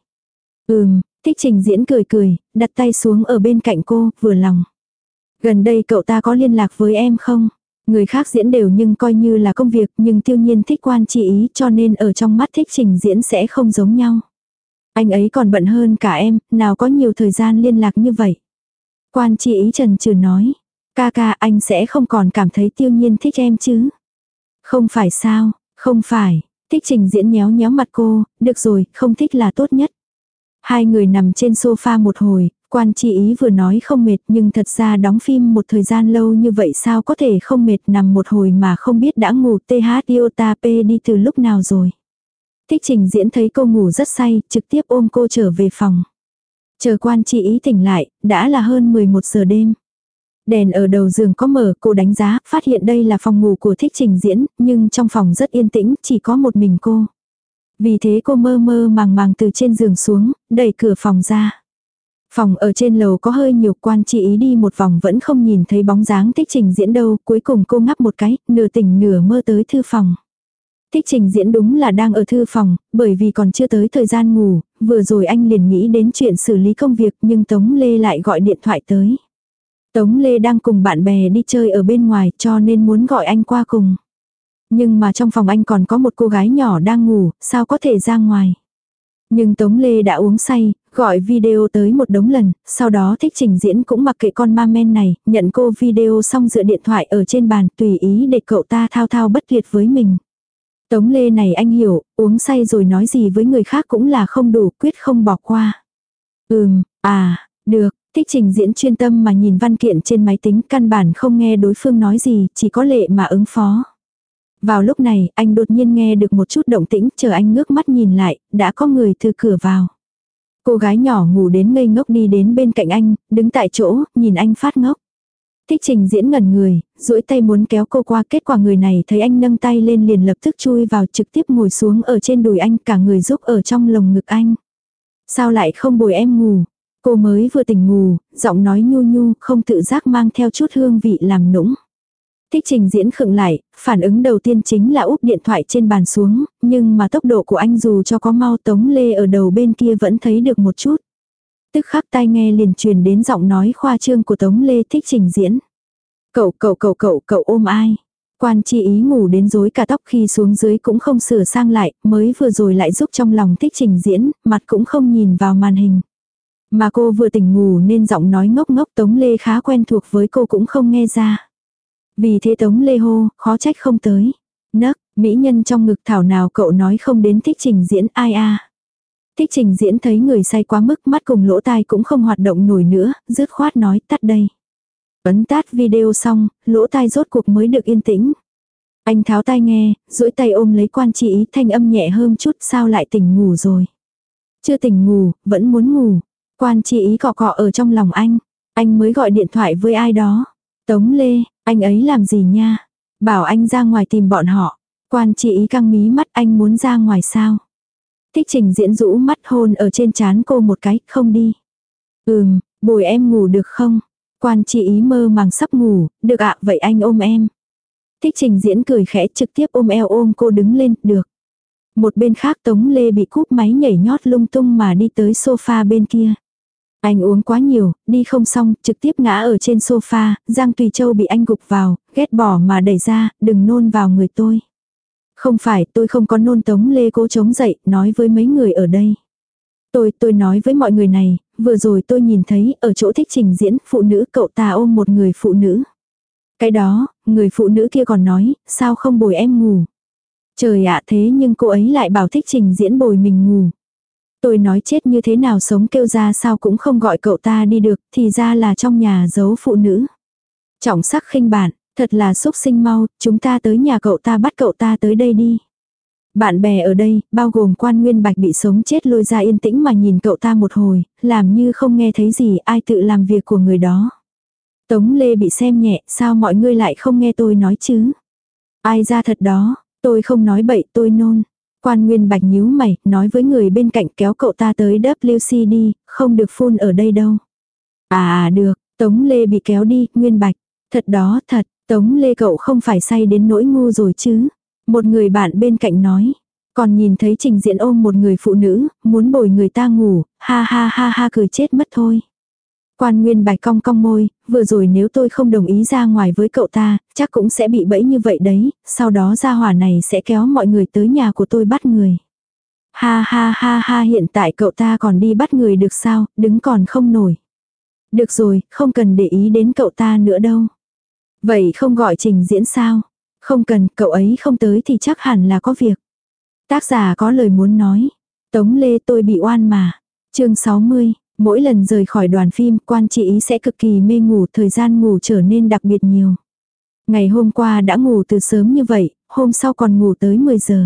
Ừm, Thích Trình Diễn cười cười, đặt tay xuống ở bên cạnh cô, vừa lòng. Gần đây cậu ta có liên lạc với em không? Người khác diễn đều nhưng coi như là công việc, nhưng Tiêu Nhiên thích Quan Chi Ý cho nên ở trong mắt Thích Trình Diễn sẽ không giống nhau. Anh ấy còn bận hơn cả em, nào có nhiều thời gian liên lạc như vậy. Quan Chi Ý chần chừ nói, ca ca anh sẽ không còn cảm thấy Tiêu Nhiên thích em chứ? Không phải sao, không phải. Thích Trình Diễn nhéo nhéo mặt cô, được rồi, không thích là tốt nhất. Hai người nằm trên sofa một hồi, Quan Chi Ý vừa nói không mệt nhưng thật ra đóng phim một thời gian lâu như vậy sao có thể không mệt, nằm một hồi mà không biết đã ngủ th iota p đi từ lúc nào rồi. Thích Trình Diễn thấy cô ngủ rất say, trực tiếp ôm cô trở về phòng. Chờ Quan Chi Ý tỉnh lại, đã là hơn mười một giờ đêm. Đèn ở đầu giường có mở, cô đánh giá, phát hiện đây là phòng ngủ của Thích Trình Diễn, nhưng trong phòng rất yên tĩnh, chỉ có một mình cô. Vì thế cô mơ mơ màng màng từ trên giường xuống, đẩy cửa phòng ra. Phòng ở trên lầu có hơi nhiều, Quan Chi Ý đi một vòng vẫn không nhìn thấy bóng dáng Thích Trình Diễn đâu, cuối cùng cô ngáp một cái, nửa tỉnh nửa mơ tới thư phòng. Thích Trình Diễn đúng là đang ở thư phòng, bởi vì còn chưa tới thời gian ngủ, vừa rồi anh liền nghĩ đến chuyện xử lý công việc nhưng Tống Lê lại gọi điện thoại tới. Tống Lê đang cùng bạn bè đi chơi ở bên ngoài cho nên muốn gọi anh qua cùng. Nhưng mà trong phòng anh còn có một cô gái nhỏ đang ngủ, sao có thể ra ngoài. Nhưng Tống Lê đã uống say, gọi video tới một đống lần, sau đó Thích Trình Diễn cũng mặc kệ con ma men này, nhận cô video xong dựa điện thoại ở trên bàn tùy ý để cậu ta thao thao bất tuyệt với mình. Tống Lê này anh hiểu, uống say rồi nói gì với người khác cũng là không đủ, quyết không bỏ qua. Ừm, à, được, Thích Trình Diễn chuyên tâm mà nhìn văn kiện trên máy tính, căn bản không nghe đối phương nói gì, chỉ có lệ mà ứng phó. Vào lúc này, anh đột nhiên nghe được một chút động tĩnh, chờ anh ngước mắt nhìn lại, đã có người từ cửa vào. Cô gái nhỏ ngủ đến ngây ngốc đi đến bên cạnh anh, đứng tại chỗ, nhìn anh phát ngốc. Thích Trình Diễn ngẩn người, duỗi tay muốn kéo cô qua, kết quả người này thấy anh nâng tay lên liền lập tức chui vào, trực tiếp ngồi xuống ở trên đùi anh, cả người giúp ở trong lồng ngực anh. Sao lại không bồi em ngủ? Cô mới vừa tỉnh ngủ, giọng nói nhu nhu, không tự giác mang theo chút hương vị làm nũng. Thích Trình Diễn khựng lại, phản ứng đầu tiên chính là úp điện thoại trên bàn xuống, nhưng mà tốc độ của anh dù cho có mau, Tống Lê ở đầu bên kia vẫn thấy được một chút. Tức khắc tai nghe liền truyền đến giọng nói khoa trương của Tống Lê. Thích Trình Diễn. Cậu cậu cậu cậu cậu ôm ai? Quan Chi Ý ngủ đến rối cả tóc, khi xuống dưới cũng không sửa sang lại, mới vừa rồi lại giúp trong lòng Thích Trình Diễn, mặt cũng không nhìn vào màn hình. Mà cô vừa tỉnh ngủ nên giọng nói ngốc ngốc Tống Lê khá quen thuộc với cô cũng không nghe ra. Vì thế Tống Lê hô, khó trách không tới. Nấc, Mỹ nhân trong ngực thảo nào cậu nói không đến thích trình diễn ai a. Thích trình diễn thấy người say quá mức, mắt cùng lỗ tai cũng không hoạt động nổi nữa, dứt khoát nói tắt đây. Ấn tắt video xong, lỗ tai rốt cuộc mới được yên tĩnh. Anh tháo tai nghe, duỗi tay ôm lấy Quan Chi Ý, thanh âm nhẹ hơn chút, sao lại tỉnh ngủ rồi. Chưa tỉnh ngủ, vẫn muốn ngủ. Quan Chi Ý cọ cọ ở trong lòng anh. Anh mới gọi điện thoại với ai đó. Tống Lê, anh ấy làm gì nha? Bảo anh ra ngoài tìm bọn họ. Quan Chi Ý căng mí mắt, anh muốn ra ngoài sao? Thích trình diễn rũ mắt hôn ở trên trán cô một cái, không đi. Ừm, bồi em ngủ được không? Quan Chi Ý mơ màng sắp ngủ, được ạ, vậy anh ôm em. Thích trình diễn cười khẽ trực tiếp ôm eo ôm cô đứng lên, được. Một bên khác Tống Lê bị cúp máy nhảy nhót lung tung mà đi tới sofa bên kia. Anh uống quá nhiều, đi không xong, trực tiếp ngã ở trên sofa, Giang Tùy Châu bị anh gục vào, ghét bỏ mà đẩy ra, đừng nôn vào người tôi. Không phải, tôi không có nôn. Tống Lê cố chống dậy, nói với mấy người ở đây. Tôi, tôi nói với mọi người này, vừa rồi tôi nhìn thấy ở chỗ thích trình diễn, phụ nữ cậu ta ôm một người phụ nữ. Cái đó, người phụ nữ kia còn nói, sao không bồi em ngủ. Trời ạ, thế nhưng cô ấy lại bảo thích trình diễn bồi mình ngủ. Tôi nói chết như thế nào sống kêu ra sao cũng không gọi cậu ta đi được, thì ra là trong nhà giấu phụ nữ. Trọng sắc khinh bạn, thật là xúc sinh, mau, chúng ta tới nhà cậu ta bắt cậu ta tới đây đi. Bạn bè ở đây, bao gồm Quan Nguyên Bạch bị sống chết lôi ra yên tĩnh mà nhìn cậu ta một hồi, làm như không nghe thấy gì, ai tự làm việc của người đó. Tống Lê bị xem nhẹ, sao mọi người lại không nghe tôi nói chứ? Ai ra thật đó, tôi không nói bậy, tôi nôn. Quan Nguyên Bạch nhíu mày, nói với người bên cạnh kéo cậu ta tới W C đi, không được phun ở đây đâu. À được, Tống Lê bị kéo đi, Nguyên Bạch. Thật đó, thật, Tống Lê cậu không phải say đến nỗi ngu rồi chứ. Một người bạn bên cạnh nói. Còn nhìn thấy trình diễn ôm một người phụ nữ, muốn bồi người ta ngủ, ha ha ha ha cười chết mất thôi. Quan Nguyên Bạch cong cong môi, vừa rồi nếu tôi không đồng ý ra ngoài với cậu ta, chắc cũng sẽ bị bẫy như vậy đấy, sau đó gia hỏa này sẽ kéo mọi người tới nhà của tôi bắt người. Ha ha ha ha, hiện tại cậu ta còn đi bắt người được sao, đứng còn không nổi. Được rồi, không cần để ý đến cậu ta nữa đâu. Vậy không gọi trình diễn sao? Không cần, cậu ấy không tới thì chắc hẳn là có việc. Tác giả có lời muốn nói. Tống Lê, tôi bị oan mà. Chương sáu mươi. Mỗi lần rời khỏi đoàn phim, Quan Chi Ý sẽ cực kỳ mê ngủ, thời gian ngủ trở nên đặc biệt nhiều. Ngày hôm qua đã ngủ từ sớm như vậy, hôm sau còn ngủ tới mười giờ.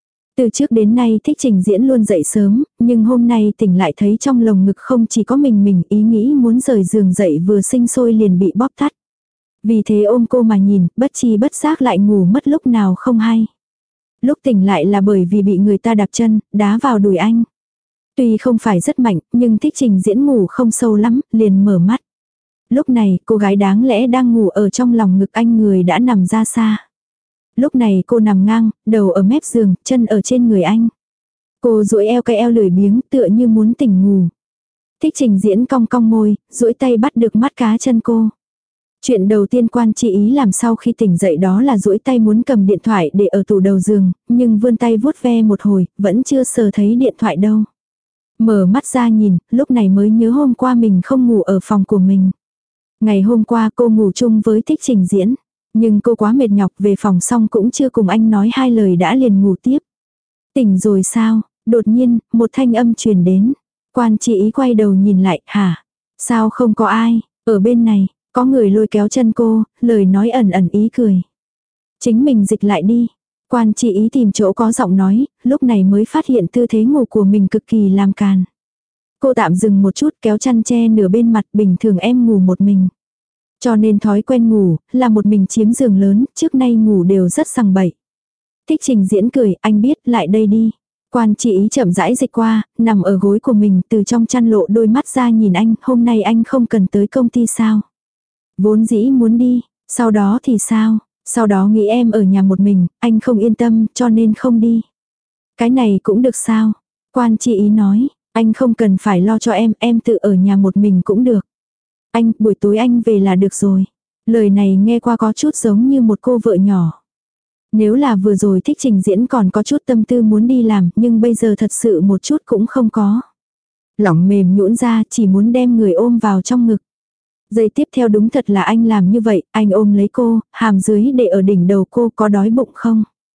Từ trước đến nay thích trình diễn luôn dậy sớm, nhưng hôm nay tỉnh lại thấy trong lồng ngực không chỉ có mình mình, ý nghĩ muốn rời giường dậy vừa sinh sôi liền bị bóp tắt. Vì thế ôm cô mà nhìn, bất chi bất giác lại ngủ mất lúc nào không hay. Lúc tỉnh lại là bởi vì bị người ta đạp chân, đá vào đùi anh. Tuy không phải rất mạnh, nhưng thích trình diễn ngủ không sâu lắm, liền mở mắt. Lúc này, cô gái đáng lẽ đang ngủ ở trong lòng ngực anh người đã nằm ra xa. Lúc này cô nằm ngang, đầu ở mép giường, chân ở trên người anh. Cô duỗi eo, cái eo lười biếng tựa như muốn tỉnh ngủ. Thích trình diễn cong cong môi, duỗi tay bắt được mắt cá chân cô. Chuyện đầu tiên Quan Chi Ý làm sau khi tỉnh dậy đó là duỗi tay muốn cầm điện thoại để ở tủ đầu giường, nhưng vươn tay vuốt ve một hồi, vẫn chưa sờ thấy điện thoại đâu. Mở mắt ra nhìn, lúc này mới nhớ hôm qua mình không ngủ ở phòng của mình. Ngày hôm qua cô ngủ chung với thích trình diễn, nhưng cô quá mệt nhọc, về phòng xong cũng chưa cùng anh nói hai lời đã liền ngủ tiếp. Tỉnh rồi sao? Đột nhiên, một thanh âm truyền đến. Quan Chi Ý quay đầu nhìn lại, hả? Sao không có ai? Ở bên này, có người lôi kéo chân cô, lời nói ẩn ẩn ý cười. Chính mình dịch lại đi. Quan Chi Ý tìm chỗ có giọng nói, lúc này mới phát hiện tư thế ngủ của mình cực kỳ làm càn. Cô tạm dừng một chút, kéo chăn che nửa bên mặt, bình thường em ngủ một mình. Cho nên thói quen ngủ, là một mình chiếm giường lớn, trước nay ngủ đều rất sằng bậy. Thích trình diễn cười, anh biết, lại đây đi. Quan Chi Ý chậm rãi dịch qua, nằm ở gối của mình, từ trong chăn lộ đôi mắt ra nhìn anh, hôm nay anh không cần tới công ty sao? Vốn dĩ muốn đi, sau đó thì sao? Sau đó nghĩ em ở nhà một mình, anh không yên tâm, cho nên không đi. Cái này cũng được sao? Quan Chi Ý nói, anh không cần phải lo cho em, em tự ở nhà một mình cũng được. Anh, buổi tối anh về là được rồi. Lời này nghe qua có chút giống như một cô vợ nhỏ. Nếu là vừa rồi thích trình diễn còn có chút tâm tư muốn đi làm, nhưng bây giờ thật sự một chút cũng không có. Lỏng mềm nhũn ra, chỉ muốn đem người ôm vào trong ngực. Giây tiếp theo đúng thật là anh làm như vậy, anh ôm lấy cô, hàm dưới để ở đỉnh đầu cô, có đói bụng không?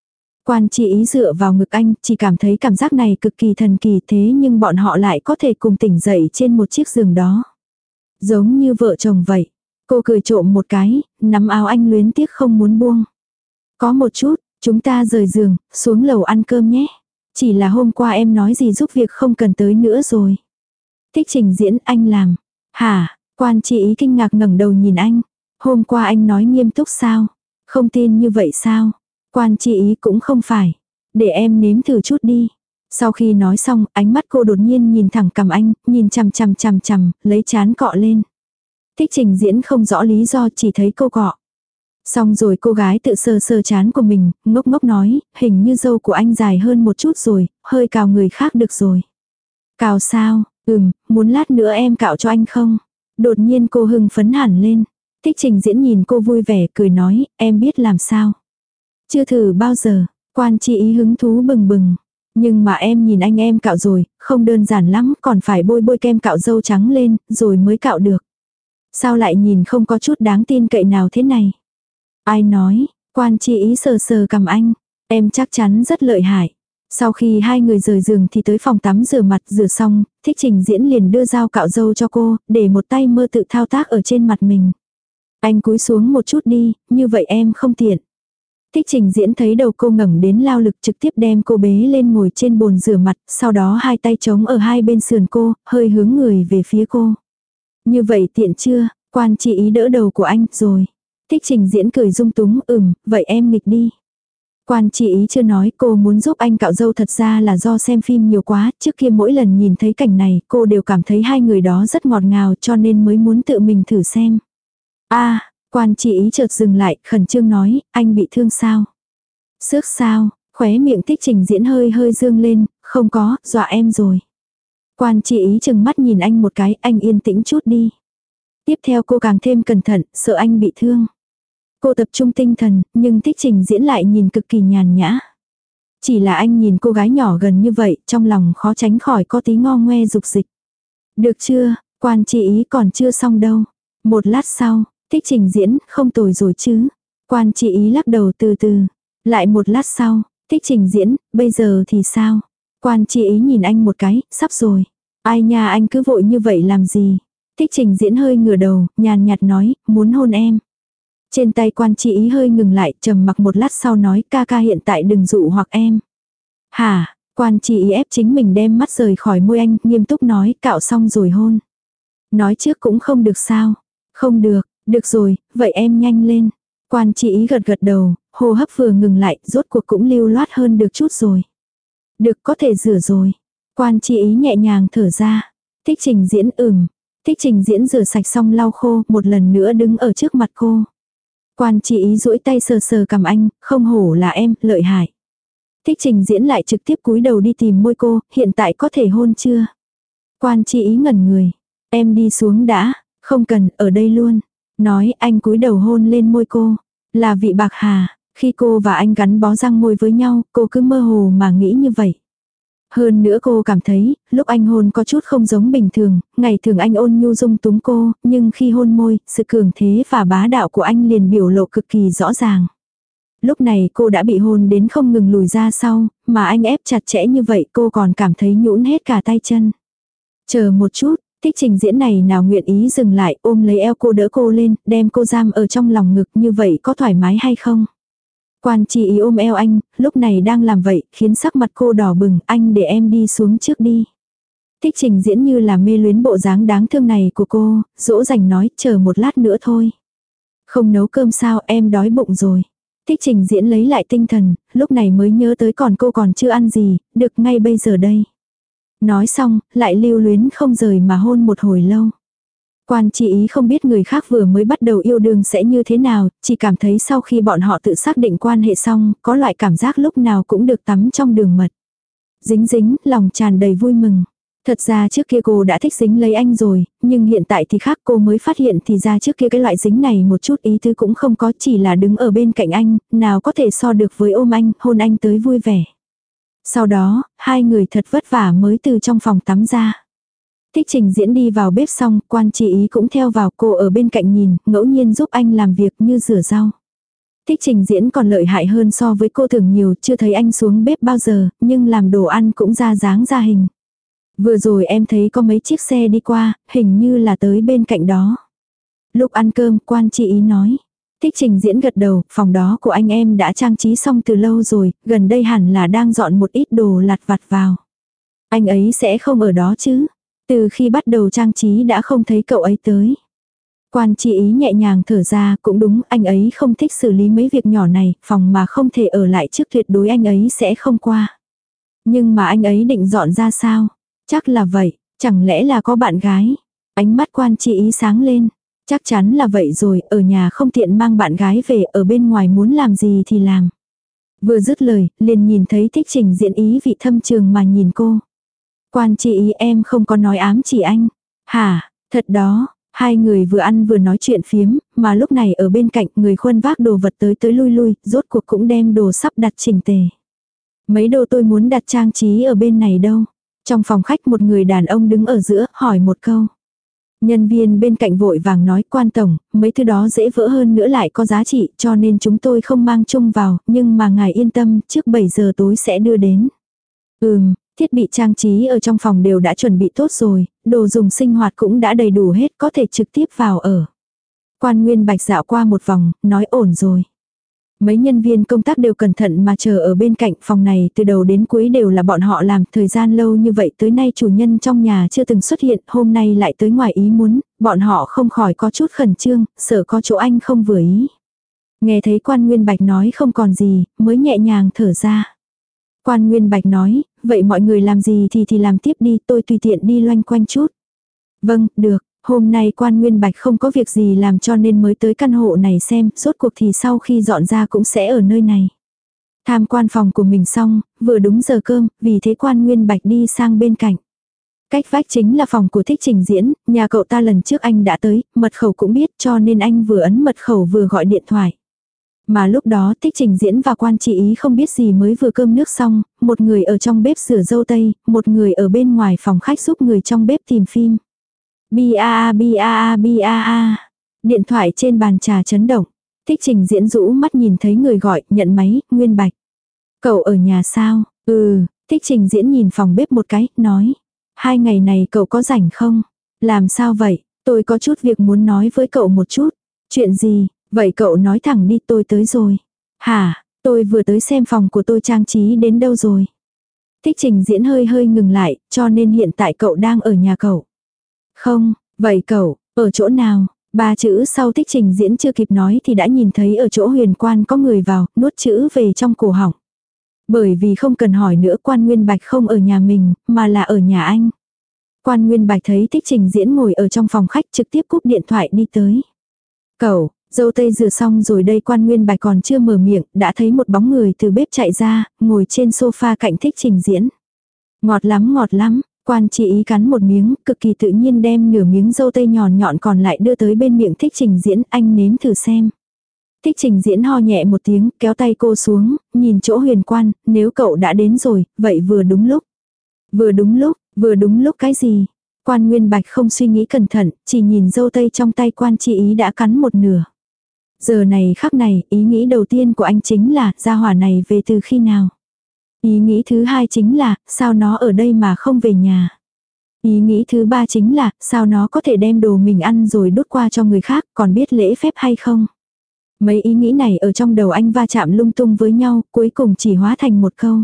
Quan Chi Ý dựa vào ngực anh, chỉ cảm thấy cảm giác này cực kỳ thần kỳ, thế nhưng bọn họ lại có thể cùng tỉnh dậy trên một chiếc giường đó. Giống như vợ chồng vậy. Cô cười trộm một cái, nắm áo anh luyến tiếc không muốn buông. Có một chút, chúng ta rời giường, xuống lầu ăn cơm nhé. Chỉ là hôm qua em nói gì giúp việc không cần tới nữa rồi. Thích trình diễn anh làm. Hả? Quan Chi Ý kinh ngạc ngẩng đầu nhìn anh. Hôm qua anh nói nghiêm túc sao? Không tin như vậy sao? Quan Chi Ý cũng không phải. Để em nếm thử chút đi. Sau khi nói xong, ánh mắt cô đột nhiên nhìn thẳng cằm anh, nhìn chằm chằm chằm chằm, lấy chán cọ lên. Thích trình diễn không rõ lý do, chỉ thấy cô cọ. Xong rồi cô gái tự sờ sờ chán của mình, ngốc ngốc nói, hình như râu của anh dài hơn một chút rồi, hơi cào người khác được rồi. Cào sao? Ừm, muốn lát nữa em cạo cho anh không? Đột nhiên cô hưng phấn hẳn lên. Thích trình diễn nhìn cô vui vẻ cười nói, em biết làm sao. Chưa thử bao giờ, Quan Chi Ý hứng thú bừng bừng. Nhưng mà em nhìn anh em cạo rồi, không đơn giản lắm, còn phải bôi bôi kem cạo râu trắng lên, rồi mới cạo được. Sao lại nhìn không có chút đáng tin cậy nào thế này? Ai nói? Quan Chi Ý sờ sờ cằm anh. Em chắc chắn rất lợi hại. Sau khi hai người rời giường thì tới phòng tắm rửa mặt rửa xong, Thích trình diễn liền đưa dao cạo râu cho cô, để một tay mơ tự thao tác ở trên mặt mình. Anh cúi xuống một chút đi, như vậy em không tiện. Thích trình diễn thấy đầu cô ngẩng đến lao lực trực tiếp đem cô bế lên ngồi trên bồn rửa mặt, sau đó hai tay trống ở hai bên sườn cô, hơi hướng người về phía cô. Như vậy tiện chưa? Quan Chi Ý đỡ đầu của anh, rồi. Thích trình diễn cười dung túng, ừm, vậy em nghịch đi. Quan Chi Ý chưa nói cô muốn giúp anh cạo râu thật ra là do xem phim nhiều quá, trước kia mỗi lần nhìn thấy cảnh này cô đều cảm thấy hai người đó rất ngọt ngào cho nên mới muốn tự mình thử xem. A, Quan Chi Ý chợt dừng lại, khẩn trương nói, anh bị thương sao? Xước sao? Khóe miệng Thích trình diễn hơi hơi dương lên, không có, dọa em rồi. Quan Chi Ý chừng mắt nhìn anh một cái, anh yên tĩnh chút đi. Tiếp theo cô càng thêm cẩn thận, sợ anh bị thương. Cô tập trung tinh thần, nhưng Thích trình diễn lại nhìn cực kỳ nhàn nhã. Chỉ là anh nhìn cô gái nhỏ gần như vậy, trong lòng khó tránh khỏi có tí ngo ngoe dục dịch. Được chưa, Quan Chi Ý còn chưa xong đâu. Một lát sau, Thích trình diễn, không tồi rồi chứ. Quan Chi Ý lắc đầu từ từ. Lại một lát sau, Thích trình diễn, bây giờ thì sao? Quan Chi Ý nhìn anh một cái, sắp rồi. Ai nha, anh cứ vội như vậy làm gì? Thích trình diễn hơi ngửa đầu, nhàn nhạt nói, muốn hôn em. Trên tay Quan Chi Ý hơi ngừng lại, trầm mặc một lát sau nói, ca ca hiện tại đừng dụ hoặc em. Hả? Quan Chi Ý ép chính mình đem mắt rời khỏi môi anh, nghiêm túc nói, cạo xong rồi hôn. Nói trước cũng không được sao? Không được, được rồi, vậy em nhanh lên. Quan Chi Ý gật gật đầu, hô hấp vừa ngừng lại, rốt cuộc cũng lưu loát hơn được chút rồi. Được, có thể rửa rồi. Quan Chi Ý nhẹ nhàng thở ra. Thích trình diễn ừm. Thích trình diễn rửa sạch xong lau khô, một lần nữa đứng ở trước mặt cô. Quan Chi Ý duỗi tay sờ sờ cằm anh, không hổ là em, lợi hại. Thích trình diễn lại trực tiếp cúi đầu đi tìm môi cô, hiện tại có thể hôn chưa? Quan Chi Ý ngẩn người. Em đi xuống đã, không cần, ở đây luôn. Nói anh cúi đầu hôn lên môi cô. Là vị bạc hà, khi cô và anh gắn bó răng môi với nhau, cô cứ mơ hồ mà nghĩ như vậy. Hơn nữa cô cảm thấy, lúc anh hôn có chút không giống bình thường, ngày thường anh ôn nhu dung túng cô, nhưng khi hôn môi, sự cường thế và bá đạo của anh liền biểu lộ cực kỳ rõ ràng. Lúc này cô đã bị hôn đến không ngừng lùi ra sau, mà anh ép chặt chẽ như vậy cô còn cảm thấy nhũn hết cả tay chân. Chờ một chút, Thích trình diễn này nào nguyện ý dừng lại, ôm lấy eo cô đỡ cô lên, đem cô giam ở trong lòng ngực, như vậy có thoải mái hay không? Quan Chi Ý ôm eo anh, lúc này đang làm vậy, khiến sắc mặt cô đỏ bừng, anh để em đi xuống trước đi. Thích trình diễn như là mê luyến bộ dáng đáng thương này của cô, dỗ dành nói, chờ một lát nữa thôi. Không nấu cơm sao, em đói bụng rồi. Thích trình diễn lấy lại tinh thần, lúc này mới nhớ tới còn cô còn chưa ăn gì, được ngay bây giờ đây. Nói xong, lại lưu luyến không rời mà hôn một hồi lâu. Quan Chi Ý không biết người khác vừa mới bắt đầu yêu đương sẽ như thế nào, chỉ cảm thấy sau khi bọn họ tự xác định quan hệ xong, có loại cảm giác lúc nào cũng được tắm trong đường mật. Dính dính, lòng tràn đầy vui mừng. Thật ra trước kia cô đã thích dính lấy anh rồi, nhưng hiện tại thì khác, cô mới phát hiện thì ra trước kia cái loại dính này một chút ý tứ cũng không có, chỉ là đứng ở bên cạnh anh, nào có thể so được với ôm anh, hôn anh tới vui vẻ. Sau đó, hai người thật vất vả mới từ trong phòng tắm ra. Thích trình diễn đi vào bếp xong, Quan Chi Ý cũng theo vào, cô ở bên cạnh nhìn, ngẫu nhiên giúp anh làm việc như rửa rau. Thích trình diễn còn lợi hại hơn so với cô thường nhiều, chưa thấy anh xuống bếp bao giờ, nhưng làm đồ ăn cũng ra dáng ra hình. Vừa rồi em thấy có mấy chiếc xe đi qua, hình như là tới bên cạnh đó. Lúc ăn cơm, Quan Chi Ý nói. Thích trình diễn gật đầu, phòng đó của anh em đã trang trí xong từ lâu rồi, gần đây hẳn là đang dọn một ít đồ lặt vặt vào. Anh ấy sẽ không ở đó chứ. Từ khi bắt đầu trang trí đã không thấy cậu ấy tới. Quan Chi Ý nhẹ nhàng thở ra, cũng đúng, anh ấy không thích xử lý mấy việc nhỏ này, phòng mà không thể ở lại trước tuyệt đối anh ấy sẽ không qua. Nhưng mà anh ấy định dọn ra sao? Chắc là vậy, chẳng lẽ là có bạn gái? Ánh mắt Quan Chi Ý sáng lên. Chắc chắn là vậy rồi, ở nhà không tiện mang bạn gái về, ở bên ngoài muốn làm gì thì làm. Vừa dứt lời, liền nhìn thấy Thích trình diễn ý vị thâm trường mà nhìn cô. Quan Chi Ý, em không có nói ám chỉ anh. Hả, thật đó. Hai người vừa ăn vừa nói chuyện phiếm, mà lúc này ở bên cạnh người khuân vác đồ vật tới tới lui lui, rốt cuộc cũng đem đồ sắp đặt chỉnh tề. Mấy đồ tôi muốn đặt trang trí ở bên này đâu? Trong phòng khách một người đàn ông đứng ở giữa, hỏi một câu. Nhân viên bên cạnh vội vàng nói, Quan tổng, mấy thứ đó dễ vỡ hơn nữa lại có giá trị, cho nên chúng tôi không mang chung vào, nhưng mà ngài yên tâm, trước bảy giờ tối sẽ đưa đến. Ừm, thiết bị trang trí ở trong phòng đều đã chuẩn bị tốt rồi, đồ dùng sinh hoạt cũng đã đầy đủ hết, có thể trực tiếp vào ở. Quan Nguyên Bạch dạo qua một vòng, nói ổn rồi. Mấy nhân viên công tác đều cẩn thận mà chờ ở bên cạnh, phòng này từ đầu đến cuối đều là bọn họ làm, thời gian lâu như vậy tới nay chủ nhân trong nhà chưa từng xuất hiện, hôm nay lại tới ngoài ý muốn, bọn họ không khỏi có chút khẩn trương, sợ có chỗ anh không vừa ý. Nghe thấy Quan Nguyên Bạch nói không còn gì, mới nhẹ nhàng thở ra. Quan Nguyên Bạch nói, vậy mọi người làm gì thì thì làm tiếp đi, tôi tùy tiện đi loanh quanh chút. Vâng, được. Hôm nay Quan Nguyên Bạch không có việc gì làm cho nên mới tới căn hộ này xem, rốt cuộc thì sau khi dọn ra cũng sẽ ở nơi này. Tham quan phòng của mình xong, vừa đúng giờ cơm, vì thế Quan Nguyên Bạch đi sang bên cạnh. Cách vách chính là phòng của Thích trình diễn, nhà cậu ta lần trước anh đã tới, mật khẩu cũng biết cho nên anh vừa ấn mật khẩu vừa gọi điện thoại. Mà lúc đó Thích trình diễn và Quan Chi Ý không biết gì mới vừa cơm nước xong, một người ở trong bếp rửa dâu tây, một người ở bên ngoài phòng khách giúp người trong bếp tìm phim. Bi a a bi a a bi a a. Điện thoại trên bàn trà chấn động. Thích trình diễn rũ mắt nhìn thấy người gọi, nhận máy, Nguyên Bạch. Cậu ở nhà sao? Ừ, Thích trình diễn nhìn phòng bếp một cái, nói. Hai ngày này cậu có rảnh không? Làm sao vậy? Tôi có chút việc muốn nói với cậu một chút. Chuyện gì? Vậy cậu nói thẳng đi, tôi tới rồi. Hả? Tôi vừa tới xem phòng của tôi trang trí đến đâu rồi? Thích trình diễn hơi hơi ngừng lại, cho nên hiện tại cậu đang ở nhà cậu. Không, vậy cậu, ở chỗ nào? Ba chữ sau Thích trình diễn chưa kịp nói thì đã nhìn thấy ở chỗ Huyền Quan có người vào, nuốt chữ về trong cổ họng. Bởi vì không cần hỏi nữa, Quan Nguyên Bạch không ở nhà mình, mà là ở nhà anh. Quan Nguyên Bạch thấy Thích trình diễn ngồi ở trong phòng khách trực tiếp cúp điện thoại đi tới. Cậu, dâu tây rửa xong rồi đây. Quan Nguyên Bạch còn chưa mở miệng, đã thấy một bóng người từ bếp chạy ra, ngồi trên sofa cạnh Thích trình diễn. Ngọt lắm ngọt lắm. Quan Chi Ý cắn một miếng, cực kỳ tự nhiên đem nửa miếng dâu tây nhọn nhọn còn lại đưa tới bên miệng Thích trình diễn, anh nếm thử xem. Thích trình diễn ho nhẹ một tiếng, kéo tay cô xuống, nhìn chỗ Huyền Quan, nếu cậu đã đến rồi, vậy vừa đúng lúc. Vừa đúng lúc, vừa đúng lúc cái gì? Quan Nguyên Bạch không suy nghĩ cẩn thận, chỉ nhìn dâu tây trong tay Quan Chi Ý đã cắn một nửa. Giờ này khắc này, ý nghĩ đầu tiên của anh chính là, gia hỏa này về từ khi nào? Ý nghĩ thứ hai chính là, sao nó ở đây mà không về nhà? Ý nghĩ thứ ba chính là, sao nó có thể đem đồ mình ăn rồi đút qua cho người khác, còn biết lễ phép hay không? Mấy ý nghĩ này ở trong đầu anh va chạm lung tung với nhau, cuối cùng chỉ hóa thành một câu.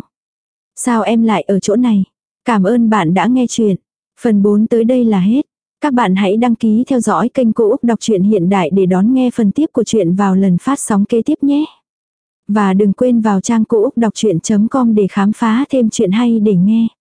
Sao em lại ở chỗ này? Cảm ơn bạn đã nghe chuyện. Phần bốn tới đây là hết. Các bạn hãy đăng ký theo dõi kênh Cô Úc Đọc truyện Hiện Đại để đón nghe phần tiếp của chuyện vào lần phát sóng kế tiếp nhé. Và đừng quên vào trang cô úc đọc chuyện chấm com để khám phá thêm chuyện hay để nghe.